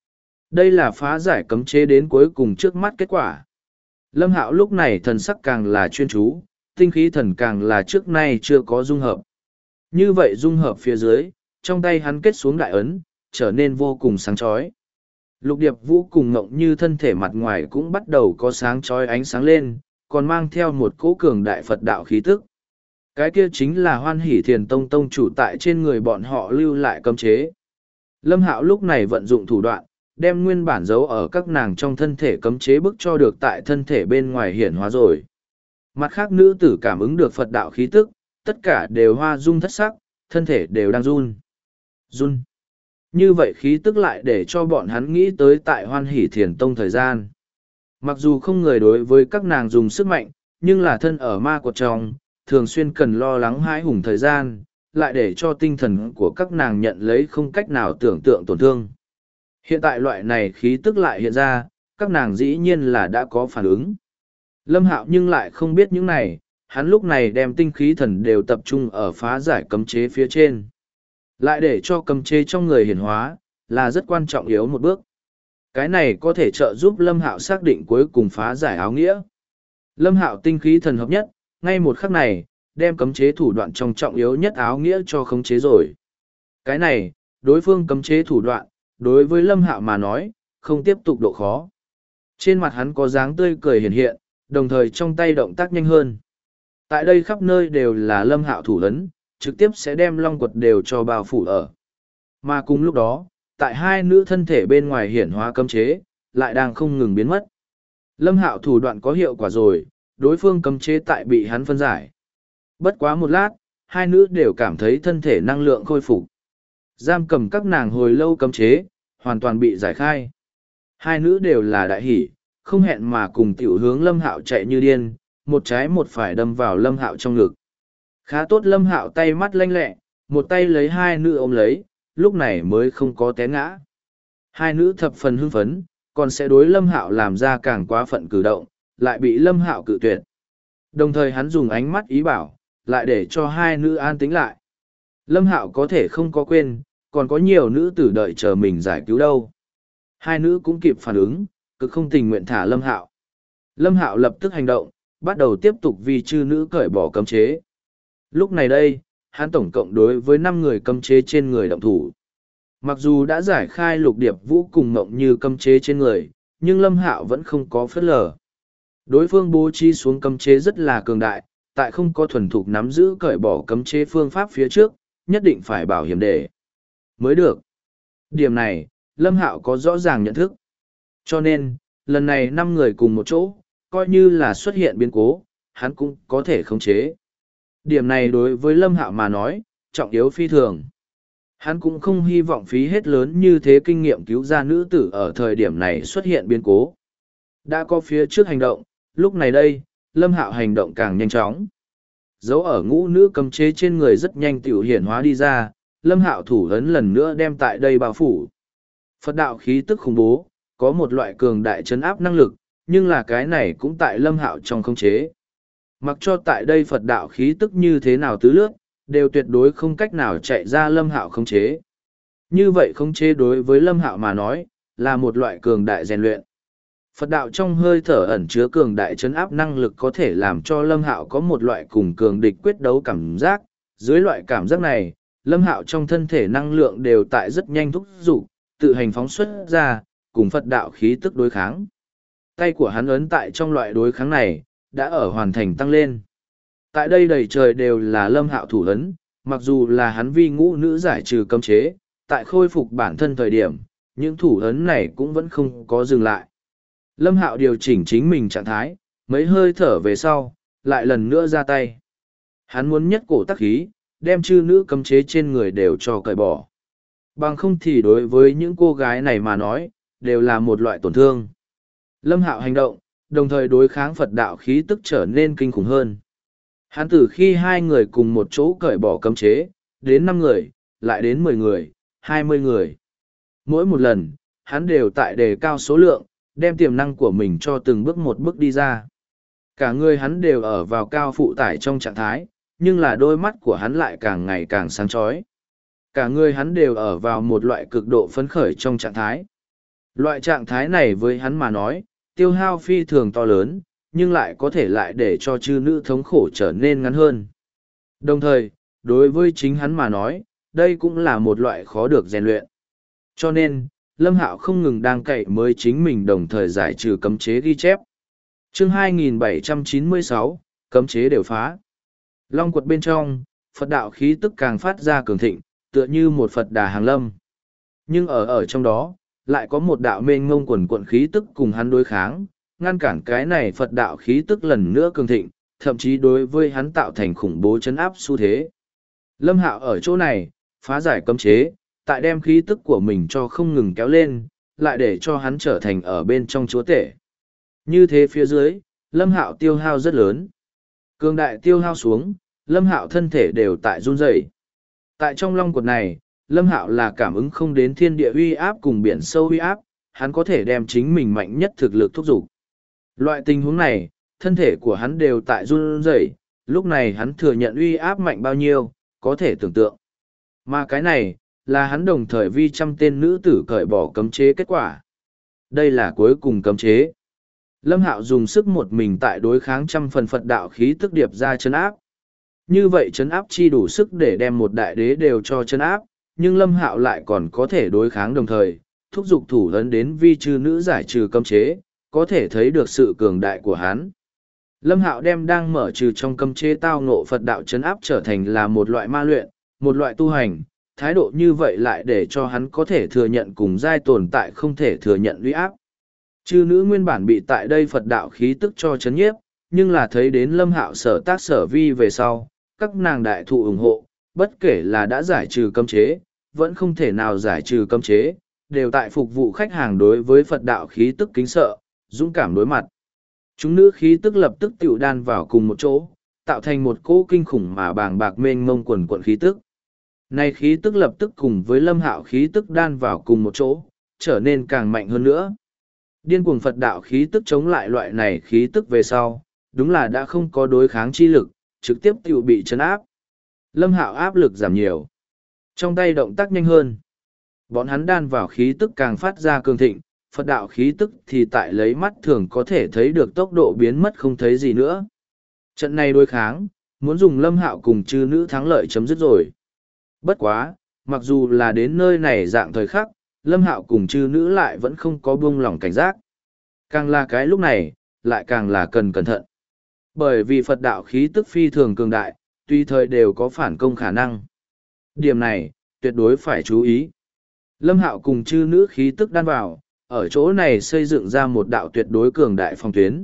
Đây là phá giải cấm chế đến cuối cùng trước mắt kết quả. Lâm Hạo lúc này thần sắc càng là chuyên chú, tinh khí thần càng là trước nay chưa có dung hợp. Như vậy dung hợp phía dưới, trong tay hắn kết xuống đại ấn, trở nên vô cùng sáng chói. Lục Điệp Vũ cùng Ngộng Như thân thể mặt ngoài cũng bắt đầu có sáng chói ánh sáng lên, còn mang theo một cỗ cường đại Phật đạo khí tức. Cái kia chính là Hoan Hỷ Thiền Tông tông chủ tại trên người bọn họ lưu lại cấm chế. Lâm Hạo lúc này vận dụng thủ đoạn, đem nguyên bản giấu ở các nàng trong thân thể cấm chế bức cho được tại thân thể bên ngoài hiển hóa rồi. Mặt khác nữ tử cảm ứng được Phật đạo khí tức, tất cả đều hoa dung thất sắc, thân thể đều đang run. Run. Như vậy khí tức lại để cho bọn hắn nghĩ tới tại Hoan Hỷ Thiền Tông thời gian. Mặc dù không người đối với các nàng dùng sức mạnh, nhưng là thân ở ma quật trong, thường xuyên cần lo lắng hãi hùng thời gian, lại để cho tinh thần của các nàng nhận lấy không cách nào tưởng tượng tổn thương. Hiện tại loại này khí tức lại hiện ra, các nàng dĩ nhiên là đã có phản ứng. Lâm Hạo nhưng lại không biết những này, hắn lúc này đem tinh khí thần đều tập trung ở phá giải cấm chế phía trên. Lại để cho cấm chế trong người hiển hóa, là rất quan trọng yếu một bước. Cái này có thể trợ giúp Lâm Hạo xác định cuối cùng phá giải áo nghĩa. Lâm Hạo tinh khí thần hợp nhất, ngay một khắc này, đem cấm chế thủ đoạn trong trọng yếu nhất áo nghĩa cho khống chế rồi. Cái này, đối phương cấm chế thủ đoạn, đối với Lâm Hạo mà nói, không tiếp tục độ khó. Trên mặt hắn có dáng tươi cười hiện hiện, đồng thời trong tay động tác nhanh hơn. Tại đây khắp nơi đều là Lâm Hạo thủ ấn, trực tiếp sẽ đem long quật đều cho bao phủ ở. Mà cùng lúc đó, tại hai nữ thân thể bên ngoài hiển hóa cấm chế, lại đang không ngừng biến mất. Lâm Hạo thủ đoạn có hiệu quả rồi, đối phương cấm chế tại bị hắn phân giải. Bất quá một lát, hai nữ đều cảm thấy thân thể năng lượng khôi phục. Giam cầm các nàng hồi lâu cấm chế, hoàn toàn bị giải khai. Hai nữ đều là đại hỷ, không hẹn mà cùng tiểu hướng Lâm Hạo chạy như điên, một trái một phải đâm vào Lâm Hạo trong ngực. Khá tốt Lâm Hạo tay mắt lanh lẹ, một tay lấy hai nữ ôm lấy, lúc này mới không có té ngã. Hai nữ thập phần hưng phấn, còn sẽ đối Lâm Hạo làm ra càng quá phận cử động, lại bị Lâm Hạo cự tuyệt. Đồng thời hắn dùng ánh mắt ý bảo, lại để cho hai nữ an tĩnh lại. Lâm Hạo có thể không có quên, còn có nhiều nữ tử đợi chờ mình giải cứu đâu. Hai nữ cũng kịp phản ứng, cực không tình nguyện thả Lâm Hạo. Lâm Hạo lập tức hành động, bắt đầu tiếp tục vì chư nữ cởi bỏ cấm chế. Lúc này đây, hắn tổng cộng đối với 5 người cấm chế trên người động thủ. Mặc dù đã giải khai Lục Điệp Vũ cùng Mộng Như cấm chế trên người, nhưng Lâm Hạo vẫn không có phớt lờ. Đối phương bố trí xuống cấm chế rất là cường đại, tại không có thuần thục nắm giữ cởi bỏ cấm chế phương pháp phía trước, nhất định phải bảo hiểm để mới được. Điểm này, Lâm Hạo có rõ ràng nhận thức. Cho nên, lần này 5 người cùng một chỗ, coi như là xuất hiện biến cố, hắn cũng có thể khống chế. Điểm này đối với Lâm Hạo mà nói, trọng yếu phi thường. Hắn cũng không hy vọng phí hết lớn như thế kinh nghiệm cứu ra nữ tử ở thời điểm này xuất hiện biến cố. Đã có phía trước hành động, lúc này đây, Lâm Hạo hành động càng nhanh chóng. Dấu ở ngũ nữ cấm chế trên người rất nhanh tiểu hiển hóa đi ra, Lâm Hạo thủ ấn lần nữa đem tại đây bao phủ. Phật đạo khí tức khủng bố, có một loại cường đại chấn áp năng lực, nhưng là cái này cũng tại Lâm Hạo trong khống chế. Mặc cho tại đây Phật đạo khí tức như thế nào tứ lướt, đều tuyệt đối không cách nào chạy ra Lâm Hạo khống chế. Như vậy khống chế đối với Lâm Hạo mà nói, là một loại cường đại rèn luyện. Phật đạo trong hơi thở ẩn chứa cường đại chấn áp năng lực có thể làm cho Lâm Hạo có một loại cùng cường địch quyết đấu cảm giác. Dưới loại cảm giác này, Lâm Hạo trong thân thể năng lượng đều tại rất nhanh thúc giục, tự hành phóng xuất ra, cùng Phật đạo khí tức đối kháng. Tay của hắn ấn tại trong loại đối kháng này, đã ở hoàn thành tăng lên. Tại đây đầy trời đều là Lâm Hạo thủ ấn, mặc dù là hắn vi ngũ nữ giải trừ cấm chế, tại khôi phục bản thân thời điểm, những thủ ấn này cũng vẫn không có dừng lại. Lâm Hạo điều chỉnh chính mình trạng thái, mấy hơi thở về sau, lại lần nữa ra tay. Hắn muốn nhất cổ tắc khí, đem chư nữ cấm chế trên người đều cho cởi bỏ. Bằng không thì đối với những cô gái này mà nói, đều là một loại tổn thương. Lâm Hạo hành động, đồng thời đối kháng Phật đạo khí tức trở nên kinh khủng hơn. Hắn từ khi 2 người cùng một chỗ cởi bỏ cấm chế, đến 5 người, lại đến 10 người, 20 người. Mỗi một lần, hắn đều tại đề cao số lượng, đem tiềm năng của mình cho từng bước một bước đi ra. Cả người hắn đều ở vào cao phụ tải trong trạng thái, nhưng là đôi mắt của hắn lại càng ngày càng sáng chói. Cả người hắn đều ở vào một loại cực độ phấn khởi trong trạng thái. Loại trạng thái này với hắn mà nói, tiêu hao phi thường to lớn, nhưng lại có thể lại để cho chư nữ thống khổ trở nên ngắn hơn. Đồng thời, đối với chính hắn mà nói, đây cũng là một loại khó được rèn luyện. Cho nên, Lâm Hạo không ngừng đang cậy mới chính mình đồng thời giải trừ cấm chế ghi chép. Chương 2796, cấm chế đều phá. Long quật bên trong, Phật đạo khí tức càng phát ra cường thịnh, tựa như một Phật đà hàng lâm. Nhưng ở trong đó, lại có một đạo mênh mông quần quận khí tức cùng hắn đối kháng, ngăn cản cái này Phật đạo khí tức lần nữa cường thịnh, thậm chí đối với hắn tạo thành khủng bố chấn áp xu thế. Lâm Hạo ở chỗ này, phá giải cấm chế, tại đem khí tức của mình cho không ngừng kéo lên, lại để cho hắn trở thành ở bên trong chúa tể. Như thế phía dưới, Lâm Hạo tiêu hao rất lớn. Cường đại tiêu hao xuống, Lâm Hạo thân thể đều tại run rẩy. Tại trong long quật này, Lâm Hạo là cảm ứng không đến thiên địa uy áp cùng biển sâu uy áp, hắn có thể đem chính mình mạnh nhất thực lực thúc giục. Loại tình huống này, thân thể của hắn đều tại run rẩy, lúc này hắn thừa nhận uy áp mạnh bao nhiêu, có thể tưởng tượng. Mà cái này, là hắn đồng thời vi trăm tên nữ tử cởi bỏ cấm chế kết quả. Đây là cuối cùng cấm chế. Lâm Hạo dùng sức một mình tại đối kháng trăm phần Phật đạo khí tức điệp ra chấn áp. Như vậy chấn áp chi đủ sức để đem một đại đế đều cho chấn áp, nhưng Lâm Hạo lại còn có thể đối kháng đồng thời, thúc giục thủ ấn đến vi chư nữ giải trừ cấm chế, có thể thấy được sự cường đại của hắn. Lâm Hạo đem đang mở trừ trong cấm chế tao ngộ Phật đạo chấn áp trở thành là một loại ma luyện, một loại tu hành, thái độ như vậy lại để cho hắn có thể thừa nhận cùng giai tồn tại không thể thừa nhận uy áp. Chư nữ nguyên bản bị tại đây Phật đạo khí tức cho chấn nhiếp, nhưng là thấy đến Lâm Hạo sở tác sở vi về sau, các nàng đại thụ ủng hộ, bất kể là đã giải trừ cấm chế, vẫn không thể nào giải trừ cấm chế, đều tại phục vụ khách hàng đối với Phật đạo khí tức kính sợ, dũng cảm đối mặt. Chúng nữ khí tức lập tức tiểu đan vào cùng một chỗ, tạo thành một cỗ kinh khủng mà bàng bạc mênh mông quần quận khí tức. Này khí tức lập tức cùng với Lâm Hạo khí tức đan vào cùng một chỗ, trở nên càng mạnh hơn nữa. Điên cuồng Phật đạo khí tức chống lại loại này khí tức về sau, đúng là đã không có đối kháng chi lực, trực tiếp tiểu bị chấn áp. Lâm Hạo áp lực giảm nhiều. Trong tay động tác nhanh hơn. Bọn hắn đan vào khí tức càng phát ra cường thịnh, Phật đạo khí tức thì tại lấy mắt thường có thể thấy được tốc độ biến mất không thấy gì nữa. Trận này đối kháng, muốn dùng Lâm Hạo cùng chư nữ thắng lợi chấm dứt rồi. Bất quá, mặc dù là đến nơi này dạng thời khắc, Lâm Hạo cùng chư nữ lại vẫn không có buông lỏng cảnh giác. Càng là cái lúc này, lại càng là cần cẩn thận. Bởi vì Phật đạo khí tức phi thường cường đại, tùy thời đều có phản công khả năng. Điểm này, tuyệt đối phải chú ý. Lâm Hạo cùng chư nữ khí tức đan vào, ở chỗ này xây dựng ra một đạo tuyệt đối cường đại phòng tuyến.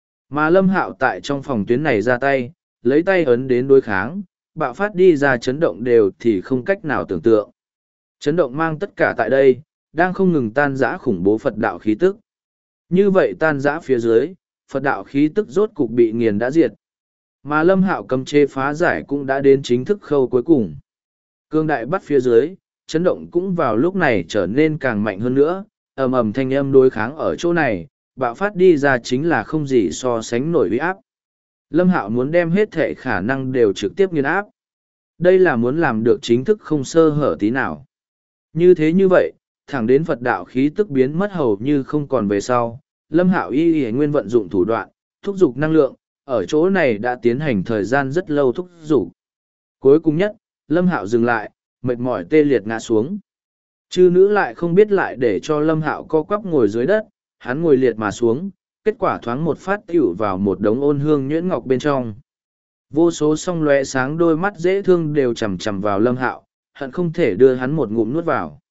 Mà Lâm Hạo tại trong phòng tuyến này ra tay, lấy tay ấn đến đối kháng, bạo phát đi ra chấn động đều thì không cách nào tưởng tượng. Chấn động mang tất cả tại đây, đang không ngừng tan rã khủng bố Phật đạo khí tức. Như vậy tan rã phía dưới, Phật đạo khí tức rốt cục bị nghiền đã diệt. Mà Lâm Hạo cấm chế phá giải cũng đã đến chính thức khâu cuối cùng. Cương đại bắt phía dưới, chấn động cũng vào lúc này trở nên càng mạnh hơn nữa, ầm ầm thanh âm đối kháng ở chỗ này, bạo phát đi ra chính là không gì so sánh nổi uy áp. Lâm Hạo muốn đem hết thể khả năng đều trực tiếp nghiền áp. Đây là muốn làm được chính thức không sơ hở tí nào. Như thế như vậy, thẳng đến Phật đạo khí tức biến mất hầu như không còn về sau, Lâm Hạo y nguyên vận dụng thủ đoạn, thúc giục năng lượng, ở chỗ này đã tiến hành thời gian rất lâu thúc giục. Cuối cùng nhất, Lâm Hạo dừng lại, mệt mỏi tê liệt ngã xuống. Chư nữ lại không biết lại để cho Lâm Hạo co quắp ngồi dưới đất, hắn ngồi liệt mà xuống, kết quả thoáng một phát tiểu vào một đống ôn hương nhuyễn ngọc bên trong. Vô số song lóe sáng đôi mắt dễ thương đều chằm chằm vào Lâm Hạo, hận không thể đưa hắn một ngụm nuốt vào.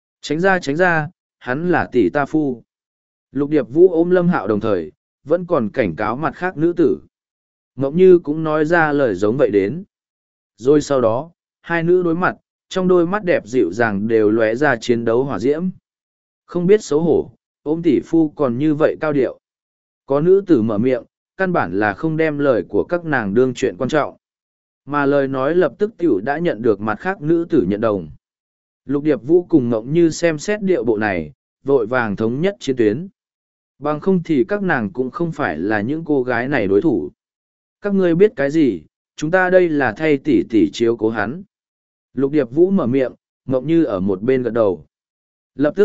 Tránh ra, hắn là tỷ ta phu. Lục Điệp Vũ ôm Lâm Hạo đồng thời, vẫn còn cảnh cáo mặt khác nữ tử. Ngọc Như cũng nói ra lời giống vậy đến. Rồi sau đó, hai nữ đối mặt, trong đôi mắt đẹp dịu dàng đều lóe ra chiến đấu hỏa diễm. Không biết xấu hổ, ôm tỷ phu còn như vậy cao điệu. Có nữ tử mở miệng, căn bản là không đem lời của các nàng đương chuyện quan trọng. Mà lời nói lập tức tiểu đã nhận được mặt khác nữ tử nhận đồng. Lục Điệp Vũ cùng Ngọc Như xem xét điệu bộ này, vội vàng thống nhất chiến tuyến. Bằng không thì các nàng cũng không phải là những cô gái này đối thủ. Các ngươi biết cái gì, chúng ta đây là thay tỷ tỷ chiếu cố hắn. Lục Điệp Vũ mở miệng, Ngọc Như ở một bên gật đầu. Lập tức,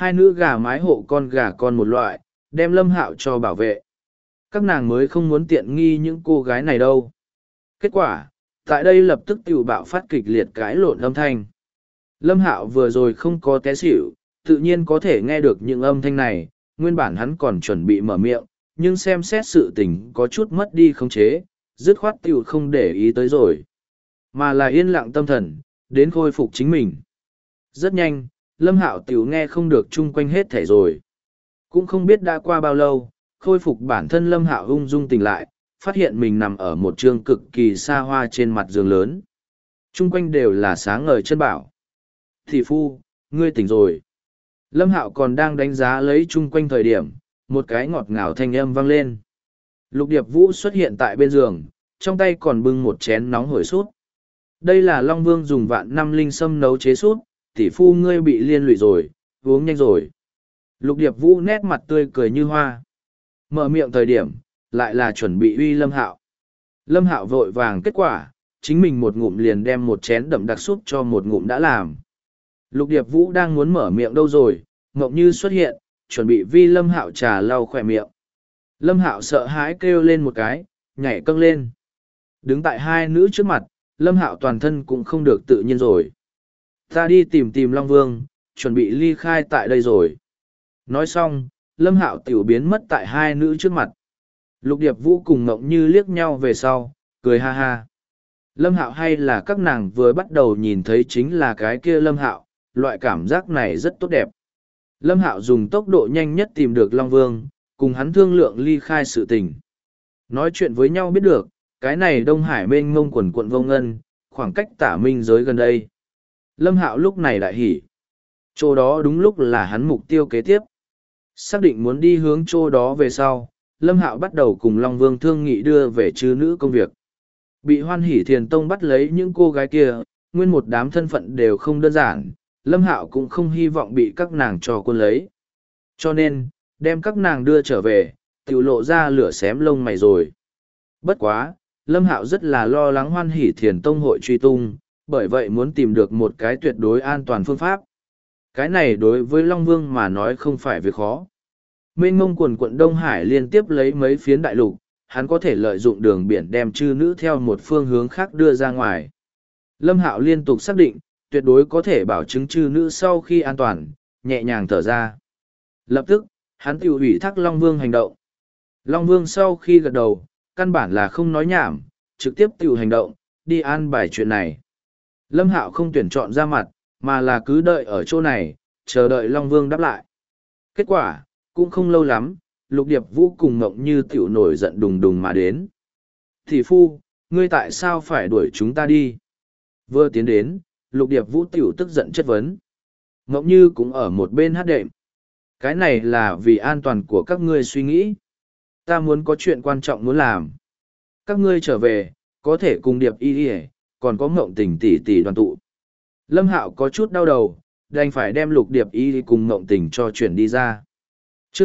Hai nữ gà mái hộ con gà con một loại, đem Lâm Hạo cho bảo vệ. Các nàng mới không muốn tiện nghi những cô gái này đâu. Kết quả, tại đây lập tức tiểu bạo phát kịch liệt cãi lộn âm thanh. Lâm Hạo vừa rồi không có té xỉu, tự nhiên có thể nghe được những âm thanh này, nguyên bản hắn còn chuẩn bị mở miệng, nhưng xem xét sự tình có chút mất đi khống chế, dứt khoát tiểu không để ý tới rồi. Mà là yên lặng tâm thần, đến khôi phục chính mình. Rất nhanh, Lâm Hạo tiểu nghe không được chung quanh hết thể rồi. Cũng không biết đã qua bao lâu, khôi phục bản thân Lâm Hạo ung dung tỉnh lại, phát hiện mình nằm ở một trương cực kỳ xa hoa trên mặt giường lớn. Chung quanh đều là sáng ngời chân bảo. Thị phu, ngươi tỉnh rồi. Lâm Hạo còn đang đánh giá lấy chung quanh thời điểm, một cái ngọt ngào thanh âm vang lên. Lục Điệp Vũ xuất hiện tại bên giường, trong tay còn bưng một chén nóng hổi sút. Đây là Long Vương dùng vạn năm linh sâm nấu chế sút, tỷ phu ngươi bị liên lụy rồi, uống nhanh rồi. Lục Điệp Vũ nét mặt tươi cười như hoa. Mở miệng thời điểm, lại là chuẩn bị uy Lâm Hạo. Lâm Hạo vội vàng kết quả, chính mình một ngụm liền đem một chén đậm đặc súp cho một ngụm đã làm. Lục Điệp Vũ đang muốn mở miệng đâu rồi, Ngộng Như xuất hiện, chuẩn bị vi Lâm Hạo trà lau khỏe miệng. Lâm Hạo sợ hãi kêu lên một cái, nhảy câng lên. Đứng tại hai nữ trước mặt, Lâm Hạo toàn thân cũng không được tự nhiên rồi. Ta đi tìm Long Vương, chuẩn bị ly khai tại đây rồi. Nói xong, Lâm Hạo tiểu biến mất tại hai nữ trước mặt. Lục Điệp Vũ cùng Ngộng Như liếc nhau về sau, cười ha ha. Lâm Hạo hay là các nàng vừa bắt đầu nhìn thấy chính là cái kia Lâm Hạo, loại cảm giác này rất tốt đẹp. Lâm Hạo dùng tốc độ nhanh nhất tìm được Long Vương, cùng hắn thương lượng ly khai sự tình. Nói chuyện với nhau biết được, cái này Đông Hải mênh mông quần quận vô ngân, khoảng cách Tả Minh giới gần đây. Lâm Hạo lúc này đại hỉ. Chỗ đó đúng lúc là hắn mục tiêu kế tiếp. Xác định muốn đi hướng chỗ đó về sau, Lâm Hạo bắt đầu cùng Long Vương thương nghị đưa về chư nữ công việc. Bị Hoan Hỷ Thiền Tông bắt lấy những cô gái kia, nguyên một đám thân phận đều không đơn giản, Lâm Hạo cũng không hy vọng bị các nàng cho quân lấy. Cho nên, đem các nàng đưa trở về, tiểu lộ ra lửa xém lông mày rồi. Bất quá, Lâm Hạo rất là lo lắng Hoan Hỷ Thiền Tông hội truy tung, bởi vậy muốn tìm được một cái tuyệt đối an toàn phương pháp. Cái này đối với Long Vương mà nói không phải việc khó. Mênh mông quần quận Đông Hải liên tiếp lấy mấy phiến đại lục, hắn có thể lợi dụng đường biển đem chư nữ theo một phương hướng khác đưa ra ngoài. Lâm Hạo liên tục xác định, tuyệt đối có thể bảo chứng chư nữ sau khi an toàn, nhẹ nhàng thở ra. Lập tức, hắn tiểu ủy thác Long Vương hành động. Long Vương sau khi gật đầu, căn bản là không nói nhảm, trực tiếp tiểu hành động, đi an bài chuyện này. Lâm Hạo không tuyển chọn ra mặt, mà là cứ đợi ở chỗ này, chờ đợi Long Vương đáp lại. Kết quả, cũng không lâu lắm, Lục Điệp Vũ cùng Ngộng Như tiểu nổi giận đùng đùng mà đến. Thị phu, ngươi tại sao phải đuổi chúng ta đi? Vừa tiến đến, Lục Điệp Vũ tiểu tức giận chất vấn. Ngộng Như cũng ở một bên hát đệm. Cái này là vì an toàn của các ngươi suy nghĩ. Ta muốn có chuyện quan trọng muốn làm. Các ngươi trở về, có thể cùng Điệp y đi, còn có Ngộng Tình tỷ tỷ đoàn tụ. Lâm Hạo có chút đau đầu, đành phải đem Lục Điệp y cùng Ngộng Tình cho chuyển đi ra. Chương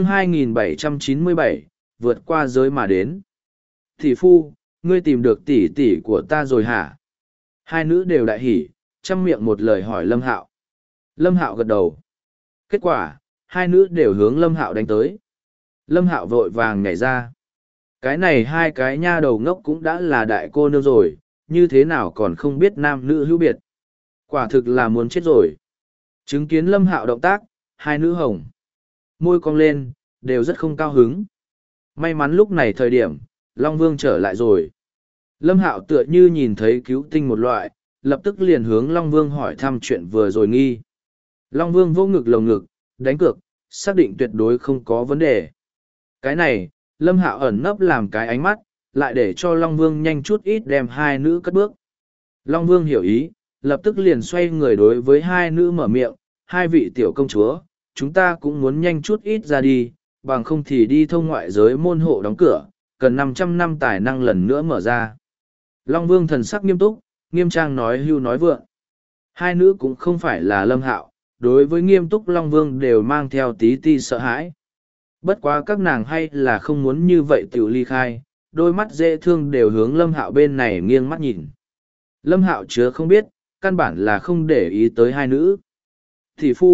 2797, vượt qua giới mà đến. Thị phu, ngươi tìm được tỷ tỷ của ta rồi hả? Hai nữ đều đại hỉ, chăm miệng một lời hỏi Lâm Hạo. Lâm Hạo gật đầu. Kết quả, hai nữ đều hướng Lâm Hạo đánh tới. Lâm Hạo vội vàng nhảy ra. Cái này hai cái nha đầu ngốc cũng đã là đại cô nương rồi, như thế nào còn không biết nam nữ hữu biệt. Quả thực là muốn chết rồi. Chứng kiến Lâm Hạo động tác, hai nữ hồng. Môi cong lên, đều rất không cao hứng. May mắn lúc này thời điểm, Long Vương trở lại rồi. Lâm Hạo tựa như nhìn thấy cứu tinh một loại, lập tức liền hướng Long Vương hỏi thăm chuyện vừa rồi nghi. Long Vương vô ngực lồng ngực, đánh cược, xác định tuyệt đối không có vấn đề. Cái này, Lâm Hạo ẩn nấp làm cái ánh mắt, lại để cho Long Vương nhanh chút ít đem hai nữ cất bước. Long Vương hiểu ý, lập tức liền xoay người đối với hai nữ mở miệng, hai vị tiểu công chúa, chúng ta cũng muốn nhanh chút ít ra đi, bằng không thì đi thông ngoại giới môn hộ đóng cửa, cần 500 năm tài năng lần nữa mở ra. Long Vương thần sắc nghiêm túc, nghiêm trang nói hưu nói vượng. Hai nữ cũng không phải là Lâm Hạo, đối với nghiêm túc Long Vương đều mang theo tí ti sợ hãi. Bất quá các nàng hay là không muốn như vậy tiểu ly khai, đôi mắt dễ thương đều hướng Lâm Hạo bên này nghiêng mắt nhìn. Lâm Hạo chứa không biết, căn bản là không để ý tới hai nữ. Thị phu,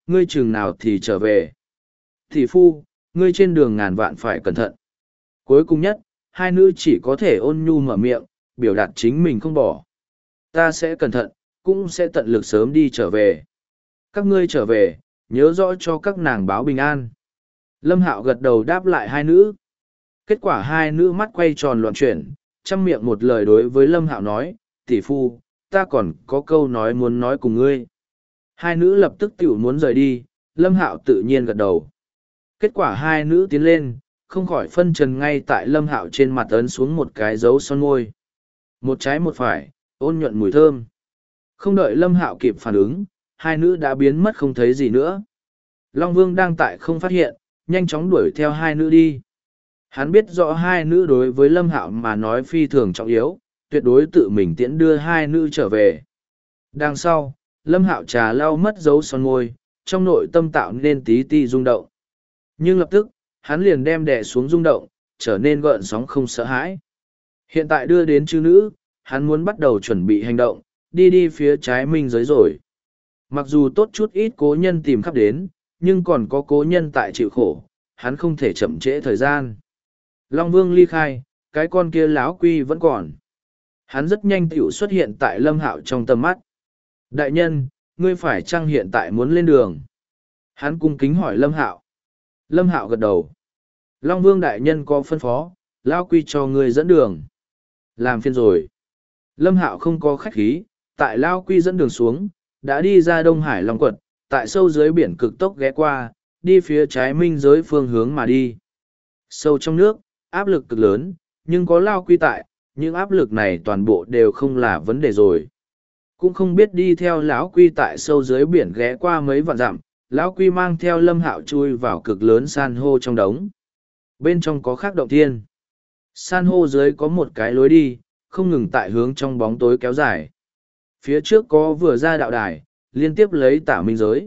ngươi chừng nào thì trở về. Thị phu, ngươi trên đường ngàn vạn phải cẩn thận. Cuối cùng nhất, hai nữ chỉ có thể ôn nhu mở miệng, biểu đạt chính mình không bỏ. Ta sẽ cẩn thận, cũng sẽ tận lực sớm đi trở về. Các ngươi trở về, nhớ rõ cho các nàng báo bình an. Lâm Hạo gật đầu đáp lại hai nữ. Kết quả hai nữ mắt quay tròn loạn chuyển, chăm miệng một lời đối với Lâm Hạo nói, tỷ phu, ta còn có câu nói muốn nói cùng ngươi. Hai nữ lập tức tiểu muốn rời đi, Lâm Hạo tự nhiên gật đầu. Kết quả hai nữ tiến lên, không khỏi phân trần ngay tại Lâm Hạo trên mặt ấn xuống một cái dấu son môi. Một trái một phải, ôn nhuận mùi thơm. Không đợi Lâm Hạo kịp phản ứng, hai nữ đã biến mất không thấy gì nữa. Long Vương đang tại không phát hiện, nhanh chóng đuổi theo hai nữ đi. Hắn biết rõ hai nữ đối với Lâm Hạo mà nói phi thường trọng yếu, tuyệt đối tự mình tiễn đưa hai nữ trở về. Đằng sau, Lâm Hạo trà lau mất dấu son môi, trong nội tâm tạo nên tí ti rung động. Nhưng lập tức, hắn liền đem đè xuống rung động, trở nên gợn sóng không sợ hãi. Hiện tại đưa đến chư nữ, hắn muốn bắt đầu chuẩn bị hành động, đi phía trái minh giới rồi. Mặc dù tốt chút ít cố nhân tìm khắp đến, nhưng còn có cố nhân tại chịu khổ, hắn không thể chậm trễ thời gian. Long Vương ly khai, cái con kia láo quy vẫn còn. Hắn rất nhanh tiểu xuất hiện tại Lâm Hạo trong tầm mắt. Đại nhân, ngươi phải chăng hiện tại muốn lên đường? Hắn cung kính hỏi Lâm Hạo. Lâm Hạo gật đầu. Long Vương đại nhân có phân phó, lao quy cho ngươi dẫn đường. Làm phiền rồi. Lâm Hạo không có khách khí, tại lao quy dẫn đường xuống, đã đi ra Đông Hải Long Quật, tại sâu dưới biển cực tốc ghé qua, đi phía trái minh giới phương hướng mà đi. Sâu trong nước, áp lực cực lớn, nhưng có lao quy tại, những áp lực này toàn bộ đều không là vấn đề rồi. Cũng không biết đi theo lão quy tại sâu dưới biển ghé qua mấy vạn dặm, lão quy mang theo Lâm Hạo chui vào cực lớn san hô trong đống. Bên trong có khắc động thiên. San hô dưới có một cái lối đi, không ngừng tại hướng trong bóng tối kéo dài. Phía trước có vừa ra đạo đài, liên tiếp lấy tả minh giới.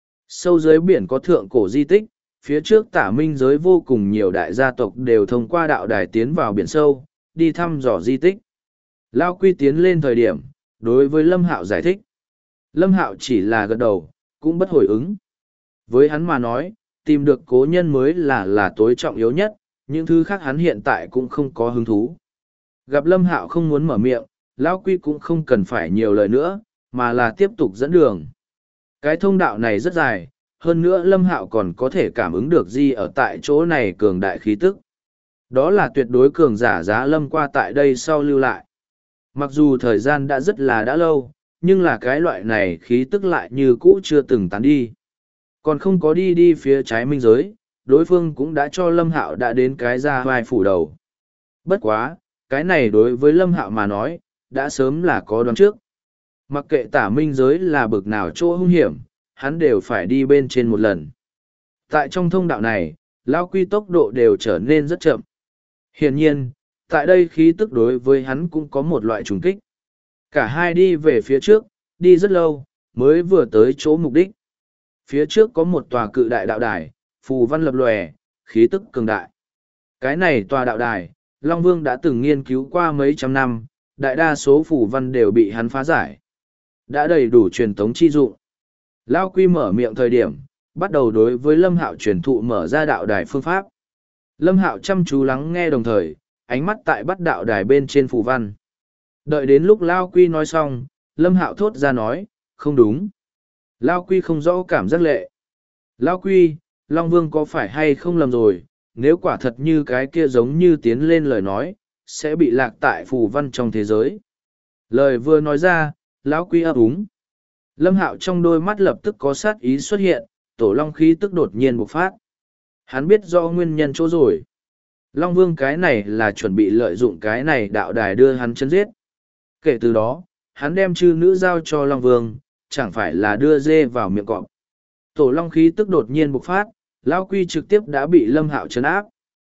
Sâu dưới biển có thượng cổ di tích, phía trước tả minh giới vô cùng nhiều đại gia tộc đều thông qua đạo đài tiến vào biển sâu, đi thăm dò di tích. Lao quy tiến lên thời điểm, đối với Lâm Hạo giải thích. Lâm Hạo chỉ là gật đầu, cũng bất hồi ứng. Với hắn mà nói, tìm được cố nhân mới là tối trọng yếu nhất, những thứ khác hắn hiện tại cũng không có hứng thú. Gặp Lâm Hạo không muốn mở miệng, Lão Quy cũng không cần phải nhiều lời nữa, mà là tiếp tục dẫn đường. Cái thông đạo này rất dài, hơn nữa Lâm Hạo còn có thể cảm ứng được gì ở tại chỗ này cường đại khí tức. Đó là tuyệt đối cường giả giá Lâm qua tại đây sau lưu lại. Mặc dù thời gian đã lâu, nhưng là cái loại này khí tức lại như cũ chưa từng tán đi. Còn không có đi phía trái minh giới, đối phương cũng đã cho Lâm Hạo đã đến cái ra vai phủ đầu. Bất quá, cái này đối với Lâm Hạo mà nói, đã sớm là có đoán trước. Mặc kệ tả minh giới là bực nào chỗ hung hiểm, hắn đều phải đi bên trên một lần. Tại trong thông đạo này, Lao Quy tốc độ đều trở nên rất chậm. Hiển nhiên, tại đây khí tức đối với hắn cũng có một loại trùng kích. Cả hai đi về phía trước, đi rất lâu, mới vừa tới chỗ mục đích. Phía trước có một tòa cự đại đạo đài, phù văn lập lòe, khí tức cường đại. Cái này tòa đạo đài, Long Vương đã từng nghiên cứu qua mấy trăm năm, đại đa số phù văn đều bị hắn phá giải. Đã đầy đủ truyền tống chi dụng. Lao Quy mở miệng thời điểm, bắt đầu đối với Lâm Hạo truyền thụ mở ra đạo đài phương pháp. Lâm Hạo chăm chú lắng nghe đồng thời, ánh mắt tại bắt đạo đài bên trên phù văn. Đợi đến lúc Lao Quy nói xong, Lâm Hạo thốt ra nói, không đúng. Lao Quy không rõ cảm giác lệ. Lao Quy, Long Vương có phải hay không lầm rồi, nếu quả thật như cái kia giống như tiến lên lời nói, sẽ bị lạc tại phù văn trong thế giới. Lời vừa nói ra, Lão Quy ấp úng. Lâm Hạo trong đôi mắt lập tức có sát ý xuất hiện, tổ long khí tức đột nhiên bộc phát. Hắn biết rõ nguyên nhân chỗ rồi. Long Vương cái này là chuẩn bị lợi dụng cái này đạo đài đưa hắn chân giết. Kể từ đó, hắn đem chư nữ giao cho Long Vương, chẳng phải là đưa dê vào miệng cọp. Tổ long khí tức đột nhiên bộc phát, Lão Quy trực tiếp đã bị Lâm Hạo trấn áp.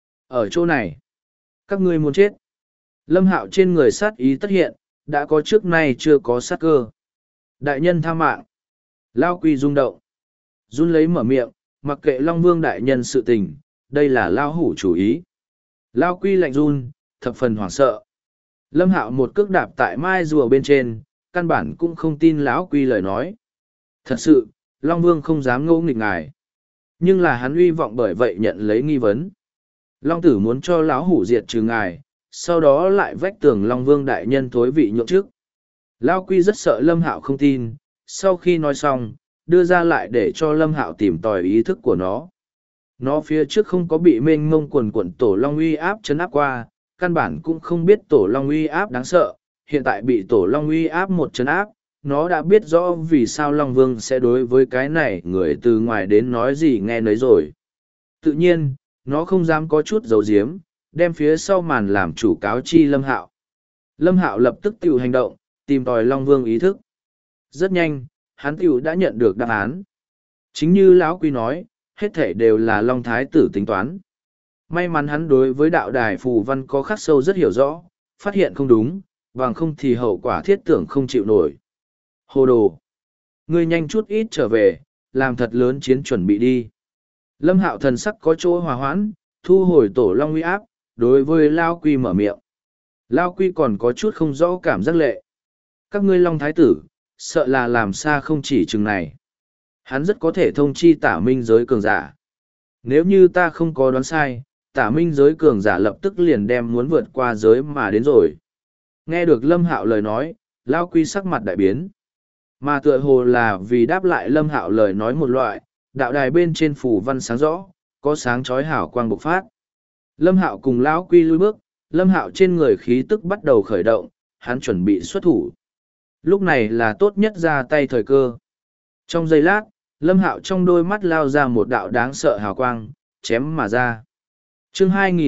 Ở chỗ này, các ngươi muốn chết. Lâm Hạo trên người sát ý tất hiện, đã có trước nay chưa có sát cơ. Đại nhân tha mạng. Lão Quy rung động. Run lấy mở miệng, mặc kệ Long Vương đại nhân sự tình, đây là Lão Hủ chủ ý. Lão Quy lạnh run, thập phần hoảng sợ. Lâm Hạo một cước đạp tại mai rùa bên trên, căn bản cũng không tin Lão Quy lời nói. Thật sự, Long Vương không dám ngỗ nghịch ngài. Nhưng là hắn uy vọng bởi vậy nhận lấy nghi vấn. Long Tử muốn cho lão hủ diệt trừ ngài, sau đó lại vách tường Long Vương đại nhân thối vị nhượng trước. Lão Quy rất sợ Lâm Hạo không tin, sau khi nói xong, đưa ra lại để cho Lâm Hạo tìm tòi ý thức của nó. Nó phía trước không có bị mênh mông quần quần Tổ Long uy áp chấn áp qua, căn bản cũng không biết Tổ Long uy áp đáng sợ, hiện tại bị Tổ Long uy áp một chấn áp, nó đã biết rõ vì sao Long Vương sẽ đối với cái này người từ ngoài đến nói gì nghe nấy rồi. Tự nhiên, nó không dám có chút giấu giếm, đem phía sau màn làm chủ cáo chi Lâm Hạo. Lâm Hạo lập tức tự hành động, tìm tòi Long Vương ý thức. Rất nhanh, hắn tiểu đã nhận được đáp án. Chính như lão Quy nói, hết thể đều là Long Thái tử tính toán. May mắn hắn đối với đạo đài phù văn có khắc sâu rất hiểu rõ, phát hiện không đúng, bằng không thì hậu quả thiết tưởng không chịu nổi. Hồ đồ! Ngươi nhanh chút ít trở về, làm thật lớn chiến chuẩn bị đi. Lâm Hạo thần sắc có chỗ hòa hoãn, thu hồi Tổ Long uy áp, đối với Lao Quy mở miệng. Lao Quy còn có chút không rõ cảm giác lệ. Các ngươi Long Thái tử, sợ là làm xa không chỉ chừng này. Hắn rất có thể thông chi Tả Minh giới cường giả. Nếu như ta không có đoán sai, Tả Minh giới cường giả lập tức liền đem muốn vượt qua giới mà đến rồi. Nghe được Lâm Hạo lời nói, Lao Quy sắc mặt đại biến. Mà tựa hồ là vì đáp lại Lâm Hạo lời nói một loại, đạo đài bên trên phù văn sáng rõ, có sáng chói hào quang bộc phát. Lâm Hạo cùng Lão Quy lui bước, Lâm Hạo trên người khí tức bắt đầu khởi động, hắn chuẩn bị xuất thủ. Lúc này là tốt nhất ra tay thời cơ. Trong giây lát, Lâm Hạo trong đôi mắt lao ra một đạo đáng sợ hào quang, chém mà ra. Chương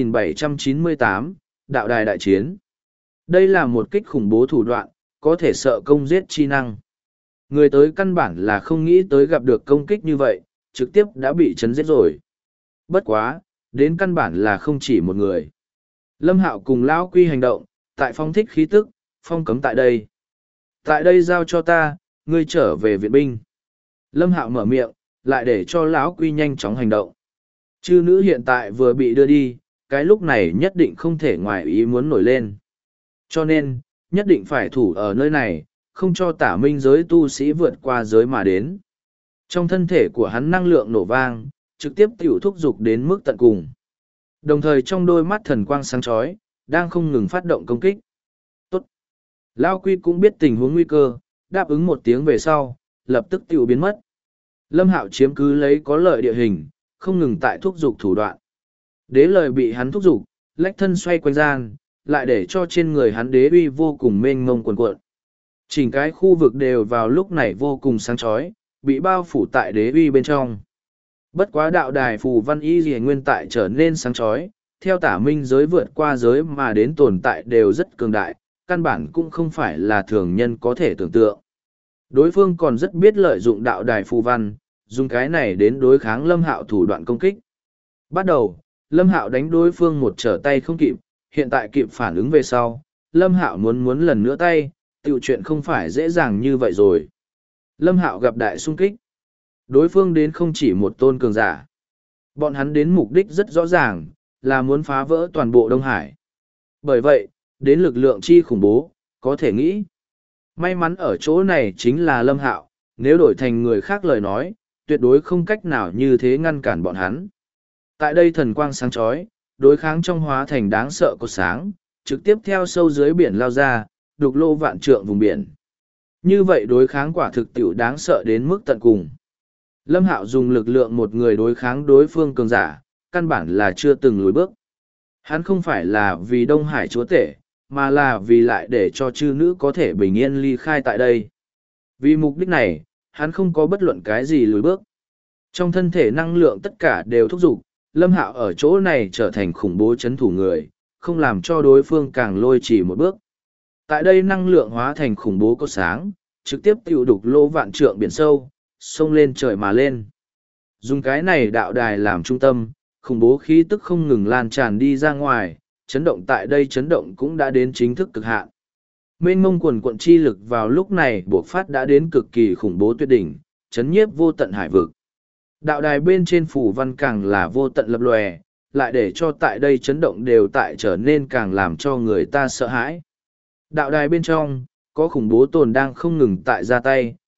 2798, Đạo đài đại chiến. Đây là một kích khủng bố thủ đoạn, có thể sợ công giết chi năng. Người tới căn bản là không nghĩ tới gặp được công kích như vậy, trực tiếp đã bị chấn giết rồi. Bất quá, đến căn bản là không chỉ một người. Lâm Hạo cùng Lão Quy hành động, tại phong thích khí tức, phong cấm tại đây. Tại đây giao cho ta, ngươi trở về viện binh. Lâm Hạo mở miệng, lại để cho Lão Quy nhanh chóng hành động. Chư nữ hiện tại vừa bị đưa đi, cái lúc này nhất định không thể ngoài ý muốn nổi lên. Cho nên, nhất định phải thủ ở nơi này, không cho Tả Minh giới tu sĩ vượt qua giới mà đến. Trong thân thể của hắn năng lượng nổ vang, trực tiếp tiểu thúc dục đến mức tận cùng. Đồng thời trong đôi mắt thần quang sáng chói, đang không ngừng phát động công kích. Tốt! Lao Quy cũng biết tình huống nguy cơ, đáp ứng một tiếng về sau, lập tức tiểu biến mất. Lâm Hạo chiếm cứ lấy có lợi địa hình, không ngừng tại thúc dục thủ đoạn. Đế lời bị hắn thúc dục, lách thân xoay quanh gian, lại để cho trên người hắn đế uy vô cùng mênh mông cuồn cuộn. Chỉnh cái khu vực đều vào lúc này vô cùng sáng chói, bị bao phủ tại đế uy bên trong. Bất quá đạo đài phù văn y rìa nguyên tại trở nên sáng chói, theo Tả Minh giới vượt qua giới mà đến tồn tại đều rất cường đại, căn bản cũng không phải là thường nhân có thể tưởng tượng. Đối phương còn rất biết lợi dụng đạo đài phù văn, dùng cái này đến đối kháng Lâm Hạo thủ đoạn công kích. Bắt đầu, Lâm Hạo đánh đối phương một trở tay không kịp, hiện tại kịp phản ứng về sau, Lâm Hạo muốn lần nữa tay, tiểu chuyện không phải dễ dàng như vậy rồi. Lâm Hạo gặp đại xung kích. Đối phương đến không chỉ một tôn cường giả. Bọn hắn đến mục đích rất rõ ràng, là muốn phá vỡ toàn bộ Đông Hải. Bởi vậy, đến lực lượng chi khủng bố, có thể nghĩ. May mắn ở chỗ này chính là Lâm Hạo, nếu đổi thành người khác lời nói, tuyệt đối không cách nào như thế ngăn cản bọn hắn. Tại đây thần quang sáng chói, đối kháng trong hóa thành đáng sợ cột sáng, trực tiếp theo sâu dưới biển lao ra, đục lô vạn trượng vùng biển. Như vậy đối kháng quả thực tiểu đáng sợ đến mức tận cùng. Lâm Hạo dùng lực lượng một người đối kháng đối phương cường giả, căn bản là chưa từng lùi bước. Hắn không phải là vì Đông Hải chúa tể, mà là vì lại để cho chư nữ có thể bình yên ly khai tại đây. Vì mục đích này, hắn không có bất luận cái gì lùi bước. Trong thân thể năng lượng tất cả đều thúc giục, Lâm Hạo ở chỗ này trở thành khủng bố chấn thủ người, không làm cho đối phương càng lôi chỉ một bước. Tại đây năng lượng hóa thành khủng bố cột sáng, trực tiếp tiêu đục lỗ vạn trượng biển sâu, xông lên trời mà lên. Dùng cái này đạo đài làm trung tâm, khủng bố khí tức không ngừng lan tràn đi ra ngoài, chấn động tại đây chấn động cũng đã đến chính thức cực hạn. Mênh mông quần quận chi lực vào lúc này buộc phát đã đến cực kỳ khủng bố tuyệt đỉnh, chấn nhiếp vô tận hải vực. Đạo đài bên trên phủ văn càng là vô tận lập lòe, lại để cho tại đây chấn động đều tại trở nên càng làm cho người ta sợ hãi. Đạo đài bên trong, có khủng bố tồn đang không ngừng tại ra tay,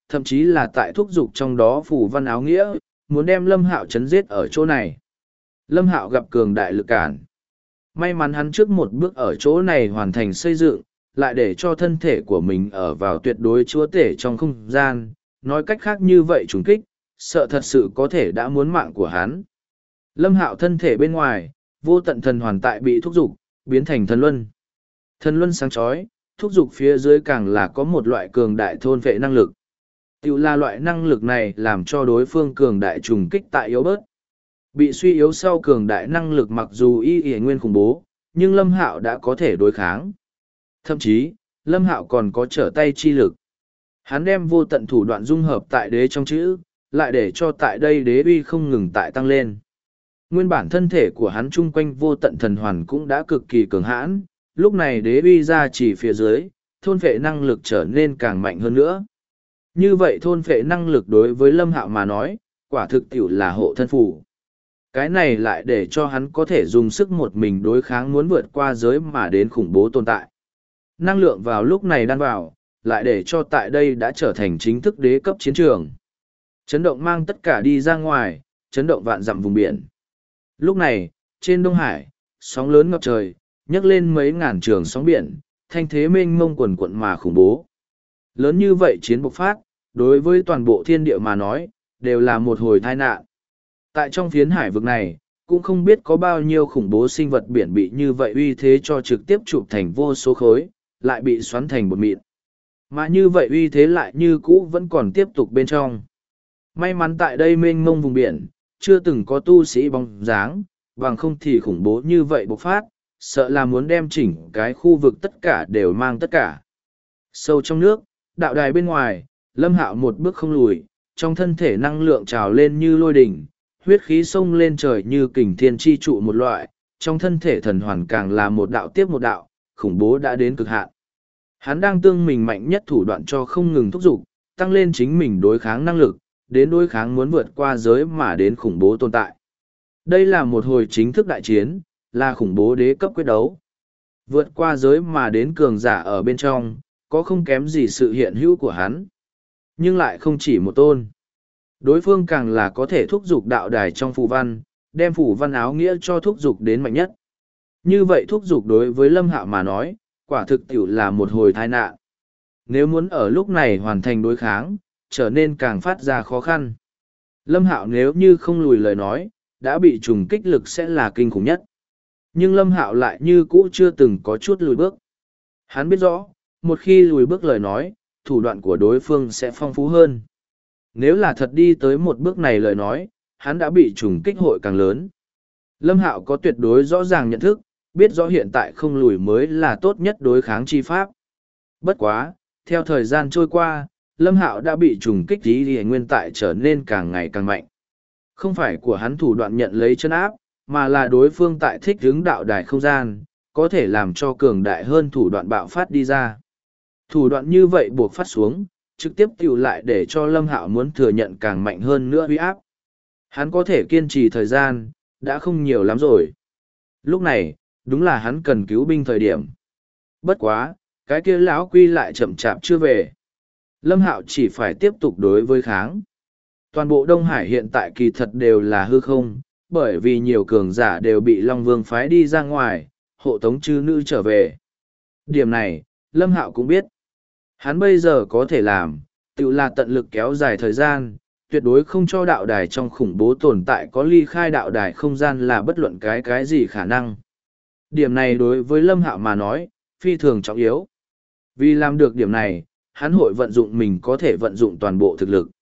thậm chí là tại thúc giục trong đó phù văn áo nghĩa, muốn đem Lâm Hạo chấn giết ở chỗ này. Lâm Hạo gặp cường đại lực cản. May mắn hắn trước một bước ở chỗ này hoàn thành xây dựng, lại để cho thân thể của mình ở vào tuyệt đối chúa tể trong không gian, nói cách khác như vậy trùng kích, sợ thật sự có thể đã muốn mạng của hắn. Lâm Hạo thân thể bên ngoài, vô tận thần hoàn tại bị thúc giục, biến thành thần luân. Thần luân sáng chói, thúc giục phía dưới càng là có một loại cường đại thôn vệ năng lực. Tiểu là loại năng lực này làm cho đối phương cường đại trùng kích tại yếu bớt. Bị suy yếu sau cường đại năng lực mặc dù y nguyên khủng bố, nhưng Lâm Hạo đã có thể đối kháng. Thậm chí, Lâm Hạo còn có trở tay chi lực. Hắn đem vô tận thủ đoạn dung hợp tại đế trong chữ, lại để cho tại đây đế uy không ngừng tại tăng lên. Nguyên bản thân thể của hắn chung quanh vô tận thần hoàn cũng đã cực kỳ cường hãn, lúc này đế uy ra chỉ phía dưới, thôn phệ năng lực trở nên càng mạnh hơn nữa. Như vậy thôn phệ năng lực đối với Lâm Hạo mà nói, quả thực tiểu là hộ thân phủ. Cái này lại để cho hắn có thể dùng sức một mình đối kháng muốn vượt qua giới mà đến khủng bố tồn tại. Năng lượng vào lúc này đan vào, lại để cho tại đây đã trở thành chính thức đế cấp chiến trường. Chấn động mang tất cả đi ra ngoài, chấn động vạn dặm vùng biển. Lúc này, trên Đông Hải, sóng lớn ngập trời, nhấc lên mấy ngàn trường sóng biển, thanh thế mênh mông quần quận mà khủng bố. Lớn như vậy chiến bộc phát, đối với toàn bộ thiên địa mà nói, đều là một hồi tai nạn. Tại trong phiến hải vực này, cũng không biết có bao nhiêu khủng bố sinh vật biển bị như vậy uy thế cho trực tiếp chụp thành vô số khối, lại bị xoắn thành bột mịn. Mà như vậy uy thế lại như cũ vẫn còn tiếp tục bên trong. May mắn tại đây mênh mông vùng biển, chưa từng có tu sĩ bóng dáng, bằng không thì khủng bố như vậy bộc phát, sợ là muốn đem chỉnh cái khu vực tất cả đều mang tất cả. Sâu trong nước, đạo đài bên ngoài, Lâm Hạo một bước không lùi, trong thân thể năng lượng trào lên như lôi đỉnh, huyết khí sông lên trời như kình thiên chi trụ một loại, trong thân thể thần hoàn càng là một đạo tiếp một đạo, khủng bố đã đến cực hạn. Hắn đang tương mình mạnh nhất thủ đoạn cho không ngừng thúc giục, tăng lên chính mình đối kháng năng lực, đến đối kháng muốn vượt qua giới mà đến khủng bố tồn tại. Đây là một hồi chính thức đại chiến, là khủng bố đế cấp quyết đấu. Vượt qua giới mà đến cường giả ở bên trong, có không kém gì sự hiện hữu của hắn. Nhưng lại không chỉ một tôn. Đối phương càng là có thể thúc giục đạo đài trong phù văn, đem phù văn áo nghĩa cho thúc giục đến mạnh nhất. Như vậy thúc giục đối với Lâm Hạo mà nói, quả thực tiểu là một hồi tai nạn. Nếu muốn ở lúc này hoàn thành đối kháng, trở nên càng phát ra khó khăn. Lâm Hạo nếu như không lùi lời nói, đã bị trùng kích lực sẽ là kinh khủng nhất. Nhưng Lâm Hạo lại như cũ chưa từng có chút lùi bước. Hắn biết rõ, một khi lùi bước lời nói, thủ đoạn của đối phương sẽ phong phú hơn. Nếu là thật đi tới một bước này lời nói, hắn đã bị trùng kích hội càng lớn. Lâm Hạo có tuyệt đối rõ ràng nhận thức, biết rõ hiện tại không lùi mới là tốt nhất đối kháng chi pháp. Bất quá, theo thời gian trôi qua, Lâm Hạo đã bị trùng kích ý nguyên tại trở nên càng ngày càng mạnh. Không phải của hắn thủ đoạn nhận lấy chân áp, mà là đối phương tại thích hướng đạo đài không gian, có thể làm cho cường đại hơn thủ đoạn bạo phát đi ra. Thủ đoạn như vậy buộc phát xuống, trực tiếp tiểu lại để cho Lâm Hạo muốn thừa nhận càng mạnh hơn nữa uy áp. Hắn có thể kiên trì thời gian, đã không nhiều lắm rồi. Lúc này, đúng là hắn cần cứu binh thời điểm. Bất quá, cái kia lão quy lại chậm chạp chưa về. Lâm Hạo chỉ phải tiếp tục đối với kháng. Toàn bộ Đông Hải hiện tại kỳ thật đều là hư không, bởi vì nhiều cường giả đều bị Long Vương phái đi ra ngoài, hộ tống chư nữ trở về. Điểm này, Lâm Hạo cũng biết. Hắn bây giờ có thể làm, tự là tận lực kéo dài thời gian, tuyệt đối không cho đạo đài trong khủng bố tồn tại có ly khai đạo đài không gian là bất luận cái gì khả năng. Điểm này đối với Lâm Hạo mà nói, phi thường trọng yếu. Vì làm được điểm này, hắn hội vận dụng mình có thể vận dụng toàn bộ thực lực.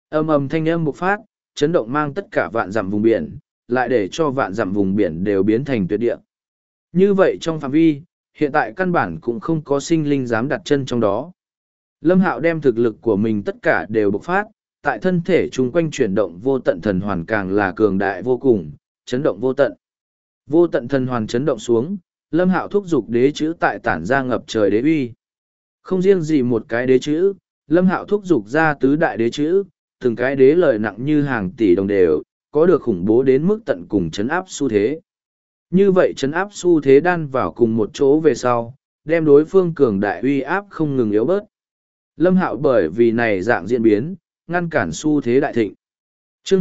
Ầm thanh âm bộc phát, chấn động mang tất cả vạn dặm vùng biển, lại để cho vạn dặm vùng biển đều biến thành tuyệt địa. Như vậy trong phạm vi, hiện tại căn bản cũng không có sinh linh dám đặt chân trong đó. Lâm Hạo đem thực lực của mình tất cả đều bộc phát, tại thân thể chung quanh chuyển động vô tận thần hoàn càng là cường đại vô cùng, chấn động vô tận. Vô tận thần hoàn chấn động xuống, Lâm Hạo thúc giục đế chữ tại tản ra ngập trời đế uy. Không riêng gì một cái đế chữ, Lâm Hạo thúc giục ra tứ đại đế chữ, từng cái đế lời nặng như hàng tỷ đồng đều, có được khủng bố đến mức tận cùng chấn áp xu thế. Như vậy chấn áp xu thế đan vào cùng một chỗ về sau, đem đối phương cường đại uy áp không ngừng yếu bớt. Lâm Hạo bởi vì này dạng diễn biến, ngăn cản xu thế đại thịnh. Chương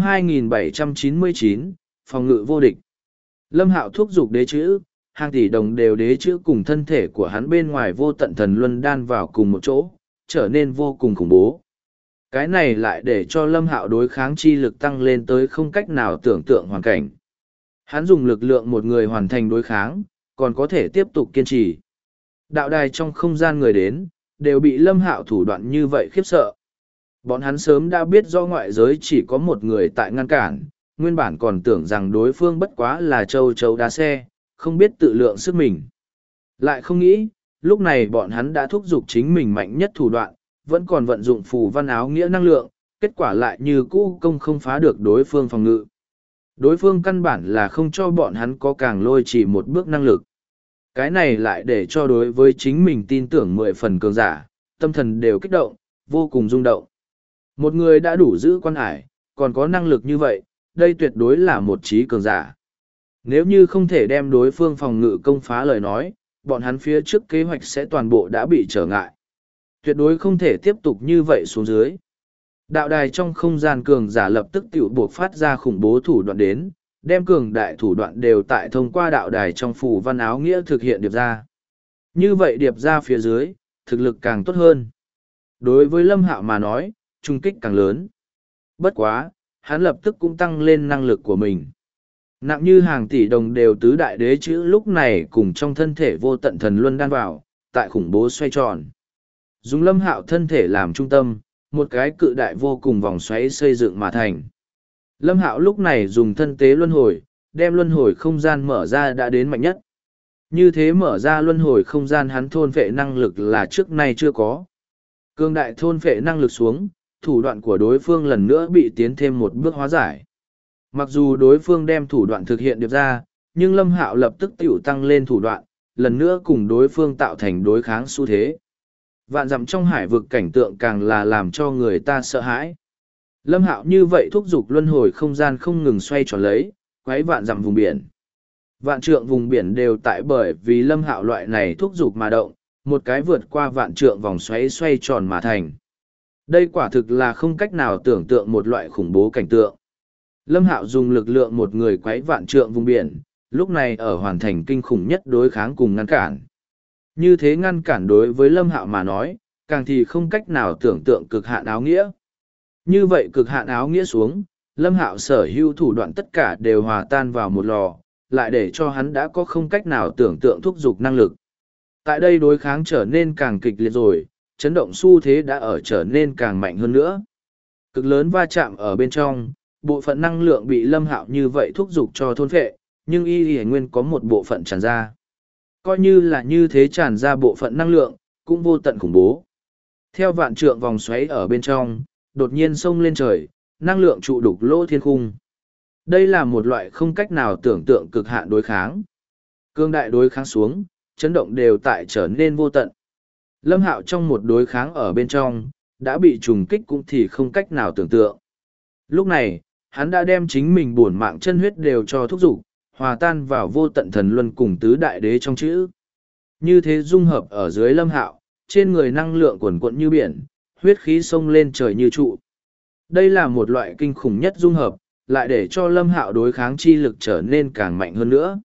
2799, phòng ngự vô địch. Lâm Hạo thúc giục đế chữ, hàng tỷ đồng đều đế chữ cùng thân thể của hắn bên ngoài vô tận thần luân đan vào cùng một chỗ, trở nên vô cùng khủng bố. Cái này lại để cho Lâm Hạo đối kháng chi lực tăng lên tới không cách nào tưởng tượng hoàn cảnh. Hắn dùng lực lượng một người hoàn thành đối kháng, còn có thể tiếp tục kiên trì. Đạo đài trong không gian người đến, đều bị Lâm Hạo thủ đoạn như vậy khiếp sợ. Bọn hắn sớm đã biết do ngoại giới chỉ có một người tại ngăn cản, nguyên bản còn tưởng rằng đối phương bất quá là châu chấu đá xe, không biết tự lượng sức mình. Lại không nghĩ, lúc này bọn hắn đã thúc giục chính mình mạnh nhất thủ đoạn, vẫn còn vận dụng phù văn áo nghĩa năng lượng, kết quả lại như cũ công không phá được đối phương phòng ngự. Đối phương căn bản là không cho bọn hắn có càng lôi chỉ một bước năng lực. Cái này lại để cho đối với chính mình tin tưởng 10 phần cường giả, tâm thần đều kích động, vô cùng rung động. Một người đã đủ giữ quan hải, còn có năng lực như vậy, đây tuyệt đối là một trí cường giả. Nếu như không thể đem đối phương phòng ngự công phá lời nói, bọn hắn phía trước kế hoạch sẽ toàn bộ đã bị trở ngại. Tuyệt đối không thể tiếp tục như vậy xuống dưới. Đạo đài trong không gian cường giả lập tức tiểu buộc phát ra khủng bố thủ đoạn đến, đem cường đại thủ đoạn đều tại thông qua đạo đài trong phù văn áo nghĩa thực hiện điệp ra. Như vậy điệp ra phía dưới, thực lực càng tốt hơn. Đối với Lâm Hạo mà nói, trung kích càng lớn. Bất quá, hắn lập tức cũng tăng lên năng lực của mình. Nặng như hàng tỷ đồng đều tứ đại đế chữ lúc này cùng trong thân thể vô tận thần luân đan vào, tại khủng bố xoay tròn. Dùng Lâm Hạo thân thể làm trung tâm, một cái cự đại vô cùng vòng xoáy xây dựng mà thành. Lâm Hạo lúc này dùng thân tế luân hồi, đem luân hồi không gian mở ra đã đến mạnh nhất. Như thế mở ra luân hồi không gian hắn thôn phệ năng lực là trước nay chưa có. Cương đại thôn phệ năng lực xuống, thủ đoạn của đối phương lần nữa bị tiến thêm một bước hóa giải. Mặc dù đối phương đem thủ đoạn thực hiện điệp ra, nhưng Lâm Hạo lập tức tiểu tăng lên thủ đoạn, lần nữa cùng đối phương tạo thành đối kháng xu thế. Vạn dặm trong hải vực cảnh tượng càng là làm cho người ta sợ hãi. Lâm Hạo như vậy thúc giục luân hồi không gian không ngừng xoay tròn lấy, quấy vạn dặm vùng biển. Vạn trượng vùng biển đều tại bởi vì Lâm Hạo loại này thúc giục mà động, một cái vượt qua vạn trượng vòng xoáy xoay tròn mà thành. Đây quả thực là không cách nào tưởng tượng một loại khủng bố cảnh tượng. Lâm Hạo dùng lực lượng một người quấy vạn trượng vùng biển, lúc này ở hoàn thành kinh khủng nhất đối kháng cùng ngăn cản. Như thế ngăn cản đối với Lâm Hạo mà nói, càng thì không cách nào tưởng tượng cực hạn áo nghĩa. Như vậy cực hạn áo nghĩa xuống, Lâm Hạo sở hữu thủ đoạn tất cả đều hòa tan vào một lò, lại để cho hắn đã có không cách nào tưởng tượng thúc giục năng lực. Tại đây đối kháng trở nên càng kịch liệt rồi, chấn động xu thế đã ở trở nên càng mạnh hơn nữa. Cực lớn va chạm ở bên trong, bộ phận năng lượng bị Lâm Hạo như vậy thúc giục cho thôn phệ, nhưng y nguyên có một bộ phận tràn ra. Coi như là như thế tràn ra bộ phận năng lượng, cũng vô tận khủng bố. Theo vạn trượng vòng xoáy ở bên trong, đột nhiên xông lên trời, năng lượng trụ đục lỗ thiên khung. Đây là một loại không cách nào tưởng tượng cực hạn đối kháng. Cương đại đối kháng xuống, chấn động đều tại trở nên vô tận. Lâm Hạo trong một đối kháng ở bên trong, đã bị trùng kích cũng thì không cách nào tưởng tượng. Lúc này, hắn đã đem chính mình bổn mạng chân huyết đều cho thúc dục hòa tan vào vô tận thần luân cùng tứ đại đế trong chữ. Như thế dung hợp ở dưới Lâm Hạo, trên người năng lượng quần quận như biển, huyết khí sông lên trời như trụ. Đây là một loại kinh khủng nhất dung hợp, lại để cho Lâm Hạo đối kháng chi lực trở nên càng mạnh hơn nữa.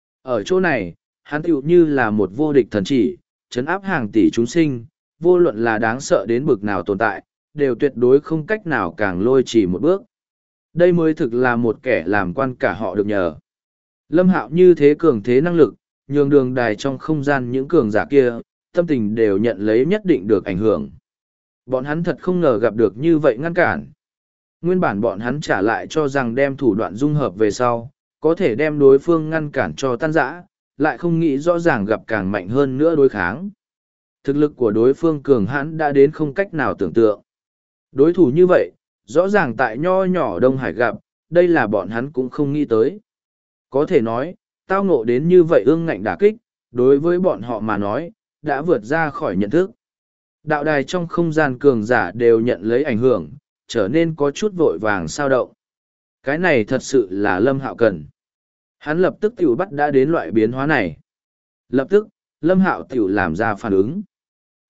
Ở chỗ này, hắn tựu như là một vô địch thần chỉ, trấn áp hàng tỷ chúng sinh, vô luận là đáng sợ đến bực nào tồn tại, đều tuyệt đối không cách nào càng lôi chỉ một bước. Đây mới thực là một kẻ làm quan cả họ được nhờ. Lâm Hạo như thế cường thế năng lực, nhường đường đài trong không gian những cường giả kia, tâm tình đều nhận lấy nhất định được ảnh hưởng. Bọn hắn thật không ngờ gặp được như vậy ngăn cản. Nguyên bản bọn hắn trả lại cho rằng đem thủ đoạn dung hợp về sau, có thể đem đối phương ngăn cản cho tan rã, lại không nghĩ rõ ràng gặp càng mạnh hơn nữa đối kháng. Thực lực của đối phương cường hãn đã đến không cách nào tưởng tượng. Đối thủ như vậy, rõ ràng tại nho nhỏ Đông Hải gặp, đây là bọn hắn cũng không nghĩ tới. Có thể nói, tao ngộ đến như vậy ương ngạnh đả kích, đối với bọn họ mà nói, đã vượt ra khỏi nhận thức. Đạo đài trong không gian cường giả đều nhận lấy ảnh hưởng, trở nên có chút vội vàng sao động. Cái này thật sự là Lâm Hạo cần. Hắn lập tức tiểu bắt đã đến loại biến hóa này. Lập tức, Lâm Hạo tiểu làm ra phản ứng.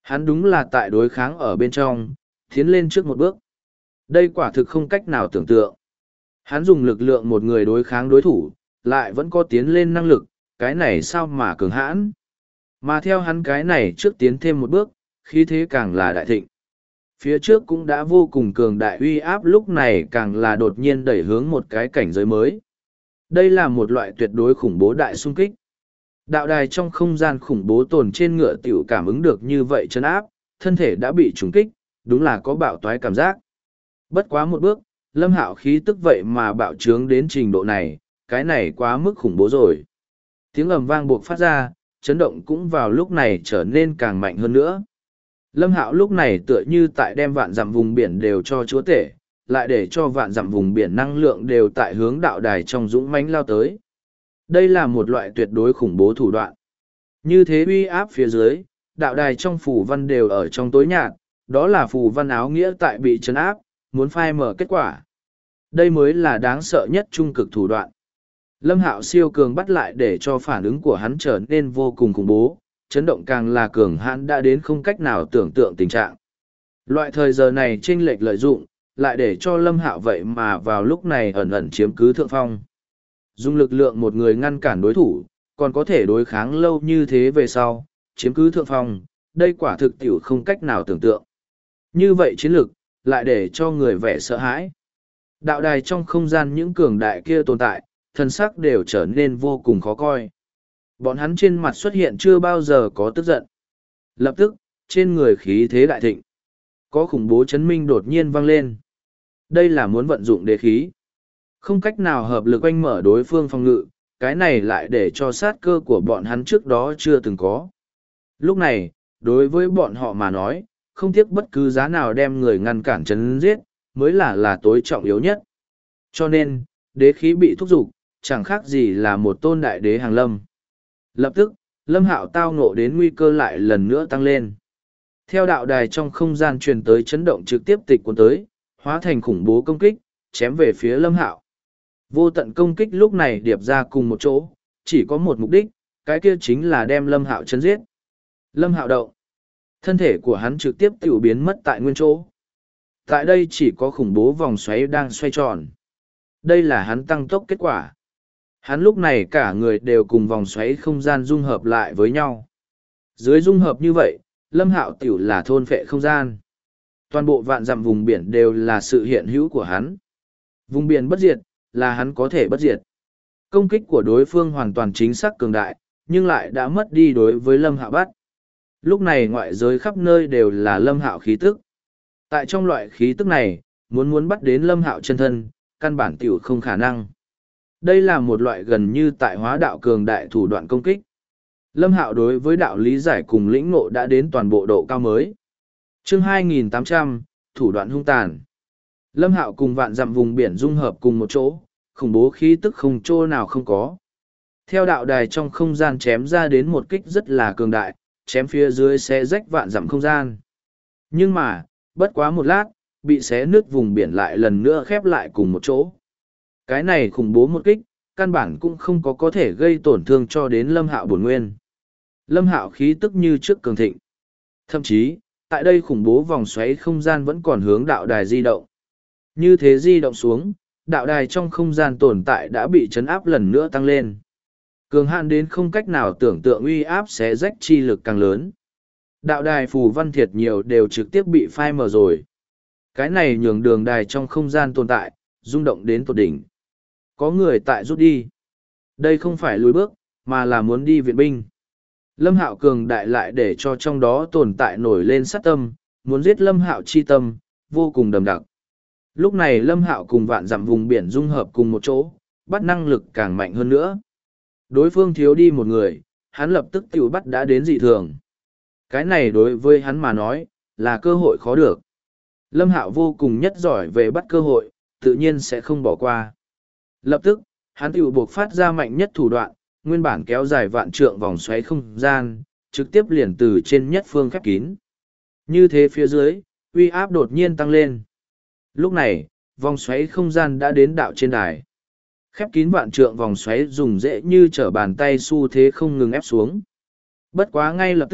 Hắn đúng là tại đối kháng ở bên trong, tiến lên trước một bước. Đây quả thực không cách nào tưởng tượng. Hắn dùng lực lượng một người đối kháng đối thủ, lại vẫn có tiến lên năng lực, cái này sao mà cường hãn. Mà theo hắn cái này trước tiến thêm một bước, khí thế càng là đại thịnh. Phía trước cũng đã vô cùng cường đại uy áp, lúc này càng là đột nhiên đẩy hướng một cái cảnh giới mới. Đây là một loại tuyệt đối khủng bố đại xung kích. Đạo đài trong không gian khủng bố tồn trên ngựa tiểu cảm ứng được như vậy chấn áp, thân thể đã bị trúng kích, đúng là có bạo toái cảm giác. Bất quá một bước, Lâm Hạo khí tức vậy mà bạo trướng đến trình độ này, cái này quá mức khủng bố rồi. Tiếng ầm vang buộc phát ra, chấn động cũng vào lúc này trở nên càng mạnh hơn nữa. Lâm Hạo lúc này tựa như tại đem vạn dặm vùng biển đều cho chúa tể, lại để cho vạn dặm vùng biển năng lượng đều tại hướng đạo đài trong dũng mãnh lao tới. Đây là một loại tuyệt đối khủng bố thủ đoạn. Như thế uy áp phía dưới, đạo đài trong phù văn đều ở trong tối nhạt, đó là phù văn áo nghĩa tại bị trấn áp, muốn phai mở kết quả. Đây mới là đáng sợ nhất trung cực thủ đoạn. Lâm Hạo siêu cường bắt lại để cho phản ứng của hắn trở nên vô cùng khủng bố, chấn động càng là cường hãn đã đến không cách nào tưởng tượng tình trạng. Loại thời giờ này chênh lệch lợi dụng, lại để cho Lâm Hạo vậy mà vào lúc này ẩn ẩn chiếm cứ thượng phong. Dùng lực lượng một người ngăn cản đối thủ, còn có thể đối kháng lâu như thế về sau, chiếm cứ thượng phong, đây quả thực tiểu không cách nào tưởng tượng. Như vậy chiến lực, lại để cho người vẻ sợ hãi. Đạo đài trong không gian những cường đại kia tồn tại, thân sắc đều trở nên vô cùng khó coi. Bọn hắn trên mặt xuất hiện chưa bao giờ có tức giận. Lập tức, trên người khí thế đại thịnh. Có khủng bố chấn minh đột nhiên vang lên. Đây là muốn vận dụng đế khí. Không cách nào hợp lực oanh mở đối phương phòng ngự, cái này lại để cho sát cơ của bọn hắn trước đó chưa từng có. Lúc này, đối với bọn họ mà nói, không tiếc bất cứ giá nào đem người ngăn cản chấn giết, mới là tối trọng yếu nhất. Cho nên, đế khí bị thúc giục, chẳng khác gì là một tôn đại đế hàng lâm. Lập tức, Lâm Hạo tao ngộ đến nguy cơ lại lần nữa tăng lên. Theo đạo đài trong không gian truyền tới chấn động trực tiếp tịch cuốn tới, hóa thành khủng bố công kích, chém về phía Lâm Hạo. Vô tận công kích lúc này điệp ra cùng một chỗ, chỉ có một mục đích, cái kia chính là đem Lâm Hạo chấn giết. Lâm Hạo động. Thân thể của hắn trực tiếp tiểu biến mất tại nguyên chỗ. Tại đây chỉ có khủng bố vòng xoáy đang xoay tròn. Đây là hắn tăng tốc kết quả. Hắn lúc này cả người đều cùng vòng xoáy không gian dung hợp lại với nhau. Dưới dung hợp như vậy, Lâm Hạo tiểu là thôn phệ không gian. Toàn bộ vạn dặm vùng biển đều là sự hiện hữu của hắn. Vùng biển bất diệt, là hắn có thể bất diệt. Công kích của đối phương hoàn toàn chính xác cường đại, nhưng lại đã mất đi đối với Lâm Hạo bắt. Lúc này ngoại giới khắp nơi đều là Lâm Hạo khí tức. Tại trong loại khí tức này, muốn bắt đến Lâm Hạo chân thân, căn bản tiểu không khả năng. Đây là một loại gần như tại hóa đạo cường đại thủ đoạn công kích. Lâm Hạo đối với đạo lý giải cùng lĩnh ngộ đã đến toàn bộ độ cao mới. Chương 2800, thủ đoạn hung tàn. Lâm Hạo cùng vạn dặm vùng biển dung hợp cùng một chỗ, khủng bố khí tức không chỗ nào không có. Theo đạo đài trong không gian chém ra đến một kích rất là cường đại, chém phía dưới xé rách vạn dặm không gian. Nhưng mà, bất quá một lát, bị xé nứt vùng biển lại lần nữa khép lại cùng một chỗ. Cái này khủng bố một kích, căn bản cũng không có thể gây tổn thương cho đến Lâm Hạo bổn nguyên. Lâm Hạo khí tức như trước cường thịnh. Thậm chí, tại đây khủng bố vòng xoáy không gian vẫn còn hướng đạo đài di động. Như thế di động xuống, đạo đài trong không gian tồn tại đã bị chấn áp lần nữa tăng lên. Cường hạn đến không cách nào tưởng tượng uy áp xé rách chi lực càng lớn. Đạo đài phù văn thiệt nhiều đều trực tiếp bị phai mờ rồi. Cái này nhường đường đài trong không gian tồn tại, rung động đến tột đỉnh. Có người tại rút đi. Đây không phải lùi bước, mà là muốn đi viện binh. Lâm Hạo cường đại lại để cho trong đó tồn tại nổi lên sát tâm, muốn giết Lâm Hạo chi tâm, vô cùng đầm đặc. Lúc này Lâm Hạo cùng vạn dặm vùng biển dung hợp cùng một chỗ, bắt năng lực càng mạnh hơn nữa. Đối phương thiếu đi một người, hắn lập tức tiểu bắt đã đến dị thường. Cái này đối với hắn mà nói, là cơ hội khó được. Lâm Hạo vô cùng nhất giỏi về bắt cơ hội, tự nhiên sẽ không bỏ qua. Lập tức, hắn tiểu buộc phát ra mạnh nhất thủ đoạn, nguyên bản kéo dài vạn trượng vòng xoáy không gian, trực tiếp liền từ trên nhất phương khép kín. Như thế phía dưới, uy áp đột nhiên tăng lên. Lúc này, vòng xoáy không gian đã đến đạo trên đài. Khép kín vạn trượng vòng xoáy dùng dễ như trở bàn tay xu thế không ngừng ép xuống. Bất quá ngay lập tức,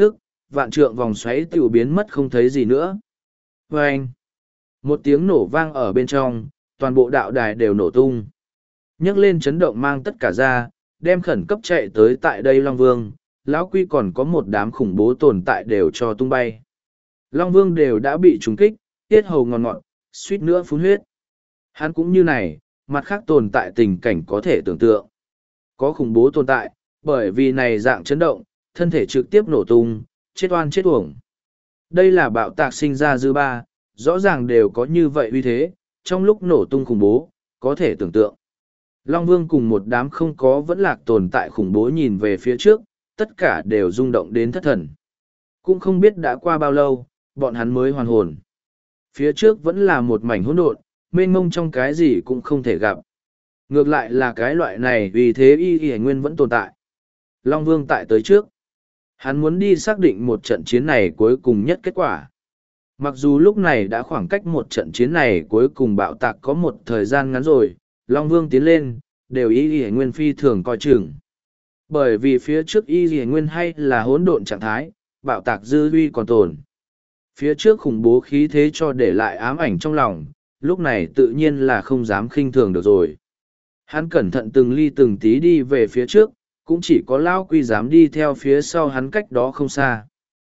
vạn trượng vòng xoáy tiểu biến mất không thấy gì nữa. Và anh, một tiếng nổ vang ở bên trong, toàn bộ đạo đài đều nổ tung. Nhấc lên chấn động mang tất cả ra, đem khẩn cấp chạy tới tại đây Long Vương, Lão Quy còn có một đám khủng bố tồn tại đều cho tung bay. Long Vương đều đã bị trúng kích, tiết hầu ngọt ngọt, suýt nữa phun huyết. Hắn cũng như này, mặt khác tồn tại tình cảnh có thể tưởng tượng. Có khủng bố tồn tại, bởi vì này dạng chấn động, thân thể trực tiếp nổ tung, chết oan chết uổng. Đây là bạo tạc sinh ra dư ba, rõ ràng đều có như vậy uy thế, trong lúc nổ tung khủng bố, có thể tưởng tượng. Long Vương cùng một đám không có vẫn lạc tồn tại khủng bố nhìn về phía trước, tất cả đều rung động đến thất thần. Cũng không biết đã qua bao lâu, bọn hắn mới hoàn hồn. Phía trước vẫn là một mảnh hỗn độn, mênh mông trong cái gì cũng không thể gặp. Ngược lại là cái loại này vì thế y nguyên vẫn tồn tại. Long Vương tại tới trước. Hắn muốn đi xác định một trận chiến này cuối cùng nhất kết quả. Mặc dù lúc này đã khoảng cách một trận chiến này cuối cùng bạo tạc có một thời gian ngắn rồi, Long Vương tiến lên, đều y nguyên phi thường coi chừng. Bởi vì phía trước y nguyên hay là hỗn độn trạng thái, bạo tạc dư uy còn tồn. Phía trước khủng bố khí thế cho để lại ám ảnh trong lòng, lúc này tự nhiên là không dám khinh thường được rồi. Hắn cẩn thận từng ly từng tí đi về phía trước, cũng chỉ có Lão Quy dám đi theo phía sau hắn cách đó không xa.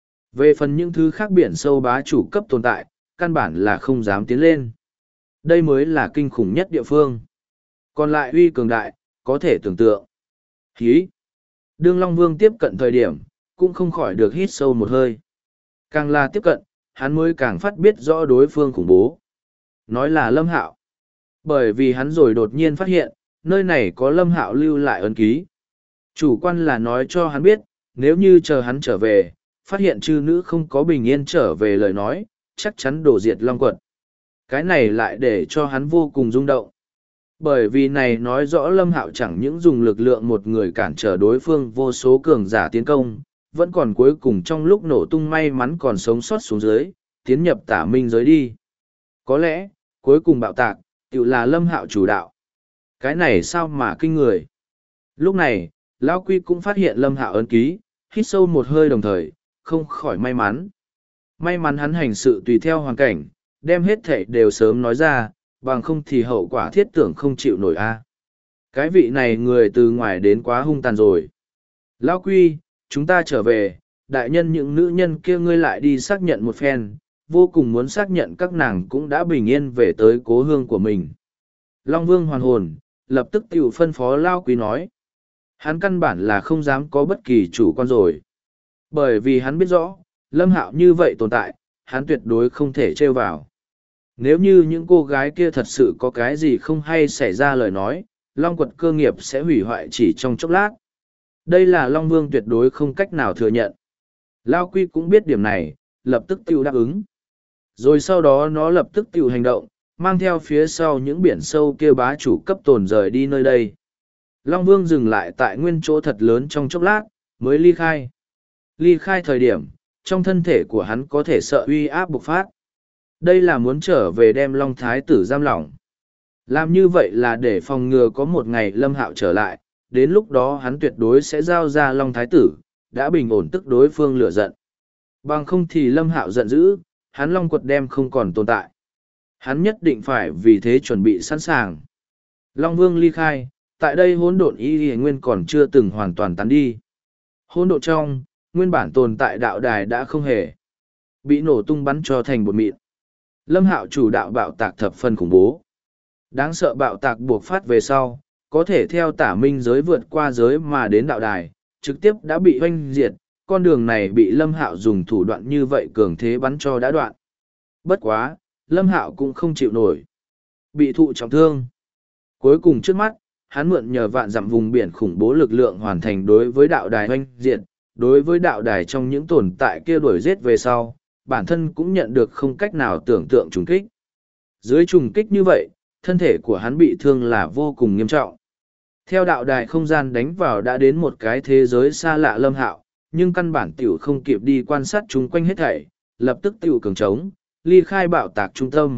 Về phần những thứ khác biển sâu bá chủ cấp tồn tại, căn bản là không dám tiến lên. Đây mới là kinh khủng nhất địa phương. Còn lại uy cường đại, có thể tưởng tượng. Hí! Đương Long Vương tiếp cận thời điểm, cũng không khỏi được hít sâu một hơi. Càng là tiếp cận, hắn mới càng phát biết rõ đối phương khủng bố. Nói là Lâm Hạo. Bởi vì hắn rồi đột nhiên phát hiện, nơi này có Lâm Hạo lưu lại ấn ký. Chủ quan là nói cho hắn biết, nếu như chờ hắn trở về, phát hiện chư nữ không có bình yên trở về lời nói, chắc chắn đổ diệt Long Quật. Cái này lại để cho hắn vô cùng rung động. Bởi vì này nói rõ Lâm Hạo chẳng những dùng lực lượng một người cản trở đối phương vô số cường giả tiến công, vẫn còn cuối cùng trong lúc nổ tung may mắn còn sống sót xuống dưới, tiến nhập tả minh giới đi. Có lẽ, cuối cùng bạo tạc, tự là Lâm Hạo chủ đạo. Cái này sao mà kinh người. Lúc này, Lão Quy cũng phát hiện Lâm Hạo ấn ký, hít sâu một hơi đồng thời, không khỏi may mắn. May mắn hắn hành sự tùy theo hoàn cảnh, đem hết thảy đều sớm nói ra, bằng không thì hậu quả thiết tưởng không chịu nổi a. Cái vị này người từ ngoài đến quá hung tàn rồi. Lão Quy, chúng ta trở về, đại nhân những nữ nhân kia ngươi lại đi xác nhận một phen, vô cùng muốn xác nhận các nàng cũng đã bình yên về tới cố hương của mình. Long Vương hoàn hồn, lập tức tiểu phân phó Lão Quy nói. Hắn căn bản là không dám có bất kỳ chủ quan rồi. Bởi vì hắn biết rõ, Lâm Hạo như vậy tồn tại, hắn tuyệt đối không thể trêu vào. Nếu như những cô gái kia thật sự có cái gì không hay xảy ra lời nói, Long Quật cơ nghiệp sẽ hủy hoại chỉ trong chốc lát. Đây là Long Vương tuyệt đối không cách nào thừa nhận. Lao Quy cũng biết điểm này, lập tức tiêu đáp ứng. Rồi sau đó nó lập tức tiêu hành động, mang theo phía sau những biển sâu kia bá chủ cấp tồn rời đi nơi đây. Long Vương dừng lại tại nguyên chỗ thật lớn trong chốc lát, mới ly khai. Ly khai thời điểm, trong thân thể của hắn có thể sợ uy áp bộc phát. Đây là muốn trở về đem Long Thái tử giam lỏng. Làm như vậy là để phòng ngừa có một ngày Lâm Hạo trở lại, đến lúc đó hắn tuyệt đối sẽ giao ra Long Thái tử, đã bình ổn tức đối phương lửa giận. Bằng không thì Lâm Hạo giận dữ, hắn Long Quật đem không còn tồn tại. Hắn nhất định phải vì thế chuẩn bị sẵn sàng. Long Vương ly khai, tại đây hỗn độn y nguyên còn chưa từng hoàn toàn tán đi. Hỗn độn trong, nguyên bản tồn tại đạo đài đã không hề bị nổ tung bắn cho thành bột mịn. Lâm Hạo chủ đạo bạo tạc thập phân khủng bố. Đáng sợ bạo tạc buộc phát về sau, có thể theo tả minh giới vượt qua giới mà đến đạo đài, trực tiếp đã bị hoanh diệt, con đường này bị Lâm Hạo dùng thủ đoạn như vậy cường thế bắn cho đã đoạn. Bất quá, Lâm Hạo cũng không chịu nổi. Bị thụ trọng thương. Cuối cùng trước mắt, hắn mượn nhờ vạn dặm vùng biển khủng bố lực lượng hoàn thành đối với đạo đài hoanh diệt, đối với đạo đài trong những tồn tại kia đuổi giết về sau, bản thân cũng nhận được không cách nào tưởng tượng trùng kích. Dưới trùng kích như vậy, thân thể của hắn bị thương là vô cùng nghiêm trọng. Theo đạo đài không gian đánh vào đã đến một cái thế giới xa lạ Lâm Hạo, nhưng căn bản tiểu không kịp đi quan sát chung quanh hết thảy, lập tức tiểu cường trống, ly khai bạo tạc trung tâm.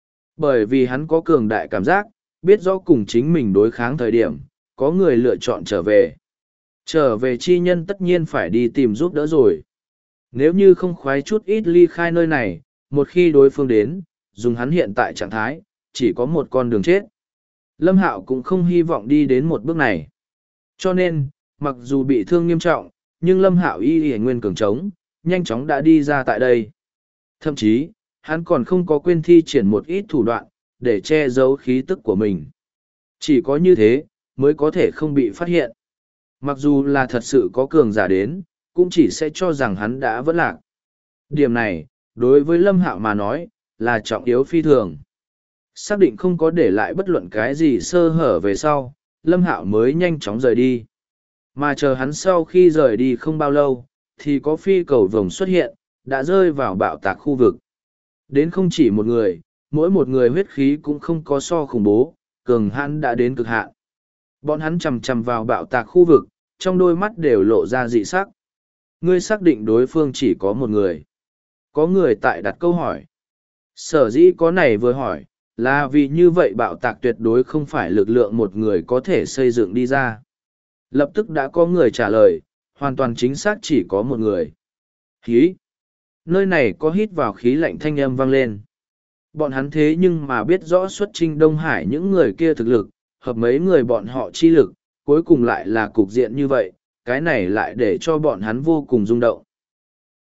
Bởi vì hắn có cường đại cảm giác, biết rõ cùng chính mình đối kháng thời điểm, có người lựa chọn trở về. Trở về chi nhân tất nhiên phải đi tìm giúp đỡ rồi. Nếu như không khoái chút ít ly khai nơi này, một khi đối phương đến, dùng hắn hiện tại trạng thái, chỉ có một con đường chết. Lâm Hạo cũng không hy vọng đi đến một bước này. Cho nên, mặc dù bị thương nghiêm trọng, nhưng Lâm Hạo y nguyên cường trống, nhanh chóng đã đi ra tại đây. Thậm chí, hắn còn không có quên thi triển một ít thủ đoạn, để che giấu khí tức của mình. Chỉ có như thế, mới có thể không bị phát hiện. Mặc dù là thật sự có cường giả đến, cũng chỉ sẽ cho rằng hắn đã vẫn lạc. Điểm này, đối với Lâm Hạo mà nói, là trọng yếu phi thường. Xác định không có để lại bất luận cái gì sơ hở về sau, Lâm Hạo mới nhanh chóng rời đi. Mà chờ hắn sau khi rời đi không bao lâu, thì có phi cầu vồng xuất hiện, đã rơi vào bạo tạc khu vực. Đến không chỉ một người, mỗi một người huyết khí cũng không có so khủng bố, cường hãn đã đến cực hạn. Bọn hắn chầm chầm vào bạo tạc khu vực, trong đôi mắt đều lộ ra dị sắc. Ngươi xác định đối phương chỉ có một người. Có người tại đặt câu hỏi. Sở dĩ có này vừa hỏi, là vì như vậy bạo tạc tuyệt đối không phải lực lượng một người có thể xây dựng đi ra. Lập tức đã có người trả lời, hoàn toàn chính xác chỉ có một người. Khí. Nơi này có hít vào khí lạnh thanh âm vang lên. Bọn hắn thế nhưng mà biết rõ xuất chinh Đông Hải những người kia thực lực, hợp mấy người bọn họ chi lực, cuối cùng lại là cục diện như vậy, cái này lại để cho bọn hắn vô cùng rung động.